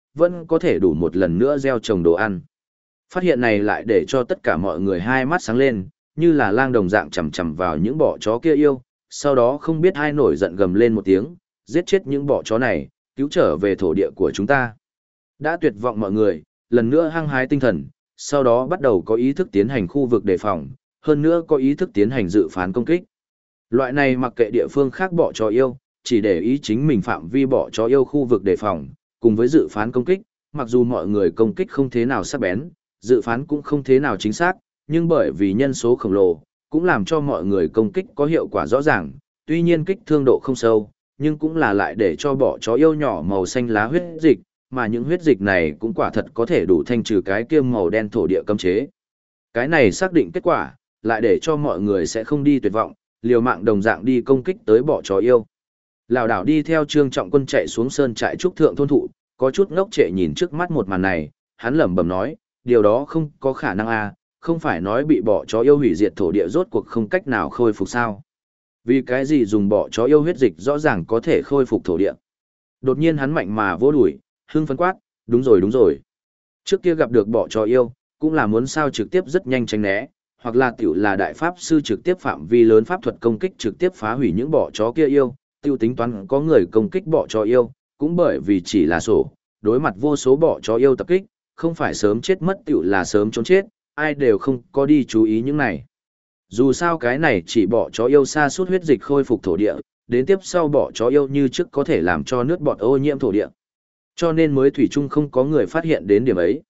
A: vẫn có thể đủ một lần nữa gieo trồng đồ ăn. Phát hiện này lại để cho tất cả mọi người hai mắt sáng lên, như là lang đồng dạng chầm chầm vào những bọ chó kia yêu, sau đó không biết ai nổi giận gầm lên một tiếng, giết chết những bọ chó này, cứu trở về thổ địa của chúng ta. Đã tuyệt vọng mọi người, lần nữa hăng hái tinh thần, sau đó bắt đầu có ý thức tiến hành khu vực đề phòng, hơn nữa có ý thức tiến hành dự phán công kích. Loại này mặc kệ địa phương khác bọ chó yêu, chỉ để ý chính mình phạm vi bọ chó yêu khu vực đề phòng, cùng với dự phán công kích, mặc dù mọi người công kích không thế nào sắc bén, dự phán cũng không thế nào chính xác, nhưng bởi vì nhân số khổng lồ, cũng làm cho mọi người công kích có hiệu quả rõ ràng, tuy nhiên kích thương độ không sâu, nhưng cũng là lại để cho bọ chó yêu nhỏ màu xanh lá huyết dịch, mà những huyết dịch này cũng quả thật có thể đủ thanh trừ cái kia màu đen thổ địa cấm chế. Cái này xác định kết quả, lại để cho mọi người sẽ không đi tuyệt vọng, liều mạng đồng dạng đi công kích tới bọ chó yêu. Lảo đảo đi theo Trương Trọng Quân chạy xuống sơn trại trúc thượng thôn thụ, có chút ngốc trệ nhìn trước mắt một màn này, hắn lẩm bẩm nói, điều đó không có khả năng à, không phải nói bị bọ chó yêu hủy diệt thổ địa rốt cuộc không cách nào khôi phục sao? Vì cái gì dùng bọ chó yêu huyết dịch rõ ràng có thể khôi phục thổ địa? Đột nhiên hắn mạnh mà vỗ đùi, hưng phấn quát, đúng rồi đúng rồi. Trước kia gặp được bọ chó yêu, cũng là muốn sao trực tiếp rất nhanh tránh né, hoặc là tiểu là đại pháp sư trực tiếp phạm vi lớn pháp thuật công kích trực tiếp phá hủy những bọ chó kia yêu, tiêu tính toán có người công kích bọ chó yêu, cũng bởi vì chỉ là sổ, đối mặt vô số bọ chó yêu tập kích, không phải sớm chết mất tiểu là sớm trốn chết, ai đều không có đi chú ý những này. Dù sao cái này chỉ bọ chó yêu sa sút huyết dịch khôi phục thổ địa, đến tiếp sau bọ chó yêu như trước có thể làm cho nước bọt ô nhiễm thổ địa. Cho nên mới thủy chung không có người phát hiện đến điểm ấy.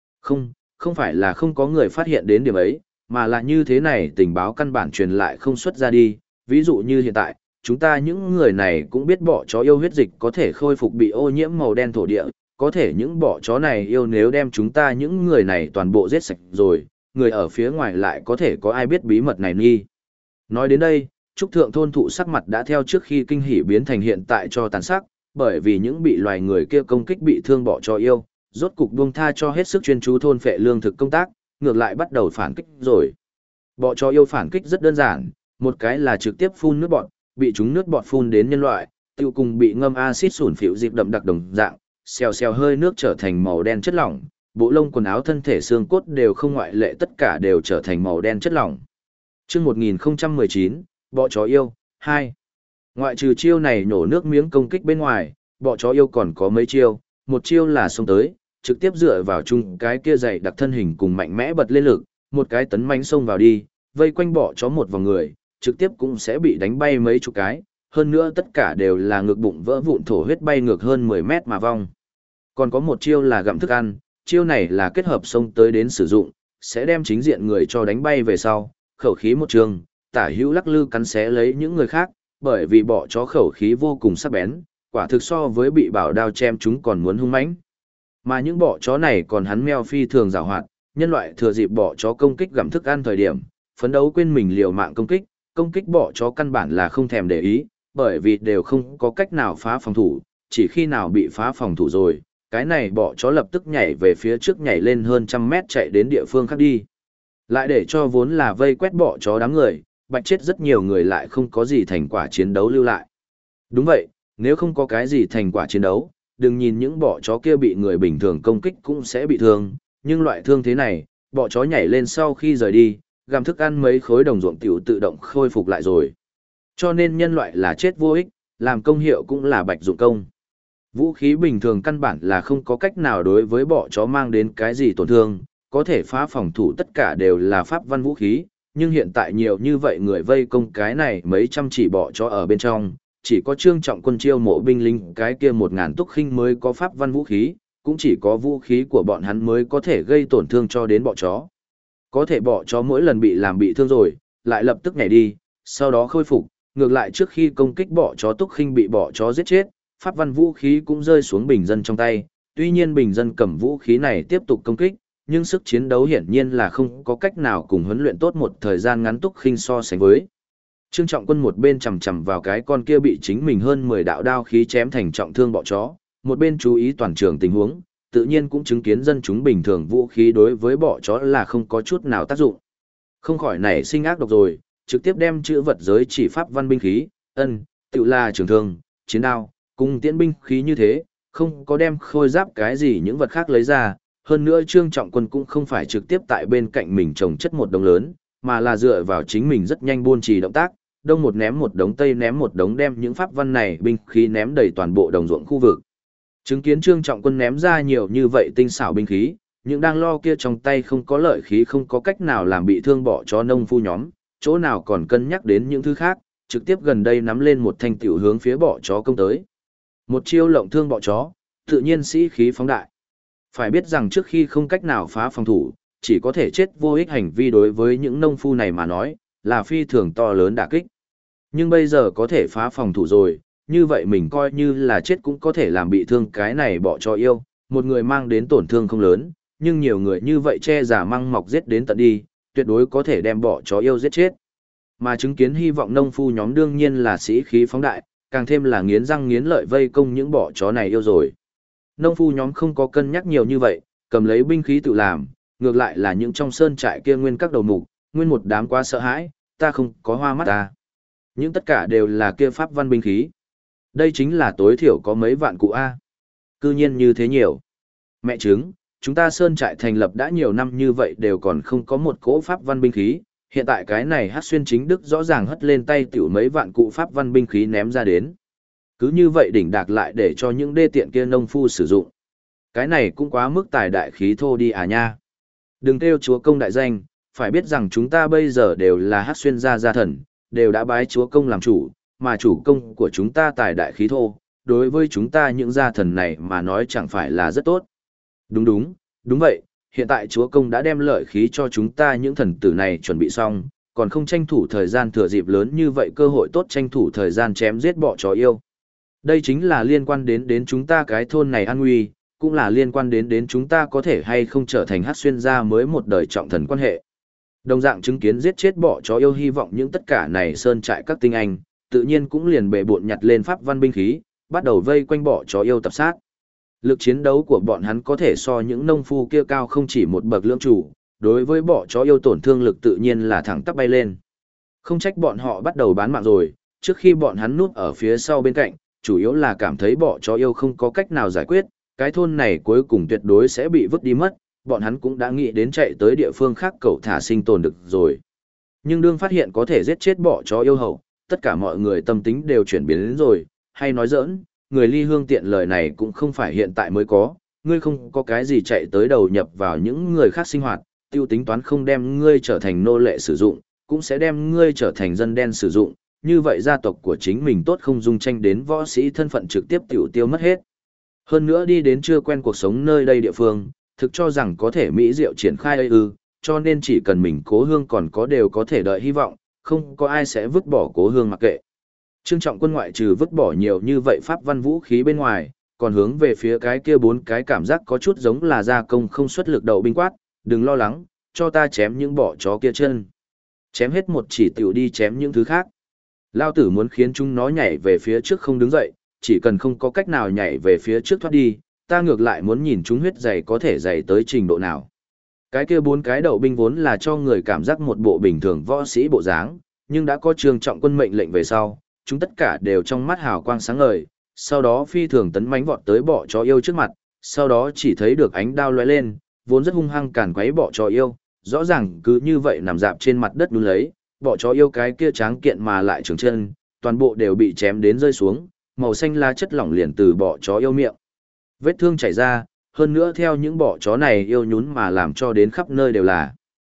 A: Không phải là không có người phát hiện đến điểm ấy, mà là như thế này tình báo căn bản truyền lại không xuất ra đi. Ví dụ như hiện tại, chúng ta những người này cũng biết bọ chó yêu huyết dịch có thể khôi phục bị ô nhiễm màu đen thổ địa, có thể những bọ chó này yêu nếu đem chúng ta những người này toàn bộ giết sạch rồi, người ở phía ngoài lại có thể có ai biết bí mật này nghi. Nói đến đây, Trúc Thượng thôn thụ sắc mặt đã theo trước khi kinh hỉ biến thành hiện tại cho tàn sắc, bởi vì những bị loài người kia công kích bị thương bọ chó yêu, rốt cục buông tha cho hết sức chuyên chú thôn phệ lương thực công tác, ngược lại bắt đầu phản kích rồi. Bọ chó yêu phản kích rất đơn giản, một cái là trực tiếp phun nước bọt, bị chúng nước bọt phun đến nhân loại, tiêu cùng bị ngâm axit sủn phịu dịp đậm đặc đồng dạng, xèo xèo hơi nước trở thành màu đen chất lỏng, bộ lông quần áo thân thể xương cốt đều không ngoại lệ tất cả đều trở thành màu đen chất lỏng. Chương 1019, bọ chó yêu 2. Ngoại trừ chiêu này nhổ nước miếng công kích bên ngoài, bọ chó yêu còn có mấy chiêu, một chiêu là xông tới, trực tiếp dựa vào chung cái kia dày đặc thân hình cùng mạnh mẽ bật lên lực, một cái tấn mãnh xông vào đi, vây quanh bọ chó một vòng người, trực tiếp cũng sẽ bị đánh bay mấy chục cái, hơn nữa tất cả đều là ngực bụng vỡ vụn thổ huyết bay ngược hơn 10 mét mà vong. Còn có một chiêu là gặm thức ăn, chiêu này là kết hợp xông tới đến sử dụng, sẽ đem chính diện người cho đánh bay về sau, khẩu khí một trường, tả hữu lắc lư cắn xé lấy những người khác, bởi vì bọ chó khẩu khí vô cùng sắc bén, quả thực so với bị bảo đao chém chúng còn muốn hung mãnh. Mà những bọ chó này còn hắn meo phi thường giàu hoạt, nhân loại thừa dịp bọ chó công kích gặm thức ăn thời điểm, phấn đấu quên mình liều mạng công kích bọ chó căn bản là không thèm để ý, bởi vì đều không có cách nào phá phòng thủ, chỉ khi nào bị phá phòng thủ rồi, cái này bọ chó lập tức nhảy về phía trước nhảy lên hơn trăm mét chạy đến địa phương khác đi. Lại để cho vốn là vây quét bọ chó đám người, bạch chết rất nhiều người lại không có gì thành quả chiến đấu lưu lại. Đúng vậy, nếu không có cái gì thành quả chiến đấu, đừng nhìn những bọ chó kia bị người bình thường công kích cũng sẽ bị thương, nhưng loại thương thế này, bọ chó nhảy lên sau khi rời đi, gặm thức ăn mấy khối đồng ruộng tiểu tự động khôi phục lại rồi. Cho nên nhân loại là chết vô ích, làm công hiệu cũng là bạch dụng công. Vũ khí bình thường căn bản là không có cách nào đối với bọ chó mang đến cái gì tổn thương, có thể phá phòng thủ tất cả đều là pháp văn vũ khí, nhưng hiện tại nhiều như vậy người vây công cái này mấy trăm chỉ bọ chó ở bên trong, chỉ có Trương Trọng Quân chiêu mộ binh lính cái kia 1000 túc khinh mới có pháp văn vũ khí, cũng chỉ có vũ khí của bọn hắn mới có thể gây tổn thương cho đến bọ chó. Có thể bọ chó mỗi lần bị làm bị thương rồi, lại lập tức nhảy đi, sau đó khôi phục, ngược lại trước khi công kích bọ chó túc khinh bị bọ chó giết chết, pháp văn vũ khí cũng rơi xuống bình dân trong tay, tuy nhiên bình dân cầm vũ khí này tiếp tục công kích, nhưng sức chiến đấu hiển nhiên là không có cách nào cùng huấn luyện tốt một thời gian ngắn túc khinh so sánh với. Trương Trọng Quân một bên chầm chầm vào cái con kia bị chính mình hơn 10 đạo đao khí chém thành trọng thương bọ chó, một bên chú ý toàn trường tình huống, tự nhiên cũng chứng kiến dân chúng bình thường vũ khí đối với bọ chó là không có chút nào tác dụng. Không khỏi nảy sinh ác độc rồi, trực tiếp đem chữ vật giới chỉ pháp văn binh khí, tự là trường thương, chiến đao, cùng tiễn binh khí như thế, không có đem khôi giáp cái gì những vật khác lấy ra, hơn nữa Trương Trọng Quân cũng không phải trực tiếp tại bên cạnh mình trồng chất một đống lớn, mà là dựa vào chính mình rất nhanh buôn trì động tác, đông một ném một đống tây ném một đống đem những pháp văn này binh khí ném đầy toàn bộ đồng ruộng khu vực. Chứng kiến Trương Trọng Quân ném ra nhiều như vậy tinh xảo binh khí, những đang lo kia trong tay không có lợi khí không có cách nào làm bị thương bỏ cho nông phu nhóm, chỗ nào còn cân nhắc đến những thứ khác, trực tiếp gần đây nắm lên một thanh tiểu hướng phía bọ chó công tới. Một chiêu lộng thương bọ chó, tự nhiên sĩ khí phóng đại. Phải biết rằng trước khi không cách nào phá phòng thủ, chỉ có thể chết vô ích hành vi đối với những nông phu này mà nói, là phi thường to lớn đả kích. Nhưng bây giờ có thể phá phòng thủ rồi, như vậy mình coi như là chết cũng có thể làm bị thương cái này bọ chó yêu, một người mang đến tổn thương không lớn, nhưng nhiều người như vậy che giả măng mọc giết đến tận đi, tuyệt đối có thể đem bọ chó yêu giết chết. Mà chứng kiến hy vọng nông phu nhóm đương nhiên là sĩ khí phóng đại, càng thêm là nghiến răng nghiến lợi vây công những bọ chó này yêu rồi. Nông phu nhóm không có cân nhắc nhiều như vậy, cầm lấy binh khí tự làm, ngược lại là những trong sơn trại kia nguyên các đầu mục, nguyên một đám quá sợ hãi, ta không có hoa mắt ta. Những tất cả đều là kia pháp văn binh khí. Đây chính là tối thiểu có mấy vạn cụ A. Cư nhiên như thế nhiều. Mẹ chứng, chúng ta sơn trại thành lập đã nhiều năm như vậy đều còn không có một cỗ pháp văn binh khí. Hiện tại cái này hát xuyên chính đức rõ ràng hất lên tay tiểu mấy vạn cụ pháp văn binh khí ném ra đến. Cứ như vậy đỉnh đạc lại để cho những đê tiện kia nông phu sử dụng. Cái này cũng quá mức tài đại khí thô đi à nha. Đừng kêu chúa công đại danh, phải biết rằng chúng ta bây giờ đều là hát xuyên gia thần, đều đã bái chúa công làm chủ, mà chủ công của chúng ta tài đại khí thô, đối với chúng ta những gia thần này mà nói chẳng phải là rất tốt. Đúng vậy, hiện tại chúa công đã đem lợi khí cho chúng ta những thần tử này chuẩn bị xong, còn không tranh thủ thời gian thừa dịp lớn như vậy cơ hội tốt tranh thủ thời gian chém giết bọ chó yêu. Đây chính là liên quan đến chúng ta cái thôn này an nguy, cũng là liên quan đến chúng ta có thể hay không trở thành hát xuyên gia mới một đời trọng thần quan hệ. Đồng dạng chứng kiến giết chết bọ chó yêu hy vọng những tất cả này sơn trại các tinh anh, tự nhiên cũng liền bệ bộn nhặt lên pháp văn binh khí, bắt đầu vây quanh bọ chó yêu tập sát. Lực chiến đấu của bọn hắn có thể so những nông phu kia cao không chỉ một bậc lưỡng chủ, đối với bọ chó yêu tổn thương lực tự nhiên là thẳng tắp bay lên. Không trách bọn họ bắt đầu bán mạng rồi, trước khi bọn hắn núp ở phía sau bên cạnh, chủ yếu là cảm thấy bọ chó yêu không có cách nào giải quyết, cái thôn này cuối cùng tuyệt đối sẽ bị vứt đi mất, bọn hắn cũng đã nghĩ đến chạy tới địa phương khác cậu thả sinh tồn được rồi. Nhưng đương phát hiện có thể giết chết bọ chó yêu hậu, tất cả mọi người tâm tính đều chuyển biến đến rồi, hay nói giỡn, người ly hương tiện lời này cũng không phải hiện tại mới có, ngươi không có cái gì chạy tới đầu nhập vào những người khác sinh hoạt, tiêu tính toán không đem ngươi trở thành nô lệ sử dụng, cũng sẽ đem ngươi trở thành dân đen sử dụng, như vậy gia tộc của chính mình tốt không dung tranh đến võ sĩ thân phận trực tiếp tiểu tiêu mất hết. Hơn nữa đi đến chưa quen cuộc sống nơi đây địa phương, thực cho rằng có thể mỹ diệu triển khai ấy cho nên chỉ cần mình cố hương còn có đều có thể đợi hy vọng, không có ai sẽ vứt bỏ cố hương mặc kệ. Trương Trọng Quân ngoại trừ vứt bỏ nhiều như vậy pháp văn vũ khí bên ngoài, còn hướng về phía cái kia bốn cái cảm giác có chút giống là gia công không xuất lực đậu binh quát, đừng lo lắng, cho ta chém những bọ chó kia chân. Chém hết một chỉ tiểu đi chém những thứ khác. Lao tử muốn khiến chúng nó nhảy về phía trước không đứng dậy, chỉ cần không có cách nào nhảy về phía trước thoát đi, ta ngược lại muốn nhìn chúng huyết dày có thể dày tới trình độ nào. Cái kia bốn cái đậu binh vốn là cho người cảm giác một bộ bình thường võ sĩ bộ dáng, nhưng đã có Trương Trọng Quân mệnh lệnh về sau, chúng tất cả đều trong mắt hào quang sáng ngời, sau đó phi thường tấn mãnh vọt tới bọ chó yêu trước mặt, sau đó chỉ thấy được ánh đao lóe lên, vốn rất hung hăng càn quấy bọ chó yêu, rõ ràng cứ như vậy nằm dạp trên mặt đất đun lấy, bọ chó yêu cái kia tráng kiện mà lại trường chân, toàn bộ đều bị chém đến rơi xuống, màu xanh lá chất lỏng liền từ bọ chó yêu miệng. Vết thương chảy ra, hơn nữa theo những bọ chó này yêu nhún mà làm cho đến khắp nơi đều là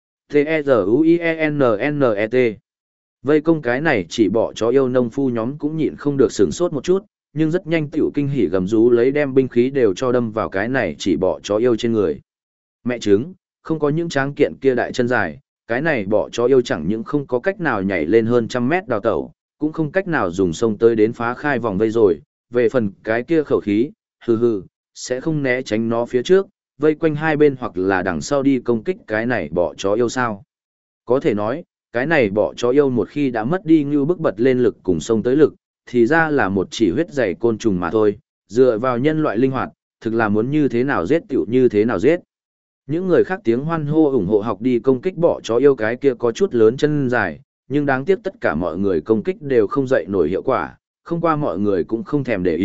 A: T-E-Z-U-I-E-N-N-E-T. Vây công cái này chỉ bọ chó yêu nông phu nhóm cũng nhịn không được sửng sốt một chút, nhưng rất nhanh tiểu kinh hỉ gầm rú lấy đem binh khí đều cho đâm vào cái này chỉ bọ chó yêu trên người. Mẹ chứng, không có những tráng kiện kia đại chân dài, cái này bọ chó yêu chẳng những không có cách nào nhảy lên hơn trăm mét đào tẩu, cũng không cách nào dùng sông tới đến phá khai vòng vây rồi, về phần cái kia khẩu khí, sẽ không né tránh nó phía trước, vây quanh hai bên hoặc là đằng sau đi công kích cái này bọ chó yêu sao. Có thể nói, cái này bọ chó yêu một khi đã mất đi như bức bật lên lực cùng sông tới lực, thì ra là một chỉ huyết dày côn trùng mà thôi, dựa vào nhân loại linh hoạt, thực là muốn như thế nào giết tiểu như thế nào giết. Những người khác tiếng hoan hô ủng hộ học đi công kích bọ chó yêu cái kia có chút lớn chân dài, nhưng đáng tiếc tất cả mọi người công kích đều không dậy nổi hiệu quả, không qua mọi người cũng không thèm để ý,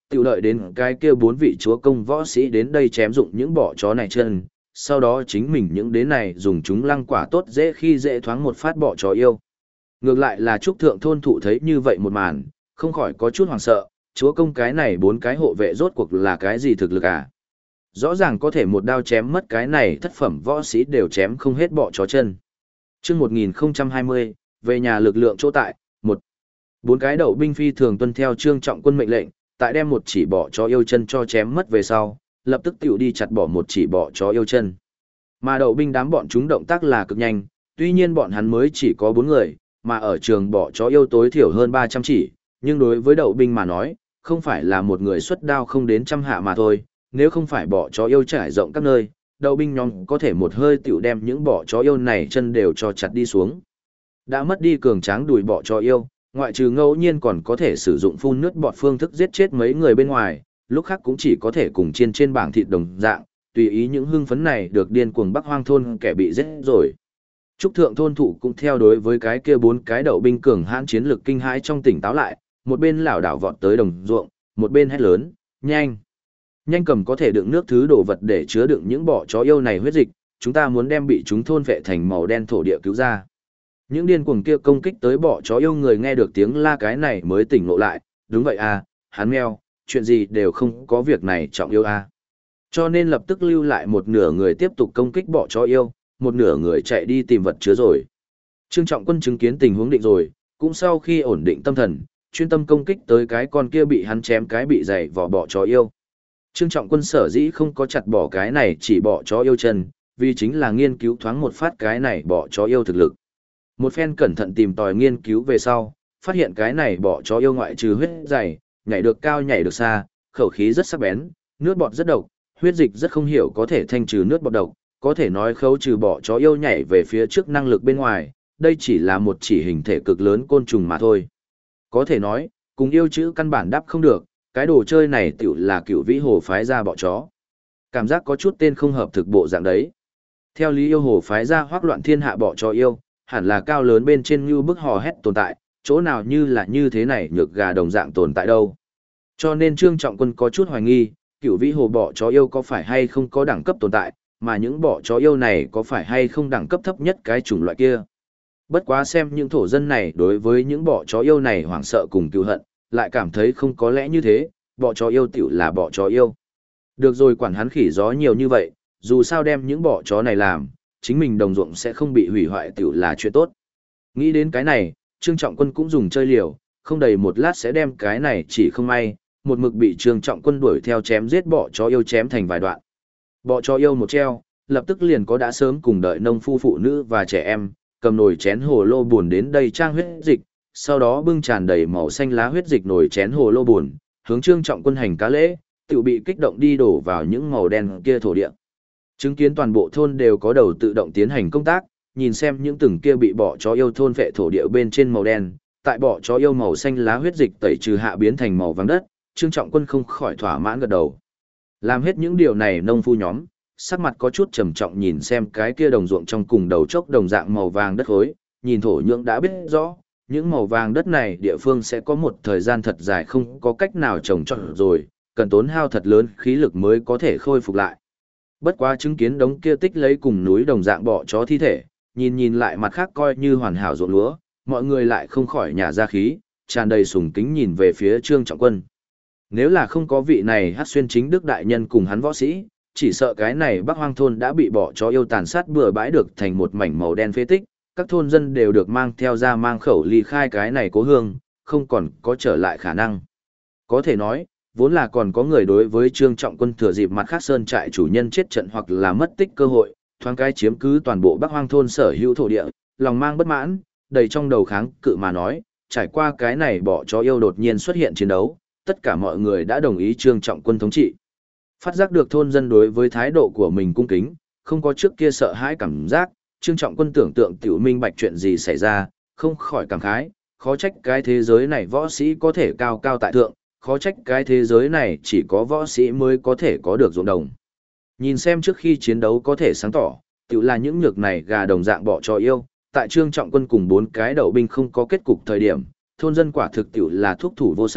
A: Tiểu đợi đến cái kia 4 vị chúa công võ sĩ đến đây chém dụng những bọ chó này chân, sau đó chính mình những đến này dùng chúng lăng quả tốt dễ khi dễ thoáng một phát bọ chó yêu. Ngược lại là Trúc Thượng thôn thụ thấy như vậy một màn, không khỏi có chút hoảng sợ, chúa công cái này 4 cái hộ vệ rốt cuộc là cái gì thực lực à? Rõ ràng có thể một đao chém mất cái này thất phẩm võ sĩ đều chém không hết bọ chó chân. Chương 1020, về nhà lực lượng chỗ tại, 1. 4 cái đậu binh phi thường tuân theo Trương Trọng Quân mệnh lệnh, tại đem một chỉ bọ chó yêu chân cho chém mất về sau, lập tức tiểu đi chặt bỏ một chỉ bọ chó yêu chân. Mà đậu binh đám bọn chúng động tác là cực nhanh, tuy nhiên bọn hắn mới chỉ có 4 người, mà ở trường bọ chó yêu tối thiểu hơn 300 chỉ, nhưng đối với đậu binh mà nói, không phải là một người xuất đao không đến trăm hạ mà thôi, nếu không phải bọ chó yêu trải rộng các nơi, đậu binh nhóm có thể một hơi tiểu đem những bọ chó yêu này chân đều cho chặt đi xuống. Đã mất đi cường tráng đùi bọ chó yêu, ngoại trừ ngẫu nhiên còn có thể sử dụng phun nước bọt phương thức giết chết mấy người bên ngoài, lúc khác cũng chỉ có thể cùng chiên trên bảng thịt đồng dạng, tùy ý những hưng phấn này được điên cuồng Bắc Hoang thôn kẻ bị giết rồi. Trúc Thượng thôn thủ cũng theo đối với cái kia 4 cái đậu binh cường hãn chiến lực kinh hãi trong tỉnh táo lại, một bên lảo đảo vọt tới đồng ruộng, một bên hét lớn, nhanh! Nhanh cầm có thể đựng nước thứ đồ vật để chứa đựng những bọ chó yêu này huyết dịch, chúng ta muốn đem bị chúng thôn vệ thành màu đen thổ địa cứu ra. Những điên cuồng kia công kích tới bọ chó yêu người nghe được tiếng la cái này mới tỉnh ngộ lại, đúng vậy à, hắn meo, chuyện gì đều không có việc này trọng yêu à. Cho nên lập tức lưu lại một nửa người tiếp tục công kích bọ chó yêu, một nửa người chạy đi tìm vật chứa rồi. Trương Trọng Quân chứng kiến tình huống định rồi, cũng sau khi ổn định tâm thần, chuyên tâm công kích tới cái con kia bị hắn chém cái bị dày vỏ bọ chó yêu. Trương Trọng Quân sở dĩ không có chặt bỏ cái này chỉ bọ chó yêu chân, vì chính là nghiên cứu thoáng một phát cái này bọ chó yêu thực lực. Một phen cẩn thận tìm tòi nghiên cứu về sau, phát hiện cái này bọ chó yêu ngoại trừ huyết dày, nhảy được cao nhảy được xa, khẩu khí rất sắc bén, nước bọt rất độc, huyết dịch rất không hiểu có thể thanh trừ nước bọt độc, có thể nói khấu trừ bọ chó yêu nhảy về phía trước năng lực bên ngoài, đây chỉ là một chỉ hình thể cực lớn côn trùng mà thôi. Có thể nói, cùng yêu chữ căn bản đáp không được, cái đồ chơi này tiểu là Cửu Vĩ Hồ phái ra bọ chó. Cảm giác có chút tên không hợp thực bộ dạng đấy. Theo Lý Yêu Hồ phái ra hoắc loạn thiên hạ bọ chó yêu, hẳn là cao lớn bên trên như bức hò hét tồn tại, chỗ nào như là như thế này nhược gà đồng dạng tồn tại đâu. Cho nên Trương Trọng Quân có chút hoài nghi, Cửu Vĩ Hồ bọ chó yêu có phải hay không có đẳng cấp tồn tại, mà những bọ chó yêu này có phải hay không đẳng cấp thấp nhất cái chủng loại kia. Bất quá xem những thổ dân này đối với những bọ chó yêu này hoảng sợ cùng cừu hận, lại cảm thấy không có lẽ như thế, bọ chó yêu tiểu là bọ chó yêu. Được rồi, quản hắn khỉ gió nhiều như vậy, dù sao đem những bọ chó này làm, chính mình đồng ruộng sẽ không bị hủy hoại tiểu là chuyện tốt. Nghĩ đến cái này, Trương Trọng Quân cũng dùng chơi liều, không đầy một lát sẽ đem cái này chỉ không may, một mực bị Trương Trọng Quân đuổi theo chém giết bọ chó yêu chém thành vài đoạn. Bọ chó yêu một treo, lập tức liền có đã sớm cùng đợi nông phu phụ nữ và trẻ em, cầm nồi chén hồ lô buồn đến đây trang huyết dịch, sau đó bưng tràn đầy màu xanh lá huyết dịch nồi chén hồ lô buồn, hướng Trương Trọng Quân hành cá lễ, tự bị kích động đi đổ vào những màu đen kia thổ địa. Chứng kiến toàn bộ thôn đều có đầu tự động tiến hành công tác, nhìn xem những từng kia bị bọ chó yêu thôn vệ thổ địa bên trên màu đen, tại bọ chó yêu màu xanh lá huyết dịch tẩy trừ hạ biến thành màu vàng đất, Trương Trọng Quân không khỏi thỏa mãn gật đầu. Làm hết những điều này nông phu nhóm, sắc mặt có chút trầm trọng nhìn xem cái kia đồng ruộng trong cùng đầu chốc đồng dạng màu vàng đất khối, nhìn thổ nhưỡng đã biết rõ, những màu vàng đất này địa phương sẽ có một thời gian thật dài không có cách nào trồng trọt rồi, cần tốn hao thật lớn khí lực mới có thể khôi phục lại. Bất quá chứng kiến đống kia tích lấy cùng núi đồng dạng bọ chó thi thể, nhìn lại mặt khác coi như hoàn hảo ruộng lúa, mọi người lại không khỏi nhả ra khí, tràn đầy sùng kính nhìn về phía Trương Trọng Quân. Nếu là không có vị này hát xuyên chính đức đại nhân cùng hắn võ sĩ, chỉ sợ cái này Bắc Hoang thôn đã bị bọ chó yêu tàn sát bừa bãi được thành một mảnh màu đen phế tích, các thôn dân đều được mang theo ra mang khẩu ly khai cái này cố hương, không còn có trở lại khả năng. Có thể nói, vốn là còn có người đối với Trương Trọng Quân thừa dịp mặt khác sơn trại chủ nhân chết trận hoặc là mất tích cơ hội, thoáng cái chiếm cứ toàn bộ Bắc Hoang thôn sở hữu thổ địa, lòng mang bất mãn, đầy trong đầu kháng cự mà nói, trải qua cái này bọ chó yêu đột nhiên xuất hiện chiến đấu, tất cả mọi người đã đồng ý Trương Trọng Quân thống trị. Phát giác được thôn dân đối với thái độ của mình cung kính, không có trước kia sợ hãi cảm giác, Trương Trọng Quân tưởng tượng tiểu minh bạch chuyện gì xảy ra, không khỏi cảm khái, khó trách cái thế giới này võ sĩ có thể cao cao tại thượng, khó trách cái thế giới này chỉ có võ sĩ mới có thể có được ruộng đồng. Nhìn xem trước khi chiến đấu có thể sáng tỏ, tiểu là những nhược này gà đồng dạng bọ chó yêu, tại Trương Trọng Quân cùng 4 cái đậu binh không có kết cục thời điểm, thôn dân quả thực tiểu là thuốc thủ vô sách,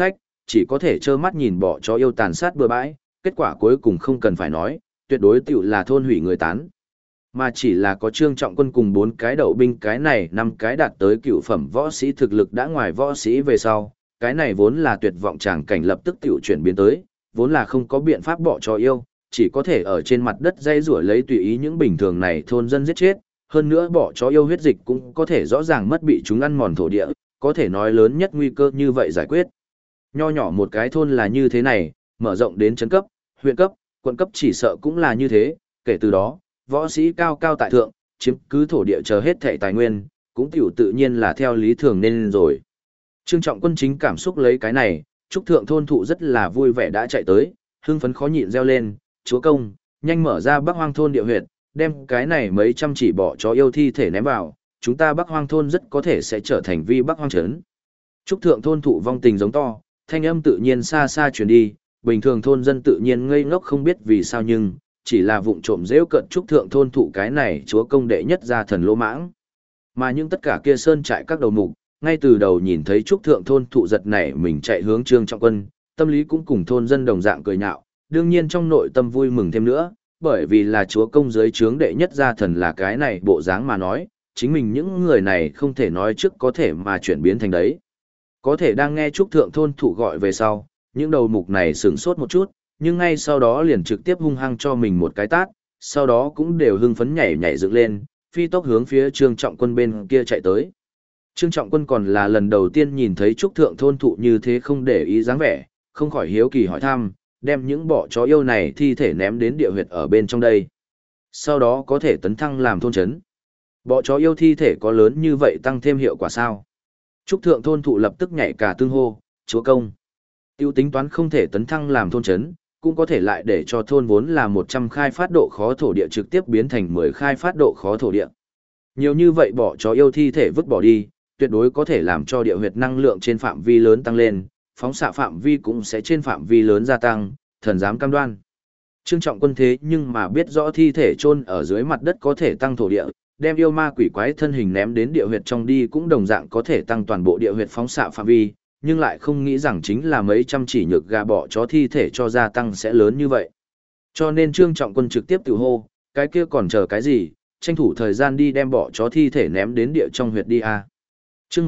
A: chỉ có thể trơ mắt nhìn bỏ chó yêu tàn sát bừa bãi, kết quả cuối cùng không cần phải nói, tuyệt đối tiểu là thôn hủy người tán. Mà chỉ là có Trương Trọng Quân cùng 4 cái đậu binh, cái này 5 cái đạt tới cựu phẩm võ sĩ thực lực đã ngoài võ sĩ về sau, cái này vốn là tuyệt vọng tràng cảnh lập tức tiểu chuyển biến tới, vốn là không có biện pháp bỏ cho yêu, chỉ có thể ở trên mặt đất dây rủa lấy tùy ý những bình thường này thôn dân giết chết, hơn nữa bỏ chó yêu huyết dịch cũng có thể rõ ràng mất bị chúng ăn mòn thổ địa, có thể nói lớn nhất nguy cơ như vậy giải quyết. Nho nhỏ một cái thôn là như thế này, mở rộng đến trấn cấp, huyện cấp, quận cấp chỉ sợ cũng là như thế, kể từ đó, võ sĩ cao cao tại thượng, chiếm cứ thổ địa chờ hết thảy tài nguyên, cũng tiểu tự nhiên là theo lý thường nên rồi. Trương Trọng Quân chính cảm xúc lấy cái này, trúc thượng thôn thụ rất là vui vẻ đã chạy tới, hưng phấn khó nhịn reo lên, chúa công, nhanh mở ra Bắc Hoang thôn địa huyệt, đem cái này mấy trăm chỉ bỏ chó yêu thi thể ném vào, chúng ta Bắc Hoang thôn rất có thể sẽ trở thành vi Bắc Hoang trấn. Trúc thượng thôn thụ vong tình giống to, thanh âm tự nhiên xa xa truyền đi, bình thường thôn dân tự nhiên ngây ngốc không biết vì sao nhưng, chỉ là vụng trộm rêu cận trúc thượng thôn thụ cái này chúa công đệ nhất gia thần lỗ mãng. Mà những tất cả kia sơn trại các đầu mục, ngay từ đầu nhìn thấy trúc thượng thôn thụ giật nảy mình chạy hướng Trương Trọng Quân, tâm lý cũng cùng thôn dân đồng dạng cười nhạo, đương nhiên trong nội tâm vui mừng thêm nữa, bởi vì là chúa công dưới trướng đệ nhất gia thần là cái này bộ dáng mà nói, chính mình những người này không thể nói trước có thể mà chuyển biến thành đấy. Có thể đang nghe trúc thượng thôn thụ gọi về sau, những đầu mục này sửng sốt một chút, nhưng ngay sau đó liền trực tiếp hung hăng cho mình một cái tát, sau đó cũng đều hưng phấn nhảy nhảy dựng lên, phi tốc hướng phía Trương Trọng Quân bên kia chạy tới. Trương Trọng Quân còn là lần đầu tiên nhìn thấy trúc thượng thôn thụ như thế không để ý dáng vẻ, không khỏi hiếu kỳ hỏi thăm, đem những bỏ chó yêu này thi thể ném đến địa huyệt ở bên trong đây. Sau đó có thể tấn thăng làm thôn trấn. Bỏ chó yêu thi thể có lớn như vậy tăng thêm hiệu quả sao? Trúc thượng thôn thụ lập tức nhảy cả tương hô, chúa công. Tiêu tính toán không thể tấn thăng làm thôn trấn, cũng có thể lại để cho thôn vốn là 100 khai phát độ khó thổ địa trực tiếp biến thành 10 khai phát độ khó thổ địa. Nhiều như vậy bỏ chó yêu thi thể vứt bỏ đi, tuyệt đối có thể làm cho địa huyệt năng lượng trên phạm vi lớn tăng lên, phóng xạ phạm vi cũng sẽ trên phạm vi lớn gia tăng, thần dám cam đoan. Trương Trọng Quân thế nhưng mà biết rõ thi thể chôn ở dưới mặt đất có thể tăng thổ địa, đem yêu ma quỷ quái thân hình ném đến địa huyệt trong đi cũng đồng dạng có thể tăng toàn bộ địa huyệt phóng xạ phạm vi, nhưng lại không nghĩ rằng chính là mấy trăm chỉ nhược gà bỏ chó thi thể cho gia tăng sẽ lớn như vậy. Cho nên Trương Trọng Quân trực tiếp tự hô, cái kia còn chờ cái gì, tranh thủ thời gian đi đem bỏ chó thi thể ném đến địa trong huyệt đi a. Chương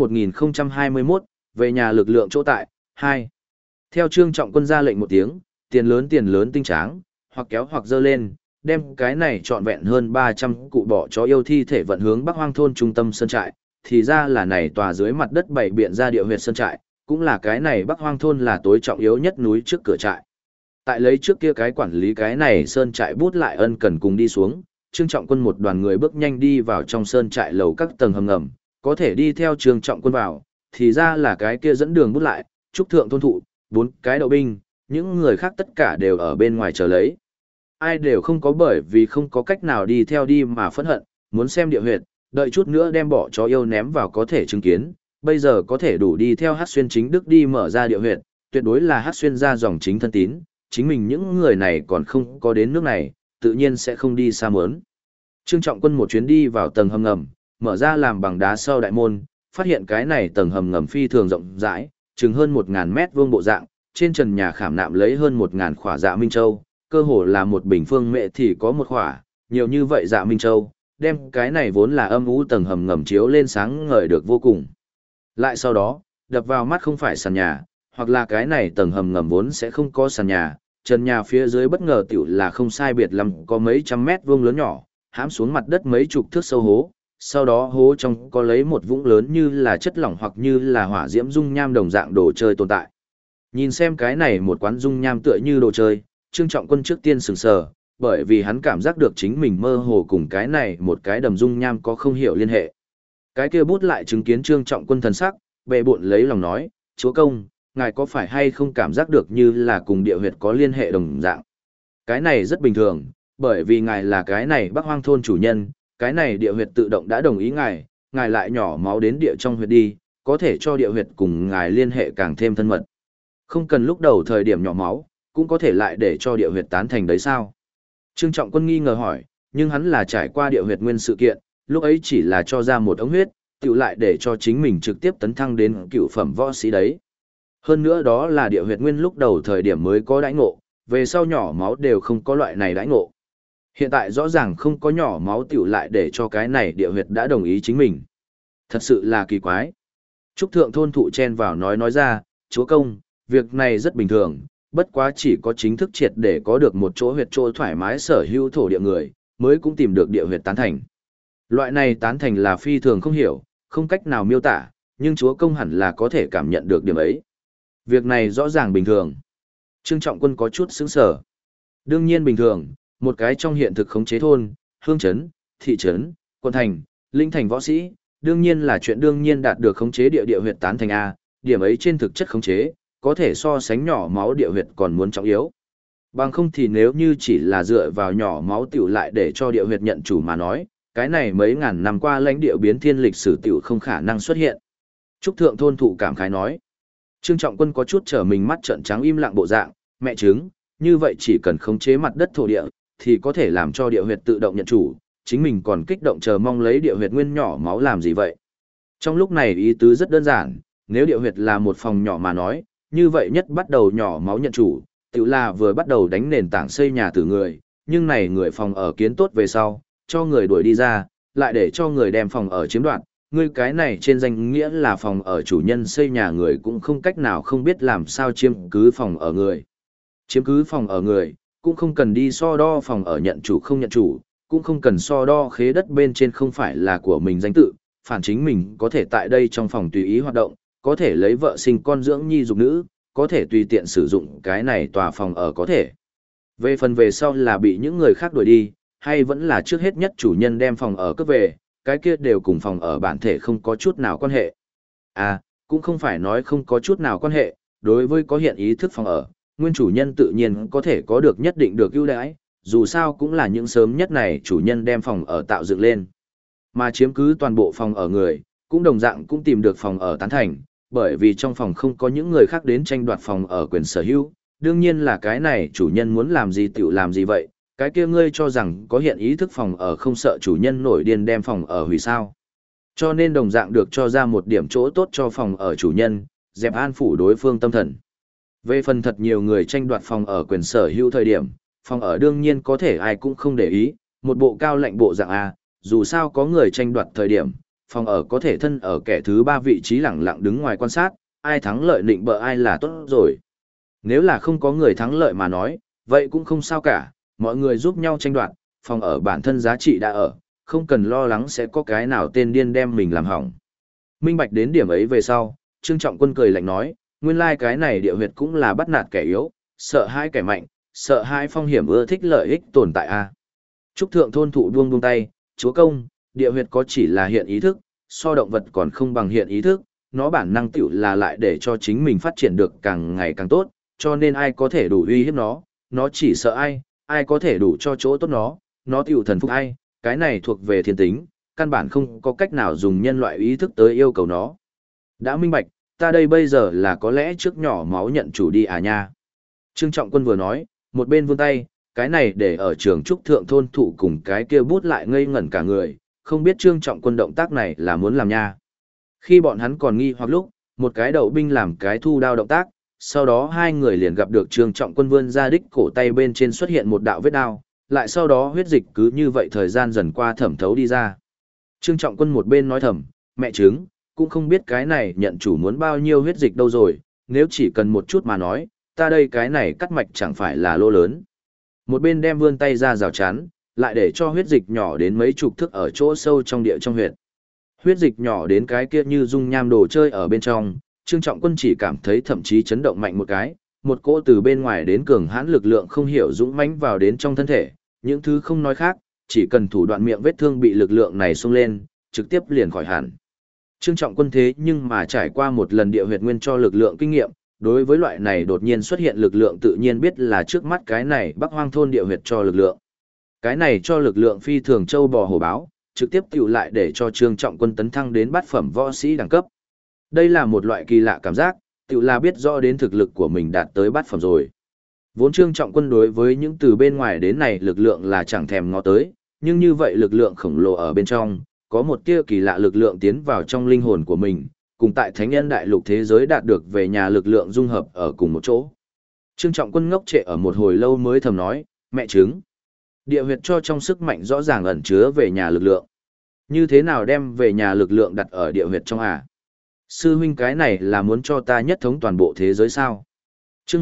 A: 1021, về nhà lực lượng chỗ tại, 2. Theo Trương Trọng Quân ra lệnh một tiếng, tiền lớn tinh tráng, hoặc kéo hoặc dơ lên, đem cái này trọn vẹn hơn 300 cụ bỏ chó yêu thi thể vận hướng Bắc Hoang thôn trung tâm sơn trại, thì ra là này tòa dưới mặt đất bảy biện ra địa huyệt sơn trại, cũng là cái này Bắc Hoang thôn là tối trọng yếu nhất núi trước cửa trại. Tại lấy trước kia cái quản lý cái này sơn trại bút lại ân cần cùng đi xuống, Trương Trọng Quân một đoàn người bước nhanh đi vào trong sơn trại lầu các tầng hầm ngầm, có thể đi theo Trương Trọng Quân vào, thì ra là cái kia dẫn đường bút lại, trúc thượng thôn thụ, 4 cái đậu binh, những người khác tất cả đều ở bên ngoài chờ lấy. Ai đều không có bởi vì không có cách nào đi theo đi mà phẫn hận, muốn xem địa huyệt, đợi chút nữa đem bỏ chó yêu ném vào có thể chứng kiến, bây giờ có thể đủ đi theo Hát Xuyên chính đức đi mở ra địa huyệt, tuyệt đối là Hát Xuyên ra dòng chính thân tín, chính mình những người này còn không có đến nước này, tự nhiên sẽ không đi xa mớn. Trương Trọng Quân một chuyến đi vào tầng hầm ngầm, mở ra làm bằng đá sau đại môn, phát hiện cái này tầng hầm ngầm phi thường rộng rãi, chừng hơn 1000 mét vuông bộ dạng, trên trần nhà khảm nạm lấy hơn 1000 khỏa dạ minh châu, cơ hồ là một bình phương mệ thì có một khỏa, nhiều như vậy dạ minh châu, đem cái này vốn là âm u tầng hầm ngầm chiếu lên sáng ngời được vô cùng. Lại sau đó, đập vào mắt không phải sàn nhà, hoặc là cái này tầng hầm ngầm vốn sẽ không có sàn nhà, trần nhà phía dưới bất ngờ tiểu là không sai biệt lắm có mấy trăm mét vuông lớn nhỏ, hãm xuống mặt đất mấy chục thước sâu hố, sau đó hố trong có lấy một vũng lớn như là chất lỏng hoặc như là hỏa diễm dung nham đồng dạng đồ chơi tồn tại. Nhìn xem cái này một quán dung nham tựa như đồ chơi, Trương Trọng Quân trước tiên sửng sờ, bởi vì hắn cảm giác được chính mình mơ hồ cùng cái này một cái đầm dung nham có không hiểu liên hệ. Cái kia bút lại chứng kiến Trương Trọng Quân thần sắc, bệ bộn lấy lòng nói, chúa công, ngài có phải hay không cảm giác được như là cùng địa huyệt có liên hệ đồng dạng. Cái này rất bình thường, bởi vì ngài là cái này Bắc Hoang thôn chủ nhân, cái này địa huyệt tự động đã đồng ý ngài, ngài lại nhỏ máu đến địa trong huyệt đi, có thể cho địa huyệt cùng ngài liên hệ càng thêm thân mật. Không cần lúc đầu thời điểm nhỏ máu, cũng có thể lại để cho địa huyệt tán thành đấy sao? Trương Trọng Quân nghi ngờ hỏi, nhưng hắn là trải qua địa huyệt nguyên sự kiện, lúc ấy chỉ là cho ra một ống huyết, tự lại để cho chính mình trực tiếp tấn thăng đến cựu phẩm võ sĩ đấy. Hơn nữa đó là địa huyệt nguyên lúc đầu thời điểm mới có đãi ngộ, về sau nhỏ máu đều không có loại này đãi ngộ. Hiện tại rõ ràng không có nhỏ máu tiểu lại để cho cái này địa huyệt đã đồng ý chính mình. Thật sự là kỳ quái. Trúc thượng thôn thụ chen vào nói ra, chúa công, việc này rất bình thường, bất quá chỉ có chính thức triệt để có được một chỗ huyệt chỗ thoải mái sở hữu thổ địa người, mới cũng tìm được địa huyệt tán thành. Loại này tán thành là phi thường không hiểu, không cách nào miêu tả, nhưng chúa công hẳn là có thể cảm nhận được điểm ấy. Việc này rõ ràng bình thường. Trương Trọng Quân có chút sững sờ. Đương nhiên bình thường, một cái trong hiện thực khống chế thôn, hương trấn, thị trấn, quận thành, linh thành võ sĩ, đương nhiên là chuyện đương nhiên đạt được khống chế địa huyệt tán thành A, điểm ấy trên thực chất khống chế, có thể so sánh nhỏ máu địa huyệt còn muốn trọng yếu. Bằng không thì nếu như chỉ là dựa vào nhỏ máu tiểu lại để cho địa huyệt nhận chủ mà nói, cái này mấy ngàn năm qua lãnh địa biến thiên lịch sử tiểu không khả năng xuất hiện. Trúc thượng thôn thụ cảm khái nói. Trương Trọng Quân có chút trở mình mắt trợn trắng im lặng bộ dạng, mẹ chứng, như vậy chỉ cần khống chế mặt đất thổ địa, thì có thể làm cho địa huyệt tự động nhận chủ, chính mình còn kích động chờ mong lấy địa huyệt nguyên nhỏ máu làm gì vậy. Trong lúc này ý tứ rất đơn giản, nếu địa huyệt là một phòng nhỏ mà nói, như vậy nhất bắt đầu nhỏ máu nhận chủ, tự là vừa bắt đầu đánh nền tảng xây nhà từ người, nhưng này người phòng ở kiến tốt về sau, cho người đuổi đi ra, lại để cho người đem phòng ở chiếm đoạt, ngươi cái này trên danh nghĩa là phòng ở chủ nhân xây nhà người cũng không cách nào không biết làm sao chiếm cứ phòng ở người. Chiếm cứ phòng ở người, cũng không cần đi so đo phòng ở nhận chủ không nhận chủ, cũng không cần so đo khế đất bên trên không phải là của mình danh tự, phản chính mình có thể tại đây trong phòng tùy ý hoạt động, có thể lấy vợ sinh con dưỡng nhi dục nữ, có thể tùy tiện sử dụng cái này tòa phòng ở có thể. Về phần về sau là bị những người khác đuổi đi, hay vẫn là trước hết nhất chủ nhân đem phòng ở cướp về, cái kia đều cùng phòng ở bản thể không có chút nào quan hệ. À, cũng không phải nói không có chút nào quan hệ, đối với có hiện ý thức phòng ở, nguyên chủ nhân tự nhiên có thể có được nhất định được ưu đãi, dù sao cũng là những sớm nhất này chủ nhân đem phòng ở tạo dựng lên. Mà chiếm cứ toàn bộ phòng ở người, cũng đồng dạng cũng tìm được phòng ở tán thành, bởi vì trong phòng không có những người khác đến tranh đoạt phòng ở quyền sở hữu, đương nhiên là cái này chủ nhân muốn làm gì tiểu làm gì vậy, cái kia ngươi cho rằng có hiện ý thức phòng ở không sợ chủ nhân nổi điên đem phòng ở hủy sao. Cho nên đồng dạng được cho ra một điểm chỗ tốt cho phòng ở chủ nhân, dẹp an phủ đối phương tâm thần. Về phần thật nhiều người tranh đoạt phòng ở quyền sở hữu thời điểm, phòng ở đương nhiên có thể ai cũng không để ý, một bộ cao lệnh bộ dạng A, dù sao có người tranh đoạt thời điểm, phòng ở có thể thân ở kẻ thứ ba vị trí lẳng lặng đứng ngoài quan sát, ai thắng lợi định bợ ai là tốt rồi. Nếu là không có người thắng lợi mà nói, vậy cũng không sao cả, mọi người giúp nhau tranh đoạt, phòng ở bản thân giá trị đã ở, không cần lo lắng sẽ có cái nào tên điên đem mình làm hỏng. Minh bạch đến điểm ấy về sau, Trương Trọng Quân cười lạnh nói, nguyên lai cái này địa huyệt cũng là bắt nạt kẻ yếu, sợ hai kẻ mạnh, sợ hai phong hiểm ưa thích lợi ích tồn tại a. Trúc thượng thôn thụ buông tay, chúa công, địa huyệt có chỉ là hiện ý thức, so động vật còn không bằng hiện ý thức, nó bản năng tiểu là lại để cho chính mình phát triển được càng ngày càng tốt, cho nên ai có thể đủ uy hiếp nó chỉ sợ ai, ai có thể đủ cho chỗ tốt nó tiểu thần phục ai, cái này thuộc về thiên tính, căn bản không có cách nào dùng nhân loại ý thức tới yêu cầu nó. Đã minh bạch, ta đây bây giờ là có lẽ trước nhỏ máu nhận chủ đi à nha. Trương Trọng Quân vừa nói, một bên vươn tay, cái này để ở trường trúc thượng thôn thụ cùng cái kia bút lại ngây ngẩn cả người, không biết Trương Trọng Quân động tác này là muốn làm nha. Khi bọn hắn còn nghi hoặc lúc, một cái đậu binh làm cái thu đao động tác, sau đó hai người liền gặp được Trương Trọng Quân vươn ra đích cổ tay bên trên xuất hiện một đạo vết đao, lại sau đó huyết dịch cứ như vậy thời gian dần qua thẩm thấu đi ra. Trương Trọng Quân một bên nói thầm, mẹ chứng, cũng không biết cái này nhận chủ muốn bao nhiêu huyết dịch đâu rồi, nếu chỉ cần một chút mà nói, ta đây cái này cắt mạch chẳng phải là lô lớn. Một bên đem vươn tay ra rào chắn, lại để cho huyết dịch nhỏ đến mấy chục thước ở chỗ sâu trong địa trong huyệt. Huyết dịch nhỏ đến cái kia như dung nham đồ chơi ở bên trong, Trương Trọng Quân chỉ cảm thấy thậm chí chấn động mạnh một cái, một cỗ từ bên ngoài đến cường hãn lực lượng không hiểu dũng mãnh vào đến trong thân thể, những thứ không nói khác, chỉ cần thủ đoạn miệng vết thương bị lực lượng này xông lên, trực tiếp liền khỏi hẳn. Trương Trọng Quân thế nhưng mà trải qua một lần địa huyệt nguyên cho lực lượng kinh nghiệm, đối với loại này đột nhiên xuất hiện lực lượng tự nhiên biết là trước mắt cái này Bắc Hoang thôn địa huyệt cho lực lượng. Cái này cho lực lượng phi thường châu bò hổ báo, trực tiếp tiểu lại để cho Trương Trọng Quân tấn thăng đến bát phẩm võ sĩ đẳng cấp. Đây là một loại kỳ lạ cảm giác, tiểu là biết rõ đến thực lực của mình đạt tới bát phẩm rồi. Vốn Trương Trọng Quân đối với những từ bên ngoài đến này lực lượng là chẳng thèm ngó tới, nhưng như vậy lực lượng khổng lồ ở bên trong, có một tia kỳ lạ lực lượng tiến vào trong linh hồn của mình, cùng tại Thánh Nhân Đại Lục thế giới đạt được về nhà lực lượng dung hợp ở cùng một chỗ. Trương Trọng Quân ngốc trệ ở một hồi lâu mới thầm nói, mẹ chứng. Địa huyệt cho trong sức mạnh rõ ràng ẩn chứa về nhà lực lượng. Như thế nào đem về nhà lực lượng đặt ở địa huyệt trong à? Sư huynh cái này là muốn cho ta nhất thống toàn bộ thế giới sao? Chương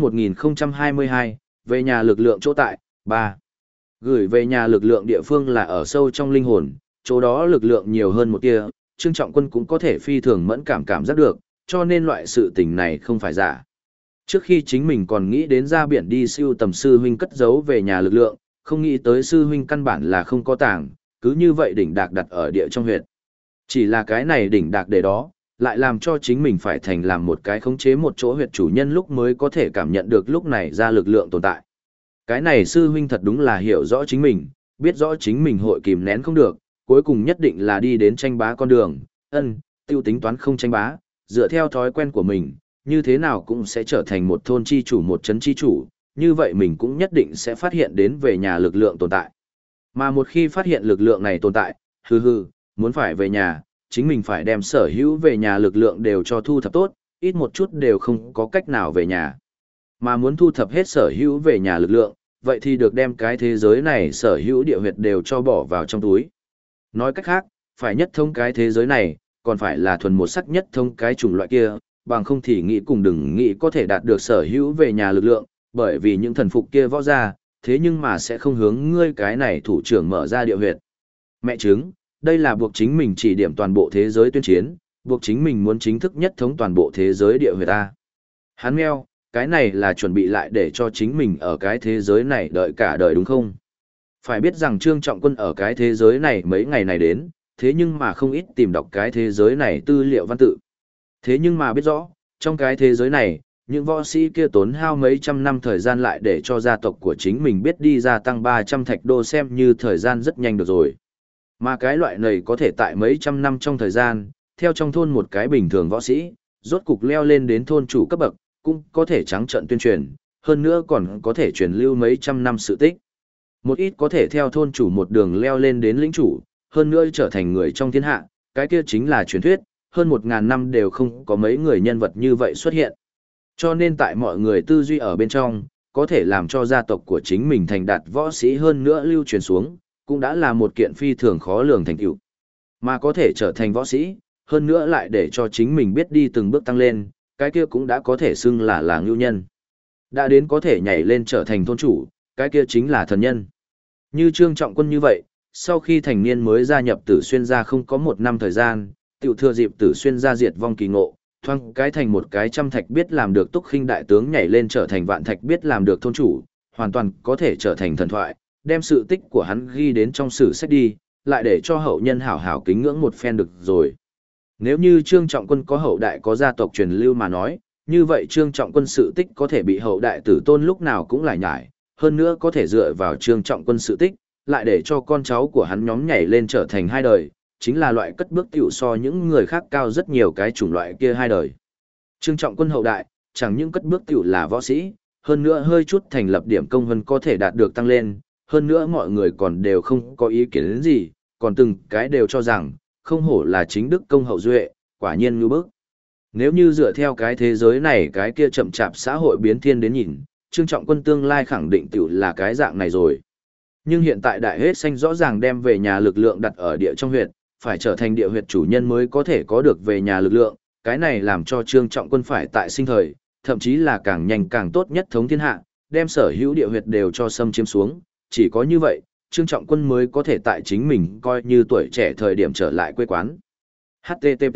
A: 1022, về nhà lực lượng chỗ tại, 3. Gửi về nhà lực lượng địa phương là ở sâu trong linh hồn, chỗ đó lực lượng nhiều hơn một tia, Trương Trọng Quân cũng có thể phi thường mẫn cảm giác được, cho nên loại sự tình này không phải giả. Trước khi chính mình còn nghĩ đến ra biển đi siêu tầm sư huynh cất giấu về nhà lực lượng, không nghĩ tới sư huynh căn bản là không có tàng, cứ như vậy đỉnh đạc đặt ở địa trong huyệt. Chỉ là cái này đỉnh đạc để đó, lại làm cho chính mình phải thành làm một cái khống chế một chỗ huyệt chủ nhân lúc mới có thể cảm nhận được lúc này ra lực lượng tồn tại. Cái này sư huynh thật đúng là hiểu rõ chính mình, biết rõ chính mình hội kìm nén không được, cuối cùng nhất định là đi đến tranh bá con đường, tiêu tính toán không tranh bá, dựa theo thói quen của mình, như thế nào cũng sẽ trở thành một thôn chi chủ một trấn chi chủ, như vậy mình cũng nhất định sẽ phát hiện đến về nhà lực lượng tồn tại. Mà một khi phát hiện lực lượng này tồn tại, muốn phải về nhà, chính mình phải đem sở hữu về nhà lực lượng đều cho thu thập tốt, ít một chút đều không có cách nào về nhà. Mà muốn thu thập hết sở hữu về nhà lực lượng, vậy thì được đem cái thế giới này sở hữu địa huyệt đều cho bỏ vào trong túi. Nói cách khác, phải nhất thông cái thế giới này, còn phải là thuần một sắc nhất thông cái chủng loại kia, bằng không thì nghĩ cùng đừng nghĩ có thể đạt được sở hữu về nhà lực lượng, bởi vì những thần phục kia võ ra, thế nhưng mà sẽ không hướng ngươi cái này thủ trưởng mở ra địa huyệt. Mẹ chứng, đây là buộc chính mình chỉ điểm toàn bộ thế giới tuyên chiến, buộc chính mình muốn chính thức nhất thống toàn bộ thế giới địa huyệt ta. Hắn meo, cái này là chuẩn bị lại để cho chính mình ở cái thế giới này đợi cả đời đúng không? Phải biết rằng Trương Trọng Quân ở cái thế giới này mấy ngày này đến, thế nhưng mà không ít tìm đọc cái thế giới này tư liệu văn tự. Thế nhưng mà biết rõ, trong cái thế giới này, những võ sĩ kia tốn hao mấy trăm năm thời gian lại để cho gia tộc của chính mình biết đi gia tăng 300 thạch đô xem như thời gian rất nhanh được rồi. Mà cái loại này có thể tại mấy trăm năm trong thời gian, theo trong thôn một cái bình thường võ sĩ, rốt cục leo lên đến thôn chủ cấp bậc, cũng có thể trắng trợn tuyên truyền, hơn nữa còn có thể truyền lưu mấy trăm năm sự tích. Một ít có thể theo thôn chủ một đường leo lên đến lĩnh chủ, hơn nữa trở thành người trong thiên hạ, cái kia chính là truyền thuyết, hơn 1000 năm đều không có mấy người nhân vật như vậy xuất hiện. Cho nên tại mọi người tư duy ở bên trong, có thể làm cho gia tộc của chính mình thành đạt võ sĩ hơn nữa lưu truyền xuống, cũng đã là một kiện phi thường khó lường thành tựu. Mà có thể trở thành võ sĩ, hơn nữa lại để cho chính mình biết đi từng bước tăng lên, cái kia cũng đã có thể xưng là ngưu nhân. Đã đến có thể nhảy lên trở thành thôn chủ, cái kia chính là thần nhân. Như Trương Trọng Quân như vậy, sau khi thành niên mới gia nhập Tử Xuyên gia không có 1 năm thời gian, tiểu thừa dịp Tử Xuyên gia diệt vong kỳ ngộ, thoang cái thành một cái trăm thạch biết làm được túc khinh đại tướng nhảy lên trở thành vạn thạch biết làm được thôn chủ, hoàn toàn có thể trở thành thần thoại, đem sự tích của hắn ghi đến trong sử sách đi, lại để cho hậu nhân hảo hảo kính ngưỡng một phen được rồi. Nếu như Trương Trọng Quân có hậu đại có gia tộc truyền lưu mà nói, như vậy Trương Trọng Quân sự tích có thể bị hậu đại tử tôn lúc nào cũng lại nhải, hơn nữa có thể dựa vào Trương Trọng Quân sự tích, lại để cho con cháu của hắn nhóm nhảy lên trở thành 2 đời, chính là loại cất bước tiểu so những người khác cao rất nhiều cái chủng loại kia 2 đời. Trương Trọng Quân hậu đại, chẳng những cất bước tiểu là võ sĩ, hơn nữa hơi chút thành lập điểm công vân có thể đạt được tăng lên, hơn nữa mọi người còn đều không có ý kiến đến gì, còn từng cái đều cho rằng, không hổ là chính đức công hậu duệ, quả nhiên như bức. Nếu như dựa theo cái thế giới này cái kia chậm chạp xã hội biến thiên đến nhìn, Trương Trọng Quân tương lai khẳng định tiểu là cái dạng này rồi. Nhưng hiện tại đại hết xanh rõ ràng đem về nhà lực lượng đặt ở địa trong huyệt, phải trở thành địa huyệt chủ nhân mới có thể có được về nhà lực lượng, cái này làm cho Trương Trọng Quân phải tại sinh thời, thậm chí là càng nhanh càng tốt nhất thống thiên hạ, đem sở hữu địa huyệt đều cho xâm chiếm xuống, chỉ có như vậy, Trương Trọng Quân mới có thể tại chính mình coi như tuổi trẻ thời điểm trở lại quê quán. HTTP.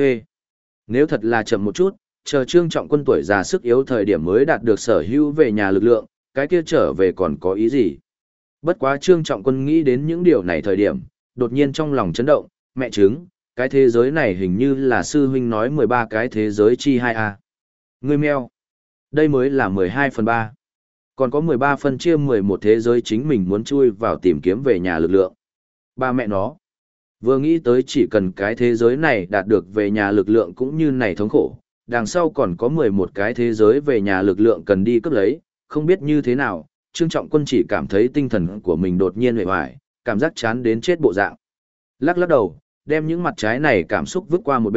A: Nếu thật là chậm một chút, chờ Trương Trọng Quân tuổi già sức yếu thời điểm mới đạt được sở hữu về nhà lực lượng, cái kia trở về còn có ý gì? Bất quá Trương Trọng Quân nghĩ đến những điều này thời điểm, đột nhiên trong lòng chấn động, mẹ chứng, cái thế giới này hình như là sư huynh nói 13 cái thế giới chi 2A. Ngươi meo. Đây mới là 12/3. Còn có 13 phân chia 11 thế giới chính mình muốn chui vào tìm kiếm về nhà lực lượng. Ba mẹ nó. Vừa nghĩ tới chỉ cần cái thế giới này đạt được về nhà lực lượng cũng như này thống khổ, đằng sau còn có 11 cái thế giới về nhà lực lượng cần đi cướp lấy, không biết như thế nào, Trương Trọng Quân chỉ cảm thấy tinh thần của mình đột nhiên uể oải, cảm giác chán đến chết bộ dạng. Lắc lắc đầu, đem những mặt trái này cảm xúc vứt qua một bên,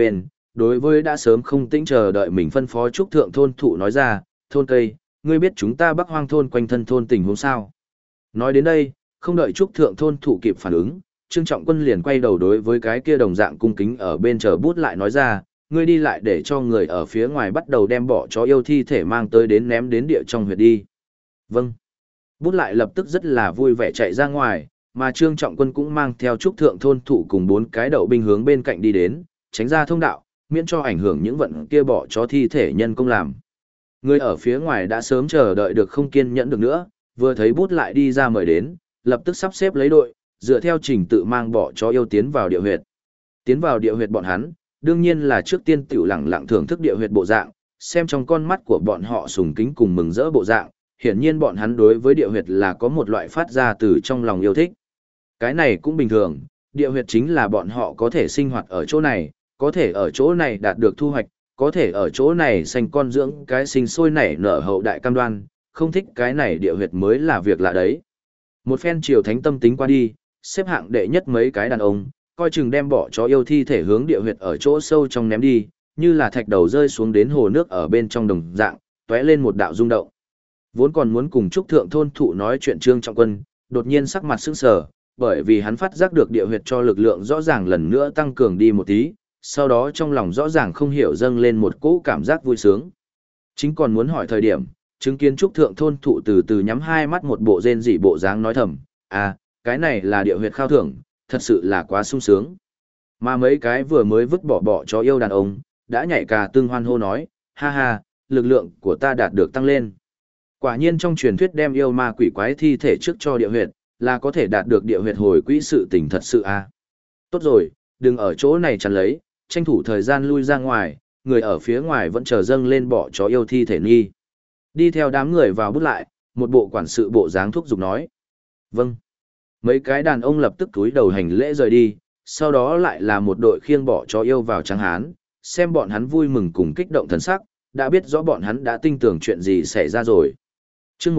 A: đối với đã sớm không tĩnh chờ đợi mình phân phó trúc thượng thôn thụ nói ra, thôn cây, ngươi biết chúng ta Bắc Hoang thôn quanh thân thôn tình huống sao? Nói đến đây, không đợi trúc thượng thôn thụ kịp phản ứng, Trương Trọng Quân liền quay đầu đối với cái kia đồng dạng cung kính ở bên chờ bút lại nói ra, ngươi đi lại để cho người ở phía ngoài bắt đầu đem bỏ chó yêu thi thể mang tới đến ném đến địa trong huyệt đi. Vâng. Bút lại lập tức rất là vui vẻ chạy ra ngoài, mà Trương Trọng Quân cũng mang theo trúc thượng thôn thụ cùng 4 cái đậu binh hướng bên cạnh đi đến, tránh ra thông đạo, miễn cho ảnh hưởng những vận kia bỏ chó thi thể nhân công làm. Người ở phía ngoài đã sớm chờ đợi được không kiên nhẫn được nữa, vừa thấy bút lại đi ra mời đến, lập tức sắp xếp lấy đội, dựa theo trình tự mang bỏ chó yêu tiến vào địa huyệt. Tiến vào địa huyệt bọn hắn, đương nhiên là trước tiên tiểu lẳng lặng thưởng thức địa huyệt bộ dạng, xem trong con mắt của bọn họ sùng kính cùng mừng rỡ bộ dạng, hiển nhiên bọn hắn đối với địa huyệt là có một loại phát ra từ trong lòng yêu thích. Cái này cũng bình thường, địa huyệt chính là bọn họ có thể sinh hoạt ở chỗ này, có thể ở chỗ này đạt được thu hoạch, có thể ở chỗ này sinh con dưỡng cái sinh sôi nảy nở hậu đại cam đoan, không thích cái này địa huyệt mới là việc lạ đấy. Một phen triều thánh tâm tính qua đi, xếp hạng đệ nhất mấy cái đàn ông, coi chừng đem bỏ chó yêu thi thể hướng địa huyệt ở chỗ sâu trong ném đi, như là thạch đầu rơi xuống đến hồ nước ở bên trong đồng dạng, tóe lên một đạo rung động. Vốn còn muốn cùng Trúc Thượng thôn thụ nói chuyện Trương Trọng Quân, đột nhiên sắc mặt sững sờ, bởi vì hắn phát giác được địa huyệt cho lực lượng rõ ràng lần nữa tăng cường đi một tí, sau đó trong lòng rõ ràng không hiểu dâng lên một cỗ cảm giác vui sướng. Chính còn muốn hỏi thời điểm, chứng kiến Trúc Thượng thôn thụ từ từ nhắm hai mắt một bộ rên rỉ bộ dáng nói thầm, à, cái này là địa huyệt khao thưởng, thật sự là quá sung sướng. Mà mấy cái vừa mới vứt bỏ chó yêu đàn ông, đã nhảy cả tương hoan hô nói, ha ha, lực lượng của ta đạt được tăng lên. Quả nhiên trong truyền thuyết đem yêu ma quỷ quái thi thể trước cho địa huyệt, là có thể đạt được địa huyệt hồi quỹ sự tình thật sự à. Tốt rồi, đừng ở chỗ này chắn lấy, tranh thủ thời gian lui ra ngoài, người ở phía ngoài vẫn chờ dâng lên bỏ chó yêu thi thể nghi. Đi theo đám người vào bút lại, một bộ quản sự bộ dáng thúc giục nói. Vâng. Mấy cái đàn ông lập tức túi đầu hành lễ rời đi, sau đó lại là một đội khiêng bỏ chó yêu vào trắng hán, xem bọn hắn vui mừng cùng kích động thần sắc, đã biết rõ bọn hắn đã tin tưởng chuyện gì xảy ra rồi. Trước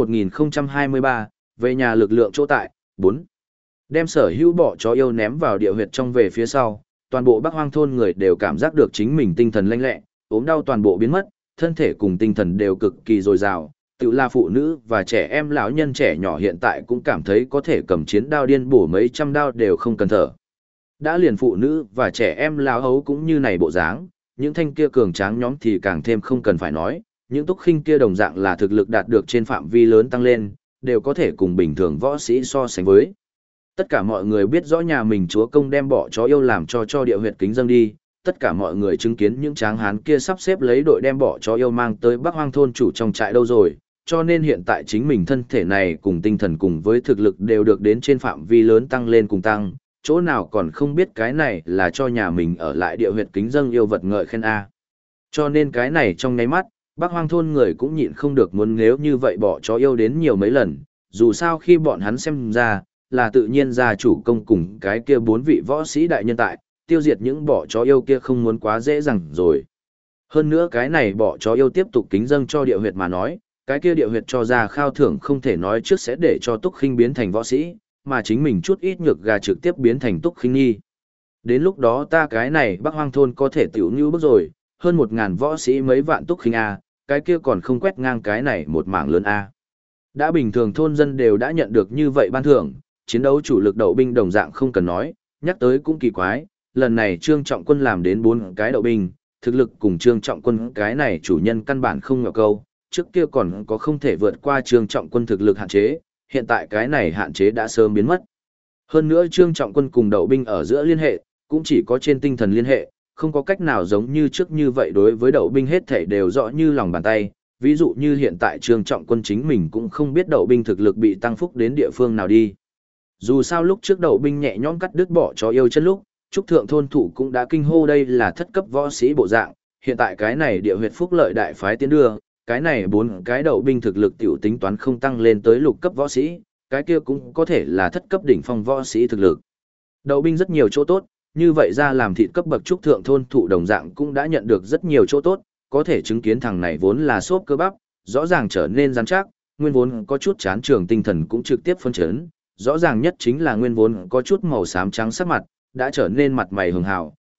A: 1023, về nhà lực lượng chỗ tại, 4. Đem sở hữu bỏ chó yêu ném vào địa huyệt trong về phía sau, toàn bộ Bắc Hoang thôn người đều cảm giác được chính mình tinh thần lanh lẹ, ốm đau toàn bộ biến mất, thân thể cùng tinh thần đều cực kỳ dồi dào. Tự là phụ nữ và trẻ em lão nhân trẻ nhỏ hiện tại cũng cảm thấy có thể cầm chiến đao điên bổ mấy trăm đao đều không cần thở. Đã liền phụ nữ và trẻ em lão hấu cũng như này bộ dáng, những thanh kia cường tráng nhóm thì càng thêm không cần phải nói, những túc khinh kia đồng dạng là thực lực đạt được trên phạm vi lớn tăng lên, đều có thể cùng bình thường võ sĩ so sánh với. Tất cả mọi người biết rõ nhà mình chúa công đem bỏ chó yêu làm cho địa huyệt kính dâng đi, tất cả mọi người chứng kiến những tráng hán kia sắp xếp lấy đội đem bỏ chó yêu mang tới Bắc Hoang thôn chủ trong trại đâu rồi, cho nên hiện tại chính mình thân thể này cùng tinh thần cùng với thực lực đều được đến trên phạm vi lớn tăng lên cùng tăng, chỗ nào còn không biết cái này là cho nhà mình ở lại địa huyệt kính dâng yêu vật ngợi khen A. Cho nên cái này trong nháy mắt, Bắc Hoang thôn người cũng nhịn không được muốn nếu như vậy bỏ chó yêu đến nhiều mấy lần, dù sao khi bọn hắn xem ra, là tự nhiên gia chủ công cùng cái kia 4 vị võ sĩ đại nhân tại, tiêu diệt những bỏ chó yêu kia không muốn quá dễ dàng rồi. Hơn nữa cái này bỏ chó yêu tiếp tục kính dâng cho địa huyệt mà nói, cái kia địa huyệt cho ra khao thưởng không thể nói trước sẽ để cho Túc Khinh biến thành võ sĩ, mà chính mình chút ít nhược gà trực tiếp biến thành Túc Khinh nghi. Đến lúc đó ta cái này Bắc Hoang thôn có thể tiểu như bước rồi, hơn 1000 võ sĩ mấy vạn Túc Khinh A, cái kia còn không quét ngang cái này một mảng lớn A. Đã bình thường thôn dân đều đã nhận được như vậy ban thưởng, chiến đấu chủ lực đậu binh đồng dạng không cần nói, nhắc tới cũng kỳ quái, lần này Trương Trọng Quân làm đến 4 cái đậu binh, thực lực cùng Trương Trọng Quân cái này chủ nhân căn bản không ngờ câu, trước kia còn có không thể vượt qua Trương Trọng Quân thực lực hạn chế, hiện tại cái này hạn chế đã sớm biến mất. Hơn nữa Trương Trọng Quân cùng đậu binh ở giữa liên hệ, cũng chỉ có trên tinh thần liên hệ, không có cách nào giống như trước như vậy đối với đậu binh hết thể đều rõ như lòng bàn tay. Ví dụ như hiện tại Trương Trọng Quân chính mình cũng không biết đậu binh thực lực bị tăng phúc đến địa phương nào đi. Dù sao lúc trước đậu binh nhẹ nhõm cắt đứt bỏ chó yêu chân lúc, Trúc Thượng thôn thủ cũng đã kinh hô đây là thất cấp võ sĩ bộ dạng, hiện tại cái này địa huyệt phúc lợi đại phái tiến đưa, cái này 4 cái đậu binh thực lực tiểu tính toán không tăng lên tới lục cấp võ sĩ, cái kia cũng có thể là thất cấp đỉnh phong võ sĩ thực lực. Đậu binh rất nhiều chỗ tốt, như vậy ra làm thịt cấp bậc Trúc Thượng thôn thủ đồng dạng cũng đã nhận được rất nhiều chỗ tốt, có thể chứng kiến thằng này vốn là xốp cơ bắp, rõ ràng trở nên rắn chắc, nguyên vốn có chút chán trường tinh thần cũng trực tiếp phân chấn, rõ ràng nhất chính là nguyên vốn có chút màu xám trắng sắc mặt, đã trở nên mặt mày hường hào,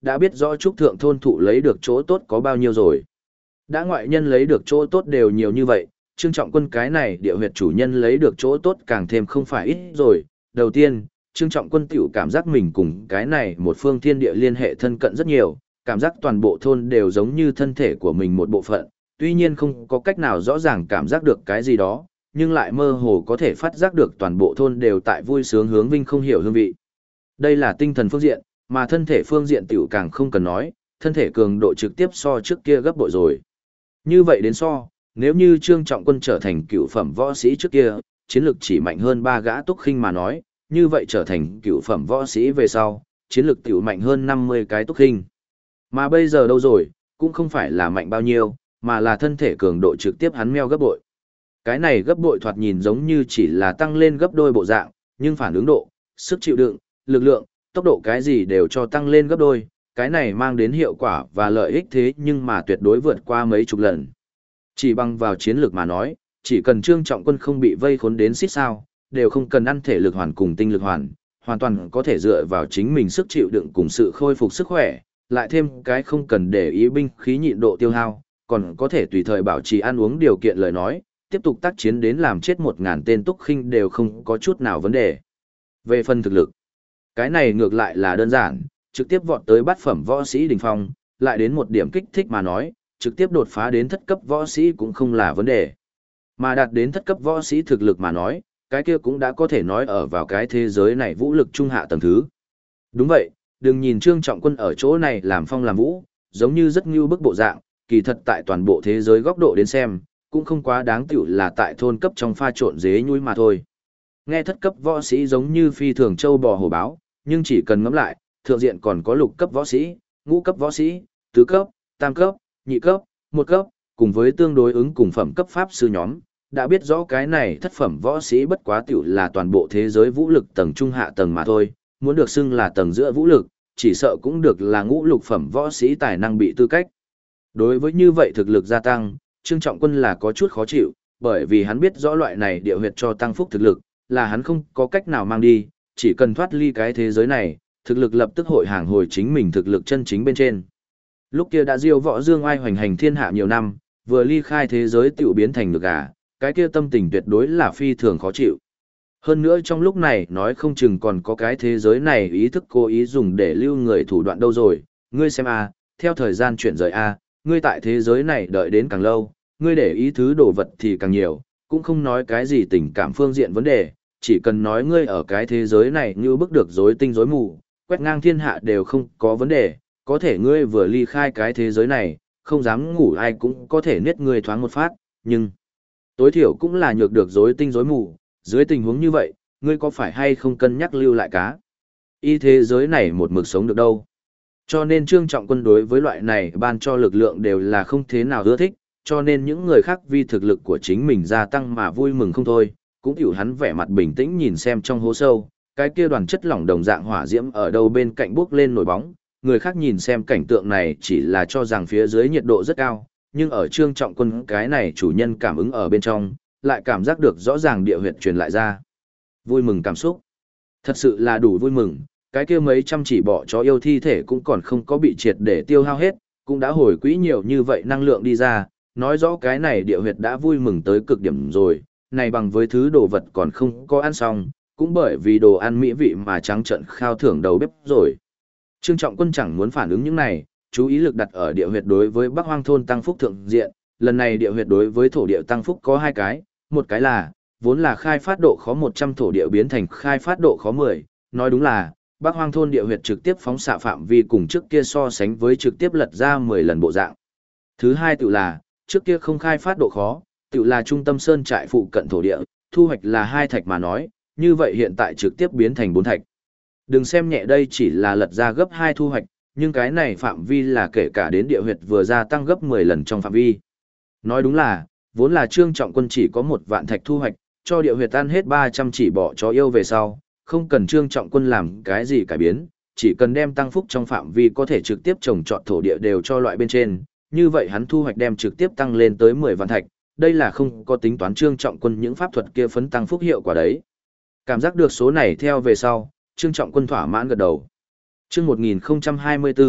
A: đã biết rõ Trúc Thượng thôn thụ lấy được chỗ tốt có bao nhiêu rồi. Đã ngoại nhân lấy được chỗ tốt đều nhiều như vậy, Trương Trọng Quân cái này địa huyệt chủ nhân lấy được chỗ tốt càng thêm không phải ít rồi. Đầu tiên, Trương Trọng Quân tiểu cảm giác mình cùng cái này một phương thiên địa liên hệ thân cận rất nhiều, cảm giác toàn bộ thôn đều giống như thân thể của mình một bộ phận, tuy nhiên không có cách nào rõ ràng cảm giác được cái gì đó, nhưng lại mơ hồ có thể phát giác được toàn bộ thôn đều tại vui sướng hướng vinh không hiểu hương vị. Đây là tinh thần phương diện, mà thân thể phương diện tiểu càng không cần nói, thân thể cường độ trực tiếp so trước kia gấp bội rồi. Như vậy đến so, nếu như Trương Trọng Quân trở thành cựu phẩm võ sĩ trước kia, chiến lực chỉ mạnh hơn 3 gã túc khinh mà nói, như vậy trở thành cựu phẩm võ sĩ về sau, chiến lực tiểu mạnh hơn 50 cái túc khinh. Mà bây giờ đâu rồi, cũng không phải là mạnh bao nhiêu, mà là thân thể cường độ trực tiếp hắn meo gấp bội. Cái này gấp bội thoạt nhìn giống như chỉ là tăng lên gấp đôi bộ dạng, nhưng phản ứng độ, sức chịu đựng, lực lượng, tốc độ cái gì đều cho tăng lên gấp đôi, cái này mang đến hiệu quả và lợi ích thế nhưng mà tuyệt đối vượt qua mấy chục lần. Chỉ bằng vào chiến lược mà nói, chỉ cần Trương Trọng Quân không bị vây khốn đến xít sao, đều không cần ăn thể lực hoàn cùng tinh lực hoàn, hoàn toàn có thể dựa vào chính mình sức chịu đựng cùng sự khôi phục sức khỏe, lại thêm cái không cần để ý binh khí nhịn độ tiêu hao, còn có thể tùy thời bảo trì ăn uống điều kiện lời nói, tiếp tục tác chiến đến làm chết 1000 tên túc khinh đều không có chút nào vấn đề. Về phần thực lực, cái này ngược lại là đơn giản, trực tiếp vọt tới bát phẩm võ sĩ đỉnh phong, lại đến một điểm kích thích mà nói, trực tiếp đột phá đến thất cấp võ sĩ cũng không là vấn đề. Mà đạt đến thất cấp võ sĩ thực lực mà nói, cái kia cũng đã có thể nói ở vào cái thế giới này vũ lực trung hạ tầng thứ. Đúng vậy, đừng nhìn Trương Trọng Quân ở chỗ này làm phong làm vũ, giống như rất ngưu bức bộ dạng, kỳ thật tại toàn bộ thế giới góc độ đến xem, cũng không quá đáng tiểu là tại thôn cấp trong pha trộn dế nhúi mà thôi. Nghe thất cấp võ sĩ giống như phi thường châu bò hổ báo, nhưng chỉ cần ngẫm lại, thượng diện còn có lục cấp võ sĩ, ngũ cấp võ sĩ, tứ cấp, tam cấp, nhị cấp, một cấp, cùng với tương đối ứng cùng phẩm cấp pháp sư nhóm, đã biết rõ cái này thất phẩm võ sĩ bất quá tiểu là toàn bộ thế giới vũ lực tầng trung hạ tầng mà thôi, muốn được xưng là tầng giữa vũ lực, chỉ sợ cũng được là ngũ lục phẩm võ sĩ tài năng bị tư cách. Đối với như vậy thực lực gia tăng, Trương Trọng Quân là có chút khó chịu, bởi vì hắn biết rõ loại này địa huyệt cho tăng phúc thực lực, là hắn không có cách nào mang đi, chỉ cần thoát ly cái thế giới này, thực lực lập tức hội hàng hồi chính mình thực lực chân chính bên trên. Lúc kia đã diêu võ dương oai hoành hành thiên hạ nhiều năm, vừa ly khai thế giới tiểu biến thành ngược gà, cái kia tâm tình tuyệt đối là phi thường khó chịu. Hơn nữa trong lúc này nói không chừng còn có cái thế giới này ý thức cố ý dùng để lưu người thủ đoạn đâu rồi, ngươi xem a, theo thời gian chuyển rời a, ngươi tại thế giới này đợi đến càng lâu, ngươi để ý thứ đồ vật thì càng nhiều, cũng không nói cái gì tình cảm phương diện vấn đề, chỉ cần nói ngươi ở cái thế giới này như bức được rối tinh rối mù, quét ngang thiên hạ đều không có vấn đề, có thể ngươi vừa ly khai cái thế giới này, không dám ngủ ai cũng có thể niết ngươi thoáng một phát, nhưng tối thiểu cũng là nhược được rối tinh rối mù, dưới tình huống như vậy, ngươi có phải hay không cân nhắc lưu lại cá? Y thế giới này một mực sống được đâu? Cho nên Trương Trọng Quân đối với loại này ban cho lực lượng đều là không thế nào ưa thích, cho nên những người khác vì thực lực của chính mình gia tăng mà vui mừng không thôi, cũng hiểu hắn vẻ mặt bình tĩnh nhìn xem trong hố sâu, cái kia đoàn chất lỏng đồng dạng hỏa diễm ở đâu bên cạnh bước lên nổi bóng, người khác nhìn xem cảnh tượng này chỉ là cho rằng phía dưới nhiệt độ rất cao, nhưng ở Trương Trọng Quân cái này chủ nhân cảm ứng ở bên trong, lại cảm giác được rõ ràng địa huyệt truyền lại ra. Vui mừng cảm xúc. Thật sự là đủ vui mừng, cái kia mấy trăm chỉ bỏ chó yêu thi thể cũng còn không có bị triệt để tiêu hao hết, cũng đã hồi quỹ nhiều như vậy năng lượng đi ra, nói rõ cái này địa huyệt đã vui mừng tới cực điểm rồi, này bằng với thứ đồ vật còn không có ăn xong, cũng bởi vì đồ ăn mỹ vị mà trắng trợn khao thưởng đầu bếp rồi. Trương Trọng Quân chẳng muốn phản ứng những này, chú ý lực đặt ở địa huyệt đối với Bắc Hoang thôn tăng phúc thượng diện, lần này địa huyệt đối với thổ địa tăng phúc có hai cái, một cái là vốn là khai phát độ khó 100 thổ địa biến thành khai phát độ khó 10, nói đúng là Bắc Hoang thôn địa huyệt trực tiếp phóng xạ phạm vi cùng trước kia so sánh với trực tiếp lật ra 10 lần bộ dạng. Thứ hai tự là, trước kia không khai phát độ khó, tự là trung tâm sơn trại phụ cận thổ địa, thu hoạch là 2 thạch mà nói, như vậy hiện tại trực tiếp biến thành 4 thạch. Đừng xem nhẹ đây chỉ là lật ra gấp 2 thu hoạch, nhưng cái này phạm vi là kể cả đến địa huyệt vừa gia tăng gấp 10 lần trong phạm vi. Nói đúng là, vốn là Trương Trọng Quân chỉ có 1 vạn thạch thu hoạch, cho địa huyệt tan hết 300 chỉ bỏ chó yêu về sau, không cần Trương Trọng Quân làm cái gì cải biến, chỉ cần đem tăng phúc trong phạm vi có thể trực tiếp trồng trọt thổ địa đều cho loại bên trên, như vậy hắn thu hoạch đem trực tiếp tăng lên tới 10 vạn thạch, đây là không có tính toán Trương Trọng Quân những pháp thuật kia phấn tăng phúc hiệu quả đấy. Cảm giác được số này theo về sau, Trương Trọng Quân thỏa mãn gật đầu. Chương 1024,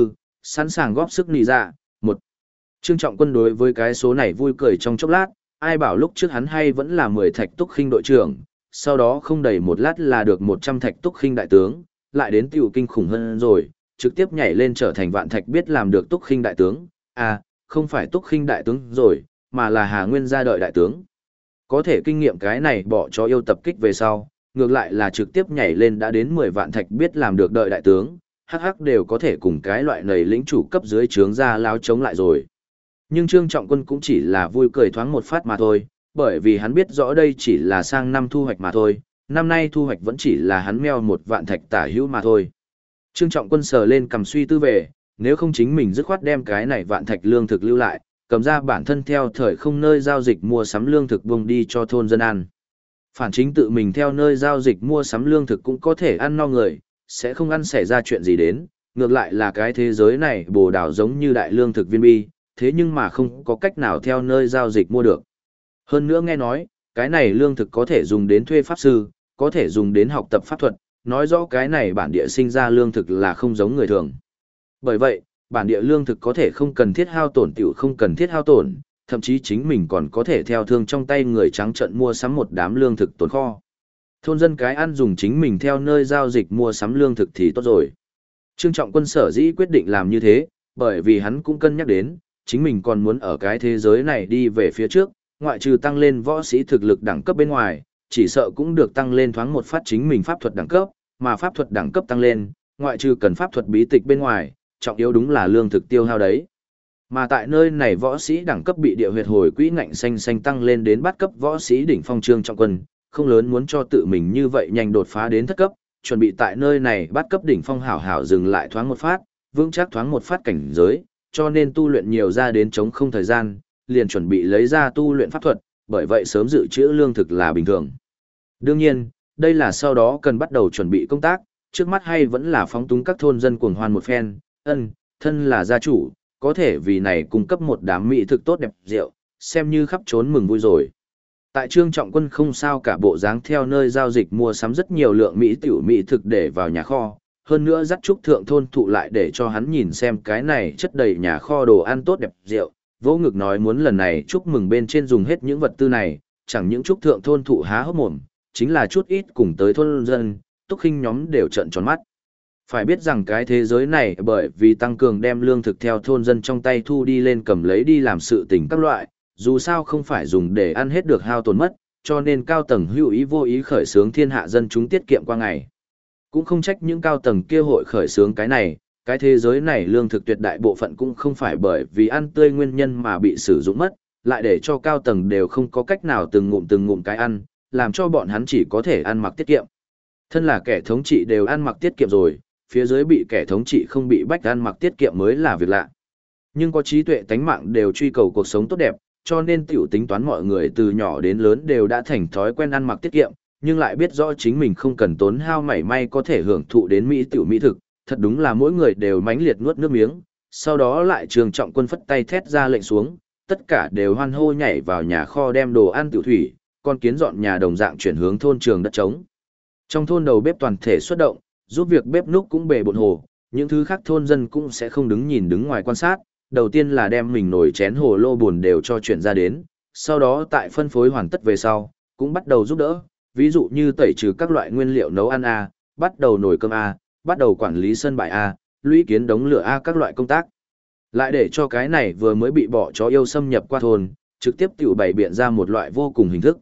A: sẵn sàng góp sức nì dạ. Một. Trương Trọng Quân đối với cái số này vui cười trong chốc lát, ai bảo lúc trước hắn hay vẫn là 10 thạch túc khinh đội trưởng, sau đó không đầy một lát là được 100 thạch túc khinh đại tướng, lại đến tiểu kinh khủng hơn rồi, trực tiếp nhảy lên trở thành vạn thạch biết làm được túc khinh đại tướng, à, không phải túc khinh đại tướng rồi, mà là Hà Nguyên gia đợi đại tướng. Có thể kinh nghiệm cái này bỏ cho yêu tập kích về sau, ngược lại là trực tiếp nhảy lên đã đến 10 vạn thạch biết làm được đợi đại tướng, hắc hắc đều có thể cùng cái loại nầy lĩnh chủ cấp dưới trướng ra láo chống lại rồi. Nhưng Trương Trọng Quân cũng chỉ là vui cười thoáng một phát mà thôi, bởi vì hắn biết rõ đây chỉ là sang năm thu hoạch mà thôi, năm nay thu hoạch vẫn chỉ là hắn meo 1 vạn thạch tả hữu mà thôi. Trương Trọng Quân sờ lên cầm suy tư về, nếu không chính mình dứt khoát đem cái này vạn thạch lương thực lưu lại, cầm ra bản thân theo thời không nơi giao dịch mua sắm lương thực vùng đi cho thôn dân ăn. Phản chính tự mình theo nơi giao dịch mua sắm lương thực cũng có thể ăn no người, sẽ không ăn xảy ra chuyện gì đến, ngược lại là cái thế giới này bồ đào giống như đại lương thực viên bi, thế nhưng mà không có cách nào theo nơi giao dịch mua được. Hơn nữa nghe nói, cái này lương thực có thể dùng đến thuê pháp sư, có thể dùng đến học tập pháp thuật, nói rõ cái này bản địa sinh ra lương thực là không giống người thường. Bởi vậy, bản địa lương thực có thể không cần thiết hao tổn tiểu không cần thiết hao tổn, thậm chí chính mình còn có thể theo thương trong tay người trắng trận mua sắm một đám lương thực tồn kho. Thôn dân cái ăn dùng chính mình theo nơi giao dịch mua sắm lương thực thì tốt rồi. Trương Trọng Quân sở dĩ quyết định làm như thế, bởi vì hắn cũng cân nhắc đến, chính mình còn muốn ở cái thế giới này đi về phía trước, ngoại trừ tăng lên võ sĩ thực lực đẳng cấp bên ngoài, chỉ sợ cũng được tăng lên thoáng một phát chính mình pháp thuật đẳng cấp, mà pháp thuật đẳng cấp tăng lên, ngoại trừ cần pháp thuật bí tịch bên ngoài, trọng yếu đúng là lương thực tiêu hao đấy. Mà tại nơi này võ sĩ đẳng cấp bị địa huyệt hồi quỹ ngạnh xanh tăng lên đến bát cấp võ sĩ đỉnh phong Trương Trọng Quân, không lớn muốn cho tự mình như vậy nhanh đột phá đến thất cấp, chuẩn bị tại nơi này bát cấp đỉnh phong hảo hảo dừng lại thoáng một phát, vững chắc thoáng một phát cảnh giới, cho nên tu luyện nhiều ra đến chống không thời gian, liền chuẩn bị lấy ra tu luyện pháp thuật, bởi vậy sớm dự trữ lương thực là bình thường. Đương nhiên, đây là sau đó cần bắt đầu chuẩn bị công tác, trước mắt hay vẫn là phóng túng các thôn dân cuồng hoan một phen, thân là gia chủ, có thể vì này cung cấp một đám mỹ thực tốt đẹp rượu, xem như khắp trốn mừng vui rồi. Tại Trương Trọng Quân không sao cả bộ dáng theo nơi giao dịch mua sắm rất nhiều lượng mỹ tiểu mỹ thực để vào nhà kho, hơn nữa dắt trúc thượng thôn thụ lại để cho hắn nhìn xem cái này chất đầy nhà kho đồ ăn tốt đẹp rượu, vỗ ngực nói muốn lần này chúc mừng bên trên dùng hết những vật tư này, chẳng những trúc thượng thôn thụ há hốc mồm, chính là chút ít cùng tới thôn dân, túc khinh nhóm đều trợn tròn mắt. Phải biết rằng cái thế giới này bởi vì tăng cường đem lương thực theo thôn dân trong tay thu đi lên cầm lấy đi làm sự tình các loại, dù sao không phải dùng để ăn hết được hao tổn mất, cho nên cao tầng hữu ý vô ý khởi xướng thiên hạ dân chúng tiết kiệm qua ngày. Cũng không trách những cao tầng kia hội khởi xướng cái này, cái thế giới này lương thực tuyệt đại bộ phận cũng không phải bởi vì ăn tươi nguyên nhân mà bị sử dụng mất, lại để cho cao tầng đều không có cách nào từng ngụm cái ăn, làm cho bọn hắn chỉ có thể ăn mặc tiết kiệm. Thân là kẻ thống trị đều ăn mặc tiết kiệm rồi, phía dưới bị kẻ thống trị không bị bách ăn mặc tiết kiệm mới là việc lạ. Nhưng có trí tuệ tánh mạng đều truy cầu cuộc sống tốt đẹp, cho nên tiểu tính toán mọi người từ nhỏ đến lớn đều đã thành thói quen ăn mặc tiết kiệm, nhưng lại biết rõ chính mình không cần tốn hao mảy may có thể hưởng thụ đến mỹ tiểu mỹ thực, thật đúng là mỗi người đều mãnh liệt nuốt nước miếng, sau đó lại Trương Trọng Quân phất tay thét ra lệnh xuống, tất cả đều hoan hô nhảy vào nhà kho đem đồ ăn tiểu thủy, con kiến dọn nhà đồng dạng chuyển hướng thôn trường đất trống. Trong thôn đầu bếp toàn thể xuất động, giúp việc bếp núc cũng bề bộn hồ, những thứ khác thôn dân cũng sẽ không đứng nhìn đứng ngoài quan sát, đầu tiên là đem mình nồi chén hồ lô buồn đều cho chuyển ra đến, sau đó tại phân phối hoàn tất về sau, cũng bắt đầu giúp đỡ, ví dụ như tẩy trừ các loại nguyên liệu nấu ăn A, bắt đầu nồi cơm A, bắt đầu quản lý sân bãi A, lũy kiến đống lửa A các loại công tác. Lại để cho cái này vừa mới bị bỏ chó yêu xâm nhập qua thôn, trực tiếp tiểu bày biện ra một loại vô cùng hình thức.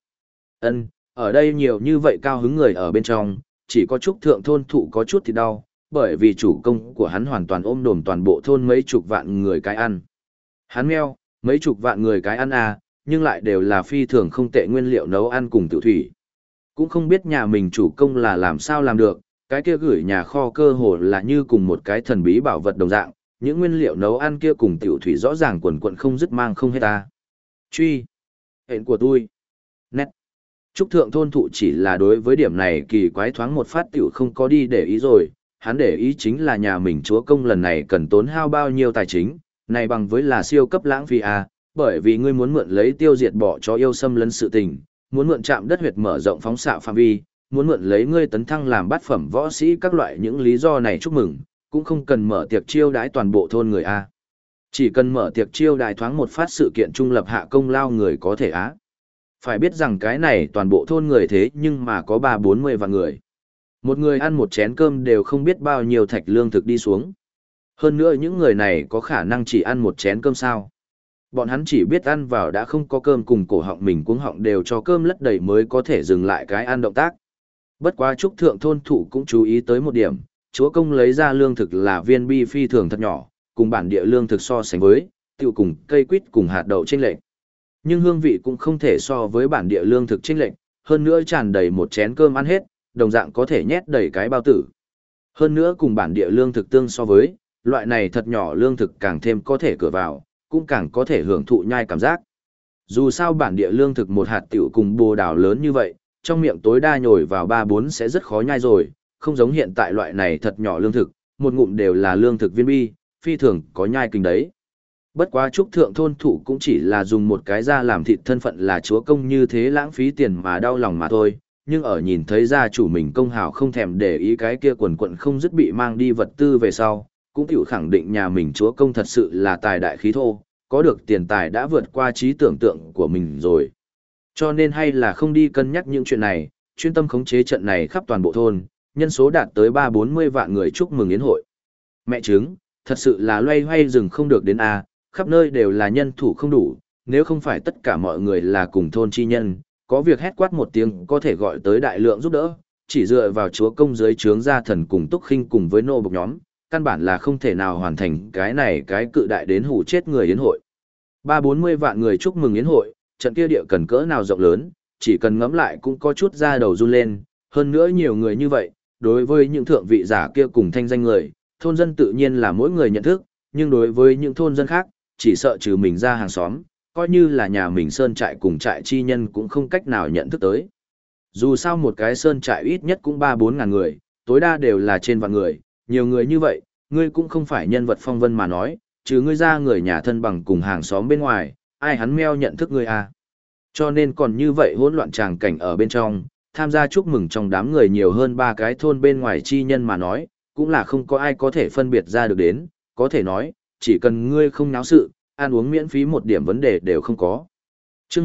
A: Ở đây nhiều như vậy cao hứng người ở bên trong, chỉ có Trúc Thượng thôn thụ có chút thì đau, bởi vì chủ công của hắn hoàn toàn ôm đồm toàn bộ thôn mấy chục vạn người cái ăn. Hắn meo, mấy chục vạn người cái ăn à, nhưng lại đều là phi thường không tệ nguyên liệu nấu ăn cùng tiểu thủy. Cũng không biết nhà mình chủ công là làm sao làm được, cái kia gửi nhà kho cơ hồ là như cùng một cái thần bí bảo vật đồng dạng, những nguyên liệu nấu ăn kia cùng tiểu thủy rõ ràng quần quận không dứt mang không hết ta. Truy. Hẹn của tôi. Nét. Trúc Thượng thôn thụ chỉ là đối với điểm này kỳ quái thoáng một phát tiểu không có đi để ý rồi, hắn để ý chính là nhà mình chúa công lần này cần tốn hao bao nhiêu tài chính, này bằng với là siêu cấp lãng phí à, bởi vì ngươi muốn mượn lấy tiêu diệt bỏ chó yêu xâm lấn sự tình, muốn mượn chạm đất huyệt mở rộng phóng xạ phạm vi, muốn mượn lấy ngươi tấn thăng làm bát phẩm võ sĩ các loại những lý do này chúc mừng, cũng không cần mở tiệc chiêu đãi toàn bộ thôn người A. Chỉ cần mở tiệc chiêu đãi thoáng một phát sự kiện trung lập hạ công lao người có thể á. Phải biết rằng cái này toàn bộ thôn người thế nhưng mà có 30-40 vạn người. Một người ăn một chén cơm đều không biết bao nhiêu thạch lương thực đi xuống. Hơn nữa những người này có khả năng chỉ ăn một chén cơm sao. Bọn hắn chỉ biết ăn vào đã không có cơm cùng cổ họng mình cuống họng đều cho cơm lất đầy mới có thể dừng lại cái ăn động tác. Bất quá Trúc Thượng thôn thủ cũng chú ý tới một điểm, chúa công lấy ra lương thực là viên bi phi thường thật nhỏ, cùng bản địa lương thực so sánh với, tiêu cùng cây quýt cùng hạt đậu chênh lệch. Nhưng hương vị cũng không thể so với bản địa lương thực chênh lệch, hơn nữa tràn đầy một chén cơm ăn hết, đồng dạng có thể nhét đầy cái bao tử. Hơn nữa cùng bản địa lương thực tương so với, loại này thật nhỏ lương thực càng thêm có thể cửa vào, cũng càng có thể hưởng thụ nhai cảm giác. Dù sao bản địa lương thực một hạt tiểu cùng bồ đào lớn như vậy, trong miệng tối đa nhồi vào 3-4 sẽ rất khó nhai rồi, không giống hiện tại loại này thật nhỏ lương thực, một ngụm đều là lương thực viên bi, phi thường có nhai kinh đấy. Bất quá Trúc Thượng thôn thủ cũng chỉ là dùng một cái ra làm thịt thân phận là chúa công như thế lãng phí tiền mà đau lòng mà thôi, nhưng ở nhìn thấy gia chủ mình công hào không thèm để ý cái kia quần quận không dứt bị mang đi vật tư về sau, cũng tiểu khẳng định nhà mình chúa công thật sự là tài đại khí thô, có được tiền tài đã vượt qua trí tưởng tượng của mình rồi. Cho nên hay là không đi cân nhắc những chuyện này, chuyên tâm khống chế trận này khắp toàn bộ thôn, nhân số đạt tới 30-40 vạn người chúc mừng yến hội. Mẹ chứng, thật sự là loay hoay rừng không được đến A, khắp nơi đều là nhân thủ không đủ, nếu không phải tất cả mọi người là cùng thôn chi nhân, có việc hét quát một tiếng có thể gọi tới đại lượng giúp đỡ, chỉ dựa vào chúa công dưới trướng gia thần cùng túc khinh cùng với nô bộc nhóm, căn bản là không thể nào hoàn thành cái này cái cự đại đến hủ chết người yến hội. 30-40 vạn người chúc mừng yến hội, trận kia địa cần cỡ nào rộng lớn, chỉ cần ngẫm lại cũng có chút da đầu run lên, hơn nữa nhiều người như vậy, đối với những thượng vị giả kia cùng thanh danh người, thôn dân tự nhiên là mỗi người nhận thức, nhưng đối với những thôn dân khác, chỉ sợ trừ mình ra hàng xóm, coi như là nhà mình sơn trại cùng trại chi nhân cũng không cách nào nhận thức tới. Dù sao một cái sơn trại ít nhất cũng 3-4 ngàn người, tối đa đều là trên vạn người, nhiều người như vậy, ngươi cũng không phải nhân vật phong vân mà nói, trừ ngươi ra người nhà thân bằng cùng hàng xóm bên ngoài, ai hắn meo nhận thức ngươi à. Cho nên còn như vậy hỗn loạn tràng cảnh ở bên trong, tham gia chúc mừng trong đám người nhiều hơn 3 cái thôn bên ngoài chi nhân mà nói, cũng là không có ai có thể phân biệt ra được đến, có thể nói, chỉ cần ngươi không náo sự, ăn uống miễn phí một điểm vấn đề đều không có. Chương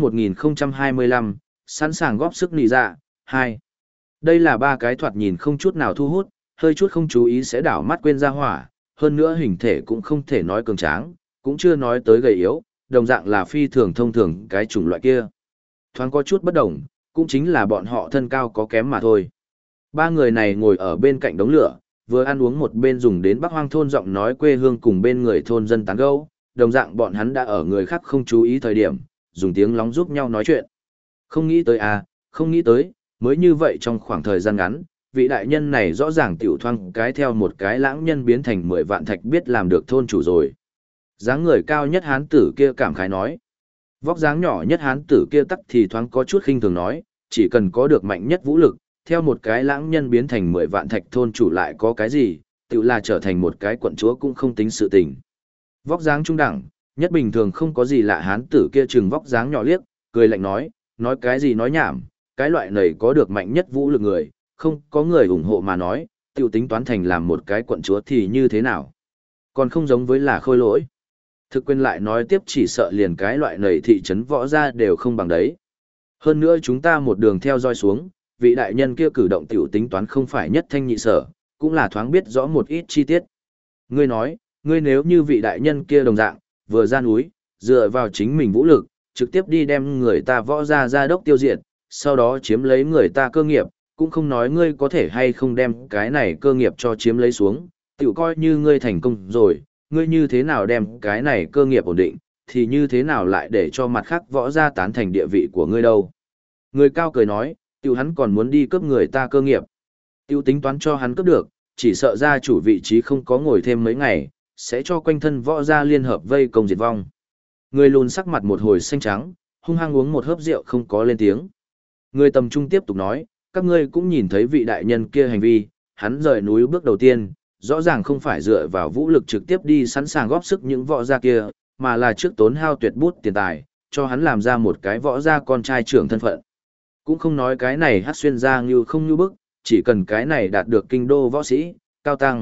A: 1025, sẵn sàng góp sức nị dạ, 2. Đây là 3 cái thoạt nhìn không chút nào thu hút, hơi chút không chú ý sẽ đảo mắt quên ra hỏa, hơn nữa hình thể cũng không thể nói cường tráng, cũng chưa nói tới gầy yếu, đồng dạng là phi thường thông thường cái chủng loại kia. Thoáng có chút bất đồng, cũng chính là bọn họ thân cao có kém mà thôi. 3 người này ngồi ở bên cạnh đống lửa, vừa ăn uống một bên dùng đến Bắc Hoang thôn giọng nói quê hương cùng bên người thôn dân tán gẫu, đồng dạng bọn hắn đã ở người khác không chú ý thời điểm, dùng tiếng lóng giúp nhau nói chuyện. Không nghĩ tới à, không nghĩ tới, mới như vậy trong khoảng thời gian ngắn, vị đại nhân này rõ ràng tiểu thoang cái theo một cái lãng nhân biến thành 10 vạn thạch biết làm được thôn chủ rồi. Dáng người cao nhất hán tử kia cảm khái nói. Vóc dáng nhỏ nhất hán tử kia tắc thì thoáng có chút khinh thường nói, chỉ cần có được mạnh nhất vũ lực, theo một cái lãng nhân biến thành 10 vạn thạch thôn chủ lại có cái gì, tự là trở thành một cái quận chúa cũng không tính sự tình. Vóc dáng trung đẳng, nhất bình thường không có gì lạ hán tử kia chừng vóc dáng nhỏ liếc, cười lạnh nói cái gì nói nhảm, cái loại này có được mạnh nhất vũ lực người, không có người ủng hộ mà nói, tiểu tính toán thành làm một cái quận chúa thì như thế nào. Còn không giống với là khôi lỗi. Thực quên lại nói tiếp chỉ sợ liền cái loại này thị trấn võ ra đều không bằng đấy. Hơn nữa chúng ta một đường theo dõi xuống, vị đại nhân kia cử động tiểu tính toán không phải nhất thanh nhị sở, cũng là thoáng biết rõ một ít chi tiết. Ngươi nói, ngươi nếu như vị đại nhân kia đồng dạng, vừa ra núi, dựa vào chính mình vũ lực, trực tiếp đi đem người ta võ ra đốc tiêu diệt, sau đó chiếm lấy người ta cơ nghiệp, cũng không nói ngươi có thể hay không đem cái này cơ nghiệp cho chiếm lấy xuống, tiểu coi như ngươi thành công rồi, ngươi như thế nào đem cái này cơ nghiệp ổn định, thì như thế nào lại để cho mặt khác võ ra tán thành địa vị của ngươi đâu. Người cao cười nói, tiểu hắn còn muốn đi cướp người ta cơ nghiệp. Tiểu tính toán cho hắn cướp được, chỉ sợ ra chủ vị trí không có ngồi thêm mấy ngày, sẽ cho quanh thân võ ra liên hợp vây công diệt vong. Người lùn sắc mặt một hồi xanh trắng, hung hăng uống một hớp rượu không có lên tiếng. Người tầm trung tiếp tục nói, các ngươi cũng nhìn thấy vị đại nhân kia hành vi, hắn rời núi bước đầu tiên, rõ ràng không phải dựa vào vũ lực trực tiếp đi sẵn sàng góp sức những võ gia kia, mà là trước tốn hao tuyệt bút tiền tài, cho hắn làm ra một cái võ gia con trai trưởng thân phận. Cũng không nói cái này hát xuyên ra như không như bức, chỉ cần cái này đạt được kinh đô võ sĩ, cao tăng,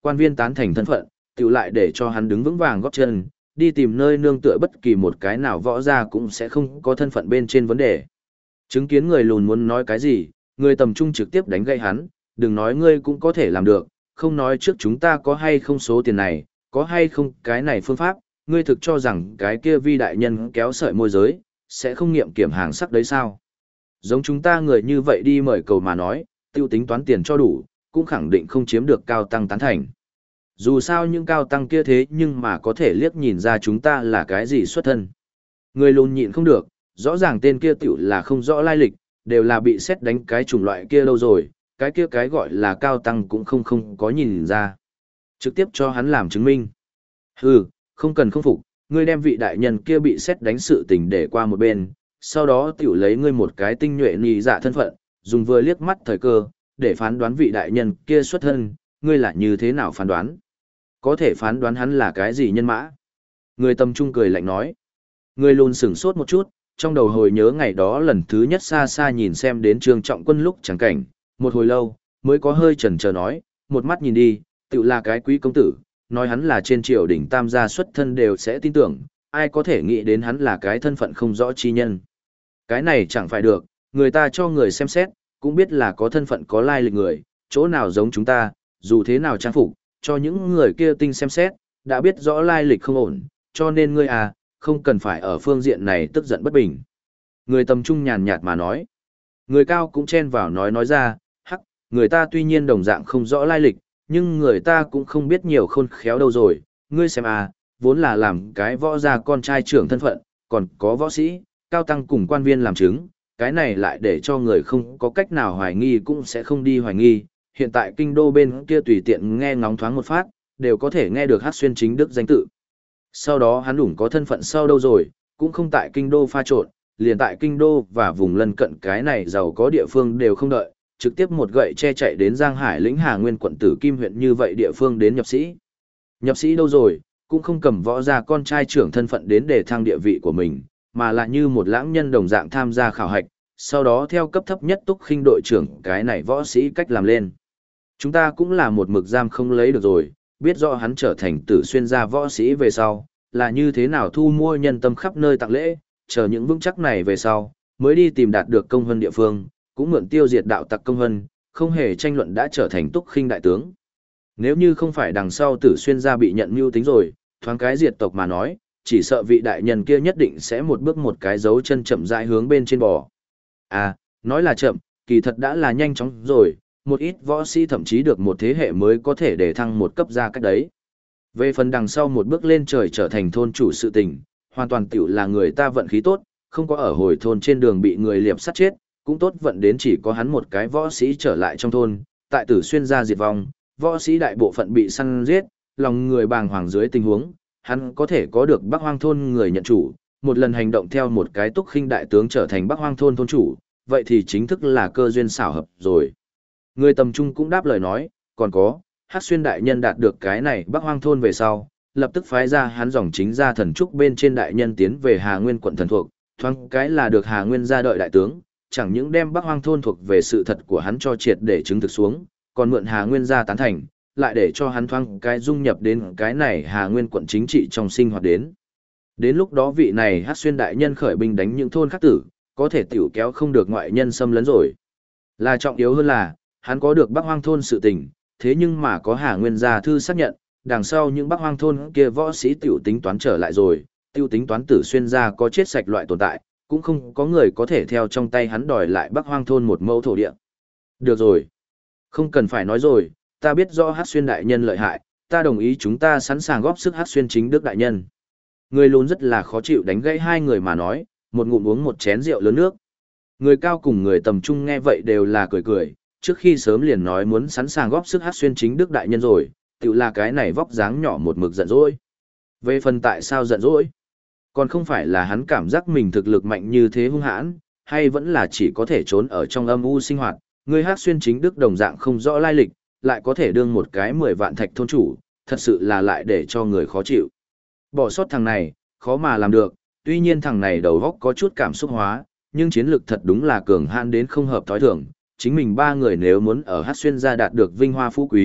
A: quan viên tán thành thân phận, tiểu lại để cho hắn đứng vững vàng góp chân, đi tìm nơi nương tựa bất kỳ một cái nào võ ra cũng sẽ không có thân phận bên trên vấn đề. Chứng kiến người lùn muốn nói cái gì, người tầm trung trực tiếp đánh gậy hắn, đừng nói ngươi cũng có thể làm được, không nói trước chúng ta có hay không số tiền này, có hay không cái này phương pháp, ngươi thực cho rằng cái kia vi đại nhân kéo sợi môi giới, sẽ không nghiệm kiểm hàng sắc đấy sao? Giống chúng ta người như vậy đi mời cầu mà nói, tiêu tính toán tiền cho đủ, cũng khẳng định không chiếm được cao tăng tán thành. Dù sao những cao tăng kia thế nhưng mà có thể liếc nhìn ra chúng ta là cái gì xuất thân. Người lùn nhịn không được, rõ ràng tên kia tiểu là không rõ lai lịch, đều là bị xét đánh cái chủng loại kia lâu rồi, cái kia cái gọi là cao tăng cũng không có nhìn ra. Trực tiếp cho hắn làm chứng minh. Hừ, không cần không phục, ngươi đem vị đại nhân kia bị xét đánh sự tình để qua một bên, sau đó tiểu lấy ngươi một cái tinh nhuệ nhị dạ thân phận, dùng vừa liếc mắt thời cơ, để phán đoán vị đại nhân kia xuất thân, ngươi là như thế nào phán đoán? Có thể phán đoán hắn là cái gì nhân mã? Người tầm trung cười lạnh nói. Người lùn sửng sốt một chút, trong đầu hồi nhớ ngày đó lần thứ nhất xa xa nhìn xem đến Trương Trọng Quân lúc chẳng cảnh, một hồi lâu, mới có hơi chần chờ nói, một mắt nhìn đi, tự là cái quý công tử, nói hắn là trên triều đỉnh tam gia xuất thân đều sẽ tin tưởng, ai có thể nghĩ đến hắn là cái thân phận không rõ chi nhân. Cái này chẳng phải được, người ta cho người xem xét, cũng biết là có thân phận có lai lịch người, chỗ nào giống chúng ta, dù thế nào trang phục, cho những người kia tinh xem xét, đã biết rõ lai lịch không ổn, cho nên ngươi à, không cần phải ở phương diện này tức giận bất bình. Người tầm trung nhàn nhạt mà nói. Người cao cũng chen vào nói ra, hắc, người ta tuy nhiên đồng dạng không rõ lai lịch, nhưng người ta cũng không biết nhiều khôn khéo đâu rồi, ngươi xem à, vốn là làm cái võ gia con trai trưởng thân phận, còn có võ sĩ, cao tăng cùng quan viên làm chứng, cái này lại để cho người không có cách nào hoài nghi cũng sẽ không đi hoài nghi, hiện tại kinh đô bên kia tùy tiện nghe ngóng thoáng một phát, đều có thể nghe được Hắc Xuyên chính đức danh tự. Sau đó hắn đủng có thân phận sau đâu rồi, cũng không tại kinh đô pha trộn, liền tại kinh đô và vùng lân cận cái này giàu có địa phương đều không đợi, trực tiếp một gậy che chạy đến Giang Hải lĩnh Hà Nguyên quận Tử Kim huyện như vậy địa phương đến nhập sĩ. Nhập sĩ đâu rồi, cũng không cầm võ gia con trai trưởng thân phận đến để thăng địa vị của mình, mà là như một lãng nhân đồng dạng tham gia khảo hạch, sau đó theo cấp thấp nhất túc khinh đội trưởng cái này võ sĩ cách làm lên. Chúng ta cũng là một mực giam không lấy được rồi, biết rõ hắn trở thành Tử Xuyên gia võ sĩ về sau, là như thế nào thu mua nhân tâm khắp nơi tặng lễ, chờ những vững chắc này về sau, mới đi tìm đạt được công vân địa phương, cũng mượn tiêu diệt đạo tặc công vân, không hề tranh luận đã trở thành túc khinh đại tướng. Nếu như không phải đằng sau Tử Xuyên gia bị nhận mưu tính rồi, thoáng cái diệt tộc mà nói, chỉ sợ vị đại nhân kia nhất định sẽ một bước một cái dấu chân chậm rãi hướng bên trên bò. À, nói là chậm, kỳ thật đã là nhanh chóng rồi, một ít võ sĩ thậm chí được một thế hệ mới có thể để thăng một cấp ra cách đấy. Về phần đằng sau một bước lên trời trở thành thôn chủ sự tình, hoàn toàn tiểu là người ta vận khí tốt, không có ở hồi thôn trên đường bị người liệp sát chết, cũng tốt vận đến chỉ có hắn một cái võ sĩ trở lại trong thôn, tại Tử Xuyên gia diệt vong, võ sĩ đại bộ phận bị săn giết, lòng người bàng hoàng dưới tình huống, hắn có thể có được Bắc Hoang thôn người nhận chủ, một lần hành động theo một cái túc khinh đại tướng trở thành Bắc Hoang thôn thôn chủ, vậy thì chính thức là cơ duyên xảo hợp rồi. Người tầm trung cũng đáp lời nói, còn có, Hắc Xuyên đại nhân đạt được cái này Bắc Hoang thôn về sau, lập tức phái ra hắn dòng chính gia thần trúc bên trên đại nhân tiến về Hà Nguyên quận thần thuộc, thoáng cái là được Hà Nguyên gia đợi đại tướng, chẳng những đem Bắc Hoang thôn thuộc về sự thật của hắn cho triệt để chứng thực xuống, còn mượn Hà Nguyên gia tán thành, lại để cho hắn thoáng cái dung nhập đến cái này Hà Nguyên quận chính trị trong sinh hoạt đến. Đến lúc đó vị này Hắc Xuyên đại nhân khởi binh đánh những thôn khác tử, có thể tiểu kéo không được ngoại nhân xâm lấn rồi. Là trọng yếu hơn là, hắn có được Bắc Hoang thôn sự tình, thế nhưng mà có Hà Nguyên gia thư xác nhận, đằng sau những Bắc Hoang thôn kia võ sĩ tiểu tính toán trở lại rồi, tiểu tính toán Tử Xuyên gia có chết sạch loại tồn tại, cũng không có người có thể theo trong tay hắn đòi lại Bắc Hoang thôn một mẫu thổ địa. Được rồi. Không cần phải nói rồi, ta biết rõ Hắc Xuyên đại nhân lợi hại, ta đồng ý chúng ta sẵn sàng góp sức Hắc Xuyên chính đức đại nhân. Người lùn rất là khó chịu đánh gãy hai người mà nói, một ngụm uống một chén rượu lớn nước. Người cao cùng người tầm trung nghe vậy đều là cười cười, trước khi sớm liền nói muốn sẵn sàng góp sức Hắc Xuyên chính đức đại nhân rồi, tự là cái này vóc dáng nhỏ một mực giận dỗi. Về phần tại sao giận dỗi? Còn không phải là hắn cảm giác mình thực lực mạnh như thế hung hãn, hay vẫn là chỉ có thể trốn ở trong âm u sinh hoạt, người Hắc Xuyên chính đức đồng dạng không rõ lai lịch, lại có thể đương một cái 10 vạn thạch thôn chủ, thật sự là lại để cho người khó chịu. Bỏ sót thằng này, khó mà làm được, tuy nhiên thằng này đầu óc có chút cảm xúc hóa, nhưng chiến lược thật đúng là cường hãn đến không hợp thói thường. Chính mình ba người nếu muốn ở Hắc Xuyên gia đạt được vinh hoa phú quý,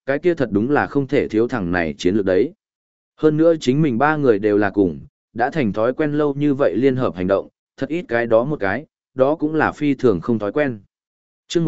A: cái kia thật đúng là không thể thiếu thằng này chiến lược đấy. Hơn nữa chính mình ba người đều là cùng, đã thành thói quen lâu như vậy liên hợp hành động, thật ít cái đó một cái, đó cũng là phi thường không thói quen. Chương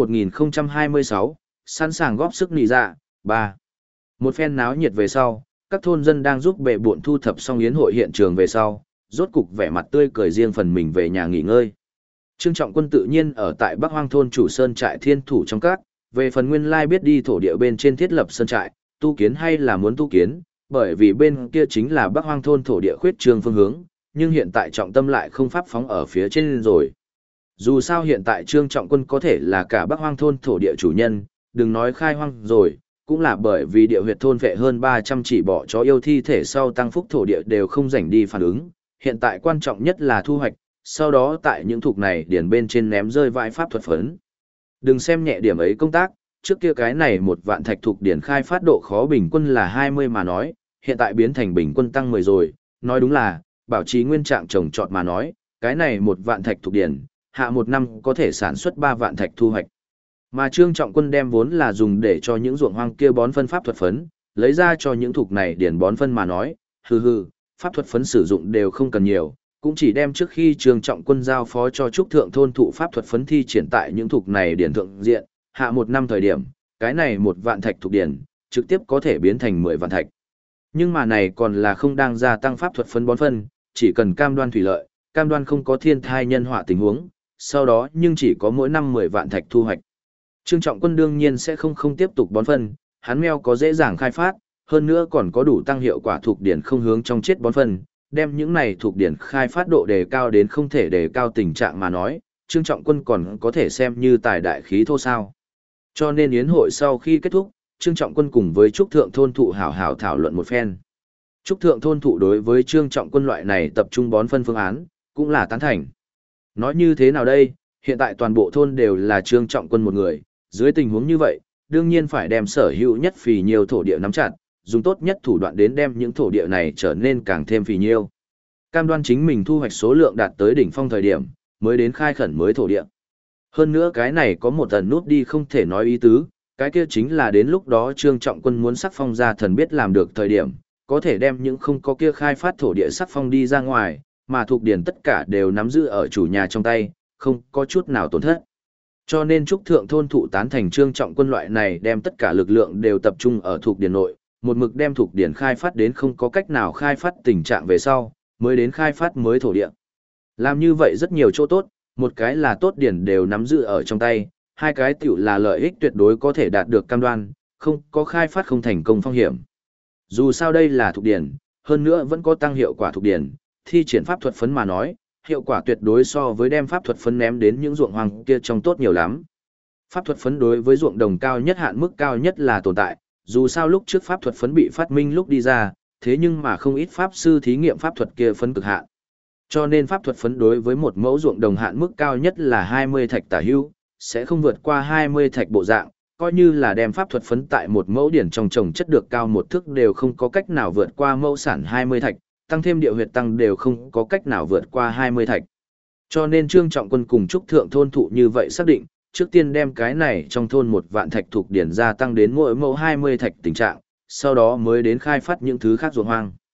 A: 1026, sẵn sàng góp sức nị dạ, 3. Một phen náo nhiệt về sau, các thôn dân đang giúp bệ buộn thu thập xong yến hội hiện trường về sau, rốt cục vẻ mặt tươi cười riêng phần mình về nhà nghỉ ngơi. Trương Trọng Quân tự nhiên ở tại Bắc Hoang thôn chủ sơn trại thiên thủ trong các, về phần nguyên lai biết đi thổ địa bên trên thiết lập sơn trại, tu kiến hay là muốn tu kiến, bởi vì bên kia chính là Bắc Hoang thôn thổ địa khuyết trương phương hướng, nhưng hiện tại trọng tâm lại không pháp phóng ở phía trên rồi. Dù sao hiện tại Trương Trọng Quân có thể là cả Bắc Hoang thôn thổ địa chủ nhân, đừng nói khai hoang rồi, cũng là bởi vì địa huyệt thôn vệ hơn 300 chỉ bỏ chó yêu thi thể sau tăng phúc thổ địa đều không rảnh đi phản ứng, hiện tại quan trọng nhất là thu hoạch, sau đó tại những thuộc này điển bên trên ném rơi vãi pháp thuật phấn. Đừng xem nhẹ điểm ấy công tác, trước kia cái này một vạn thạch thuộc điển khai phát độ khó bình quân là 20 mà nói, hiện tại biến thành bình quân tăng 10 rồi, nói đúng là, bảo trì nguyên trạng trồng trọt mà nói, cái này một vạn thạch thuộc điển, hạ một năm có thể sản xuất 3 vạn thạch thu hoạch. Mà Trương Trọng Quân đem vốn là dùng để cho những ruộng hoang kia bón phân pháp thuật phấn, lấy ra cho những thuộc này điển bón phân mà nói, pháp thuật phấn sử dụng đều không cần nhiều, cũng chỉ đem trước khi Trương Trọng Quân giao phó cho trúc thượng thôn thụ pháp thuật phấn thi triển tại những thuộc này điển thượng diện, hạ một năm thời điểm, cái này một vạn thạch thuộc điển, trực tiếp có thể biến thành 10 vạn thạch. Nhưng mà này còn là không đang gia tăng pháp thuật phấn bón phân, chỉ cần cam đoan thủy lợi, cam đoan không có thiên thai nhân họa tình huống, sau đó nhưng chỉ có mỗi năm 10 vạn thạch thu hoạch. Trương Trọng Quân đương nhiên sẽ không tiếp tục bón phân, hắn meo có dễ dàng khai phát, hơn nữa còn có đủ tăng hiệu quả thuộc điển không hướng trong chết bón phân, đem những này thuộc điển khai phát độ đề cao đến không thể đề cao tình trạng mà nói, Trương Trọng Quân còn có thể xem như tài đại khí thô sao. Cho nên yến hội sau khi kết thúc, Trương Trọng Quân cùng với Trúc Thượng thôn thụ hảo hảo thảo luận một phen. Trúc Thượng thôn thụ đối với Trương Trọng Quân loại này tập trung bón phân phương án, cũng là tán thành. Nói như thế nào đây, hiện tại toàn bộ thôn đều là Trương Trọng Quân một người, dưới tình huống như vậy, đương nhiên phải đem sở hữu nhất phì nhiều thổ địa nắm chặt, dùng tốt nhất thủ đoạn đến đem những thổ địa này trở nên càng thêm phì nhiêu. Cam đoan chính mình thu hoạch số lượng đạt tới đỉnh phong thời điểm, mới đến khai khẩn mới thổ địa. Hơn nữa cái này có một tần nút đi không thể nói ý tứ, cái kia chính là đến lúc đó Trương Trọng Quân muốn sắc phong ra thần biết làm được thời điểm, có thể đem những không có kia khai phát thổ địa sắc phong đi ra ngoài, mà thuộc điển tất cả đều nắm giữ ở chủ nhà trong tay, không có chút nào tổn thất. Cho nên Trúc Thượng thôn thụ tán thành Trương Trọng Quân loại này đem tất cả lực lượng đều tập trung ở thuộc điển nội, một mực đem thuộc điển khai phát đến không có cách nào khai phát tình trạng về sau, mới đến khai phát mới thổ địa. Làm như vậy rất nhiều chỗ tốt, một cái là tốt điển đều nắm giữ ở trong tay, hai cái tiểu là lợi ích tuyệt đối có thể đạt được cam đoan, không có khai phát không thành công phong hiểm. Dù sao đây là thuộc điển, hơn nữa vẫn có tăng hiệu quả thuộc điển, thi triển pháp thuật phấn mà nói, hiệu quả tuyệt đối so với đem pháp thuật phấn ném đến những ruộng hoang kia trong tốt nhiều lắm. Pháp thuật phấn đối với ruộng đồng cao nhất hạn mức cao nhất là tồn tại, dù sao lúc trước pháp thuật phấn bị phát minh lúc đi ra, thế nhưng mà không ít pháp sư thí nghiệm pháp thuật kia phấn cực hạn. Cho nên pháp thuật phấn đối với một mẫu ruộng đồng hạn mức cao nhất là 20 thạch tả hữu, sẽ không vượt qua 20 thạch bộ dạng, coi như là đem pháp thuật phấn tại một mẫu điển trong trồng chất được cao một thước đều không có cách nào vượt qua mẫu sản 20 thạch, tăng thêm địa huyệt tăng đều không có cách nào vượt qua 20 thạch. Cho nên Trương Trọng Quân cùng Trúc Thượng thôn thụ như vậy xác định, trước tiên đem cái này trong thôn một vạn thạch thuộc điển gia tăng đến mỗi mẫu 20 thạch tình trạng, sau đó mới đến khai phát những thứ khác ruộng hoang.